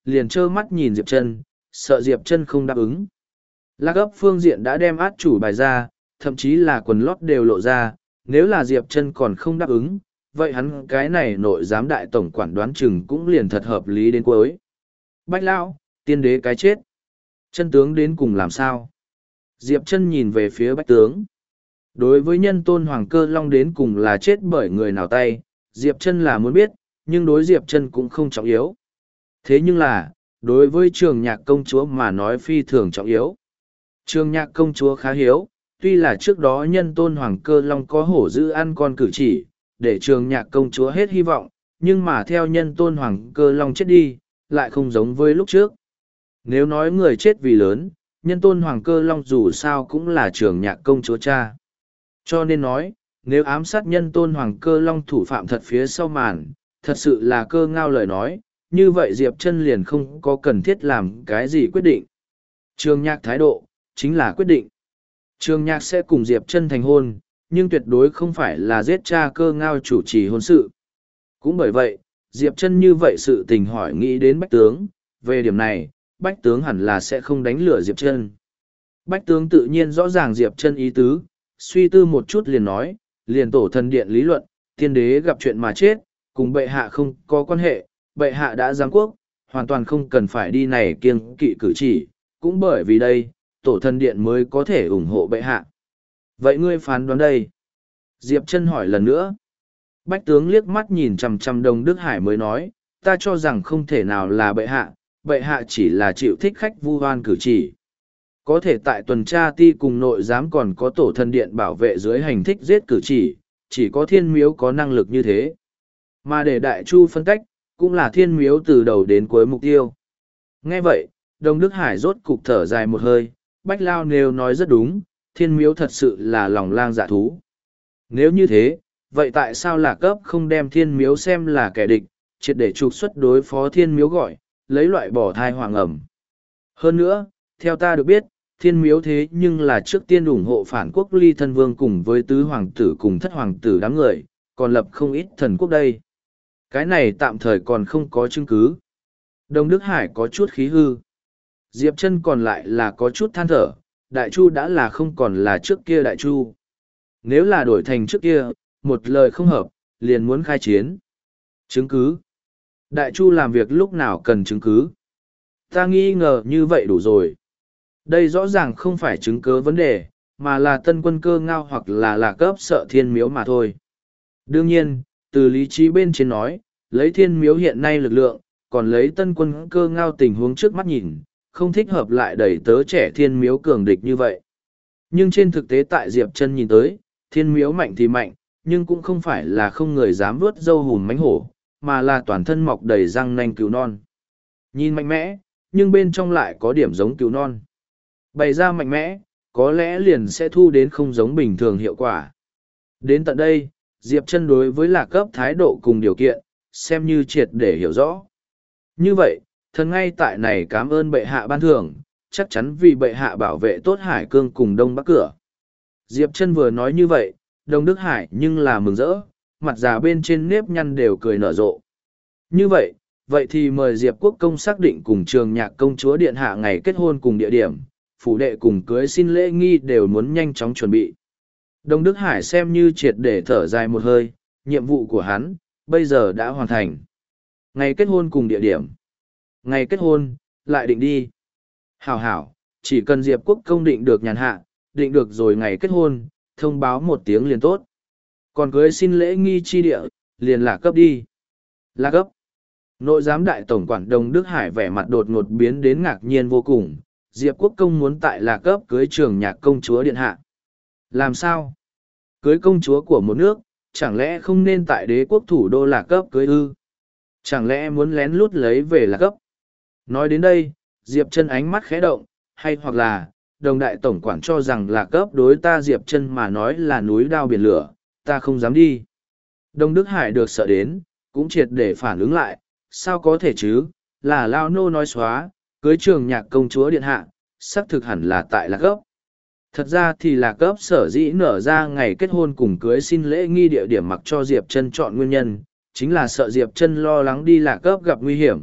liền trơ mắt nhìn Diệp Chân, sợ Diệp Chân không đáp ứng. Lạc ấp phương diện đã đem át chủ bài ra, thậm chí là quần lót đều lộ ra, nếu là Diệp Chân còn không đáp ứng, vậy hắn cái này nội giám đại tổng quản đoán chừng cũng liền thật hợp lý đến cuối. Bách lão, tiên đế cái chết. Chân tướng đến cùng làm sao? Diệp Chân nhìn về phía Bách tướng. Đối với nhân tôn Hoàng Cơ Long đến cùng là chết bởi người nào tay, Diệp Chân là muốn biết, nhưng đối Diệp Chân cũng không trọng yếu. Thế nhưng là, đối với Trường Nhạc công chúa mà nói phi thường trọng yếu. Trường Nhạc công chúa khá hiếu, tuy là trước đó nhân tôn Hoàng Cơ Long có hổ dữ ăn con cử chỉ, để Trường Nhạc công chúa hết hy vọng, nhưng mà theo nhân tôn Hoàng Cơ Long chết đi, lại không giống với lúc trước. Nếu nói người chết vì lớn, nhân tôn Hoàng Cơ Long dù sao cũng là Trường Nhạc công chúa cha. Cho nên nói, nếu ám sát nhân tôn Hoàng Cơ Long thủ phạm thật phía sau màn, thật sự là Cơ Ngao lời nói, như vậy Diệp Chân liền không có cần thiết làm cái gì quyết định. Trường Nhạc thái độ, chính là quyết định. Trường Nhạc sẽ cùng Diệp Chân thành hôn, nhưng tuyệt đối không phải là giết cha Cơ Ngao chủ trì hôn sự. Cũng bởi vậy, Diệp Chân như vậy sự tình hỏi nghĩ đến Bách tướng, về điểm này, Bách tướng hẳn là sẽ không đánh lửa Diệp Chân. Bách tướng tự nhiên rõ ràng Diệp Chân ý tứ, suy tư một chút liền nói, liền tổ thần điện lý luận, tiên đế gặp chuyện mà chết, cùng bệ hạ không có quan hệ, bệ hạ đã giáng quốc, hoàn toàn không cần phải đi này kiêng kỵ cử chỉ, cũng bởi vì đây, tổ thần điện mới có thể ủng hộ bệ hạ. Vậy ngươi phán đoán đây? Diệp Chân hỏi lần nữa. Bách tướng liếc mắt nhìn chằm chằm Đông Đức Hải mới nói, ta cho rằng không thể nào là bệ hạ chỉ là chịu thích khách vu oan cử chỉ. Có thể tại tuần tra ti cùng nội giám còn có tổ thần điện bảo vệ dưới hành thích giết cử chỉ có thiên miếu có năng lực như thế. Mà để đại chu phân cách, cũng là thiên miếu từ đầu đến cuối mục tiêu. Nghe vậy, Đông Đức Hải rốt cục thở dài một hơi, Bách Lao nếu nói rất đúng, thiên miếu thật sự là lòng lang dạ thú. Nếu như thế, vậy tại sao Lạc Cấp không đem thiên miếu xem là kẻ địch, triệt để trục xuất đối phó thiên miếu gọi, lấy loại bỏ thai hoàng ẩm. Hơn nữa, theo ta được biết, thiên miếu thế nhưng là trước tiên ủng hộ phản quốc ly thân vương cùng với tứ hoàng tử cùng thất hoàng tử đám người, còn lập không ít thần quốc đây. Cái này tạm thời còn không có chứng cứ. Đông Đức Hải có chút khí hư. Diệp Chân còn lại là có chút than thở, Đại Chu đã là không còn là trước kia Đại Chu. Nếu là đổi thành trước kia, một lời không hợp, liền muốn khai chiến. Chứng cứ. Đại Chu làm việc lúc nào cần chứng cứ. Ta nghi ngờ như vậy đủ rồi. Đây rõ ràng không phải chứng cớ vấn đề, mà là tân quân Cơ Ngao hoặc là Lạc Cấp sợ thiên miếu mà thôi. Đương nhiên, từ lý trí bên trên nói, lấy thiên miếu hiện nay lực lượng, còn lấy tân quân Cơ Ngao tình huống trước mắt nhìn, không thích hợp lại đẩy tớ trẻ thiên miếu cường địch như vậy. Nhưng trên thực tế tại Diệp Chân nhìn tới, thiên miếu mạnh thì mạnh, nhưng cũng không phải là không người dám vớt dâu hùm mánh hổ, mà là toàn thân mọc đầy răng nanh cứu non. Nhìn mạnh mẽ, nhưng bên trong lại có điểm giống cứu non. Bày ra mạnh mẽ, có lẽ liền sẽ thu đến không giống bình thường hiệu quả. Đến tận đây, Diệp Chân đối với Lạc Cấp thái độ cùng điều kiện, xem như triệt để hiểu rõ. Như vậy, thần ngay tại này cảm ơn bệ hạ ban thưởng, chắc chắn vì bệ hạ bảo vệ tốt Hải Cương cùng Đông Bắc cửa. Diệp Chân vừa nói như vậy, Đông Đức Hải nhưng là mừng rỡ, mặt già bên trên nếp nhăn đều cười nở rộ. Như vậy, vậy thì mời Diệp Quốc công xác định cùng Trường Nhạc công chúa điện hạ ngày kết hôn cùng địa điểm, phủ đệ cùng cưới xin lễ nghi đều muốn nhanh chóng chuẩn bị. Đông Đức Hải xem như triệt để thở dài một hơi, nhiệm vụ của hắn, bây giờ đã hoàn thành. Ngày kết hôn cùng địa điểm. Ngày kết hôn, lại định đi. Hảo hảo, chỉ cần Diệp Quốc công định được nhàn hạ, định được rồi ngày kết hôn, thông báo một tiếng liền tốt. Còn cưới xin lễ nghi chi địa, liền Lạc Cấp đi. Lạc Cấp. Nội giám đại tổng quản Đông Đức Hải vẻ mặt đột ngột biến đến ngạc nhiên vô cùng. Diệp Quốc công muốn tại Lạc Cấp cưới Trường Nhạc công chúa điện hạ. Làm sao? Cưới công chúa của một nước, chẳng lẽ không nên tại đế quốc thủ đô Lạc Cấp cưới ư? Chẳng lẽ muốn lén lút lấy về Lạc Cấp? Nói đến đây, Diệp Chân ánh mắt khẽ động, hay hoặc là, đồng đại tổng quản cho rằng Lạc Cấp đối ta Diệp Chân mà nói là núi đao biển lửa, ta không dám đi. Đông Đức Hải được sợ đến, cũng triệt để phản ứng lại, sao có thể chứ, là Lao Nô nói xóa, cưới Trường Nhạc công chúa điện hạ, xác thực hẳn là tại Lạc Cấp. Thật ra thì Lạc Cấp sở dĩ nở ra ngày kết hôn cùng cưới xin lễ nghi địa điểm mặc cho Diệp Chân chọn nguyên nhân, chính là sợ Diệp Chân lo lắng đi Lạc Cấp gặp nguy hiểm,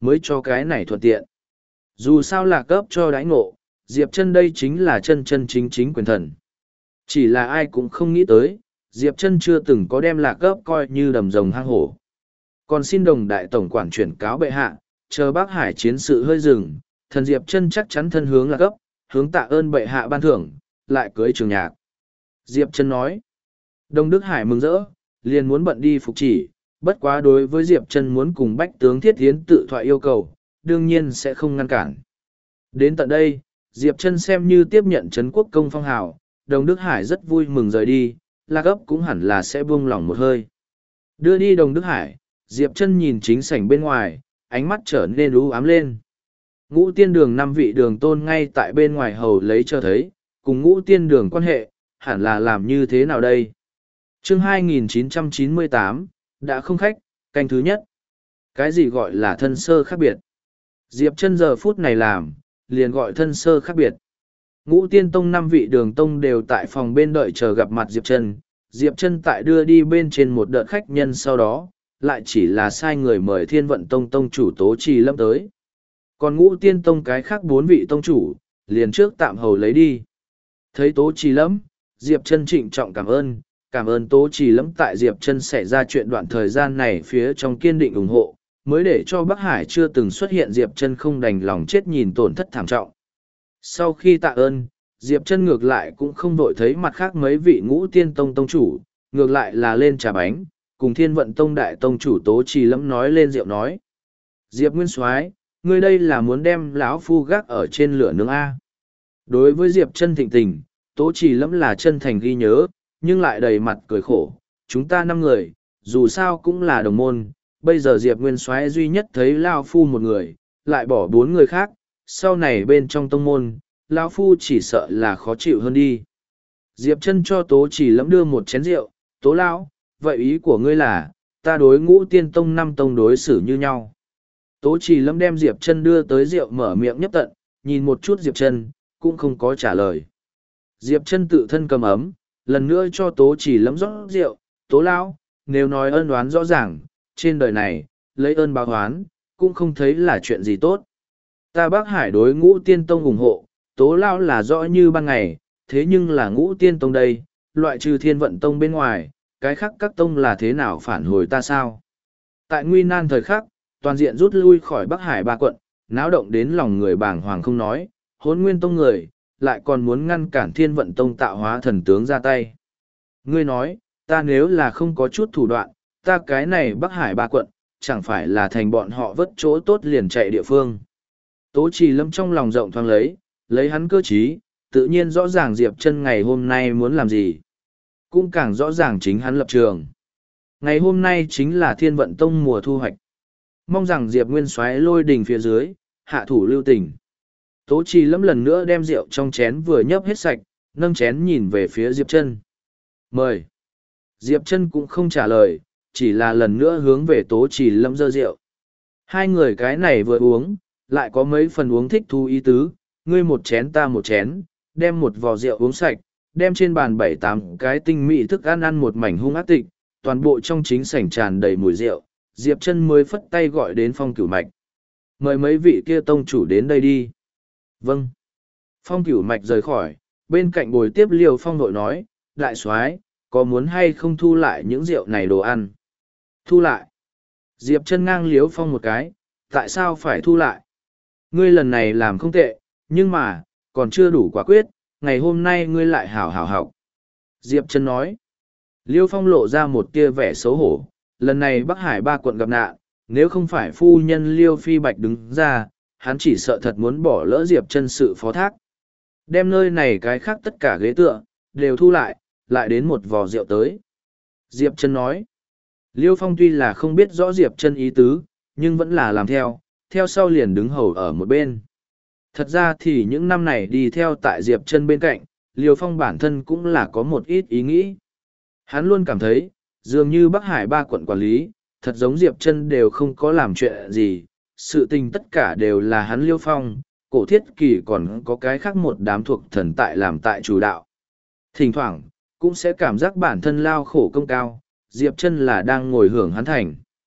mới cho cái này thuận tiện. Dù sao là cấp cho đãi ngộ, Diệp Chân đây chính là chân chân chính chính quyền thần. Chỉ là ai cũng không nghĩ tới, Diệp Chân chưa từng có đem Lạc cấp coi như đầm rồng hang hổ. Còn xin Đồng đại tổng quản chuyển cáo bệ hạ, chờ Bắc Hải chiến sự hơi dừng, thần Diệp Chân chắc chắn thân hướng Lạc cấp, hướng tạ ơn bệ hạ ban thưởng, lại cưới Trường Nhạc. Diệp Chân nói. Đông Đức Hải mừng rỡ, liền muốn bận đi phục chỉ, bất quá đối với Diệp Chân muốn cùng Bách tướng Thiết Thiến tự thoại yêu cầu, đương nhiên sẽ không ngăn cản. Đến tận đây, Diệp Chân xem như tiếp nhận Trấn Quốc công phong hào, Đồng Đức Hải rất vui mừng rời đi, Lạc Ấp cũng hẳn là sẽ buông lỏng một hơi. Đưa đi Đồng Đức Hải, Diệp Chân nhìn chính sảnh bên ngoài, ánh mắt trở nên u ám lên. Ngũ Tiên Đường 5 vị đường tôn ngay tại bên ngoài hầu lấy cho thấy, cùng Ngũ Tiên Đường quan hệ, hẳn là làm như thế nào đây? Chương 2998, đã không khách, canh thứ nhất. Cái gì gọi là thân sơ khác biệt? Diệp Chân giờ phút này làm, liền gọi thân sơ khác biệt. Ngũ Tiên Tông 5 vị đường tông đều tại phòng bên đợi chờ gặp mặt Diệp Chân. Diệp Chân tại đưa đi bên trên một đợt khách nhân sau đó, lại chỉ là sai người mời Thiên Vận Tông tông chủ Tố Trì Lâm tới. Còn Ngũ Tiên Tông cái khác 4 vị tông chủ, liền trước tạm hầu lấy đi. Thấy Tố Trì Lâm, Diệp Chân trịnh trọng cảm ơn Tố Trì Lâm tại Diệp Chân xảy ra chuyện đoạn thời gian này phía trong kiên định ủng hộ, mới để cho Bắc Hải chưa từng xuất hiện Diệp Chân không đành lòng chết nhìn tổn thất thảm trọng. Sau khi tạ ơn, Diệp Chân ngược lại cũng không vội thấy mặt khác mấy vị Ngũ Tiên Tông tông chủ, ngược lại là lên trà bánh, cùng Thiên Vận Tông đại tông chủ Tố Trì Lâm nói lên rượu nói: "Diệp Nguyên Soái, ngươi đây là muốn đem lão phu gác ở trên lửa nướng a?" Đối với Diệp Chân thịnh tình, Tố Trì Lâm là chân thành ghi nhớ, nhưng lại đầy mặt cười khổ, "Chúng ta 5 người, dù sao cũng là đồng môn, bây giờ Diệp Nguyên Soái duy nhất thấy lão phu một người, lại bỏ 4 người khác, sau này bên trong tông môn, lão phu chỉ sợ là khó chịu hơn đi." Diệp Chân cho Tố Trì Lâm đưa một chén rượu, "Tố lão, vậy ý của ngươi là, ta đối Ngũ Tiên Tông 5 tông đối xử như nhau?" Tố Trì Lâm đem Diệp Chân đưa tới rượu mở miệng nhấp tận, nhìn một chút Diệp Chân, cũng không có trả lời. Diệp Chân tự thân cầm ấm, lần nữa cho Tố Trì Lâm rót rượu, "Tố lão, nếu nói ân oán rõ ràng, trên đời này, lấy ơn báo oán, cũng không thấy là chuyện gì tốt. Ta Bắc Hải đối Ngũ Tiên Tông ủng hộ, Tố lão là rõ như ban ngày, thế nhưng là Ngũ Tiên Tông đây, loại trừ Thiên Vận Tông bên ngoài, cái khác các tông là thế nào phản hồi ta sao?" Tại nguy nan thời khắc, toàn diện rút lui khỏi Bắc Hải 3 quận, náo động đến lòng người bàng hoàng không nói, Hỗn Nguyên Tông người, lại còn muốn ngăn cản Thiên Vận Tông tạo hóa thần tướng ra tay. Ngươi nói, ta nếu là không có chút thủ đoạn, ta cái này Bắc Hải 3 quận, chẳng phải là thành bọn họ vất chỗ tốt liền chạy địa phương. Tố Trì Lâm trong lòng rộng thoáng lấy hắn cơ trí, tự nhiên rõ ràng Diệp Chân ngày hôm nay muốn làm gì. Cũng càng rõ ràng chính hắn lập trường. Ngày hôm nay chính là Thiên Vận Tông mùa thu hoạch. Mong rằng Diệp Nguyên Soái lôi đình phía dưới, hạ thủ lưu tình. Tố Trì Lâm lần nữa đem rượu trong chén vừa nhấp hết sạch, nâng chén nhìn về phía Diệp Chân. "Mời." Diệp Chân cũng không trả lời, chỉ là lần nữa hướng về Tố Trì Lâm giơ rượu. Hai người cái này vừa uống, lại có mấy phần uống thích thú ý tứ, ngươi một chén ta một chén, đem một vò rượu uống sạch, đem trên bàn 7-8 cái tinh mỹ thức ăn ăn một mảnh hung ác tịch, toàn bộ trong chính sảnh tràn đầy mùi rượu. Diệp Chân mới phất tay gọi đến Phong Cửu Mạch. "Mời mấy vị kia tông chủ đến đây đi." "Vâng." Phong Cửu Mạch rời khỏi, bên cạnh bồi tiếp Liêu Phong đội nói, "Đại soái, có muốn hay không thu lại những rượu này đồ ăn?" "Thu lại?" Diệp Chân ngang Liêu Phong một cái, "Tại sao phải thu lại? Ngươi lần này làm không tệ, nhưng mà, còn chưa đủ quả quyết, ngày hôm nay ngươi lại hảo hảo học." Diệp Chân nói. Liêu Phong lộ ra một tia vẻ xấu hổ, lần này Bắc Hải 3 quận gặp nạn, nếu không phải phu nhân Liêu Phi Bạch đứng ra, hắn chỉ sợ thật muốn bỏ lỡ Diệp Chân sự phó thác. Đem nơi này cái khác tất cả ghế tựa, đều thu lại đến một vò rượu tới. Diệp Chân nói. Liêu Phong tuy là không biết rõ Diệp Chân ý tứ, nhưng vẫn là làm theo sau liền đứng hầu ở một bên. Thật ra thì những năm này đi theo tại Diệp Chân bên cạnh, Liêu Phong bản thân cũng là có một ít ý nghĩ. Hắn luôn cảm thấy, dường như Bắc Hải 3 quận quản lý, thật giống Diệp Chân đều không có làm chuyện gì, sự tình tất cả đều là hắn Liêu Phong, Cổ Thiết Kỳ còn có cái khác một đám thuộc thần tại làm tại chủ đạo. Thỉnh thoảng, cũng sẽ cảm giác bản thân lao khổ công cao, Diệp Chân là đang ngồi hưởng hắn thành.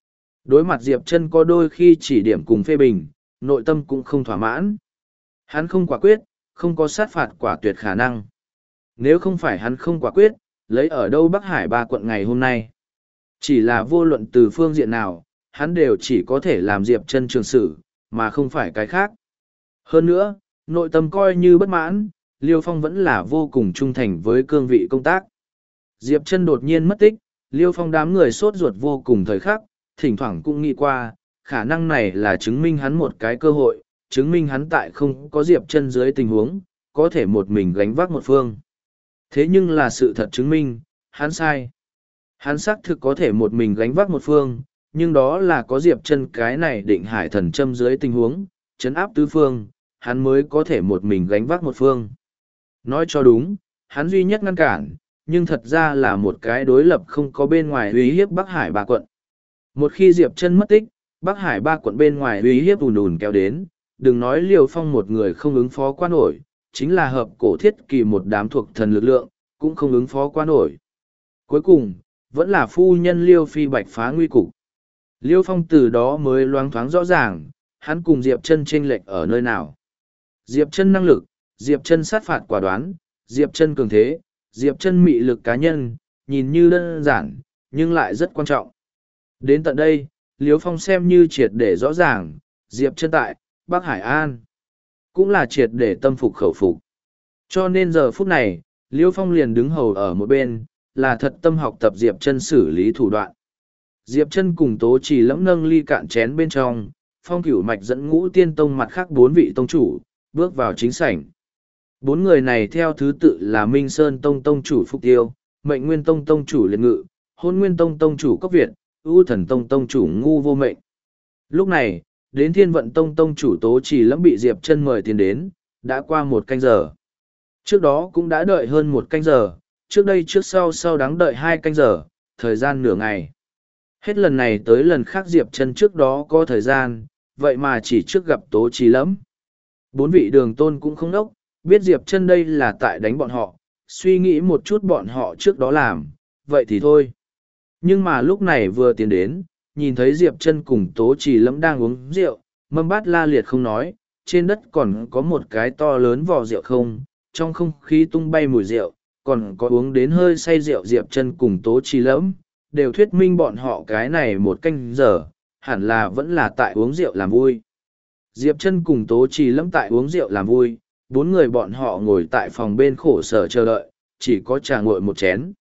Đối mặt Diệp Chân có đôi khi chỉ điểm cùng phê bình, nội tâm cũng không thỏa mãn. Hắn không quả quyết, không có sát phạt quả tuyệt khả năng. Nếu không phải hắn không quả quyết, lấy ở đâu Bắc Hải 3 quận ngày hôm nay. Chỉ là vô luận từ phương diện nào, hắn đều chỉ có thể làm Diệp Chân trường xử, mà không phải cái khác. Hơn nữa, nội tâm coi như bất mãn, Liêu Phong vẫn là vô cùng trung thành với cương vị công tác. Diệp Chân đột nhiên mất tích, Liêu Phong đám người sốt ruột vô cùng thời khắc, thỉnh thoảng cũng nghĩ qua, khả năng này là chứng minh hắn một cái cơ hội, chứng minh hắn tại không có Diệp Chân dưới tình huống, có thể một mình gánh vác một phương. Thế nhưng là sự thật chứng minh, hắn sai. Hắn xác thực có thể một mình gánh vác một phương, nhưng đó là có Diệp Chân cái này định hải thần châm dưới tình huống, chấn áp tứ phương, hắn mới có thể một mình gánh vác một phương. Nói cho đúng, hắn duy nhất ngăn cản, nhưng thật ra là một cái đối lập không có bên ngoài uy hiếp Bắc Hải 3 quận. Một khi Diệp Chân mất tích, Bắc Hải 3 quận bên ngoài uy hiếp ùn ùn kéo đến, đừng nói Liêu Phong một người không ứng phó qua nổi, chính là hợp cổ thiết kỳ một đám thuộc thần lực lượng, cũng không ứng phó qua nổi. Cuối cùng, vẫn là phu nhân Liêu Phi Bạch phá nguy cục. Liêu Phong từ đó mới loáng thoáng rõ ràng, hắn cùng Diệp Chân chênh lệch ở nơi nào. Diệp Chân năng lực, Diệp Chân sát phạt quả đoán, Diệp Chân cường thế, Diệp Chân mị lực cá nhân, nhìn như đơn giản, nhưng lại rất quan trọng. Đến tận đây, Liêu Phong xem như triệt để rõ ràng, Diệp Chân tại Bắc Hải An cũng là triệt để tâm phục khẩu phục. Cho nên giờ phút này, Liêu Phong liền đứng hầu ở một bên, là thật tâm học tập Diệp Chân xử lý thủ đoạn. Diệp Chân cùng Tố Chỉ lẫm nâng ly cạn chén bên trong, Phong Cửu Mạch dẫn Ngũ Tiên Tông mặt khác 4 vị tông chủ, bước vào chính sảnh. 4 người này theo thứ tự là Minh Sơn Tông Tông chủ Phúc Tiêu, Mệnh Nguyên Tông Tông chủ Liệt Ngự, Hôn Nguyên Tông Tông chủ Cốc Việt, U Thần Tông Tông chủ Ngu Vô Mệnh. Lúc này, đến Thiên Vận Tông Tông chủ Tố Chỉ lẫm bị Diệp Chân mời tiền đến, đã qua 1 canh giờ. Trước đó cũng đã đợi hơn 1 canh giờ, trước đây trước sau đáng đợi 2 canh giờ, thời gian nửa ngày. Hết lần này tới lần khác Diệp Chân trước đó có thời gian, vậy mà chỉ trước gặp Tố Chỉ lẫm. 4 vị đường tôn cũng không đốc, biết Diệp Chân đây là tại đánh bọn họ, suy nghĩ một chút bọn họ trước đó làm, vậy thì thôi. Nhưng mà lúc này vừa tiến đến, nhìn thấy Diệp Chân cùng Tố Chỉ lẫm đang uống rượu, mâm bát la liệt không nói, trên đất còn có một cái to lớn vò rượu không, trong không khí tung bay mùi rượu, còn có uống đến hơi say rượu Diệp Chân cùng Tố Chỉ lẫm, đều thuyết minh bọn họ cái này 1 canh giờ, hẳn là vẫn là tại uống rượu làm vui. Diệp Chân cùng Tố Chỉ lẫm tại uống rượu làm vui, 4 người bọn họ ngồi tại phòng bên khổ sở chờ đợi, chỉ có trà nguội một chén.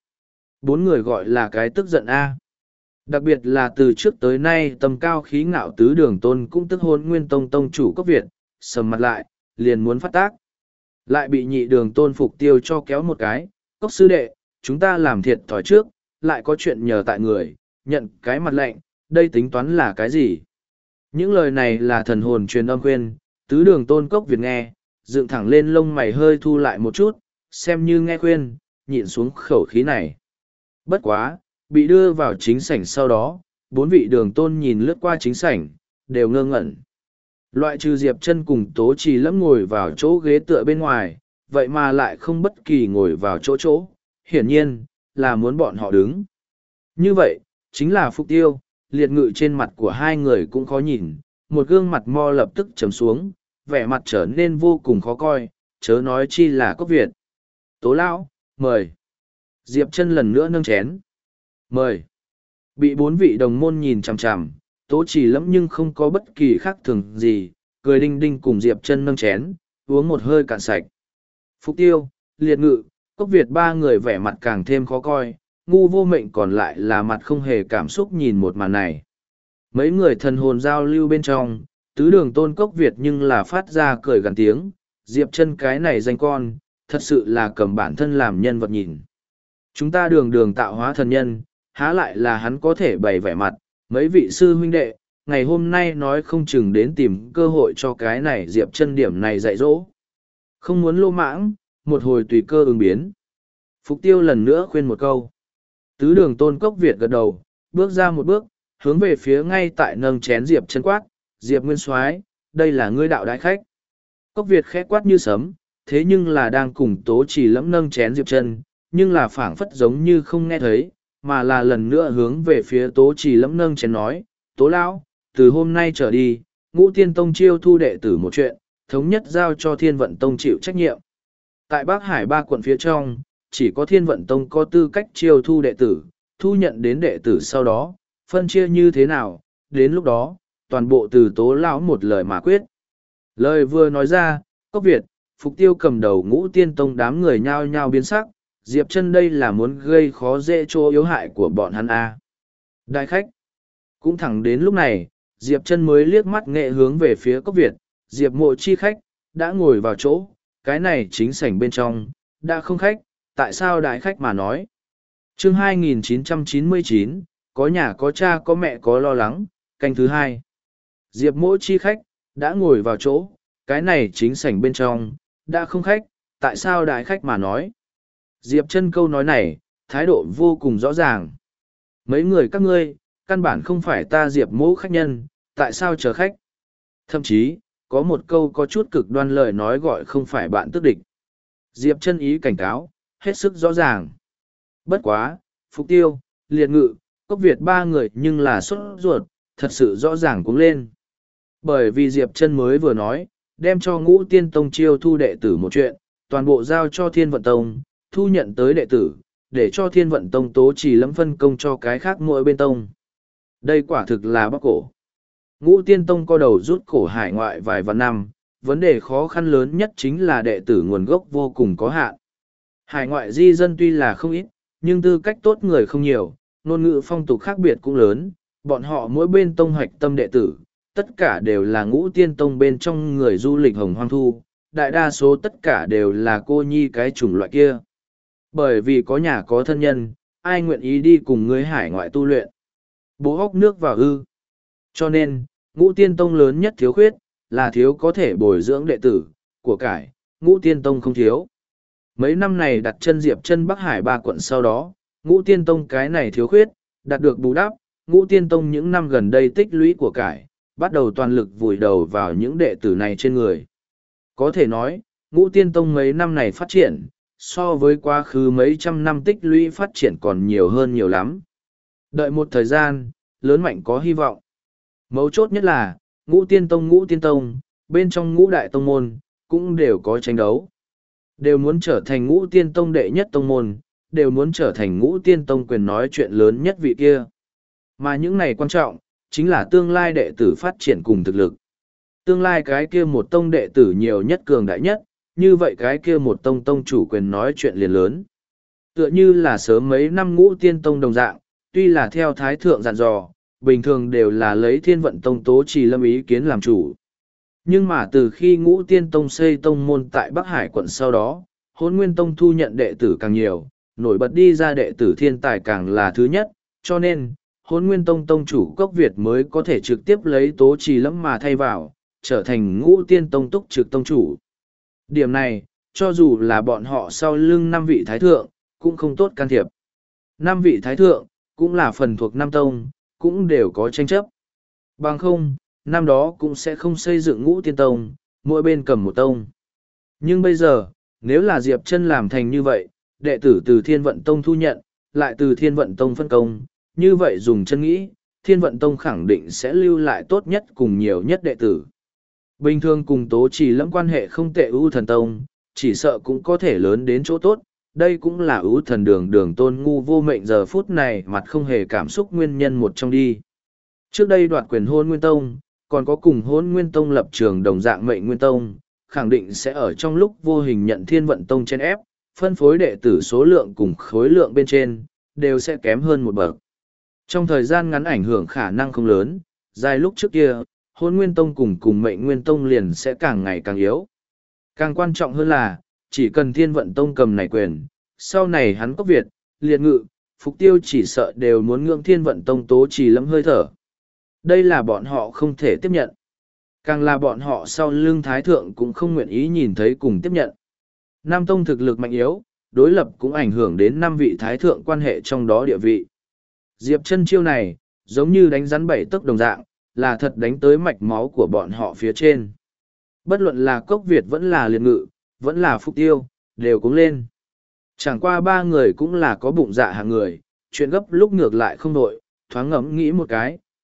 4 người gọi là cái tức giận A. Đặc biệt là từ trước tới nay tầm cao khí ngạo tứ đường tôn cũng tức Hôn Nguyên Tông Tông chủ Cốc Việt, sầm mặt lại, liền muốn phát tác. Lại bị nhị đường tôn Phục Tiêu cho kéo một cái, Cốc sư đệ, chúng ta làm thiệt thòi trước, lại có chuyện nhờ tại người, nhận cái mặt lạnh, đây tính toán là cái gì? Những lời này là thần hồn truyền âm khuyên, tứ đường tôn Cốc Việt nghe, dựng thẳng lên lông mày hơi thu lại một chút, xem như nghe khuyên, nhịn xuống khẩu khí này. Bất quá, bị đưa vào chính sảnh sau đó, 4 vị đường tôn nhìn lướt qua chính sảnh, đều ngơ ngẩn. Loại trừ Diệp Chân cùng Tố Chỉ lẫm ngồi vào chỗ ghế tựa bên ngoài, vậy mà lại không bất kỳ ngồi vào chỗ, hiển nhiên, là muốn bọn họ đứng. Như vậy, chính là Phúc Tiêu, Liệt Ngự trên mặt của hai người cũng khó nhìn, một gương mặt mo lập tức trầm xuống, vẻ mặt trở nên vô cùng khó coi, chớ nói chi là Cốc Việt. Tố lão, mời. Diệp Chân lần nữa nâng chén. Mời. Bị 4 vị đồng môn nhìn chằm chằm, Tố Chỉ lẫm nhưng không có bất kỳ khác thường gì, cười đinh đinh cùng Diệp Chân nâng chén, uống một hơi cạn sạch. Phúc Tiêu, Liệt Ngự, Cốc Việt 3 người vẻ mặt càng thêm khó coi, Ngu Vô Mệnh còn lại là mặt không hề cảm xúc nhìn một màn này. Mấy người thần hồn giao lưu bên trong, tứ đường tôn Cốc Việt nhưng là phát ra cười gần tiếng, Diệp Chân cái này danh con, thật sự là cầm bản thân làm nhân vật nhìn. Chúng ta đường đường tạo hóa thần nhân, há lại là hắn có thể bày vẻ mặt, mấy vị sư huynh đệ, ngày hôm nay nói không chừng đến tìm cơ hội cho cái này Diệp Chân điểm này dạy dỗ. Không muốn lô mãng, một hồi tùy cơ ứng biến. Phục Tiêu lần nữa khuyên một câu. Tứ đường tôn Cốc Việt gật đầu, bước ra một bước, hướng về phía ngay tại nâng chén Diệp Chân quát, Diệp Nguyên Soái, đây là ngươi đạo đại khách. Cốc Việt khẽ quát như sấm, thế nhưng là đang cùng Tố Chỉ lẫm nâng chén Diệp Chân, nhưng là phảng phất giống như không nghe thấy, mà là lần nữa hướng về phía Tố Chỉ lẫm nâng chén nói, Tố Lão, từ hôm nay trở đi, Ngũ Tiên Tông chiêu thu đệ tử một chuyện, thống nhất giao cho Thiên Vận Tông chịu trách nhiệm. Tại Bắc Hải 3 quận phía trong, chỉ có Thiên Vận Tông có tư cách chiêu thu đệ tử, thu nhận đến đệ tử sau đó, phân chia như thế nào, đến lúc đó, toàn bộ từ Tố Lão một lời mà quyết. Lời vừa nói ra, Cốc Việt, Phục Tiêu cầm đầu Ngũ Tiên Tông đám người nhao nhao biến sắc, Diệp Chân đây là muốn gây khó dễ chỗ yếu hại của bọn hắn a. Đại khách. Cũng thẳng đến lúc này, Diệp Chân mới liếc mắt nghệ hướng về phía Cốc Việt, Diệp Mộ chi khách đã ngồi vào chỗ, cái này chính sảnh bên trong đã không khách, tại sao đại khách mà nói? Chương 2999, có nhà có cha có mẹ có lo lắng, canh thứ hai. Diệp Mộ chi khách đã ngồi vào chỗ, cái này chính sảnh bên trong đã không khách, tại sao đại khách mà nói? Diệp Chân câu nói này, thái độ vô cùng rõ ràng. Mấy người các ngươi, căn bản không phải ta Diệp Mỗ khách nhân, tại sao chờ khách? Thậm chí, có một câu có chút cực đoan lời nói gọi không phải bạn tức địch. Diệp Chân ý cảnh cáo, hết sức rõ ràng. Bất quá, Phục Tiêu, Liệt Ngự, Cốc Việt ba người nhưng là sốt ruột, thật sự rõ ràng cũng lên. Bởi vì Diệp Chân mới vừa nói, đem cho Ngũ Tiên Tông chiêu thu đệ tử một chuyện, toàn bộ giao cho Thiên Vận Tông, thu nhận tới đệ tử, để cho Thiên Vận Tông tố chỉ lẫm phân công cho cái khác mỗi bên tông. Đây quả thực là bóc cổ. Ngũ Tiên Tông có đầu rút cổ hải ngoại vài vạn năm, vấn đề khó khăn lớn nhất chính là đệ tử nguồn gốc vô cùng có hạn. Hải ngoại di dân tuy là không ít, nhưng tư cách tốt người không nhiều, ngôn ngữ phong tục khác biệt cũng lớn, bọn họ mỗi bên tông hoạch tâm đệ tử, tất cả đều là Ngũ Tiên Tông bên trong người du lịch hồng hoang thu, đại đa số tất cả đều là cô nhi cái chủng loại kia. Bởi vì có nhà có thân nhân, ai nguyện ý đi cùng người hải ngoại tu luyện. Bố hóc nước vào ư. Cho nên, Ngũ Tiên Tông lớn nhất thiếu khuyết, là thiếu có thể bồi dưỡng đệ tử, của cải, Ngũ Tiên Tông không thiếu. Mấy năm này đặt chân Diệp Chân Bắc Hải 3 quận sau đó, Ngũ Tiên Tông cái này thiếu khuyết, đạt được bù đắp, Ngũ Tiên Tông những năm gần đây tích lũy của cải, bắt đầu toàn lực vùi đầu vào những đệ tử này trên người. Có thể nói, Ngũ Tiên Tông mấy năm này phát triển, so với quá khứ mấy trăm năm tích lũy phát triển còn nhiều hơn nhiều lắm. Đợi một thời gian, lớn mạnh có hy vọng. Mấu chốt nhất là, Ngũ Tiên Tông, bên trong ngũ đại tông môn, cũng đều có tranh đấu. Đều muốn trở thành Ngũ Tiên Tông đệ nhất tông môn, đều muốn trở thành Ngũ Tiên Tông quyền nói chuyện lớn nhất vị kia. Mà những này quan trọng, chính là tương lai đệ tử phát triển cùng thực lực. Tương lai cái kia một tông đệ tử nhiều nhất cường đại nhất, như vậy cái kia một tông tông chủ quyền nói chuyện liền lớn. Tựa như là sớm mấy năm Ngũ Tiên Tông đồng dạng, tuy là theo thái thượng dặn dò, bình thường đều là lấy Thiên Vận Tông tố trì lâm ý kiến làm chủ. Nhưng mà từ khi Ngũ Tiên Tông xây tông môn tại Bắc Hải quận sau đó, Hỗn Nguyên Tông thu nhận đệ tử càng nhiều, nổi bật đi ra đệ tử thiên tài càng là thứ nhất, cho nên, Hỗn Nguyên Tông tông chủ Cốc Việt mới có thể trực tiếp lấy tố trì lâm mà thay vào, trở thành Ngũ Tiên Tông túc trực tông chủ. Điểm này, cho dù là bọn họ sau lưng 5 vị thái thượng, cũng không tốt can thiệp. 5 vị thái thượng, cũng là phần thuộc Nam Tông, cũng đều có tranh chấp. Bằng không, năm đó cũng sẽ không xây dựng Ngũ Tiên Tông, mỗi bên cầm một tông. Nhưng bây giờ, nếu là Diệp Chân làm thành như vậy, đệ tử từ Thiên Vận Tông thu nhận, lại từ Thiên Vận Tông phân công, như vậy dùng chân nghĩ, Thiên Vận Tông khẳng định sẽ lưu lại tốt nhất cùng nhiều nhất đệ tử. Bình thường cùng tố chỉ lẫm quan hệ không tệ ưu thần tông, chỉ sợ cũng có thể lớn đến chỗ tốt, đây cũng là ưu thần đường tôn ngu vô mệnh giờ phút này mặt không hề cảm xúc nguyên nhân một trong đi. Trước đây đoạt quyền Hôn Nguyên Tông, còn có cùng Hôn Nguyên Tông lập trường đồng dạng Mệnh Nguyên Tông, khẳng định sẽ ở trong lúc vô hình nhận Thiên Vận Tông chen ép, phân phối đệ tử số lượng cùng khối lượng bên trên, đều sẽ kém hơn một bậc. Trong thời gian ngắn ảnh hưởng khả năng không lớn, dài lúc trước kia, Hôn Nguyên Tông cùng Mệnh Nguyên Tông liền sẽ càng ngày càng yếu. Càng quan trọng hơn là, chỉ cần Thiên Vận Tông cầm này quyền, sau này hắn Cốc Việt, Liệt Ngự, Phục Tiêu chỉ sợ đều muốn ngưỡng Thiên Vận Tông tố trì lẫm hơi thở. Đây là bọn họ không thể tiếp nhận. Càng là bọn họ sau lưng thái thượng cũng không nguyện ý nhìn thấy cùng tiếp nhận. Nam Tông thực lực mạnh yếu, đối lập cũng ảnh hưởng đến 5 vị thái thượng quan hệ trong đó địa vị. Diệp Chân chiêu này, giống như đánh rắn 7 tấc đồng dạng, là thật đánh tới mạch máu của bọn họ phía trên. Bất luận là Cốc Việt vẫn là Liệt Ngự, vẫn là Phục Tiêu, đều cũng lên. Chẳng qua 3 người cũng là có bụng dạ hạng người, chuyện gấp lúc ngược lại không đội, thoáng ngẫm nghĩ một cái,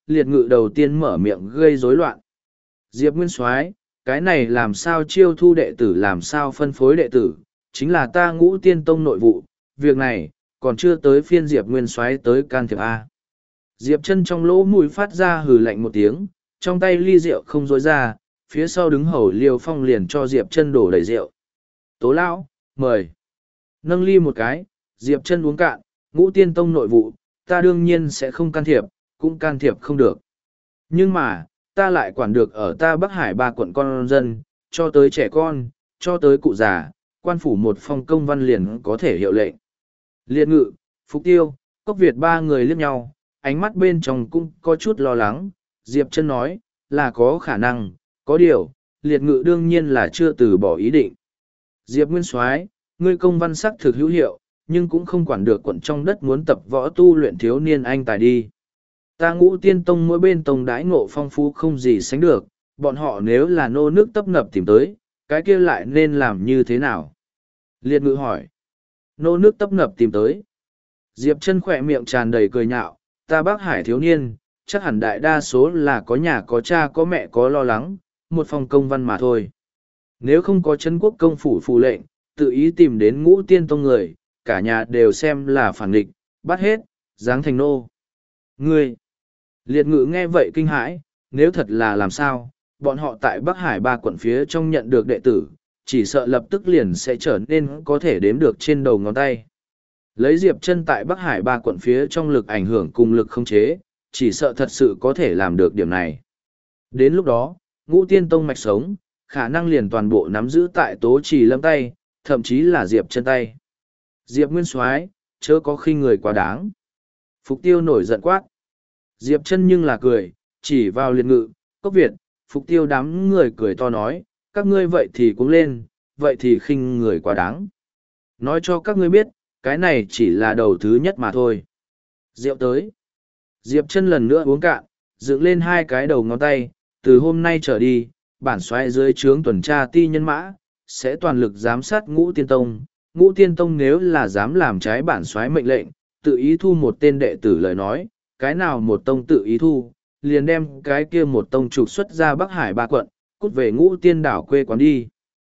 liệt ngự đầu tiên mở miệng gây rối loạn. Diệp Nguyên Soái, cái này làm sao chiêu thu đệ tử, làm sao phân phối đệ tử, chính là ta Ngũ Tiên Tông nội vụ, việc này còn chưa tới phiên Diệp Nguyên Soái tới can thiệp a. Diệp Chân trong lỗ mũi phát ra hừ lạnh một tiếng, trong tay ly rượu không rối ra, phía sau đứng hầu Liêu Phong liền cho Diệp Chân đổ đầy rượu. Tố lão, mời. Nâng ly một cái, Diệp Chân uống cạn, Ngũ Tiên Tông nội vụ, ta đương nhiên sẽ không can thiệp, cũng can thiệp không được. Nhưng mà, ta lại quản được ở ta Bắc Hải 3 quận con dân, cho tới trẻ con, cho tới cụ già, quan phủ một phong công văn liền có thể hiệu lệnh. Liệt Ngự, Phục Tiêu, Cốc Việt 3 người liếc nhau, ánh mắt bên trong cũng có chút lo lắng. Diệp Chân nói, là có khả năng, có điều, Liệt Ngự đương nhiên là chưa từ bỏ ý định. Diệp Nguyên Soái, ngươi công văn sắc thực hữu hiệu, nhưng cũng không quản được quận trong đất muốn tập võ tu luyện thiếu niên anh tài đi. Ta Ngũ Tiên Tông mỗi bên tông đãi ngộ phong phú không gì sánh được, bọn họ nếu là nô nước tấp nập tìm tới, cái kia lại nên làm như thế nào? Liệt Ngự hỏi. Nô nước tấp nập tìm tới. Diệp Chân khỏe miệng tràn đầy cười nhạo, ta Bắc Hải thiếu niên, chắc hẳn đại đa số là có nhà có cha có mẹ có lo lắng, một phong công văn mà thôi. Nếu không có Trấn Quốc công phủ phù lệnh, tự ý tìm đến Ngũ Tiên Tông người, cả nhà đều xem là phản nghịch, bắt hết, giáng thành nô. Ngươi! Liệt Ngự nghe vậy kinh hãi, nếu thật là làm sao, bọn họ tại Bắc Hải 3 quận phía trong nhận được đệ tử, chỉ sợ lập tức liền sẽ trở nên có thể đếm được trên đầu ngón tay. Lấy Diệp Chân tại Bắc Hải 3 quận phía trong lực ảnh hưởng cùng lực khống chế, chỉ sợ thật sự có thể làm được điểm này. Đến lúc đó, Ngũ Tiên Tông mạch sống, khả năng liền toàn bộ nắm giữ tại Tố Trì Lâm tay, thậm chí là Diệp Chân tay. Diệp Nguyên Soái, chớ có khinh người quá đáng. Phục Tiêu nổi giận quát. Diệp Chân nhưng là cười, chỉ vào Liệt Ngự, Cốc Việt, Phục Tiêu đám người cười to nói, các ngươi vậy thì cũng lên, vậy thì khinh người quá đáng. Nói cho các ngươi biết, cái này chỉ là đầu thứ nhất mà thôi. Rượu tới. Diệp Chân lần nữa uống cạn, dựng lên 2 cái đầu ngón tay, từ hôm nay trở đi, bản soái dưới trướng tuần tra ti nhân mã, sẽ toàn lực giám sát Ngũ Tiên Tông. Ngũ Tiên Tông nếu là dám làm trái bản soái mệnh lệnh, tự ý thu một tên đệ tử lời nói, cái nào một tông tự ý thu, liền đem cái kia một tông trục xuất ra Bắc Hải 3 quận, cút về Ngũ Tiên đảo quê quán đi.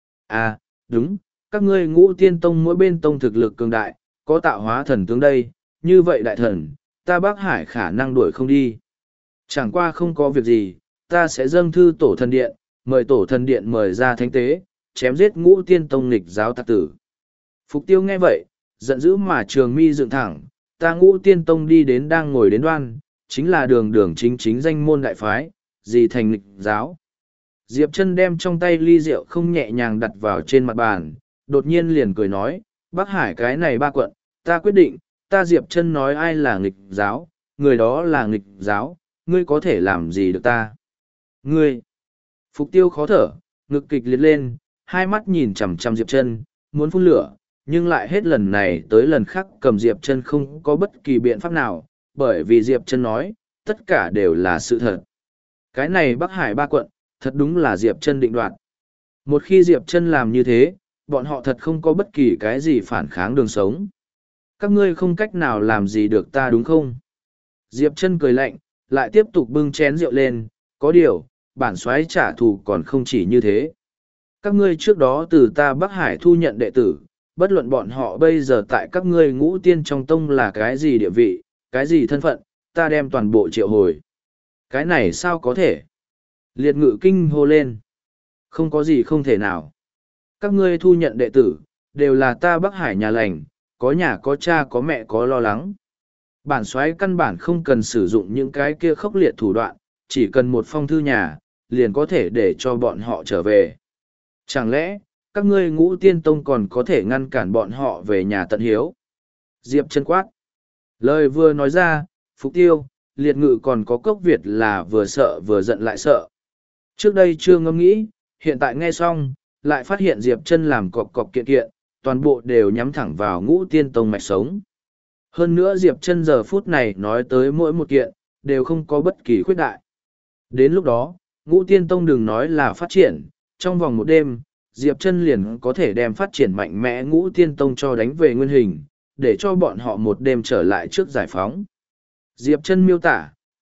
À, đúng, các ngươi Ngũ Tiên Tông mỗi bên tông thực lực cường đại, có tạo hóa thần tướng đây, như vậy đại thần, ta Bắc Hải khả năng đuổi không đi. Chẳng qua không có việc gì, ta sẽ dâng thư tổ thần điện, mời tổ thần điện mời ra thánh tế, chém giết Ngũ Tiên Tông nghịch giáo tặc tử. Phục Tiêu nghe vậy, giận dữ mà trường mi dựng thẳng, ta Ngũ Tiên Tông đi đến đang ngồi đến đoan, chính là đường đường chính chính danh môn đại phái, gì thành nghịch giáo. Diệp Chân đem trong tay ly rượu không nhẹ nhàng đặt vào trên mặt bàn, đột nhiên liền cười nói, Bắc Hải cái này 3 quận, ta quyết định, ta Diệp Chân nói ai là nghịch giáo, người đó là nghịch giáo, ngươi có thể làm gì được ta? Ngươi! Phục Tiêu khó thở, ngực kịch liệt lên, hai mắt nhìn chằm chằm Diệp Chân, muốn phun lửa, nhưng lại hết lần này tới lần khác cầm Diệp Chân không có bất kỳ biện pháp nào, bởi vì Diệp Chân nói, tất cả đều là sự thật. Cái này Bắc Hải 3 quận, thật đúng là Diệp Chân định đoạt. Một khi Diệp Chân làm như thế, bọn họ thật không có bất kỳ cái gì phản kháng đường sống. Các ngươi không cách nào làm gì được ta đúng không? Diệp Chân cười lạnh, lại tiếp tục bưng chén rượu lên, có điều, bản soái trả thù còn không chỉ như thế. Các ngươi trước đó từ ta Bắc Hải thu nhận đệ tử, bất luận bọn họ bây giờ tại các ngươi Ngũ Tiên trong tông là cái gì địa vị, cái gì thân phận, ta đem toàn bộ triệu hồi. Cái này sao có thể? Liệt Ngự kinh hô lên. Không có gì không thể nào. Các ngươi thu nhận đệ tử, đều là ta Bắc Hải nhà lành, có nhà có cha có mẹ có lo lắng. Bản soái căn bản không cần sử dụng những cái kia khốc liệt thủ đoạn, chỉ cần một phong thư nhà, liền có thể để cho bọn họ trở về. Chẳng lẽ, các ngươi Ngũ Tiên Tông còn có thể ngăn cản bọn họ về nhà tận hiếu? Diệp Chân quát. Lời vừa nói ra, Phục Tiêu, Liệt Ngự còn có Cốc Việt là vừa sợ vừa giận lại sợ. Trước đây chưa ngẫm nghĩ, hiện tại nghe xong, lại phát hiện Diệp Chân làm cọc cọc kiện kiện, toàn bộ đều nhắm thẳng vào Ngũ Tiên Tông mạch sống. Hơn nữa Diệp Chân giờ phút này nói tới mỗi một kiện, đều không có bất kỳ khuyết đại. Đến lúc đó, Ngũ Tiên Tông đừng nói là phát triển, trong vòng một đêm, Diệp Chân liền có thể đem phát triển mạnh mẽ Ngũ Tiên Tông cho đánh về nguyên hình, để cho bọn họ một đêm trở lại trước giải phóng. Diệp Chân miêu tả,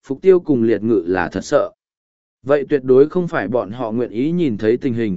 Phục Tiêu cùng Liệt Ngự là thật sợ. Vậy tuyệt đối không phải bọn họ nguyện ý nhìn thấy tình hình.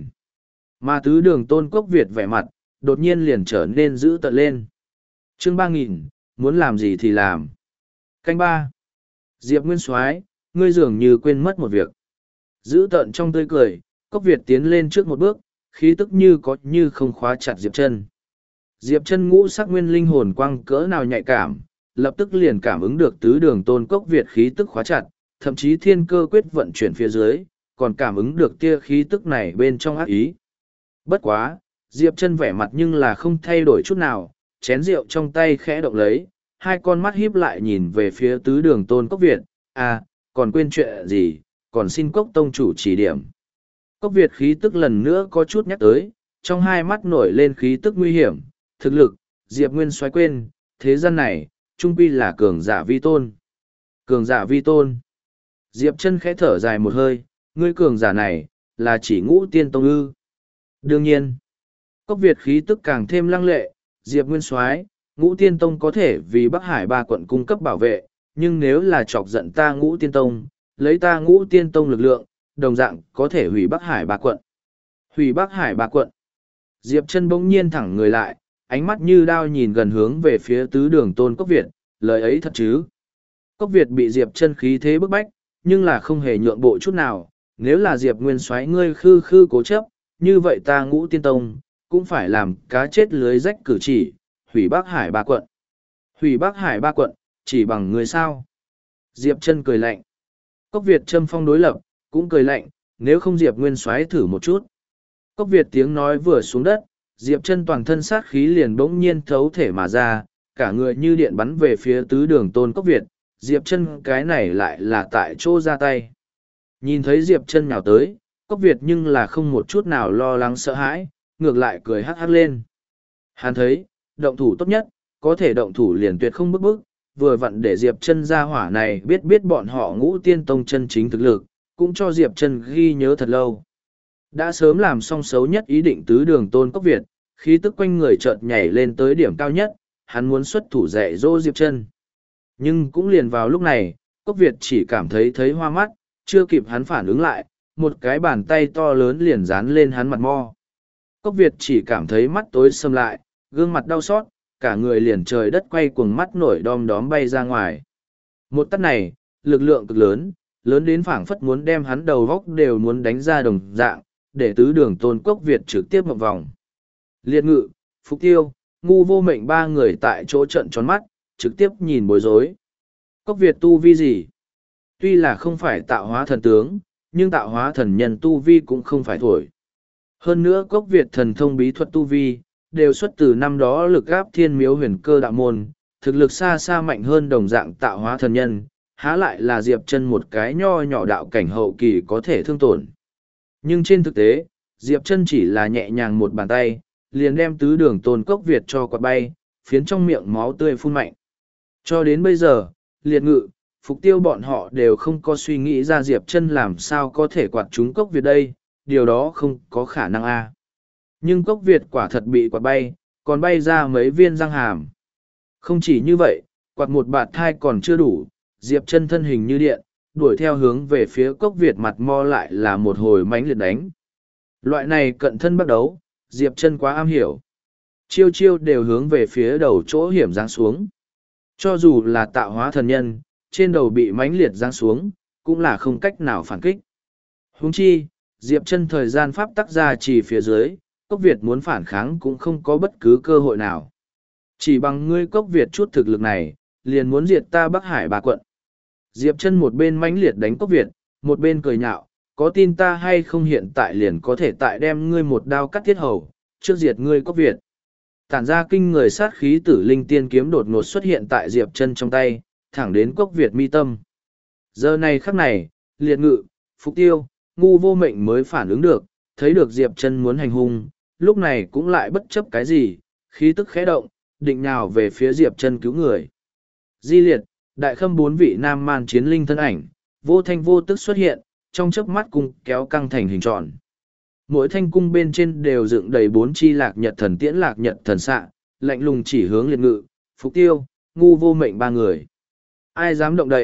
Mà tứ đường Tôn Cốc Việt vẻ mặt, đột nhiên liền trở nên dữ tợn lên. Chương 3000, muốn làm gì thì làm. Canh ba. Diệp Nguyên Soái, ngươi dường như quên mất một việc. Dữ tợn trong tươi cười, Cốc Việt tiến lên trước một bước, khí tức như có như không khóa chặt Diệp Chân. Diệp Chân ngũ sắc nguyên linh hồn quang cỡ nào nhạy cảm, lập tức liền cảm ứng được tứ đường Tôn Cốc Việt khí tức khóa chặt, thậm chí thiên cơ quyết vận chuyển phía dưới, còn cảm ứng được tia khí tức này bên trong ác ý. Bất quá, Diệp Chân vẻ mặt nhưng là không thay đổi chút nào, chén rượu trong tay khẽ động lấy, hai con mắt híp lại nhìn về phía tứ đường Tôn Cốc Việt, à, còn quên chuyện gì, còn xin Cốc tông chủ chỉ điểm. Cốc Việt khí tức lần nữa có chút nhắc tới, trong hai mắt nổi lên khí tức nguy hiểm, thực lực, Diệp Nguyên Soái quên, thế gian này, trung quy là cường giả vi tôn. Cường giả vi tôn. Diệp Chân khẽ thở dài một hơi, ngươi cường giả này, là chỉ Ngũ Tiên Tông ư. Đương nhiên, Cốc Việt khí tức càng thêm lăng lệ, Diệp Nguyên Soái, Ngũ Tiên Tông có thể vì Bắc Hải ba quận cung cấp bảo vệ, nhưng nếu là chọc giận ta Ngũ Tiên Tông, lấy ta Ngũ Tiên Tông lực lượng, đồng dạng có thể hủy Bắc Hải ba quận. Hủy Bắc Hải ba quận. Diệp Chân bỗng nhiên thẳng người lại, ánh mắt như đao nhìn gần hướng về phía tứ đường Tôn Cốc Việt, lời ấy thật chứ. Cốc Việt bị Diệp Chân khí thế bức bách, nhưng là không hề nhượng bộ chút nào, nếu là Diệp Nguyên Soái ngươi khư khư cố chấp, như vậy ta Ngũ Tiên Tông, cũng phải làm cá chết lưới rách cử chỉ, hủy Bắc Hải ba quận. Hủy Bắc Hải ba quận, chỉ bằng ngươi sao? Diệp Chân cười lạnh. Cốc Việt châm phong đối lập, cũng cười lạnh, nếu không Diệp Nguyên Soái thử một chút. Cốc Việt tiếng nói vừa xuống đất, Diệp Chân toàn thân sát khí liền bỗng nhiên thấu thể mà ra, cả người như điện bắn về phía tứ đường Tôn Cốc Việt, Diệp Chân cái này lại là tại chỗ ra tay. Nhìn thấy Diệp Chân nhào tới, Cốc Việt nhưng là không một chút nào lo lắng sợ hãi, ngược lại cười hắc hắc lên. Hắn thấy, động thủ tốt nhất, có thể động thủ liền tuyệt không bức bức, vừa vặn để Diệp Chân ra hỏa này biết bọn họ Ngũ Tiên Tông chân chính thực lực, cũng cho Diệp Chân ghi nhớ thật lâu. Đã sớm làm xong xấu nhất ý định tứ đường Tôn Cốc Việt, khí tức quanh người chợt nhảy lên tới điểm cao nhất, hắn muốn xuất thủ dạy dỗ Diệp Chân. Nhưng cũng liền vào lúc này, Cốc Việt chỉ cảm thấy hoa mắt, chưa kịp hắn phản ứng lại, một cái bàn tay to lớn liền dán lên hắn mặt mo. Cốc Việt chỉ cảm thấy mắt tối sầm lại, gương mặt đau xót, cả người liền trời đất quay cuồng mắt nổi đom đóm bay ra ngoài. Một tát này, lực lượng cực lớn, lớn đến phảng phất muốn đem hắn đầu góc đều muốn đánh ra đồng dạng, để tứ đường Tôn Cốc Việt trực tiếp một vòng. Liệt Ngự, Phục Tiêu, Ngu Vô Mệnh ba người tại chỗ trận tròn mắt, trực tiếp nhìn bối rối. Cốc Việt tu vi gì? Tuy là không phải tạo hóa thần tướng, nhưng tạo hóa thần nhân tu vi cũng không phải thổi. Hơn nữa Cốc Việt thần thông bí thuật tu vi, đều xuất từ năm đó lực gáp thiên miếu huyền cơ đạo môn, thực lực xa xa mạnh hơn đồng dạng tạo hóa thần nhân, há lại là Diệp Chân một cái nho nhỏ đạo cảnh hậu kỳ có thể thương tổn. Nhưng trên thực tế, Diệp Chân chỉ là nhẹ nhàng một bàn tay, liền đem tứ đường Tôn Cốc Việt cho quạt bay, phiến trong miệng máu tươi phun mạnh. Cho đến bây giờ, Liệt Ngự, Phục Tiêu bọn họ đều không có suy nghĩ ra Diệp Chân làm sao có thể quạt trúng Cốc Việt đây, điều đó không có khả năng a. Nhưng Cốc Việt quả thật bị quạt bay, còn bay ra mấy viên răng hàm. Không chỉ như vậy, quạt một bạt thai còn chưa đủ, Diệp Chân thân hình như điện, đuổi theo hướng về phía Cốc Việt mặt mo lại là một hồi mãnh liệt đánh. Loại này cận thân bắt đấu, Diệp Chân quá am hiểu. Chiêu chiêu đều hướng về phía đầu chỗ hiểm giáng xuống. Cho dù là tạo hóa thần nhân, trên đầu bị mãnh liệt giáng xuống, cũng là không cách nào phản kích. Huống chi, Diệp Chân thời gian pháp tắc ra chỉ phía dưới, Cốc Việt muốn phản kháng cũng không có bất cứ cơ hội nào. Chỉ bằng ngươi Cốc Việt chút thực lực này, liền muốn diệt ta Bắc Hải ba quận. Diệp Chân một bên mãnh liệt đánh Cốc Việt, một bên cười nhạo, có tin ta hay không hiện tại liền có thể tại đem ngươi một đao cắt thiết hầu, trước diệt ngươi Cốc Việt. Tản ra kinh người sát khí tử linh tiên kiếm đột ngột xuất hiện tại Diệp Chân trong tay, thẳng đến Cốc Việt mi tâm. Giờ này khắc này, Liệt Ngự, Phục Tiêu, Ngu Vô Mệnh mới phản ứng được, thấy được Diệp Chân muốn hành hung, lúc này cũng lại bất chấp cái gì, khí tức khẽ động, định nhào về phía Diệp Chân cứu người. Di Liệt, Đại Khâm bốn vị nam man chiến linh thân ảnh, vô thanh vô tức xuất hiện, trong chớp mắt cung kéo căng thành hình tròn. Mỗi thanh cung bên trên đều dựng đầy 4 chi lạc nhật thần tiễn lạc nhật thần xạ, lạnh lùng chỉ hướng Liệt Ngự, Phục Tiêu, Ngu Vô Mệnh ba người. Ai dám động đậy,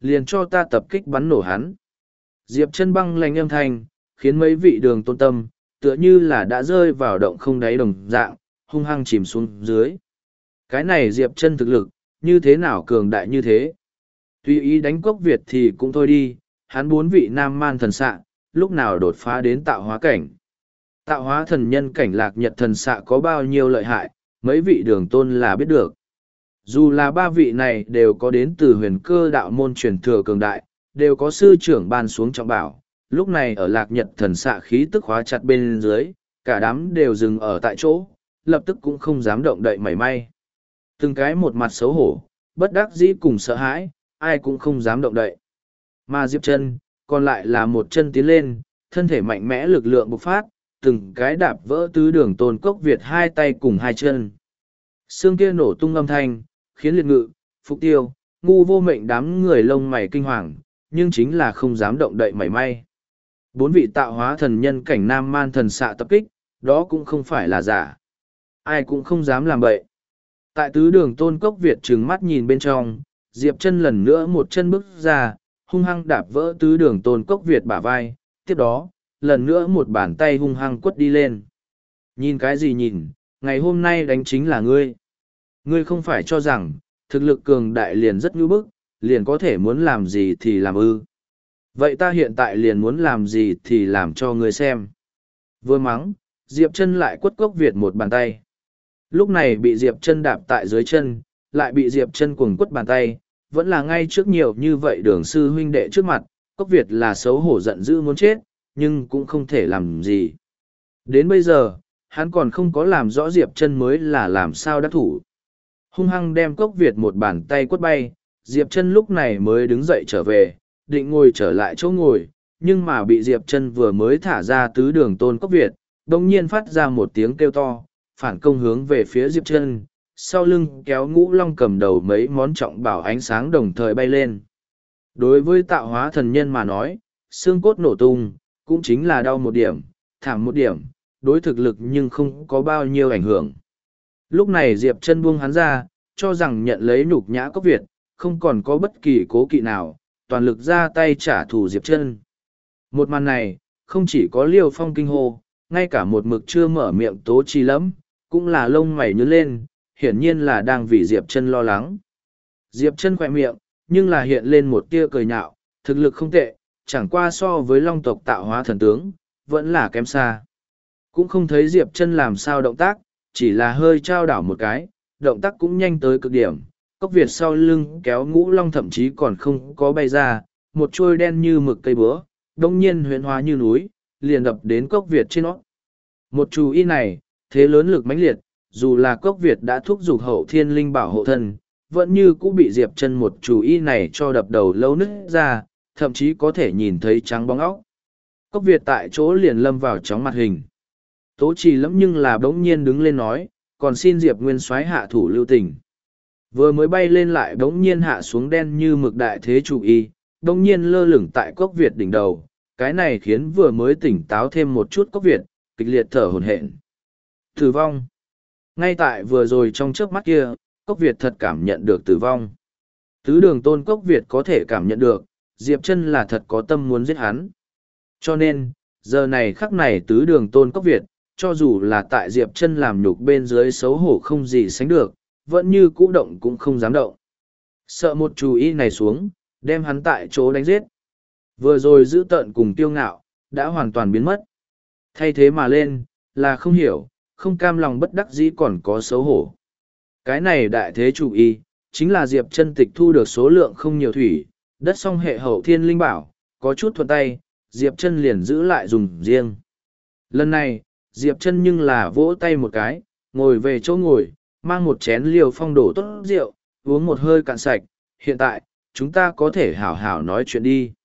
liền cho ta tập kích bắn nổ hắn. Diệp chân băng lạnh âm thanh, khiến mấy vị đường tôn tâm, tựa như là đã rơi vào động không đáy đồng dạng, hung hăng chìm xuống dưới. Cái này Diệp chân thực lực, như thế nào cường đại như thế? Tuy ý đánh Cốc Việt thì cũng thôi đi, hắn 4 vị nam man thần xạ, lúc nào đột phá đến tạo hóa cảnh. Tạo hóa thần nhân cảnh Lạc Nhật thần xạ có bao nhiêu lợi hại, mấy vị đường tôn là biết được. Dù là 3 vị này đều có đến từ huyền cơ đạo môn truyền thừa cường đại, đều có sư trưởng ban xuống trọng bảo, lúc này ở Lạc Nhật thần xạ khí tức khóa chặt bên dưới, cả đám đều dừng ở tại chỗ, lập tức cũng không dám động đậy mảy may. Từng cái một mặt xấu hổ, bất đắc dĩ cùng sợ hãi, ai cũng không dám động đậy. Mà Diệp chân, còn lại là một chân tiến lên, thân thể mạnh mẽ lực lượng bộc phát, từng cái đạp vỡ tứ đường tôn cốc Việt 2 tay cùng 2 chân. Xương kia nổ tung âm thanh, khiến liệt ngự, phục tiêu, ngu vô mệnh đám người lông mày kinh hoàng, nhưng chính là không dám động đậy mảy may. 4 vị tạo hóa thần nhân cảnh nam man thần xạ tập kích, đó cũng không phải là giả. Ai cũng không dám làm bậy. Tại tứ đường tôn cốc Việt trừng mắt nhìn bên trong, Diệp chân lần nữa một chân bước ra, hung hăng đạp vỡ tứ đường tôn cốc Việt bả vai, tiếp đó, lần nữa một bàn tay hung hăng quất đi lên. Nhìn cái gì nhìn, ngày hôm nay đánh chính là ngươi. Ngươi không phải cho rằng, thực lực cường đại liền rất ngữ bức, liền có thể muốn làm gì thì làm ư. Vậy ta hiện tại liền muốn làm gì thì làm cho ngươi xem. Vừa mắng, Diệp chân lại quất cốc Việt một bàn tay. Lúc này bị Diệp chân đạp tại dưới chân, lại bị Diệp chân cuồng quất bàn tay, vẫn là ngay trước nhiều như vậy đường sư huynh đệ trước mặt, cốc Việt là xấu hổ giận dữ muốn chết, nhưng cũng không thể làm gì. Đến bây giờ, hắn còn không có làm rõ Diệp chân mới là làm sao đắc thủ. Hung hăng đem cốc Việt một bàn tay quất bay, Diệp chân lúc này mới đứng dậy trở về, định ngồi trở lại chỗ ngồi, nhưng mà bị Diệp chân vừa mới thả ra tứ đường tôn cốc Việt, đồng nhiên phát ra một tiếng kêu to, phản công hướng về phía Diệp chân, sau lưng kéo Ngũ Long cầm đầu mấy món trọng bảo ánh sáng đồng thời bay lên. Đối với tạo hóa thần nhân mà nói, xương cốt nổ tung, cũng chính là đau một điểm, thảm một điểm, đối thực lực nhưng không có bao nhiêu ảnh hưởng. Lúc này Diệp chân buông hắn ra, cho rằng nhận lấy nhục nhã cốc Việt, không còn có bất kỳ cố kỵ nào, toàn lực ra tay trả thù Diệp chân. Một màn này, không chỉ có Liêu Phong kinh hô, ngay cả một mực chưa mở miệng Tố Chi Lẫm, cũng là lông mày nhướng lên, hiển nhiên là đang vì Diệp chân lo lắng. Diệp chân khỏe miệng, nhưng là hiện lên một tia cười nhạo, thực lực không tệ, chẳng qua so với long tộc tạo hóa thần tướng, vẫn là kém xa. Cũng không thấy Diệp chân làm sao động tác, chỉ là hơi trao đảo một cái, động tác cũng nhanh tới cực điểm. Cốc Việt sau lưng kéo Ngũ Long thậm chí còn không có bay ra, một chuôi đen như mực cây búa, đông nhiên huyễn hóa như núi, liền đập đến Cốc Việt trên nó. Một chú ý này, thế lớn lực mãnh liệt, dù là Cốc Việt đã thúc giục hậu thiên linh bảo hộ thân, vẫn như cũng bị Diệp chân một chú ý này cho đập đầu lâu nứt ra, thậm chí có thể nhìn thấy trắng bóng óc. Cốc Việt tại chỗ liền lâm vào chóng mặt hình. Tố Trì Lẫm nhưng là bỗng nhiên đứng lên nói, còn xin Diệp Nguyên soái hạ thủ lưu tình. Vừa mới bay lên lại bỗng nhiên hạ xuống đen như mực đại thế chủ y, bỗng nhiên lơ lửng tại Cốc Việt đỉnh đầu, cái này khiến vừa mới tỉnh táo thêm một chút Cốc Việt, kịch liệt thở hổn hển. Tử vong. Ngay tại vừa rồi trong trước mắt kia, Cốc Việt thật cảm nhận được tử vong. Tứ đường tôn Cốc Việt có thể cảm nhận được, Diệp chân là thật có tâm muốn giết hắn. Cho nên, giờ này khắc này tứ đường tôn Cốc Việt, cho dù là tại Diệp chân làm nhục bên dưới xấu hổ không gì sánh được, vẫn như cũ động cũng không dám động. Sợ một chú ý này xuống, đem hắn tại chỗ đánh giết. Vừa rồi giữ tợn cùng tiêu ngạo, đã hoàn toàn biến mất. Thay thế mà lên, là không hiểu, không cam lòng bất đắc dĩ còn có xấu hổ. Cái này đại thế chủ y, chính là Diệp chân tịch thu được số lượng không nhiều thủy, đất song hệ hậu thiên linh bảo, có chút thuận tay, Diệp chân liền giữ lại dùng riêng. Lần này, Diệp chân nhưng là vỗ tay một cái, ngồi về chỗ ngồi, mang một chén Liêu Phong đổ tốt rượu, uống một hơi cạn sạch, hiện tại, chúng ta có thể hảo hảo nói chuyện đi.